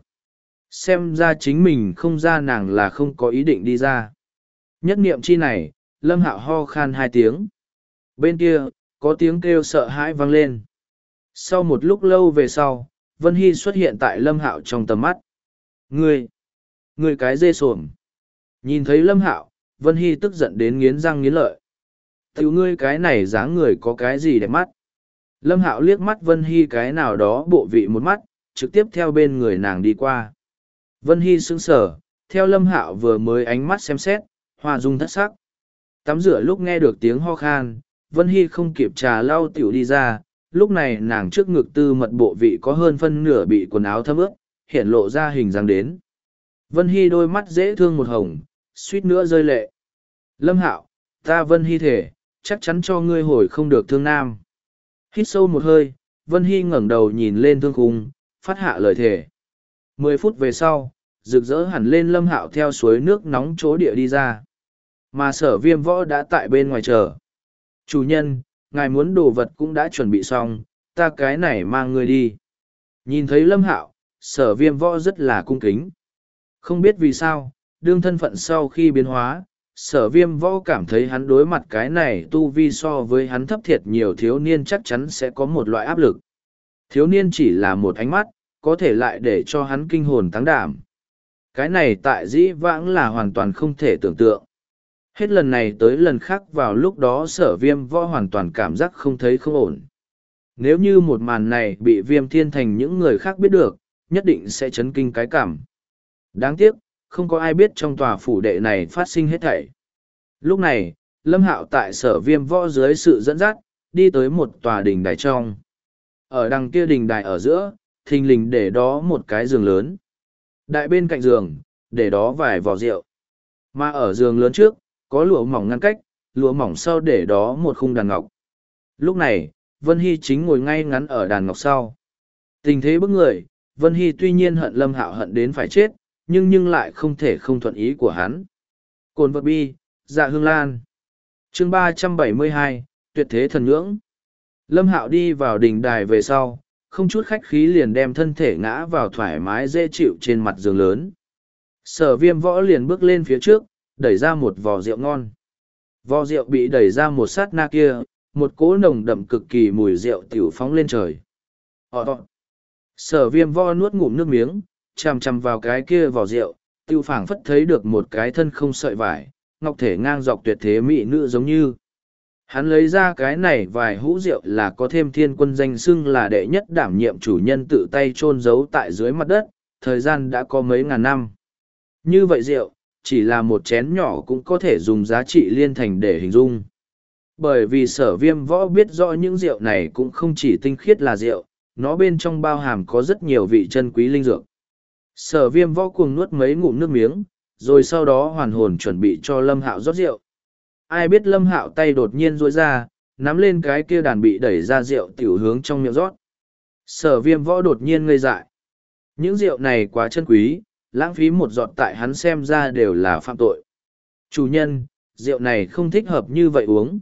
Xem ra chính mình không ra nàng là không có ý định đi ra. Nhất niệm chi này, Lâm Hạo ho khan 2 tiếng. Bên kia, có tiếng kêu sợ hãi vang lên. Sau một lúc lâu về sau, Vân Hy xuất hiện tại Lâm Hạo trong tầm mắt. Ngươi cái dê sồm. Nhìn thấy Lâm Hạo, Vân Hy tức giận đến nghiến răng nghiến lợi. Tiểu ngươi cái này dáng người có cái gì đẹp mắt. Lâm Hạo liếc mắt Vân Hy cái nào đó bộ vị một mắt, trực tiếp theo bên người nàng đi qua. Vân Hy sững sờ, theo Lâm Hạo vừa mới ánh mắt xem xét, hoa dung thất sắc. Tắm rửa lúc nghe được tiếng ho khan, Vân Hy không kịp trà lau tiểu đi ra, lúc này nàng trước ngực tư mật bộ vị có hơn phân nửa bị quần áo thấm ướt, hiện lộ ra hình dáng đến. Vân Hy đôi mắt dễ thương một hồng, suýt nữa rơi lệ. Lâm Hạo, ta Vân Hy thể, chắc chắn cho ngươi hồi không được thương nam. Hít sâu một hơi, Vân Hy ngẩng đầu nhìn lên thương khung, phát hạ lời thề. 10 phút về sau, rực rỡ hẳn lên Lâm Hạo theo suối nước nóng chỗ địa đi ra. Mà Sở Viêm Võ đã tại bên ngoài chờ. Chủ nhân, ngài muốn đồ vật cũng đã chuẩn bị xong, ta cái này mang ngươi đi. Nhìn thấy Lâm Hạo, Sở Viêm Võ rất là cung kính. Không biết vì sao, đương thân phận sau khi biến hóa, Sở Viêm Võ cảm thấy hắn đối mặt cái này tu vi so với hắn thấp thiệt nhiều thiếu niên chắc chắn sẽ có một loại áp lực. Thiếu niên chỉ là một ánh mắt, có thể lại để cho hắn kinh hồn táng đảm. Cái này tại dĩ vãng là hoàn toàn không thể tưởng tượng. Hết lần này tới lần khác vào lúc đó Sở Viêm Võ hoàn toàn cảm giác không thấy không ổn. Nếu như một màn này bị Viêm Thiên Thành những người khác biết được, nhất định sẽ chấn kinh cái cảm. Đáng tiếc, không có ai biết trong tòa phủ đệ này phát sinh hết thảy. Lúc này, Lâm Hạo tại Sở Viêm Võ dưới sự dẫn dắt, đi tới một tòa đình đài trong. Ở đằng kia đình đài ở giữa, thình lình để đó một cái giường lớn. Đại bên cạnh giường, để đó vài vò rượu. Mà ở giường lớn trước, có lụa mỏng ngăn cách, lụa mỏng sau để đó một khung đàn ngọc. Lúc này, Vân Hy chính ngồi ngay ngắn ở đàn ngọc sau. Tình thế bức người, Vân Hy tuy nhiên hận Lâm Hạo hận đến phải chết, nhưng lại không thể không thuận ý của hắn. Cồn vật bi, dạ hương lan. Chương 372, tuyệt thế thần nhưỡng. Lâm Hạo đi vào đỉnh đài về sau, không chút khách khí liền đem thân thể ngã vào thoải mái dễ chịu trên mặt giường lớn. Sở Viêm Võ liền bước lên phía trước, đẩy ra một vò rượu ngon. Vò rượu bị đẩy ra một sát na kia, một cỗ nồng đậm cực kỳ mùi rượu tiểu phóng lên trời. Sở Viêm Võ nuốt ngụm nước miếng, chằm chằm vào cái kia vò rượu, tiêu phảng phất thấy được một cái thân không sợi vải, ngọc thể ngang dọc tuyệt thế mỹ nữ giống như. Hắn lấy ra cái này vài hũ rượu là có thêm thiên quân danh xưng là đệ nhất đảm nhiệm chủ nhân tự tay chôn giấu tại dưới mặt đất, thời gian đã có mấy ngàn năm. Như vậy rượu, chỉ là một chén nhỏ cũng có thể dùng giá trị liên thành để hình dung. Bởi vì Sở Viêm Võ biết rõ những rượu này cũng không chỉ tinh khiết là rượu, nó bên trong bao hàm có rất nhiều vị chân quý linh dược. Sở Viêm Võ cuồng nuốt mấy ngụm nước miếng, rồi sau đó hoàn hồn chuẩn bị cho Lâm Hạo rót rượu. Ai biết Lâm Hạo tay đột nhiên duỗi ra, nắm lên cái kia đàn bị đẩy ra rượu tiểu hướng trong miệng rót. Sở Viêm Võ đột nhiên ngây dại. Những rượu này quá chân quý, lãng phí một giọt tại hắn xem ra đều là phạm tội. Chủ nhân, rượu này không thích hợp như vậy uống.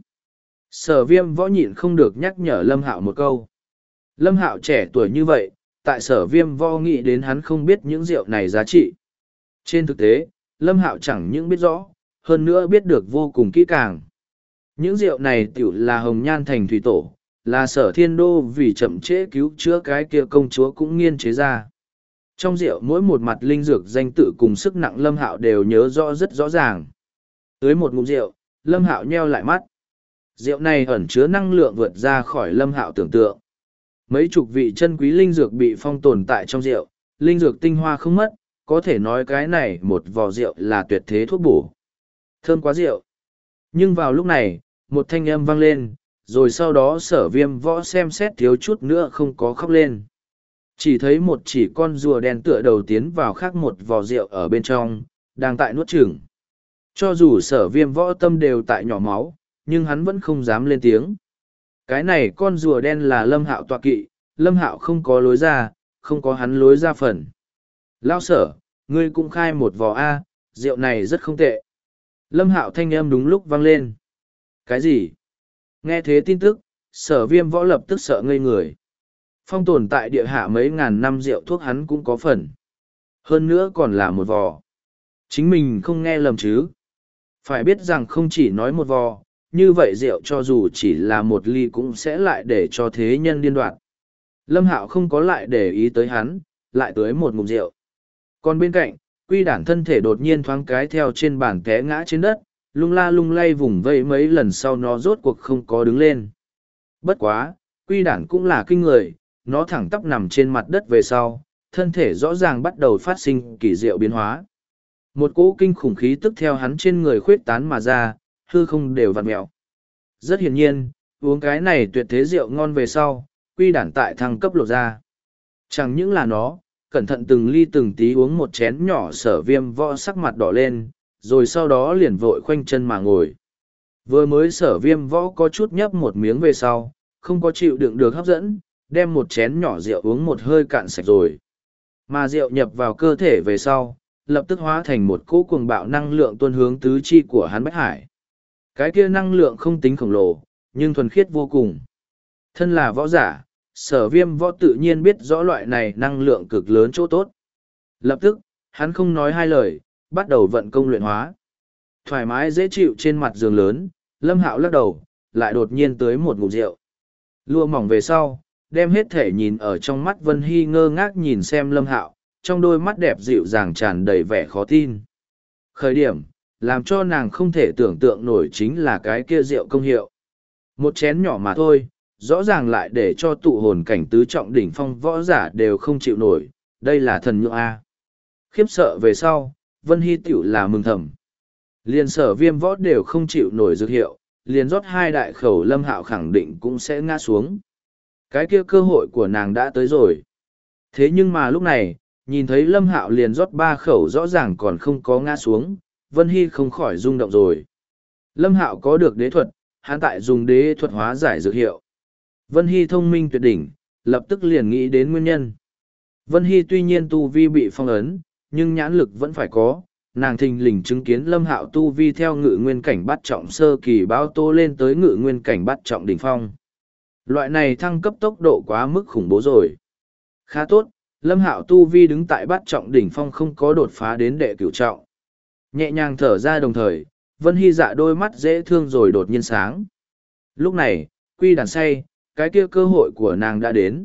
Sở Viêm Võ nhịn không được nhắc nhở Lâm Hạo một câu. Lâm Hạo trẻ tuổi như vậy, tại Sở Viêm Võ nghĩ đến hắn không biết những rượu này giá trị. Trên thực tế, Lâm Hạo chẳng những biết rõ, hơn nữa biết được vô cùng kỹ càng. Những rượu này tiểu là hồng nhan thành thủy tổ, là Sở Thiên Đô vì chậm trễ cứu chữa cái kia công chúa cũng nghiên chế ra. Trong rượu mỗi một mặt linh dược danh tự cùng sức nặng Lâm Hạo đều nhớ rõ rất rõ ràng. Tới một ngụm rượu, Lâm Hạo nheo lại mắt. Rượu này ẩn chứa năng lượng vượt ra khỏi Lâm Hạo tưởng tượng. Mấy chục vị chân quý linh dược bị phong tồn tại trong rượu, linh dược tinh hoa không mất, có thể nói cái này một vò rượu là tuyệt thế thuốc bổ. Thơm quá rượu. Nhưng vào lúc này, một thanh âm vang lên, rồi sau đó Sở Viêm Võ xem xét thiếu chút nữa không có khóc lên. Chỉ thấy một chỉ con rùa đen tựa đầu tiến vào khác một vò rượu ở bên trong, đang tại nuốt chửng. Cho dù Sở Viêm Võ tâm đều tại nhỏ máu, nhưng hắn vẫn không dám lên tiếng. Cái này con rùa đen là Lâm Hạo tọa kỵ, Lâm Hạo không có lối ra, không có hắn lối ra phần. Lao Sở, ngươi cũng khai một vò A, rượu này rất không tệ. Lâm Hạo thanh âm đúng lúc vang lên. Cái gì? Nghe thế tin tức, Sở Viêm Võ lập tức sợ ngây người. Phong tồn tại địa hạ mấy ngàn năm rượu thuốc hắn cũng có phần. Hơn nữa còn là một vò. Chính mình không nghe lầm chứ. Phải biết rằng không chỉ nói một vò, như vậy rượu cho dù chỉ là một ly cũng sẽ lại để cho thế nhân điên đoạt. Lâm Hạo không có lại để ý tới hắn, lại tới một ngụm rượu. Còn bên cạnh, Quy Đản thân thể đột nhiên thoáng cái theo trên bàn té ngã trên đất, lung la lung lay vùng vẫy mấy lần sau nó rốt cuộc không có đứng lên. Bất quá, Quy Đản cũng là kinh người, nó thẳng tắp nằm trên mặt đất về sau, thân thể rõ ràng bắt đầu phát sinh kỳ diệu biến hóa. Một cỗ kinh khủng khí tức theo hắn trên người khuyết tán mà ra, hư không đều vặn mẹo. Rất hiển nhiên, uống cái này tuyệt thế rượu ngon về sau, Quy Đản tại thăng cấp lột ra. Chẳng những là nó, cẩn thận từng ly từng tí uống một chén nhỏ. Sở Viêm Võ sắc mặt đỏ lên, rồi sau đó liền vội khoanh chân mà ngồi. Vừa mới Sở Viêm Võ có chút nhấp một miếng về sau, không có chịu đựng được hấp dẫn, đem một chén nhỏ rượu uống một hơi cạn sạch rồi. Mà rượu nhập vào cơ thể về sau, lập tức hóa thành một cỗ cuồng bạo năng lượng tuôn hướng tứ chi của hắn Bách Hải. Cái kia năng lượng không tính khổng lồ, nhưng thuần khiết vô cùng. Thân là võ giả, Sở Viêm Võ tự nhiên biết rõ loại này năng lượng cực lớn chỗ tốt. Lập tức, hắn không nói hai lời, bắt đầu vận công luyện hóa. Thoải mái dễ chịu trên mặt giường lớn, Lâm Hạo lắc đầu, lại đột nhiên tới một ngụm rượu. Lùa mỏng về sau, đem hết thể nhìn ở trong mắt Vân Hy ngơ ngác nhìn xem Lâm Hạo, trong đôi mắt đẹp dịu dàng tràn đầy vẻ khó tin. Khởi điểm, làm cho nàng không thể tưởng tượng nổi chính là cái kia rượu công hiệu. Một chén nhỏ mà thôi, rõ ràng lại để cho tụ hồn cảnh tứ trọng đỉnh phong võ giả đều không chịu nổi, đây là thần nhượng A. Khiếp sợ về sau, Vân Hy tiểu là mừng thầm. Liền Sở Viêm Võ đều không chịu nổi dược hiệu, liền rót hai đại khẩu Lâm Hạo khẳng định cũng sẽ ngã xuống. Cái kia cơ hội của nàng đã tới rồi. Thế nhưng mà lúc này, nhìn thấy Lâm Hạo liền rót ba khẩu rõ ràng còn không có ngã xuống, Vân Hy không khỏi rung động rồi. Lâm Hạo có được đế thuật, hắn tại dùng đế thuật hóa giải dược hiệu. Vân Hy thông minh tuyệt đỉnh, lập tức liền nghĩ đến nguyên nhân. Vân Hy tuy nhiên tu vi bị phong ấn, nhưng nhãn lực vẫn phải có. Nàng thình lình chứng kiến Lâm Hạo tu vi theo ngự nguyên cảnh bắt trọng sơ kỳ bao tô lên tới ngự nguyên cảnh bắt trọng đỉnh phong. Loại này thăng cấp tốc độ quá mức khủng bố rồi. Khá tốt, Lâm Hạo tu vi đứng tại bắt trọng đỉnh phong không có đột phá đến đệ cửu trọng. Nhẹ nhàng thở ra đồng thời, Vân Hy dạ đôi mắt dễ thương rồi đột nhiên sáng. Lúc này, quy đàn say, cái kia cơ hội của nàng đã đến.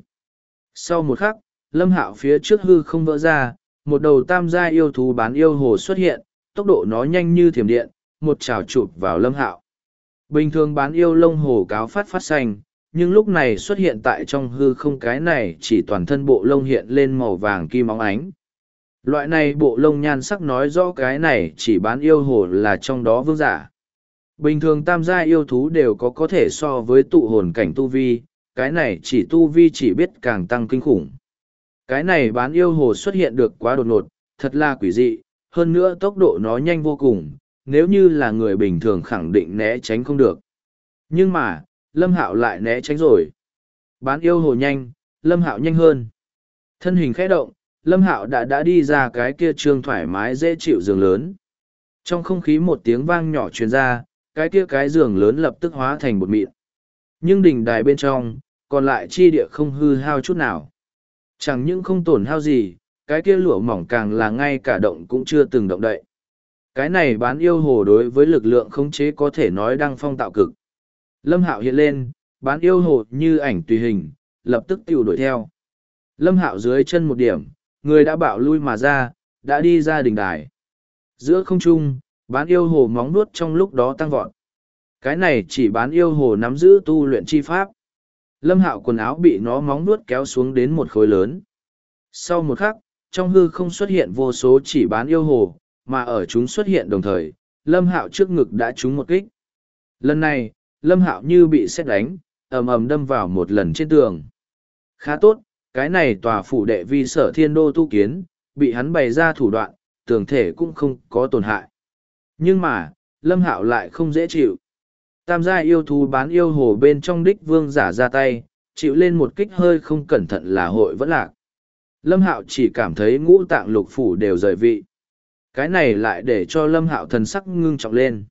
Sau một khắc, Lâm Hạo phía trước hư không vỡ ra, một đầu tam gia yêu thú bán yêu hồ xuất hiện, tốc độ nó nhanh như thiểm điện, một chảo chụp vào Lâm Hạo. Bình thường bán yêu lông hồ cáo phát phát xanh, nhưng lúc này xuất hiện tại trong hư không cái này chỉ toàn thân bộ lông hiện lên màu vàng kim óng ánh. Loại này bộ lông nhan sắc nói rõ cái này chỉ bán yêu hồ là trong đó vương giả. Bình thường tam gia yêu thú đều có thể so với tụ hồn cảnh tu vi, cái này chỉ tu vi chỉ biết càng tăng kinh khủng. Cái này bán yêu hồ xuất hiện được quá đột ngột, thật là quỷ dị, hơn nữa tốc độ nó nhanh vô cùng, nếu như là người bình thường khẳng định né tránh không được. Nhưng mà, Lâm Hạo lại né tránh rồi. Bán yêu hồ nhanh, Lâm Hạo nhanh hơn. Thân hình khẽ động, Lâm Hạo đã đi ra cái kia trương thoải mái dễ chịu giường lớn. Trong không khí một tiếng vang nhỏ truyền ra, cái kia cái giường lớn lập tức hóa thành bột mịn. Nhưng đỉnh đài bên trong, còn lại chi địa không hư hao chút nào. Chẳng những không tổn hao gì, cái kia lụa mỏng càng là ngay cả động cũng chưa từng động đậy. Cái này bán yêu hồ đối với lực lượng khống chế có thể nói đăng phong tạo cực. Lâm Hạo hiện lên, bán yêu hồ như ảnh tùy hình, lập tức tiêu đuổi theo. Lâm Hạo dưới chân một điểm, người đã bạo lui mà ra, đã đi ra đỉnh đài. Giữa không trung, bán yêu hồ móng nuốt trong lúc đó tăng vọt. Cái này chỉ bán yêu hồ nắm giữ tu luyện chi pháp. Lâm Hạo quần áo bị nó móng nuốt kéo xuống đến một khối lớn. Sau một khắc, trong hư không xuất hiện vô số chỉ bán yêu hồ, mà ở chúng xuất hiện đồng thời, Lâm Hạo trước ngực đã trúng một kích. Lần này, Lâm Hạo như bị sét đánh, ầm ầm đâm vào một lần trên tường. Khá tốt, cái này tòa phủ đệ vi Sở Thiên Đô tu kiến, bị hắn bày ra thủ đoạn, tường thể cũng không có tổn hại. Nhưng mà, Lâm Hạo lại không dễ chịu. Tam gia yêu thú bán yêu hồ bên trong đích vương giả ra tay, chịu lên một kích hơi không cẩn thận là hội vẫn lạc. Lâm Hạo chỉ cảm thấy ngũ tạng lục phủ đều rời vị. Cái này lại để cho Lâm Hạo thần sắc ngưng trọng lên.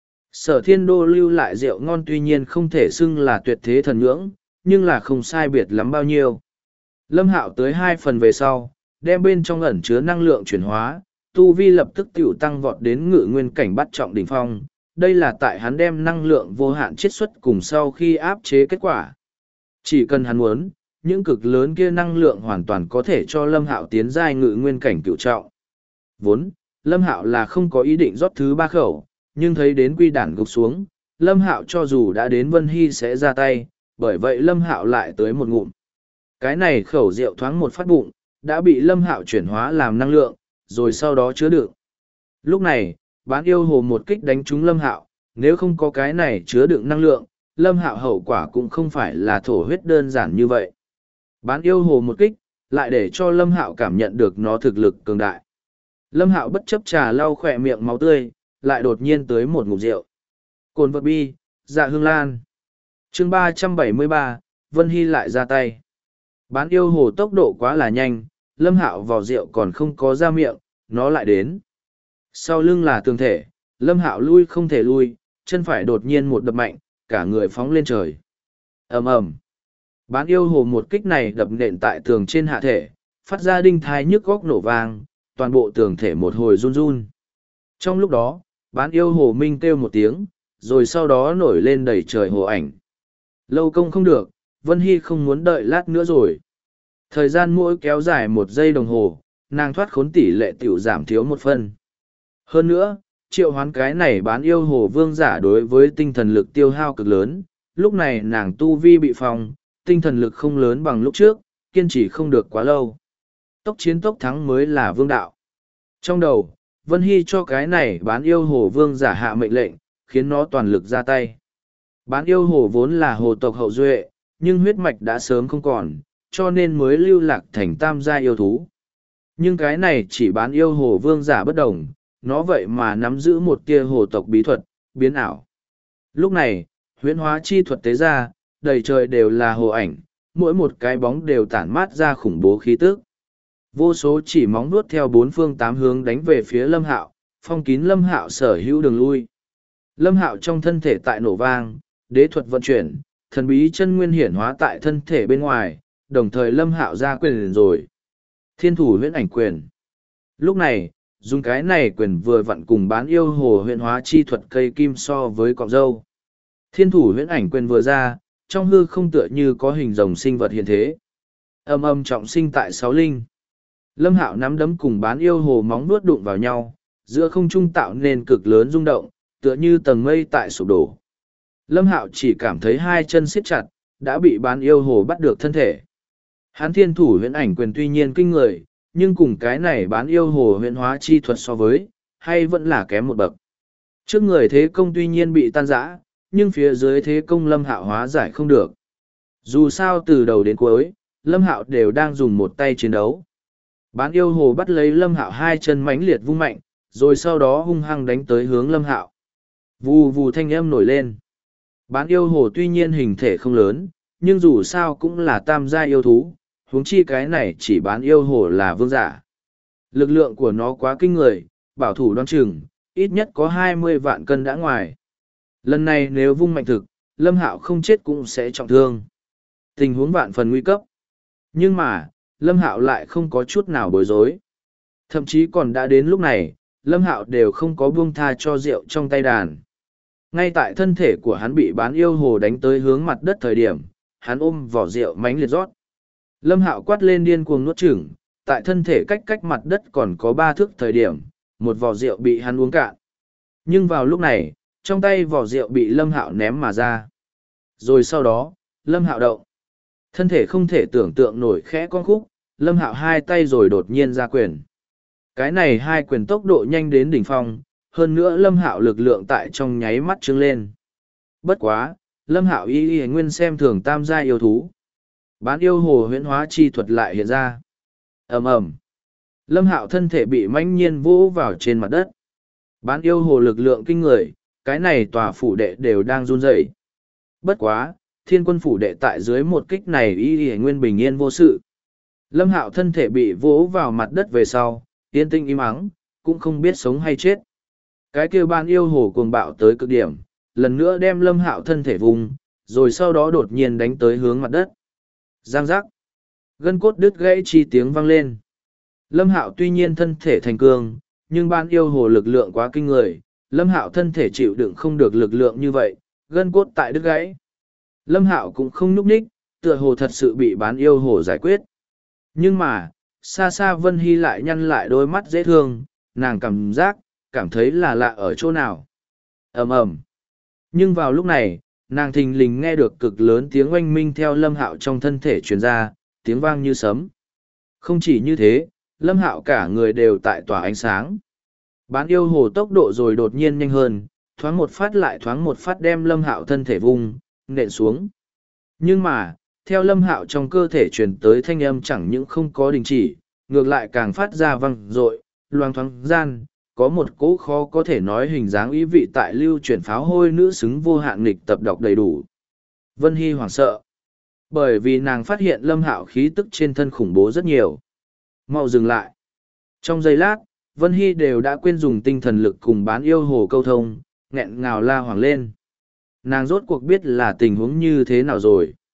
Sở Thiên Đô lưu lại rượu ngon tuy nhiên không thể xưng là tuyệt thế thần nhưỡng, nhưng là không sai biệt lắm bao nhiêu. Lâm Hạo tới 2 phần về sau, đem bên trong ẩn chứa năng lượng chuyển hóa, tu vi lập tức tiểu tăng vọt đến ngự nguyên cảnh bắt trọng đỉnh phong. Đây là tại hắn đem năng lượng vô hạn chiết xuất cùng sau khi áp chế kết quả. Chỉ cần hắn muốn, những cực lớn kia năng lượng hoàn toàn có thể cho Lâm Hạo tiến giai ngự nguyên cảnh cửu trọng. Vốn, Lâm Hạo là không có ý định rót thứ 3 khẩu, nhưng thấy đến quy đản gục xuống, Lâm Hạo cho dù đã đến Vân Hy sẽ ra tay, bởi vậy Lâm Hạo lại tới một ngụm. Cái này khẩu rượu thoáng một phát bụng, đã bị Lâm Hạo chuyển hóa làm năng lượng, rồi sau đó chứa đựng. Lúc này, bán yêu hồ một kích đánh trúng Lâm Hạo, nếu không có cái này chứa đựng năng lượng, Lâm Hạo hậu quả cũng không phải là thổ huyết đơn giản như vậy. Bán yêu hồ một kích, lại để cho Lâm Hạo cảm nhận được nó thực lực cường đại. Lâm Hạo bất chấp trà lau khỏe miệng máu tươi, lại đột nhiên tới một ngụm rượu. Cồn vật bi, dạ hương lan. Chương 373, Vân Hy lại ra tay. Bán yêu hồ tốc độ quá là nhanh, Lâm Hạo vào rượu còn không có ra miệng, nó lại đến. Sau lưng là tường thể, Lâm Hạo lui không thể lui, chân phải đột nhiên một đập mạnh, cả người phóng lên trời. Ầm ầm. Bán yêu hồ một kích này đập nện tại tường trên hạ thể, phát ra đinh thai nhức góc nổ vang, toàn bộ tường thể một hồi run run. Trong lúc đó, bán yêu hồ minh kêu một tiếng, rồi sau đó nổi lên đầy trời hồ ảnh. Lâu công không được, Vân Hy không muốn đợi lát nữa rồi. Thời gian mỗi kéo dài 1 giây đồng hồ, nàng thoát khốn tỷ lệ tiểu giảm thiếu 1 phân. Hơn nữa, triệu hoán cái này bán yêu hồ vương giả đối với tinh thần lực tiêu hao cực lớn, lúc này nàng tu vi bị phòng, tinh thần lực không lớn bằng lúc trước, kiên trì không được quá lâu. Tốc chiến tốc thắng mới là vương đạo. Trong đầu, Vân Hy cho cái này bán yêu hồ vương giả hạ mệnh lệnh, khiến nó toàn lực ra tay. Bán yêu hồ vốn là hồ tộc hậu duệ, nhưng huyết mạch đã sớm không còn, cho nên mới lưu lạc thành tam gia yêu thú. Nhưng cái này chỉ bán yêu hồ vương giả bất đồng, nó vậy mà nắm giữ một tia hồ tộc bí thuật, biến ảo. Lúc này, huyễn hóa chi thuật tế ra, đầy trời đều là hồ ảnh, mỗi một cái bóng đều tản mát ra khủng bố khí tức. Vô số chỉ móng vuốt theo 4 phương 8 hướng đánh về phía Lâm Hạo, phong kín Lâm Hạo sở hữu đường lui. Lâm Hạo trong thân thể tại nổ vang, đế thuật vận chuyển, thần bí chân nguyên hiển hóa tại thân thể bên ngoài, đồng thời Lâm Hạo ra quyền rồi. Thiên thủ huyễn ảnh quyền. Lúc này, dùng cái này quyền vừa vặn cùng bán yêu hồ huyễn hóa chi thuật cây kim so với cọng dâu. Thiên thủ huyễn ảnh quyền vừa ra, trong hư không tựa như có hình rồng sinh vật hiện thế. Âm âm trọng sinh tại 6 linh. Lâm Hạo nắm đấm cùng bán yêu hồ móng nuốt đụng vào nhau, giữa không trung tạo nên cực lớn rung động, tựa như tầng mây tại sụp đổ. Lâm Hạo chỉ cảm thấy 2 chân siết chặt, đã bị bán yêu hồ bắt được thân thể. Hán thiên thủ huyễn ảnh quyền tuy nhiên kinh người, nhưng cùng cái này bán yêu hồ huyễn hóa chi thuật so với, hay vẫn là kém một bậc. Trước người thế công tuy nhiên bị tan rã, nhưng phía dưới thế công Lâm Hạo hóa giải không được. Dù sao từ đầu đến cuối, Lâm Hạo đều đang dùng một tay chiến đấu. Bán yêu hồ bắt lấy Lâm Hạo 2 chân mãnh liệt vung mạnh, rồi sau đó hung hăng đánh tới hướng Lâm Hạo. Vù vù thanh âm nổi lên. Bán yêu hồ tuy nhiên hình thể không lớn, nhưng dù sao cũng là tam gia yêu thú, huống chi cái này chỉ bán yêu hồ là vương giả. Lực lượng của nó quá kinh người, bảo thủ đoan chừng, ít nhất có 20 vạn cân đã ngoài. Lần này nếu vung mạnh thực, Lâm Hạo không chết cũng sẽ trọng thương. Tình huống vạn phần nguy cấp. Nhưng mà, Lâm Hạo lại không có chút nào bối rối. Thậm chí còn đã đến lúc này, Lâm Hạo đều không có buông tha cho rượu trong tay đàn. Ngay tại thân thể của hắn bị bán yêu hồ đánh tới hướng mặt đất thời điểm, hắn ôm vỏ rượu mánh liệt rót. Lâm Hạo quát lên điên cuồng nuốt chửng, tại thân thể cách mặt đất còn có 3 thước thời điểm, một vỏ rượu bị hắn uống cạn. Nhưng vào lúc này, trong tay vỏ rượu bị Lâm Hạo ném mà ra. Rồi sau đó, Lâm Hạo động. Thân thể không thể tưởng tượng nổi khẽ con khúc, Lâm Hạo 2 tay rồi đột nhiên ra quyền. Cái này 2 quyền tốc độ nhanh đến đỉnh phong, hơn nữa Lâm Hạo lực lượng tại trong nháy mắt trưng lên. Bất quá, Lâm Hạo y nguyên xem thường tam gia yêu thú. Bán yêu hồ huyễn hóa chi thuật lại hiện ra. Ầm ầm. Lâm Hạo thân thể bị mãnh nhiên vỗ vào trên mặt đất. Bán yêu hồ lực lượng kinh người, cái này tòa phủ đệ đều đang run rẩy. Bất quá, thiên quân phủ đệ tại dưới một kích này y nguyên bình yên vô sự. Lâm Hạo thân thể bị vỗ vào mặt đất về sau, yên tinh im ắng, cũng không biết sống hay chết. Cái kia ban yêu hồ cuồng bạo tới cực điểm, lần nữa đem Lâm Hạo thân thể vùng, rồi sau đó đột nhiên đánh tới hướng mặt đất. Giang giác. Gân cốt đứt gãy chi tiếng vang lên. Lâm Hạo tuy nhiên thân thể thành cường, nhưng ban yêu hồ lực lượng quá kinh người, Lâm Hạo thân thể chịu đựng không được lực lượng như vậy, gân cốt tại đứt gãy. Lâm Hạo cũng không nhúc nhích, tựa hồ thật sự bị bán yêu hồ giải quyết. Nhưng mà, xa xa Vân Hy lại nhăn lại đôi mắt dễ thương, nàng cảm thấy là lạ ở chỗ nào. Ầm ầm. Nhưng vào lúc này, nàng thình lình nghe được cực lớn tiếng oanh minh theo Lâm Hạo trong thân thể truyền ra, tiếng vang như sấm. Không chỉ như thế, Lâm Hạo cả người đều tại tỏa ánh sáng. Bán yêu hồ tốc độ rồi đột nhiên nhanh hơn, thoáng một phát lại thoáng một phát đem Lâm Hạo thân thể vung, nện xuống. Nhưng mà, theo Lâm Hạo trong cơ thể truyền tới thanh âm chẳng những không có đình chỉ, ngược lại càng phát ra vang dội, loang thoáng gian, có một cỗ khó có thể nói hình dáng ý vị tại lưu chuyển pháo hôi nữ xứng vô hạn nghịch tập đọc đầy đủ. Vân Hy hoảng sợ, bởi vì nàng phát hiện Lâm Hạo khí tức trên thân khủng bố rất nhiều. Mau dừng lại. Trong giây lát, Vân Hy đều đã quên dùng tinh thần lực cùng bán yêu hồ câu thông, nghẹn ngào la hoảng lên. Nàng rốt cuộc biết là tình huống như thế nào rồi.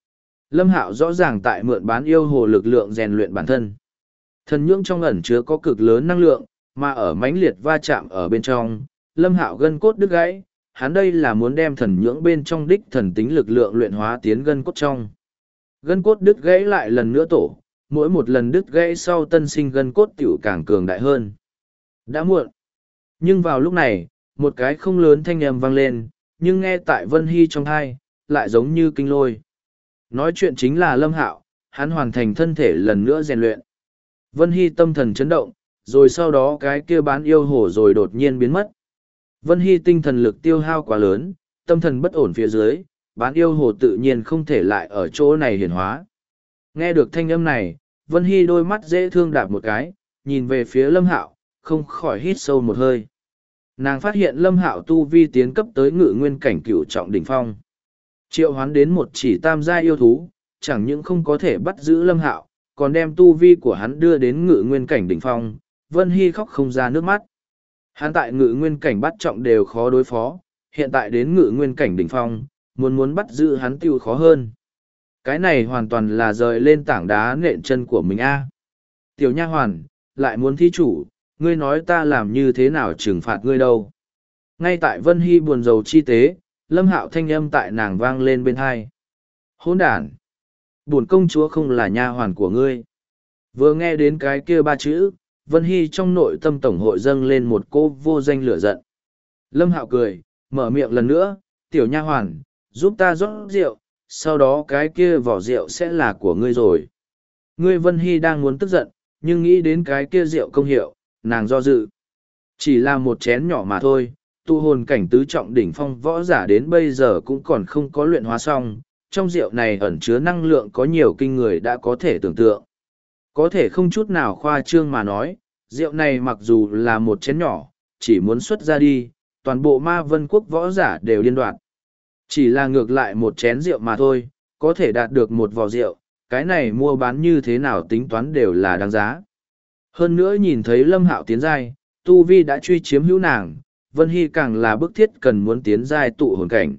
Lâm Hạo rõ ràng tại mượn bán yêu hồ lực lượng rèn luyện bản thân. Thần nhưỡng trong ẩn chứa có cực lớn năng lượng, mà ở mãnh liệt va chạm ở bên trong, Lâm Hạo gân cốt đứt gãy, hắn đây là muốn đem thần nhưỡng bên trong đích thần tính lực lượng luyện hóa tiến gân cốt trong. Gân cốt đứt gãy lại lần nữa tổ, mỗi một lần đứt gãy sau tân sinh gân cốt tiểu càng cường đại hơn. Đã muộn. Nhưng vào lúc này, một cái không lớn thanh âm vang lên, nhưng nghe tại Vân Hy trong thai, lại giống như kinh lôi. Nói chuyện chính là Lâm Hạo, hắn hoàn thành thân thể lần nữa rèn luyện. Vân Hy tâm thần chấn động, rồi sau đó cái kia bán yêu hổ rồi đột nhiên biến mất. Vân Hy tinh thần lực tiêu hao quá lớn, tâm thần bất ổn phía dưới, bán yêu hổ tự nhiên không thể lại ở chỗ này hiển hóa. Nghe được thanh âm này, Vân Hy đôi mắt dễ thương đạp một cái, nhìn về phía Lâm Hạo, không khỏi hít sâu một hơi. Nàng phát hiện Lâm Hạo tu vi tiến cấp tới ngự nguyên cảnh cửu trọng đỉnh phong. Triệu hoán đến một chỉ tam gia yêu thú, chẳng những không có thể bắt giữ Lâm Hạo, còn đem tu vi của hắn đưa đến ngự nguyên cảnh đỉnh phong. Vân Hy khóc không ra nước mắt. Hắn tại ngự nguyên cảnh bắt trọng đều khó đối phó, hiện tại đến ngự nguyên cảnh đỉnh phong, muốn bắt giữ hắn tiêu khó hơn. Cái này hoàn toàn là rời lên tảng đá nện chân của mình a. Tiểu nha hoàn, lại muốn thí chủ, ngươi nói ta làm như thế nào trừng phạt ngươi đâu. Ngay tại Vân Hy buồn rầu chi tế, Lâm Hạo thanh âm tại nàng vang lên bên hai. Hỗn đản! Bổn công chúa không là nha hoàn của ngươi. Vừa nghe đến cái kia ba chữ, Vân Hy trong nội tâm tổng hội dâng lên một cô vô danh lửa giận. Lâm Hạo cười, mở miệng lần nữa, tiểu nha hoàn, giúp ta rót rượu, sau đó cái kia vỏ rượu sẽ là của ngươi rồi. Ngươi Vân Hy đang muốn tức giận, nhưng nghĩ đến cái kia rượu công hiệu, nàng do dự. Chỉ là một chén nhỏ mà thôi, tu hồn cảnh tứ trọng đỉnh phong võ giả đến bây giờ cũng còn không có luyện hóa xong, trong rượu này ẩn chứa năng lượng có nhiều kinh người đã có thể tưởng tượng. Có thể không chút nào khoa trương mà nói, rượu này mặc dù là một chén nhỏ, chỉ muốn xuất ra đi, toàn bộ Ma Vân Quốc võ giả đều điên đoạt. Chỉ là ngược lại một chén rượu mà thôi, có thể đạt được một vò rượu, cái này mua bán như thế nào tính toán đều là đáng giá. Hơn nữa nhìn thấy Lâm Hạo tiến giai, Tu Vi đã truy chiếm hữu nàng, Vân Hy càng là bức thiết cần muốn tiến giai tụ hồn cảnh.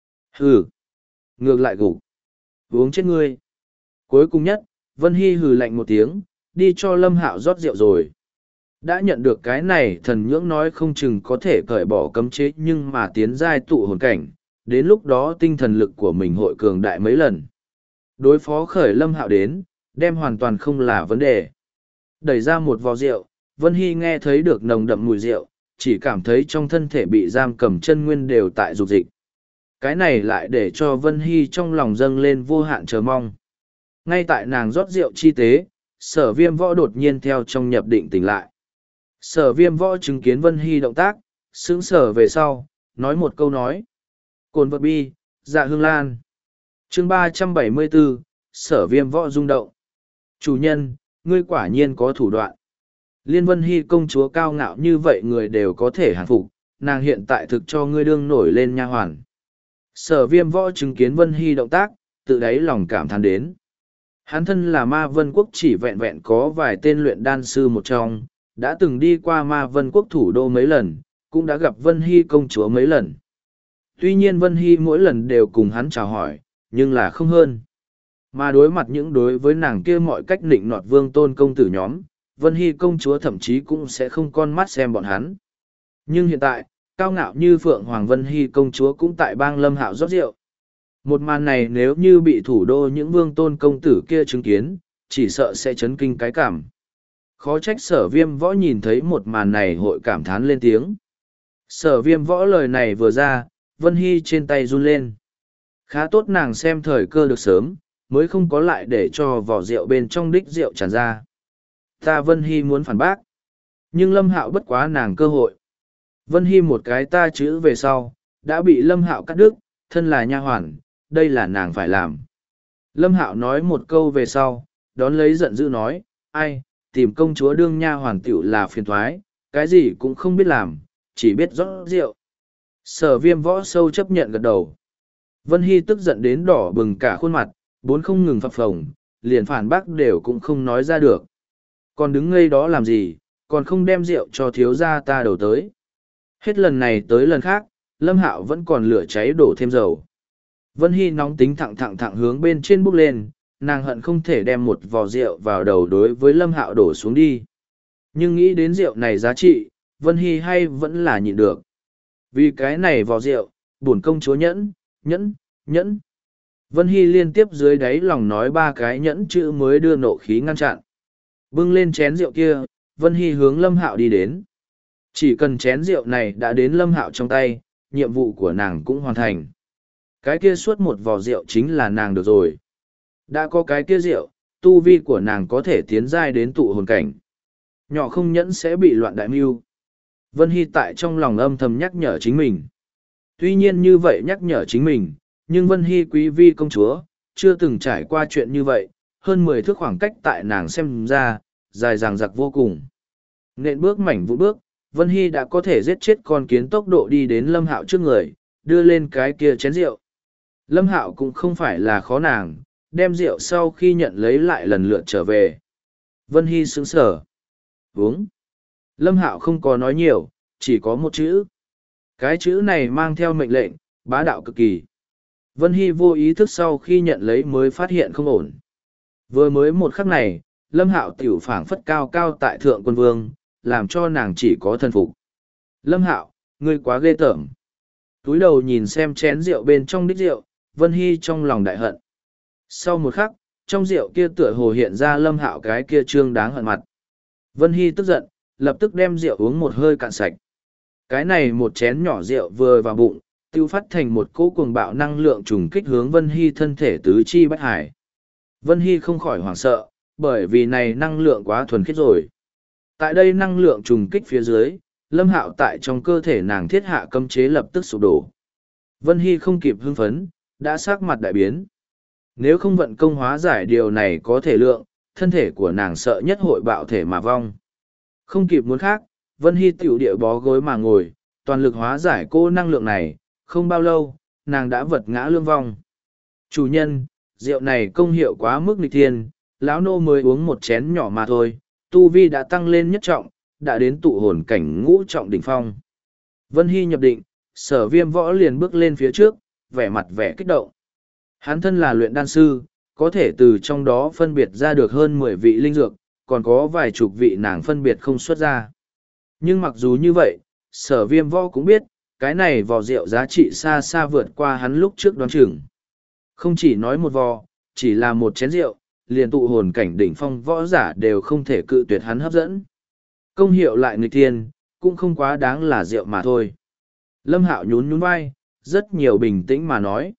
Hừ! Ngược lại gục! Uống chết ngươi! Cuối cùng nhất, Vân Hy hừ lạnh một tiếng, đi cho Lâm Hạo rót rượu rồi. Đã nhận được cái này thần nhưỡng nói không chừng có thể cởi bỏ cấm chế nhưng mà tiến giai tụ hồn cảnh, đến lúc đó tinh thần lực của mình hội cường đại mấy lần. Đối phó khởi Lâm Hạo đến, đem hoàn toàn không là vấn đề. Đẩy ra một vò rượu, Vân Hy nghe thấy được nồng đậm mùi rượu, chỉ cảm thấy trong thân thể bị giam cầm chân nguyên đều tại dục dịch. Cái này lại để cho Vân Hy trong lòng dâng lên vô hạn chờ mong. Ngay tại nàng rót rượu chi tế, Sở Viêm Võ đột nhiên theo trong nhập định tỉnh lại. Sở Viêm Võ chứng kiến Vân Hy động tác, sững sờ về sau, nói một câu nói. Cồn vật bi, dạ hương lan. Chương 374, Sở Viêm Võ rung động. Chủ nhân, ngươi quả nhiên có thủ đoạn. Liên Vân Hy công chúa cao ngạo như vậy người đều có thể hàng phục, nàng hiện tại thực cho ngươi đương nổi lên nha hoàn. Sở Viêm Võ chứng kiến Vân Hy động tác, tự đáy lòng cảm thán đến. Hắn thân là Ma Vân Quốc chỉ vẹn vẹn có vài tên luyện đan sư một trong, đã từng đi qua Ma Vân Quốc thủ đô mấy lần, cũng đã gặp Vân Hy công chúa mấy lần. Tuy nhiên Vân Hy mỗi lần đều cùng hắn chào hỏi, nhưng là không hơn. Mà đối mặt những đối với nàng kia mọi cách nịnh nọt vương tôn công tử nhóm, Vân Hy công chúa thậm chí cũng sẽ không con mắt xem bọn hắn. Nhưng hiện tại, cao ngạo như Phượng Hoàng Vân Hy công chúa cũng tại bang Lâm Hạo rót rượu. Một màn này nếu như bị thủ đô những vương tôn công tử kia chứng kiến, chỉ sợ sẽ chấn kinh cái cảm. Khó trách Sở Viêm Võ nhìn thấy một màn này hội cảm thán lên tiếng. Sở Viêm Võ lời này vừa ra, Vân Hy trên tay run lên. Khá tốt nàng xem thời cơ được sớm, mới không có lại để cho vỏ rượu bên trong đích rượu tràn ra. Ta Vân Hy muốn phản bác. Nhưng Lâm Hạo bất quá nàng cơ hội. Vân Hy một cái ta chữ về sau, đã bị Lâm Hạo cắt đứt, thân là nha hoàn, đây là nàng phải làm. Lâm Hạo nói một câu về sau, đón lấy giận dữ nói, ai, tìm công chúa đương nha hoàn tiểu là phiền thoái, cái gì cũng không biết làm, chỉ biết rót rượu. Sở Viêm Võ sâu chấp nhận gật đầu. Vân Hy tức giận đến đỏ bừng cả khuôn mặt, bốn không ngừng phập phồng, liền phản bác đều cũng không nói ra được. Còn đứng ngây đó làm gì, còn không đem rượu cho thiếu gia ta đầu tới. Hết lần này tới lần khác, Lâm Hạo vẫn còn lửa cháy đổ thêm dầu. Vân Hy nóng tính thẳng thẳng thẳng hướng bên trên bốc lên, nàng hận không thể đem một vò rượu vào đầu đối với Lâm Hạo đổ xuống đi. Nhưng nghĩ đến rượu này giá trị, Vân Hy hay vẫn là nhịn được. Vì cái này vò rượu, bổn công chúa nhẫn, nhẫn, nhẫn. Vân Hy liên tiếp dưới đáy lòng nói ba cái nhẫn chữ mới đưa nộ khí ngăn chặn. Bưng lên chén rượu kia, Vân Hy hướng Lâm Hạo đi đến. Chỉ cần chén rượu này đã đến Lâm Hạo trong tay, nhiệm vụ của nàng cũng hoàn thành. Cái kia suốt một vò rượu chính là nàng được rồi. Đã có cái kia rượu, tu vi của nàng có thể tiến giai đến tụ hồn cảnh. Nhỏ không nhẫn sẽ bị loạn đại mưu. Vân Hy tại trong lòng âm thầm nhắc nhở chính mình. Tuy nhiên như vậy nhắc nhở chính mình, nhưng Vân Hy quý vi công chúa, chưa từng trải qua chuyện như vậy, hơn 10 thước khoảng cách tại nàng xem ra, dài dằng dặc vô cùng. Nện bước mảnh vụ bước, Vân Hy đã có thể giết chết con kiến tốc độ đi đến Lâm Hạo trước người, đưa lên cái kia chén rượu. Lâm Hạo cũng không phải là khó nàng, đem rượu sau khi nhận lấy lại lần lượt trở về. Vân Hy sững sờ. Uống. Lâm Hạo không có nói nhiều, chỉ có một chữ. Cái chữ này mang theo mệnh lệnh, bá đạo cực kỳ. Vân Hy vô ý thức sau khi nhận lấy mới phát hiện không ổn. Vừa mới một khắc này, Lâm Hạo tiểu phảng phất cao cao tại thượng quân vương, làm cho nàng chỉ có thân phục. Lâm Hạo, ngươi quá ghê tởm. Túi đầu nhìn xem chén rượu bên trong đích rượu, Vân Hy trong lòng đại hận. Sau một khắc, trong rượu kia tựa hồ hiện ra Lâm Hạo cái kia trương đáng hận mặt. Vân Hy tức giận, lập tức đem rượu uống một hơi cạn sạch. Cái này một chén nhỏ rượu vừa vào bụng, tiêu phát thành một cỗ cuồng bạo năng lượng trùng kích hướng Vân Hy thân thể tứ chi bách hải. Vân Hy không khỏi hoảng sợ, bởi vì này năng lượng quá thuần khiết rồi. Tại đây năng lượng trùng kích phía dưới, Lâm Hạo tại trong cơ thể nàng thiết hạ cấm chế lập tức sụp đổ. Vân Hy không kịp hưng phấn, đã sắc mặt đại biến. Nếu không vận công hóa giải điều này có thể lượng, thân thể của nàng sợ nhất hội bạo thể mà vong. Không kịp muốn khác, Vân Hy tiểu địa bó gối mà ngồi, toàn lực hóa giải cô năng lượng này, không bao lâu, nàng đã vật ngã lương vong. Chủ nhân, rượu này công hiệu quá mức nghịch thiên, lão nô mới uống một chén nhỏ mà thôi, tu vi đã tăng lên nhất trọng, đã đến tụ hồn cảnh ngũ trọng đỉnh phong. Vân Hy nhập định, Sở Viêm Võ liền bước lên phía trước, vẻ mặt vẻ kích động. Hắn thân là luyện đan sư, có thể từ trong đó phân biệt ra được hơn 10 vị linh dược, còn có vài chục vị nàng phân biệt không xuất ra. Nhưng mặc dù như vậy, Sở Viêm Võ cũng biết, cái này vò rượu giá trị xa xa vượt qua hắn lúc trước đoán chừng. Không chỉ nói một vò, chỉ là một chén rượu, liền tụ hồn cảnh đỉnh phong võ giả đều không thể cự tuyệt hắn hấp dẫn. Công hiệu lại nghịch thiên, cũng không quá đáng là rượu mà thôi. Lâm Hạo nhún nhún vai, rất nhiều bình tĩnh mà nói.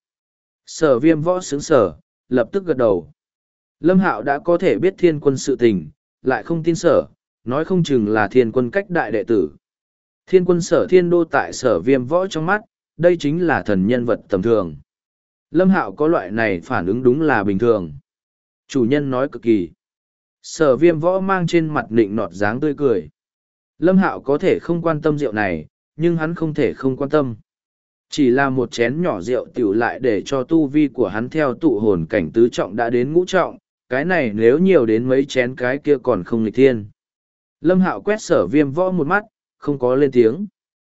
Sở Viêm Võ sướng sở, lập tức gật đầu. Lâm Hạo đã có thể biết Thiên Quân sự tình, lại không tin Sở, nói không chừng là Thiên Quân cách đại đệ tử. Thiên Quân Sở Thiên Đô tại Sở Viêm Võ trong mắt, đây chính là thần nhân vật tầm thường. Lâm Hạo có loại này phản ứng đúng là bình thường. Chủ nhân nói cực kỳ. Sở Viêm Võ mang trên mặt nịnh nọt dáng tươi cười. Lâm Hạo có thể không quan tâm rượu này, nhưng hắn không thể không quan tâm. Chỉ là một chén nhỏ rượu tiểu lại để cho tu vi của hắn theo tụ hồn cảnh tứ trọng đã đến ngũ trọng, cái này nếu nhiều đến mấy chén cái kia còn không nghịch thiên. Lâm Hạo quét Sở Viêm Võ một mắt, không có lên tiếng.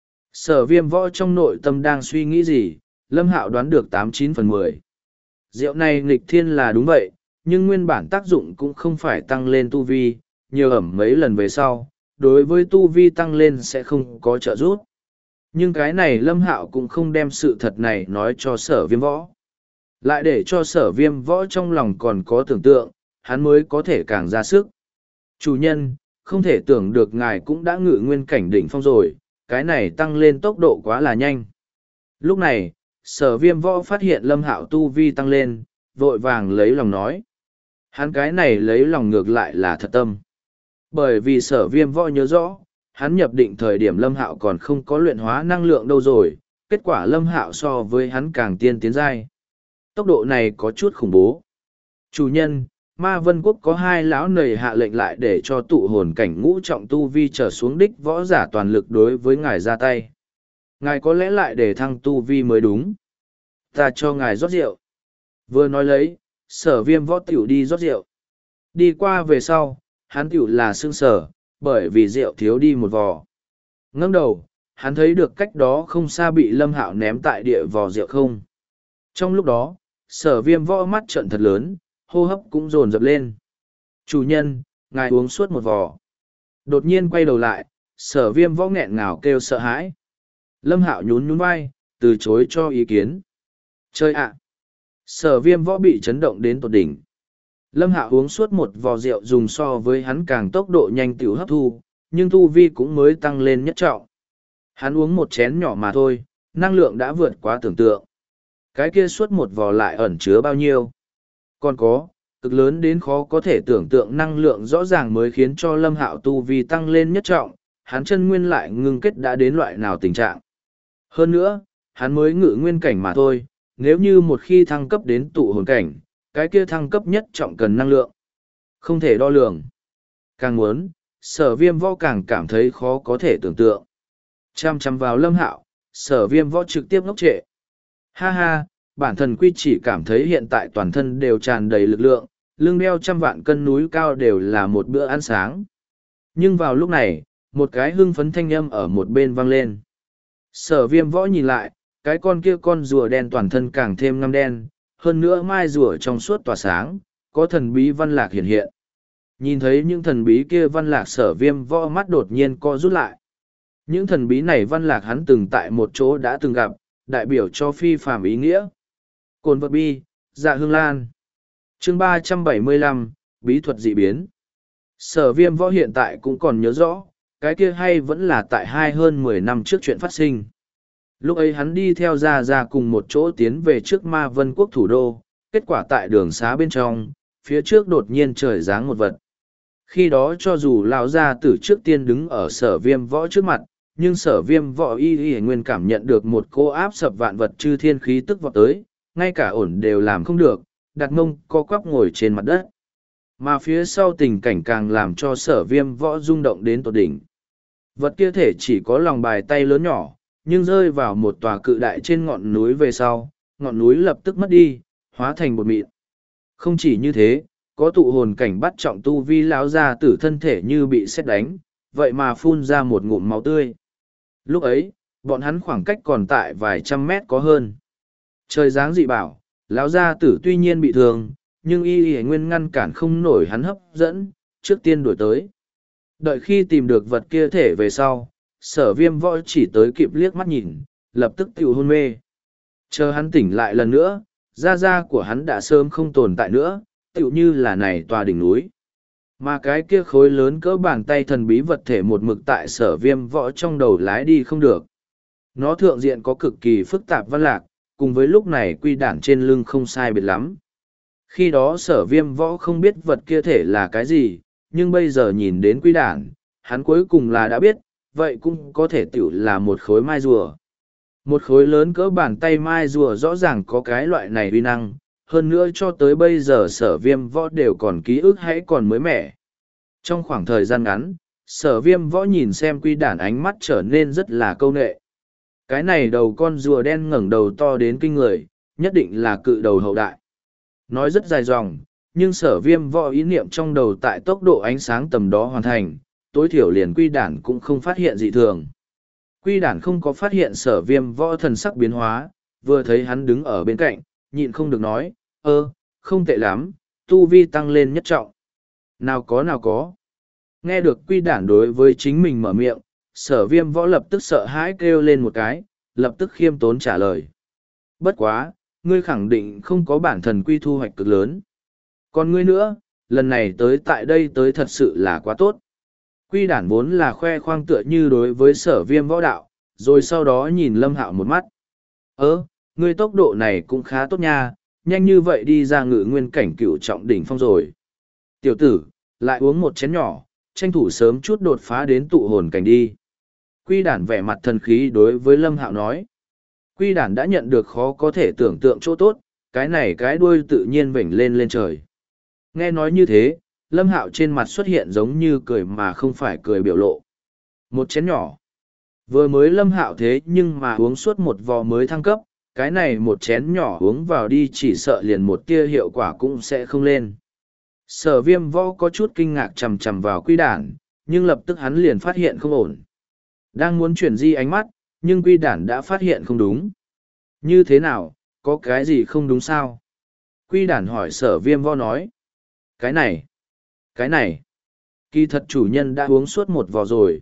Sở Viêm Võ trong nội tâm đang suy nghĩ gì, Lâm Hạo đoán được 89/10. Rượu này nghịch thiên là đúng vậy, nhưng nguyên bản tác dụng cũng không phải tăng lên tu vi, nhiều ẩm mấy lần về sau, đối với tu vi tăng lên sẽ không có trợ giúp. Nhưng cái này Lâm Hạo cũng không đem sự thật này nói cho Sở Viêm Võ. Lại để cho Sở Viêm Võ trong lòng còn có tưởng tượng, hắn mới có thể càng ra sức. Chủ nhân, không thể tưởng được ngài cũng đã ngự nguyên cảnh đỉnh phong rồi, cái này tăng lên tốc độ quá là nhanh. Lúc này, Sở Viêm Võ phát hiện Lâm Hạo tu vi tăng lên, vội vàng lấy lòng nói. Hắn cái này lấy lòng ngược lại là thật tâm. Bởi vì Sở Viêm Võ nhớ rõ, hắn nhập định thời điểm Lâm Hạo còn không có luyện hóa năng lượng đâu rồi, kết quả Lâm Hạo so với hắn càng tiên tiến giai. Tốc độ này có chút khủng bố. Chủ nhân, Ma Vân Quốc có hai lão nầy hạ lệnh lại để cho tụ hồn cảnh ngũ trọng tu vi trở xuống đích võ giả toàn lực đối với ngài ra tay. Ngài có lẽ lại để thăng tu vi mới đúng. Ta cho ngài rót rượu. Vừa nói lấy, Sở Viêm Võ tiểu đi rót rượu. Đi qua về sau, hắn tiểu là sương sở, bởi vì rượu thiếu đi một vò. Ngẩng đầu, hắn thấy được cách đó không xa bị Lâm Hạo ném tại địa vò rượu không. Trong lúc đó, Sở Viêm Võ mắt trợn thật lớn, hô hấp cũng dồn dập lên. Chủ nhân, ngài uống suốt một vò. Đột nhiên quay đầu lại, Sở Viêm Võ nghẹn ngào kêu sợ hãi. Lâm Hạo nhún nhún vai, từ chối cho ý kiến. Chơi ạ! Sở Viêm Võ bị chấn động đến tột đỉnh. Lâm Hạo uống suốt một vò rượu dùng so với hắn càng tốc độ nhanh tiểu hấp thu, nhưng tu vi cũng mới tăng lên nhất trọng. Hắn uống một chén nhỏ mà thôi, năng lượng đã vượt quá tưởng tượng. Cái kia suốt một vò lại ẩn chứa bao nhiêu? Còn có, cực lớn đến khó có thể tưởng tượng năng lượng rõ ràng mới khiến cho Lâm Hạo tu vi tăng lên nhất trọng, hắn chân nguyên lại ngưng kết đã đến loại nào tình trạng. Hơn nữa, hắn mới ngự nguyên cảnh mà thôi, nếu như một khi thăng cấp đến tụ hồn cảnh, cái kia thăng cấp nhất trọng cần năng lượng. Không thể đo lường. Càng muốn, Sở Viêm Võ càng cảm thấy khó có thể tưởng tượng. Chăm chăm vào Lâm Hạo, Sở Viêm Võ trực tiếp ngốc trệ. Ha ha, bản thân quy chỉ cảm thấy hiện tại toàn thân đều tràn đầy lực lượng, lưng đeo 100 vạn cân núi cao đều là một bữa ăn sáng. Nhưng vào lúc này, một cái hưng phấn thanh âm ở một bên vang lên. Sở Viêm Võ nhìn lại, cái con kia con rùa đen toàn thân càng thêm ngăm đen, hơn nữa mai rùa trong suốt tỏa sáng, có thần bí văn lạc hiện hiện. Nhìn thấy những thần bí kia văn lạc, Sở Viêm Võ mắt đột nhiên co rút lại. Những thần bí này văn lạc hắn từng tại một chỗ đã từng gặp, đại biểu cho phi phàm ý nghĩa. Cồn vật bi, dạ hương lan. Chương 375, bí thuật dị biến. Sở Viêm Võ hiện tại cũng còn nhớ rõ, cái kia hay vẫn là tại hơn 10 năm trước chuyện phát sinh. Lúc ấy hắn đi theo ra cùng một chỗ tiến về trước Ma Vân Quốc thủ đô, kết quả tại đường xá bên trong, phía trước đột nhiên trời giáng một vật. Khi đó cho dù lão gia tử trước tiên đứng ở Sở Viêm Võ trước mặt, nhưng Sở Viêm Võ y nguyên cảm nhận được một cô áp sập vạn vật chư thiên khí tức vọt tới, ngay cả ổn đều làm không được, đặt mông co quắp ngồi trên mặt đất. Mà phía sau tình cảnh càng làm cho Sở Viêm Võ rung động đến tột đỉnh. Vật kia thể chỉ có lòng bài tay lớn nhỏ, nhưng rơi vào một tòa cự đại trên ngọn núi về sau, ngọn núi lập tức mất đi, hóa thành bột mịn. Không chỉ như thế, có tụ hồn cảnh bắt trọng tu vi lão ra tử thân thể như bị sét đánh, vậy mà phun ra một ngụm máu tươi. Lúc ấy, bọn hắn khoảng cách còn tại vài trăm mét có hơn. Trời giáng dị bảo, lão gia tử tuy nhiên bị thương, nhưng y nguyên ngăn cản không nổi hắn hấp dẫn, trước tiên đuổi tới. Đợi khi tìm được vật kia thể về sau, Sở Viêm Võ chỉ tới kịp liếc mắt nhìn, lập tức tiểu hôn mê. Chờ hắn tỉnh lại lần nữa, da của hắn đã sớm không tồn tại nữa, tiểu như là này tòa đỉnh núi. Mà cái kia khối lớn cỡ bàn tay thần bí vật thể một mực tại Sở Viêm Võ trong đầu lái đi không được. Nó thượng diện có cực kỳ phức tạp văn lạc, cùng với lúc này quy đản trên lưng không sai biệt lắm. Khi đó Sở Viêm Võ không biết vật kia thể là cái gì, nhưng bây giờ nhìn đến quy đản, hắn cuối cùng là đã biết, vậy cũng có thể tiểu là một khối mai rùa. Một khối lớn cỡ bàn tay mai rùa rõ ràng có cái loại này uy năng, hơn nữa cho tới bây giờ Sở Viêm Võ đều còn ký ức hãy còn mới mẻ. Trong khoảng thời gian ngắn, Sở Viêm Võ nhìn xem quy đản ánh mắt trở nên rất là câu nệ. Cái này đầu con rùa đen ngẩng đầu to đến kinh người, nhất định là cự đầu hậu đại. Nói rất dài dòng, nhưng Sở Viêm Võ ý niệm trong đầu tại tốc độ ánh sáng tầm đó hoàn thành, tối thiểu liền quy đản cũng không phát hiện dị thường. Quy đản không có phát hiện Sở Viêm Võ thần sắc biến hóa, vừa thấy hắn đứng ở bên cạnh, nhịn không được nói, không tệ lắm, tu vi tăng lên nhất trọng. Nào có. Nghe được quy đản đối với chính mình mở miệng, Sở Viêm Võ lập tức sợ hãi kêu lên một cái, lập tức khiêm tốn trả lời. Bất quá, ngươi khẳng định không có bản thần quy thu hoạch cực lớn. Còn ngươi nữa, lần này tới tại đây tới thật sự là quá tốt. Quy đản vốn là khoe khoang tựa như đối với Sở Viêm Võ đạo, rồi sau đó nhìn Lâm Hạo một mắt. Ngươi tốc độ này cũng khá tốt nha, nhanh như vậy đi ra ngự nguyên cảnh cửu trọng đỉnh phong rồi. Tiểu tử, lại uống một chén nhỏ, tranh thủ sớm chút đột phá đến tụ hồn cảnh đi. Quy đản vẻ mặt thần khí đối với Lâm Hạo nói. Quy đản đã nhận được khó có thể tưởng tượng chỗ tốt, cái này cái đuôi tự nhiên vểnh lên trời. Nghe nói như thế, Lâm Hạo trên mặt xuất hiện giống như cười mà không phải cười biểu lộ. Một chén nhỏ. Vừa mới Lâm Hạo thế nhưng mà uống suốt một vò mới thăng cấp, cái này một chén nhỏ uống vào đi chỉ sợ liền một tia hiệu quả cũng sẽ không lên. Sở Viêm Võ có chút kinh ngạc chằm chằm vào quy đản, nhưng lập tức hắn liền phát hiện không ổn. Đang muốn chuyển di ánh mắt, nhưng quy đản đã phát hiện không đúng. Như thế nào, có cái gì không đúng sao? Quy đản hỏi Sở Viêm Võ nói. Cái này, kỳ thật chủ nhân đã uống suốt một vò rồi.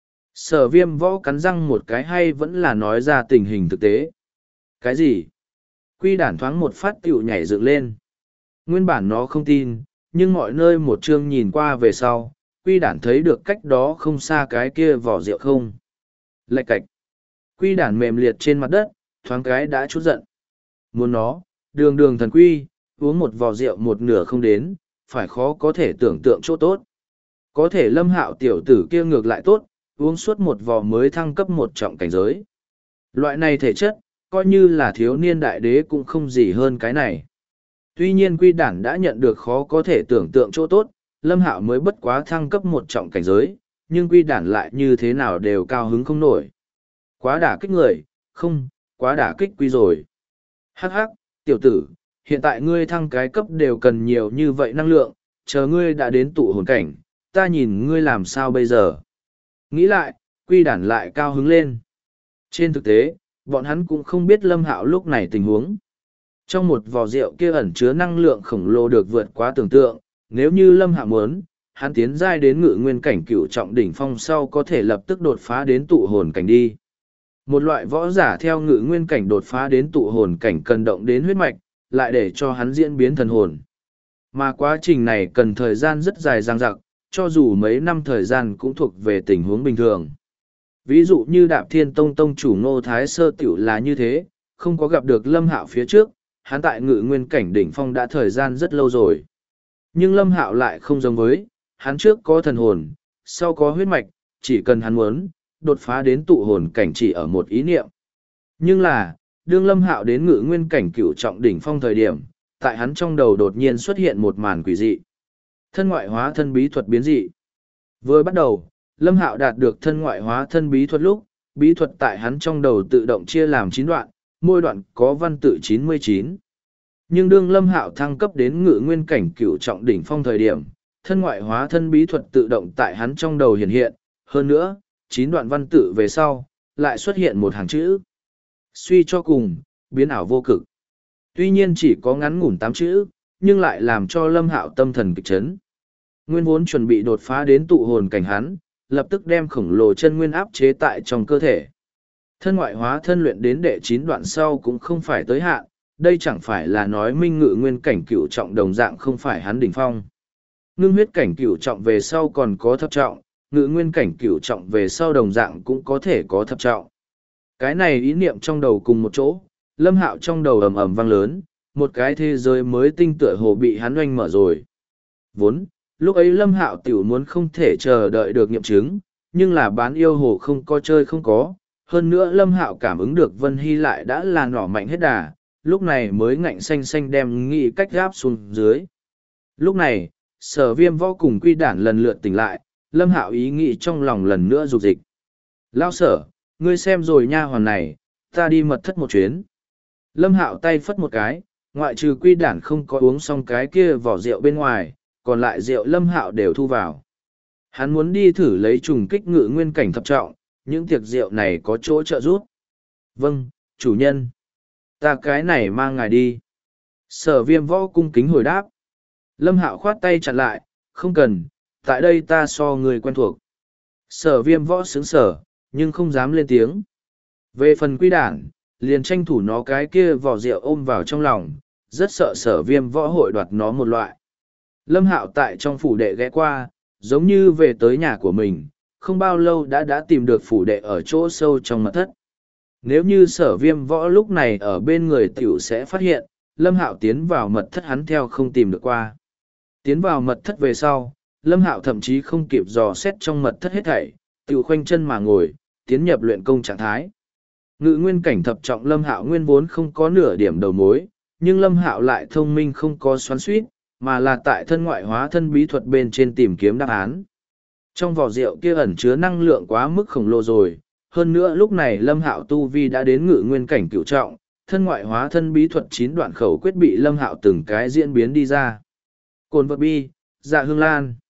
Sở Viêm Võ cắn răng một cái hay vẫn là nói ra tình hình thực tế. Cái gì? Quy đản thoáng một phát tựu nhảy dựng lên. Nguyên bản nó không tin, nhưng mọi nơi một chương nhìn qua về sau, quy đản thấy được cách đó không xa cái kia vỏ rượu không. Lạch cạch. Quy đản mềm liệt trên mặt đất, thoáng cái đã chút giận. Muốn nó, đường đường thần quy, uống một vò rượu một nửa không đến, phải khó có thể tưởng tượng chỗ tốt. Có thể Lâm Hạo tiểu tử kia ngược lại tốt, uống suốt một vò mới thăng cấp một trọng cảnh giới. Loại này thể chất, coi như là thiếu niên đại đế cũng không gì hơn cái này. Tuy nhiên quy đản đã nhận được khó có thể tưởng tượng chỗ tốt, Lâm Hạo mới bất quá thăng cấp một trọng cảnh giới, nhưng quy đản lại như thế nào đều cao hứng không nổi. Quá đả kích người, không, quá đả kích quy rồi. Hắc hắc, tiểu tử, hiện tại ngươi thăng cái cấp đều cần nhiều như vậy năng lượng, chờ ngươi đã đến tụ hồn cảnh, ta nhìn ngươi làm sao bây giờ. Nghĩ lại, quy đản lại cao hứng lên. Trên thực tế, bọn hắn cũng không biết Lâm Hạo lúc này tình huống. Trong một vò rượu kia ẩn chứa năng lượng khổng lồ được vượt quá tưởng tượng, nếu như Lâm Hạo muốn, hắn tiến giai đến ngự nguyên cảnh cửu trọng đỉnh phong sau có thể lập tức đột phá đến tụ hồn cảnh đi. Một loại võ giả theo ngự nguyên cảnh đột phá đến tụ hồn cảnh cần động đến huyết mạch, lại để cho hắn diễn biến thần hồn. Mà quá trình này cần thời gian rất dài dằng dặc, cho dù mấy năm thời gian cũng thuộc về tình huống bình thường. Ví dụ như Đạp Thiên Tông tông chủ Ngô Thái Sơ tiểu là như thế, không có gặp được Lâm Hạo phía trước, hắn tại ngự nguyên cảnh đỉnh phong đã thời gian rất lâu rồi. Nhưng Lâm Hạo lại không giống với, hắn trước có thần hồn, sau có huyết mạch, chỉ cần hắn muốn, đột phá đến tụ hồn cảnh chỉ ở một ý niệm. Nhưng là, đương Lâm Hạo đến ngự nguyên cảnh cửu trọng đỉnh phong thời điểm, tại hắn trong đầu đột nhiên xuất hiện một màn quỷ dị. Thân ngoại hóa thân bí thuật biến dị. Vừa bắt đầu, Lâm Hạo đạt được thân ngoại hóa thân bí thuật lúc, bí thuật tại hắn trong đầu tự động chia làm 9 đoạn, mỗi đoạn có văn tự 99. Nhưng đương Lâm Hạo thăng cấp đến ngự nguyên cảnh cửu trọng đỉnh phong thời điểm, thân ngoại hóa thân bí thuật tự động tại hắn trong đầu hiện hiện, hơn nữa, 9 đoạn văn tự về sau, lại xuất hiện một hàng chữ. Suy cho cùng, biến ảo vô cực. Tuy nhiên chỉ có ngắn ngủn 8 chữ, nhưng lại làm cho Lâm Hạo tâm thần kịch chấn. Nguyên vốn chuẩn bị đột phá đến tụ hồn cảnh hắn, lập tức đem khổng lồ chân nguyên áp chế tại trong cơ thể. Thân ngoại hóa thân luyện đến đệ 9 đoạn sau cũng không phải tới hạn, đây chẳng phải là nói minh ngự nguyên cảnh cửu trọng đồng dạng không phải hắn đỉnh phong. Ngưng huyết cảnh cửu trọng về sau còn có thập trọng, ngự nguyên cảnh cửu trọng về sau đồng dạng cũng có thể có thập trọng. Cái này ý niệm trong đầu cùng một chỗ, Lâm Hạo trong đầu ầm ầm vang lớn, một cái thế giới mới tinh tựa hồ bị hắn oanh mở rồi. Vốn, lúc ấy Lâm Hạo tiểu muốn không thể chờ đợi được nghiệm chứng, nhưng là bán yêu hồ không có chơi không có. Hơn nữa Lâm Hạo cảm ứng được Vân Hy lại đã là nỏ mạnh hết đà, lúc này mới ngạnh xanh xanh đem nghị cách gáp xuống dưới. Lúc này, Sở Viêm Võ cùng Quy Đản lần lượt tỉnh lại, Lâm Hạo ý nghĩ trong lòng lần nữa dục dịch. Lao Sở, ngươi xem rồi nha hoàn này, ta đi mật thất một chuyến. Lâm Hạo tay phất một cái, ngoại trừ Quy Đản không có uống xong cái kia vỏ rượu bên ngoài, còn lại rượu Lâm Hạo đều thu vào. Hắn muốn đi thử lấy trùng kích ngự nguyên cảnh thập trọng, những tiệc rượu này có chỗ trợ giúp. Vâng, chủ nhân. Ta cái này mang ngài đi. Sở Viêm Võ cung kính hồi đáp. Lâm Hạo khoát tay chặn lại, không cần, tại đây ta so người quen thuộc. Sở Viêm Võ sướng sở, nhưng không dám lên tiếng. Về phần Quy Đản, liền tranh thủ nó cái kia vỏ rượu ôm vào trong lòng, rất sợ Sở Viêm Võ hội đoạt nó một loại. Lâm Hạo tại trong phủ đệ ghé qua, giống như về tới nhà của mình, không bao lâu đã tìm được phủ đệ ở chỗ sâu trong mật thất. Nếu như Sở Viêm Võ lúc này ở bên người tiểu sẽ phát hiện, Lâm Hạo tiến vào mật thất hắn theo không tìm được qua. Tiến vào mật thất về sau, Lâm Hạo thậm chí không kịp dò xét trong mật thất hết thảy, tiểu khoanh chân mà ngồi, tiến nhập luyện công trạng thái. Ngự nguyên cảnh thập trọng Lâm Hạo nguyên vốn không có nửa điểm đầu mối, nhưng Lâm Hạo lại thông minh không có xoắn xuýt, mà là tại thân ngoại hóa thân bí thuật bên trên tìm kiếm đáp án. Trong vỏ rượu kia ẩn chứa năng lượng quá mức khổng lồ rồi, hơn nữa lúc này Lâm Hạo tu vi đã đến ngự nguyên cảnh cửu trọng, thân ngoại hóa thân bí thuật 9 đoạn khẩu quyết bị Lâm Hạo từng cái diễn biến đi ra. Cồn vật bi, dạ hương lan.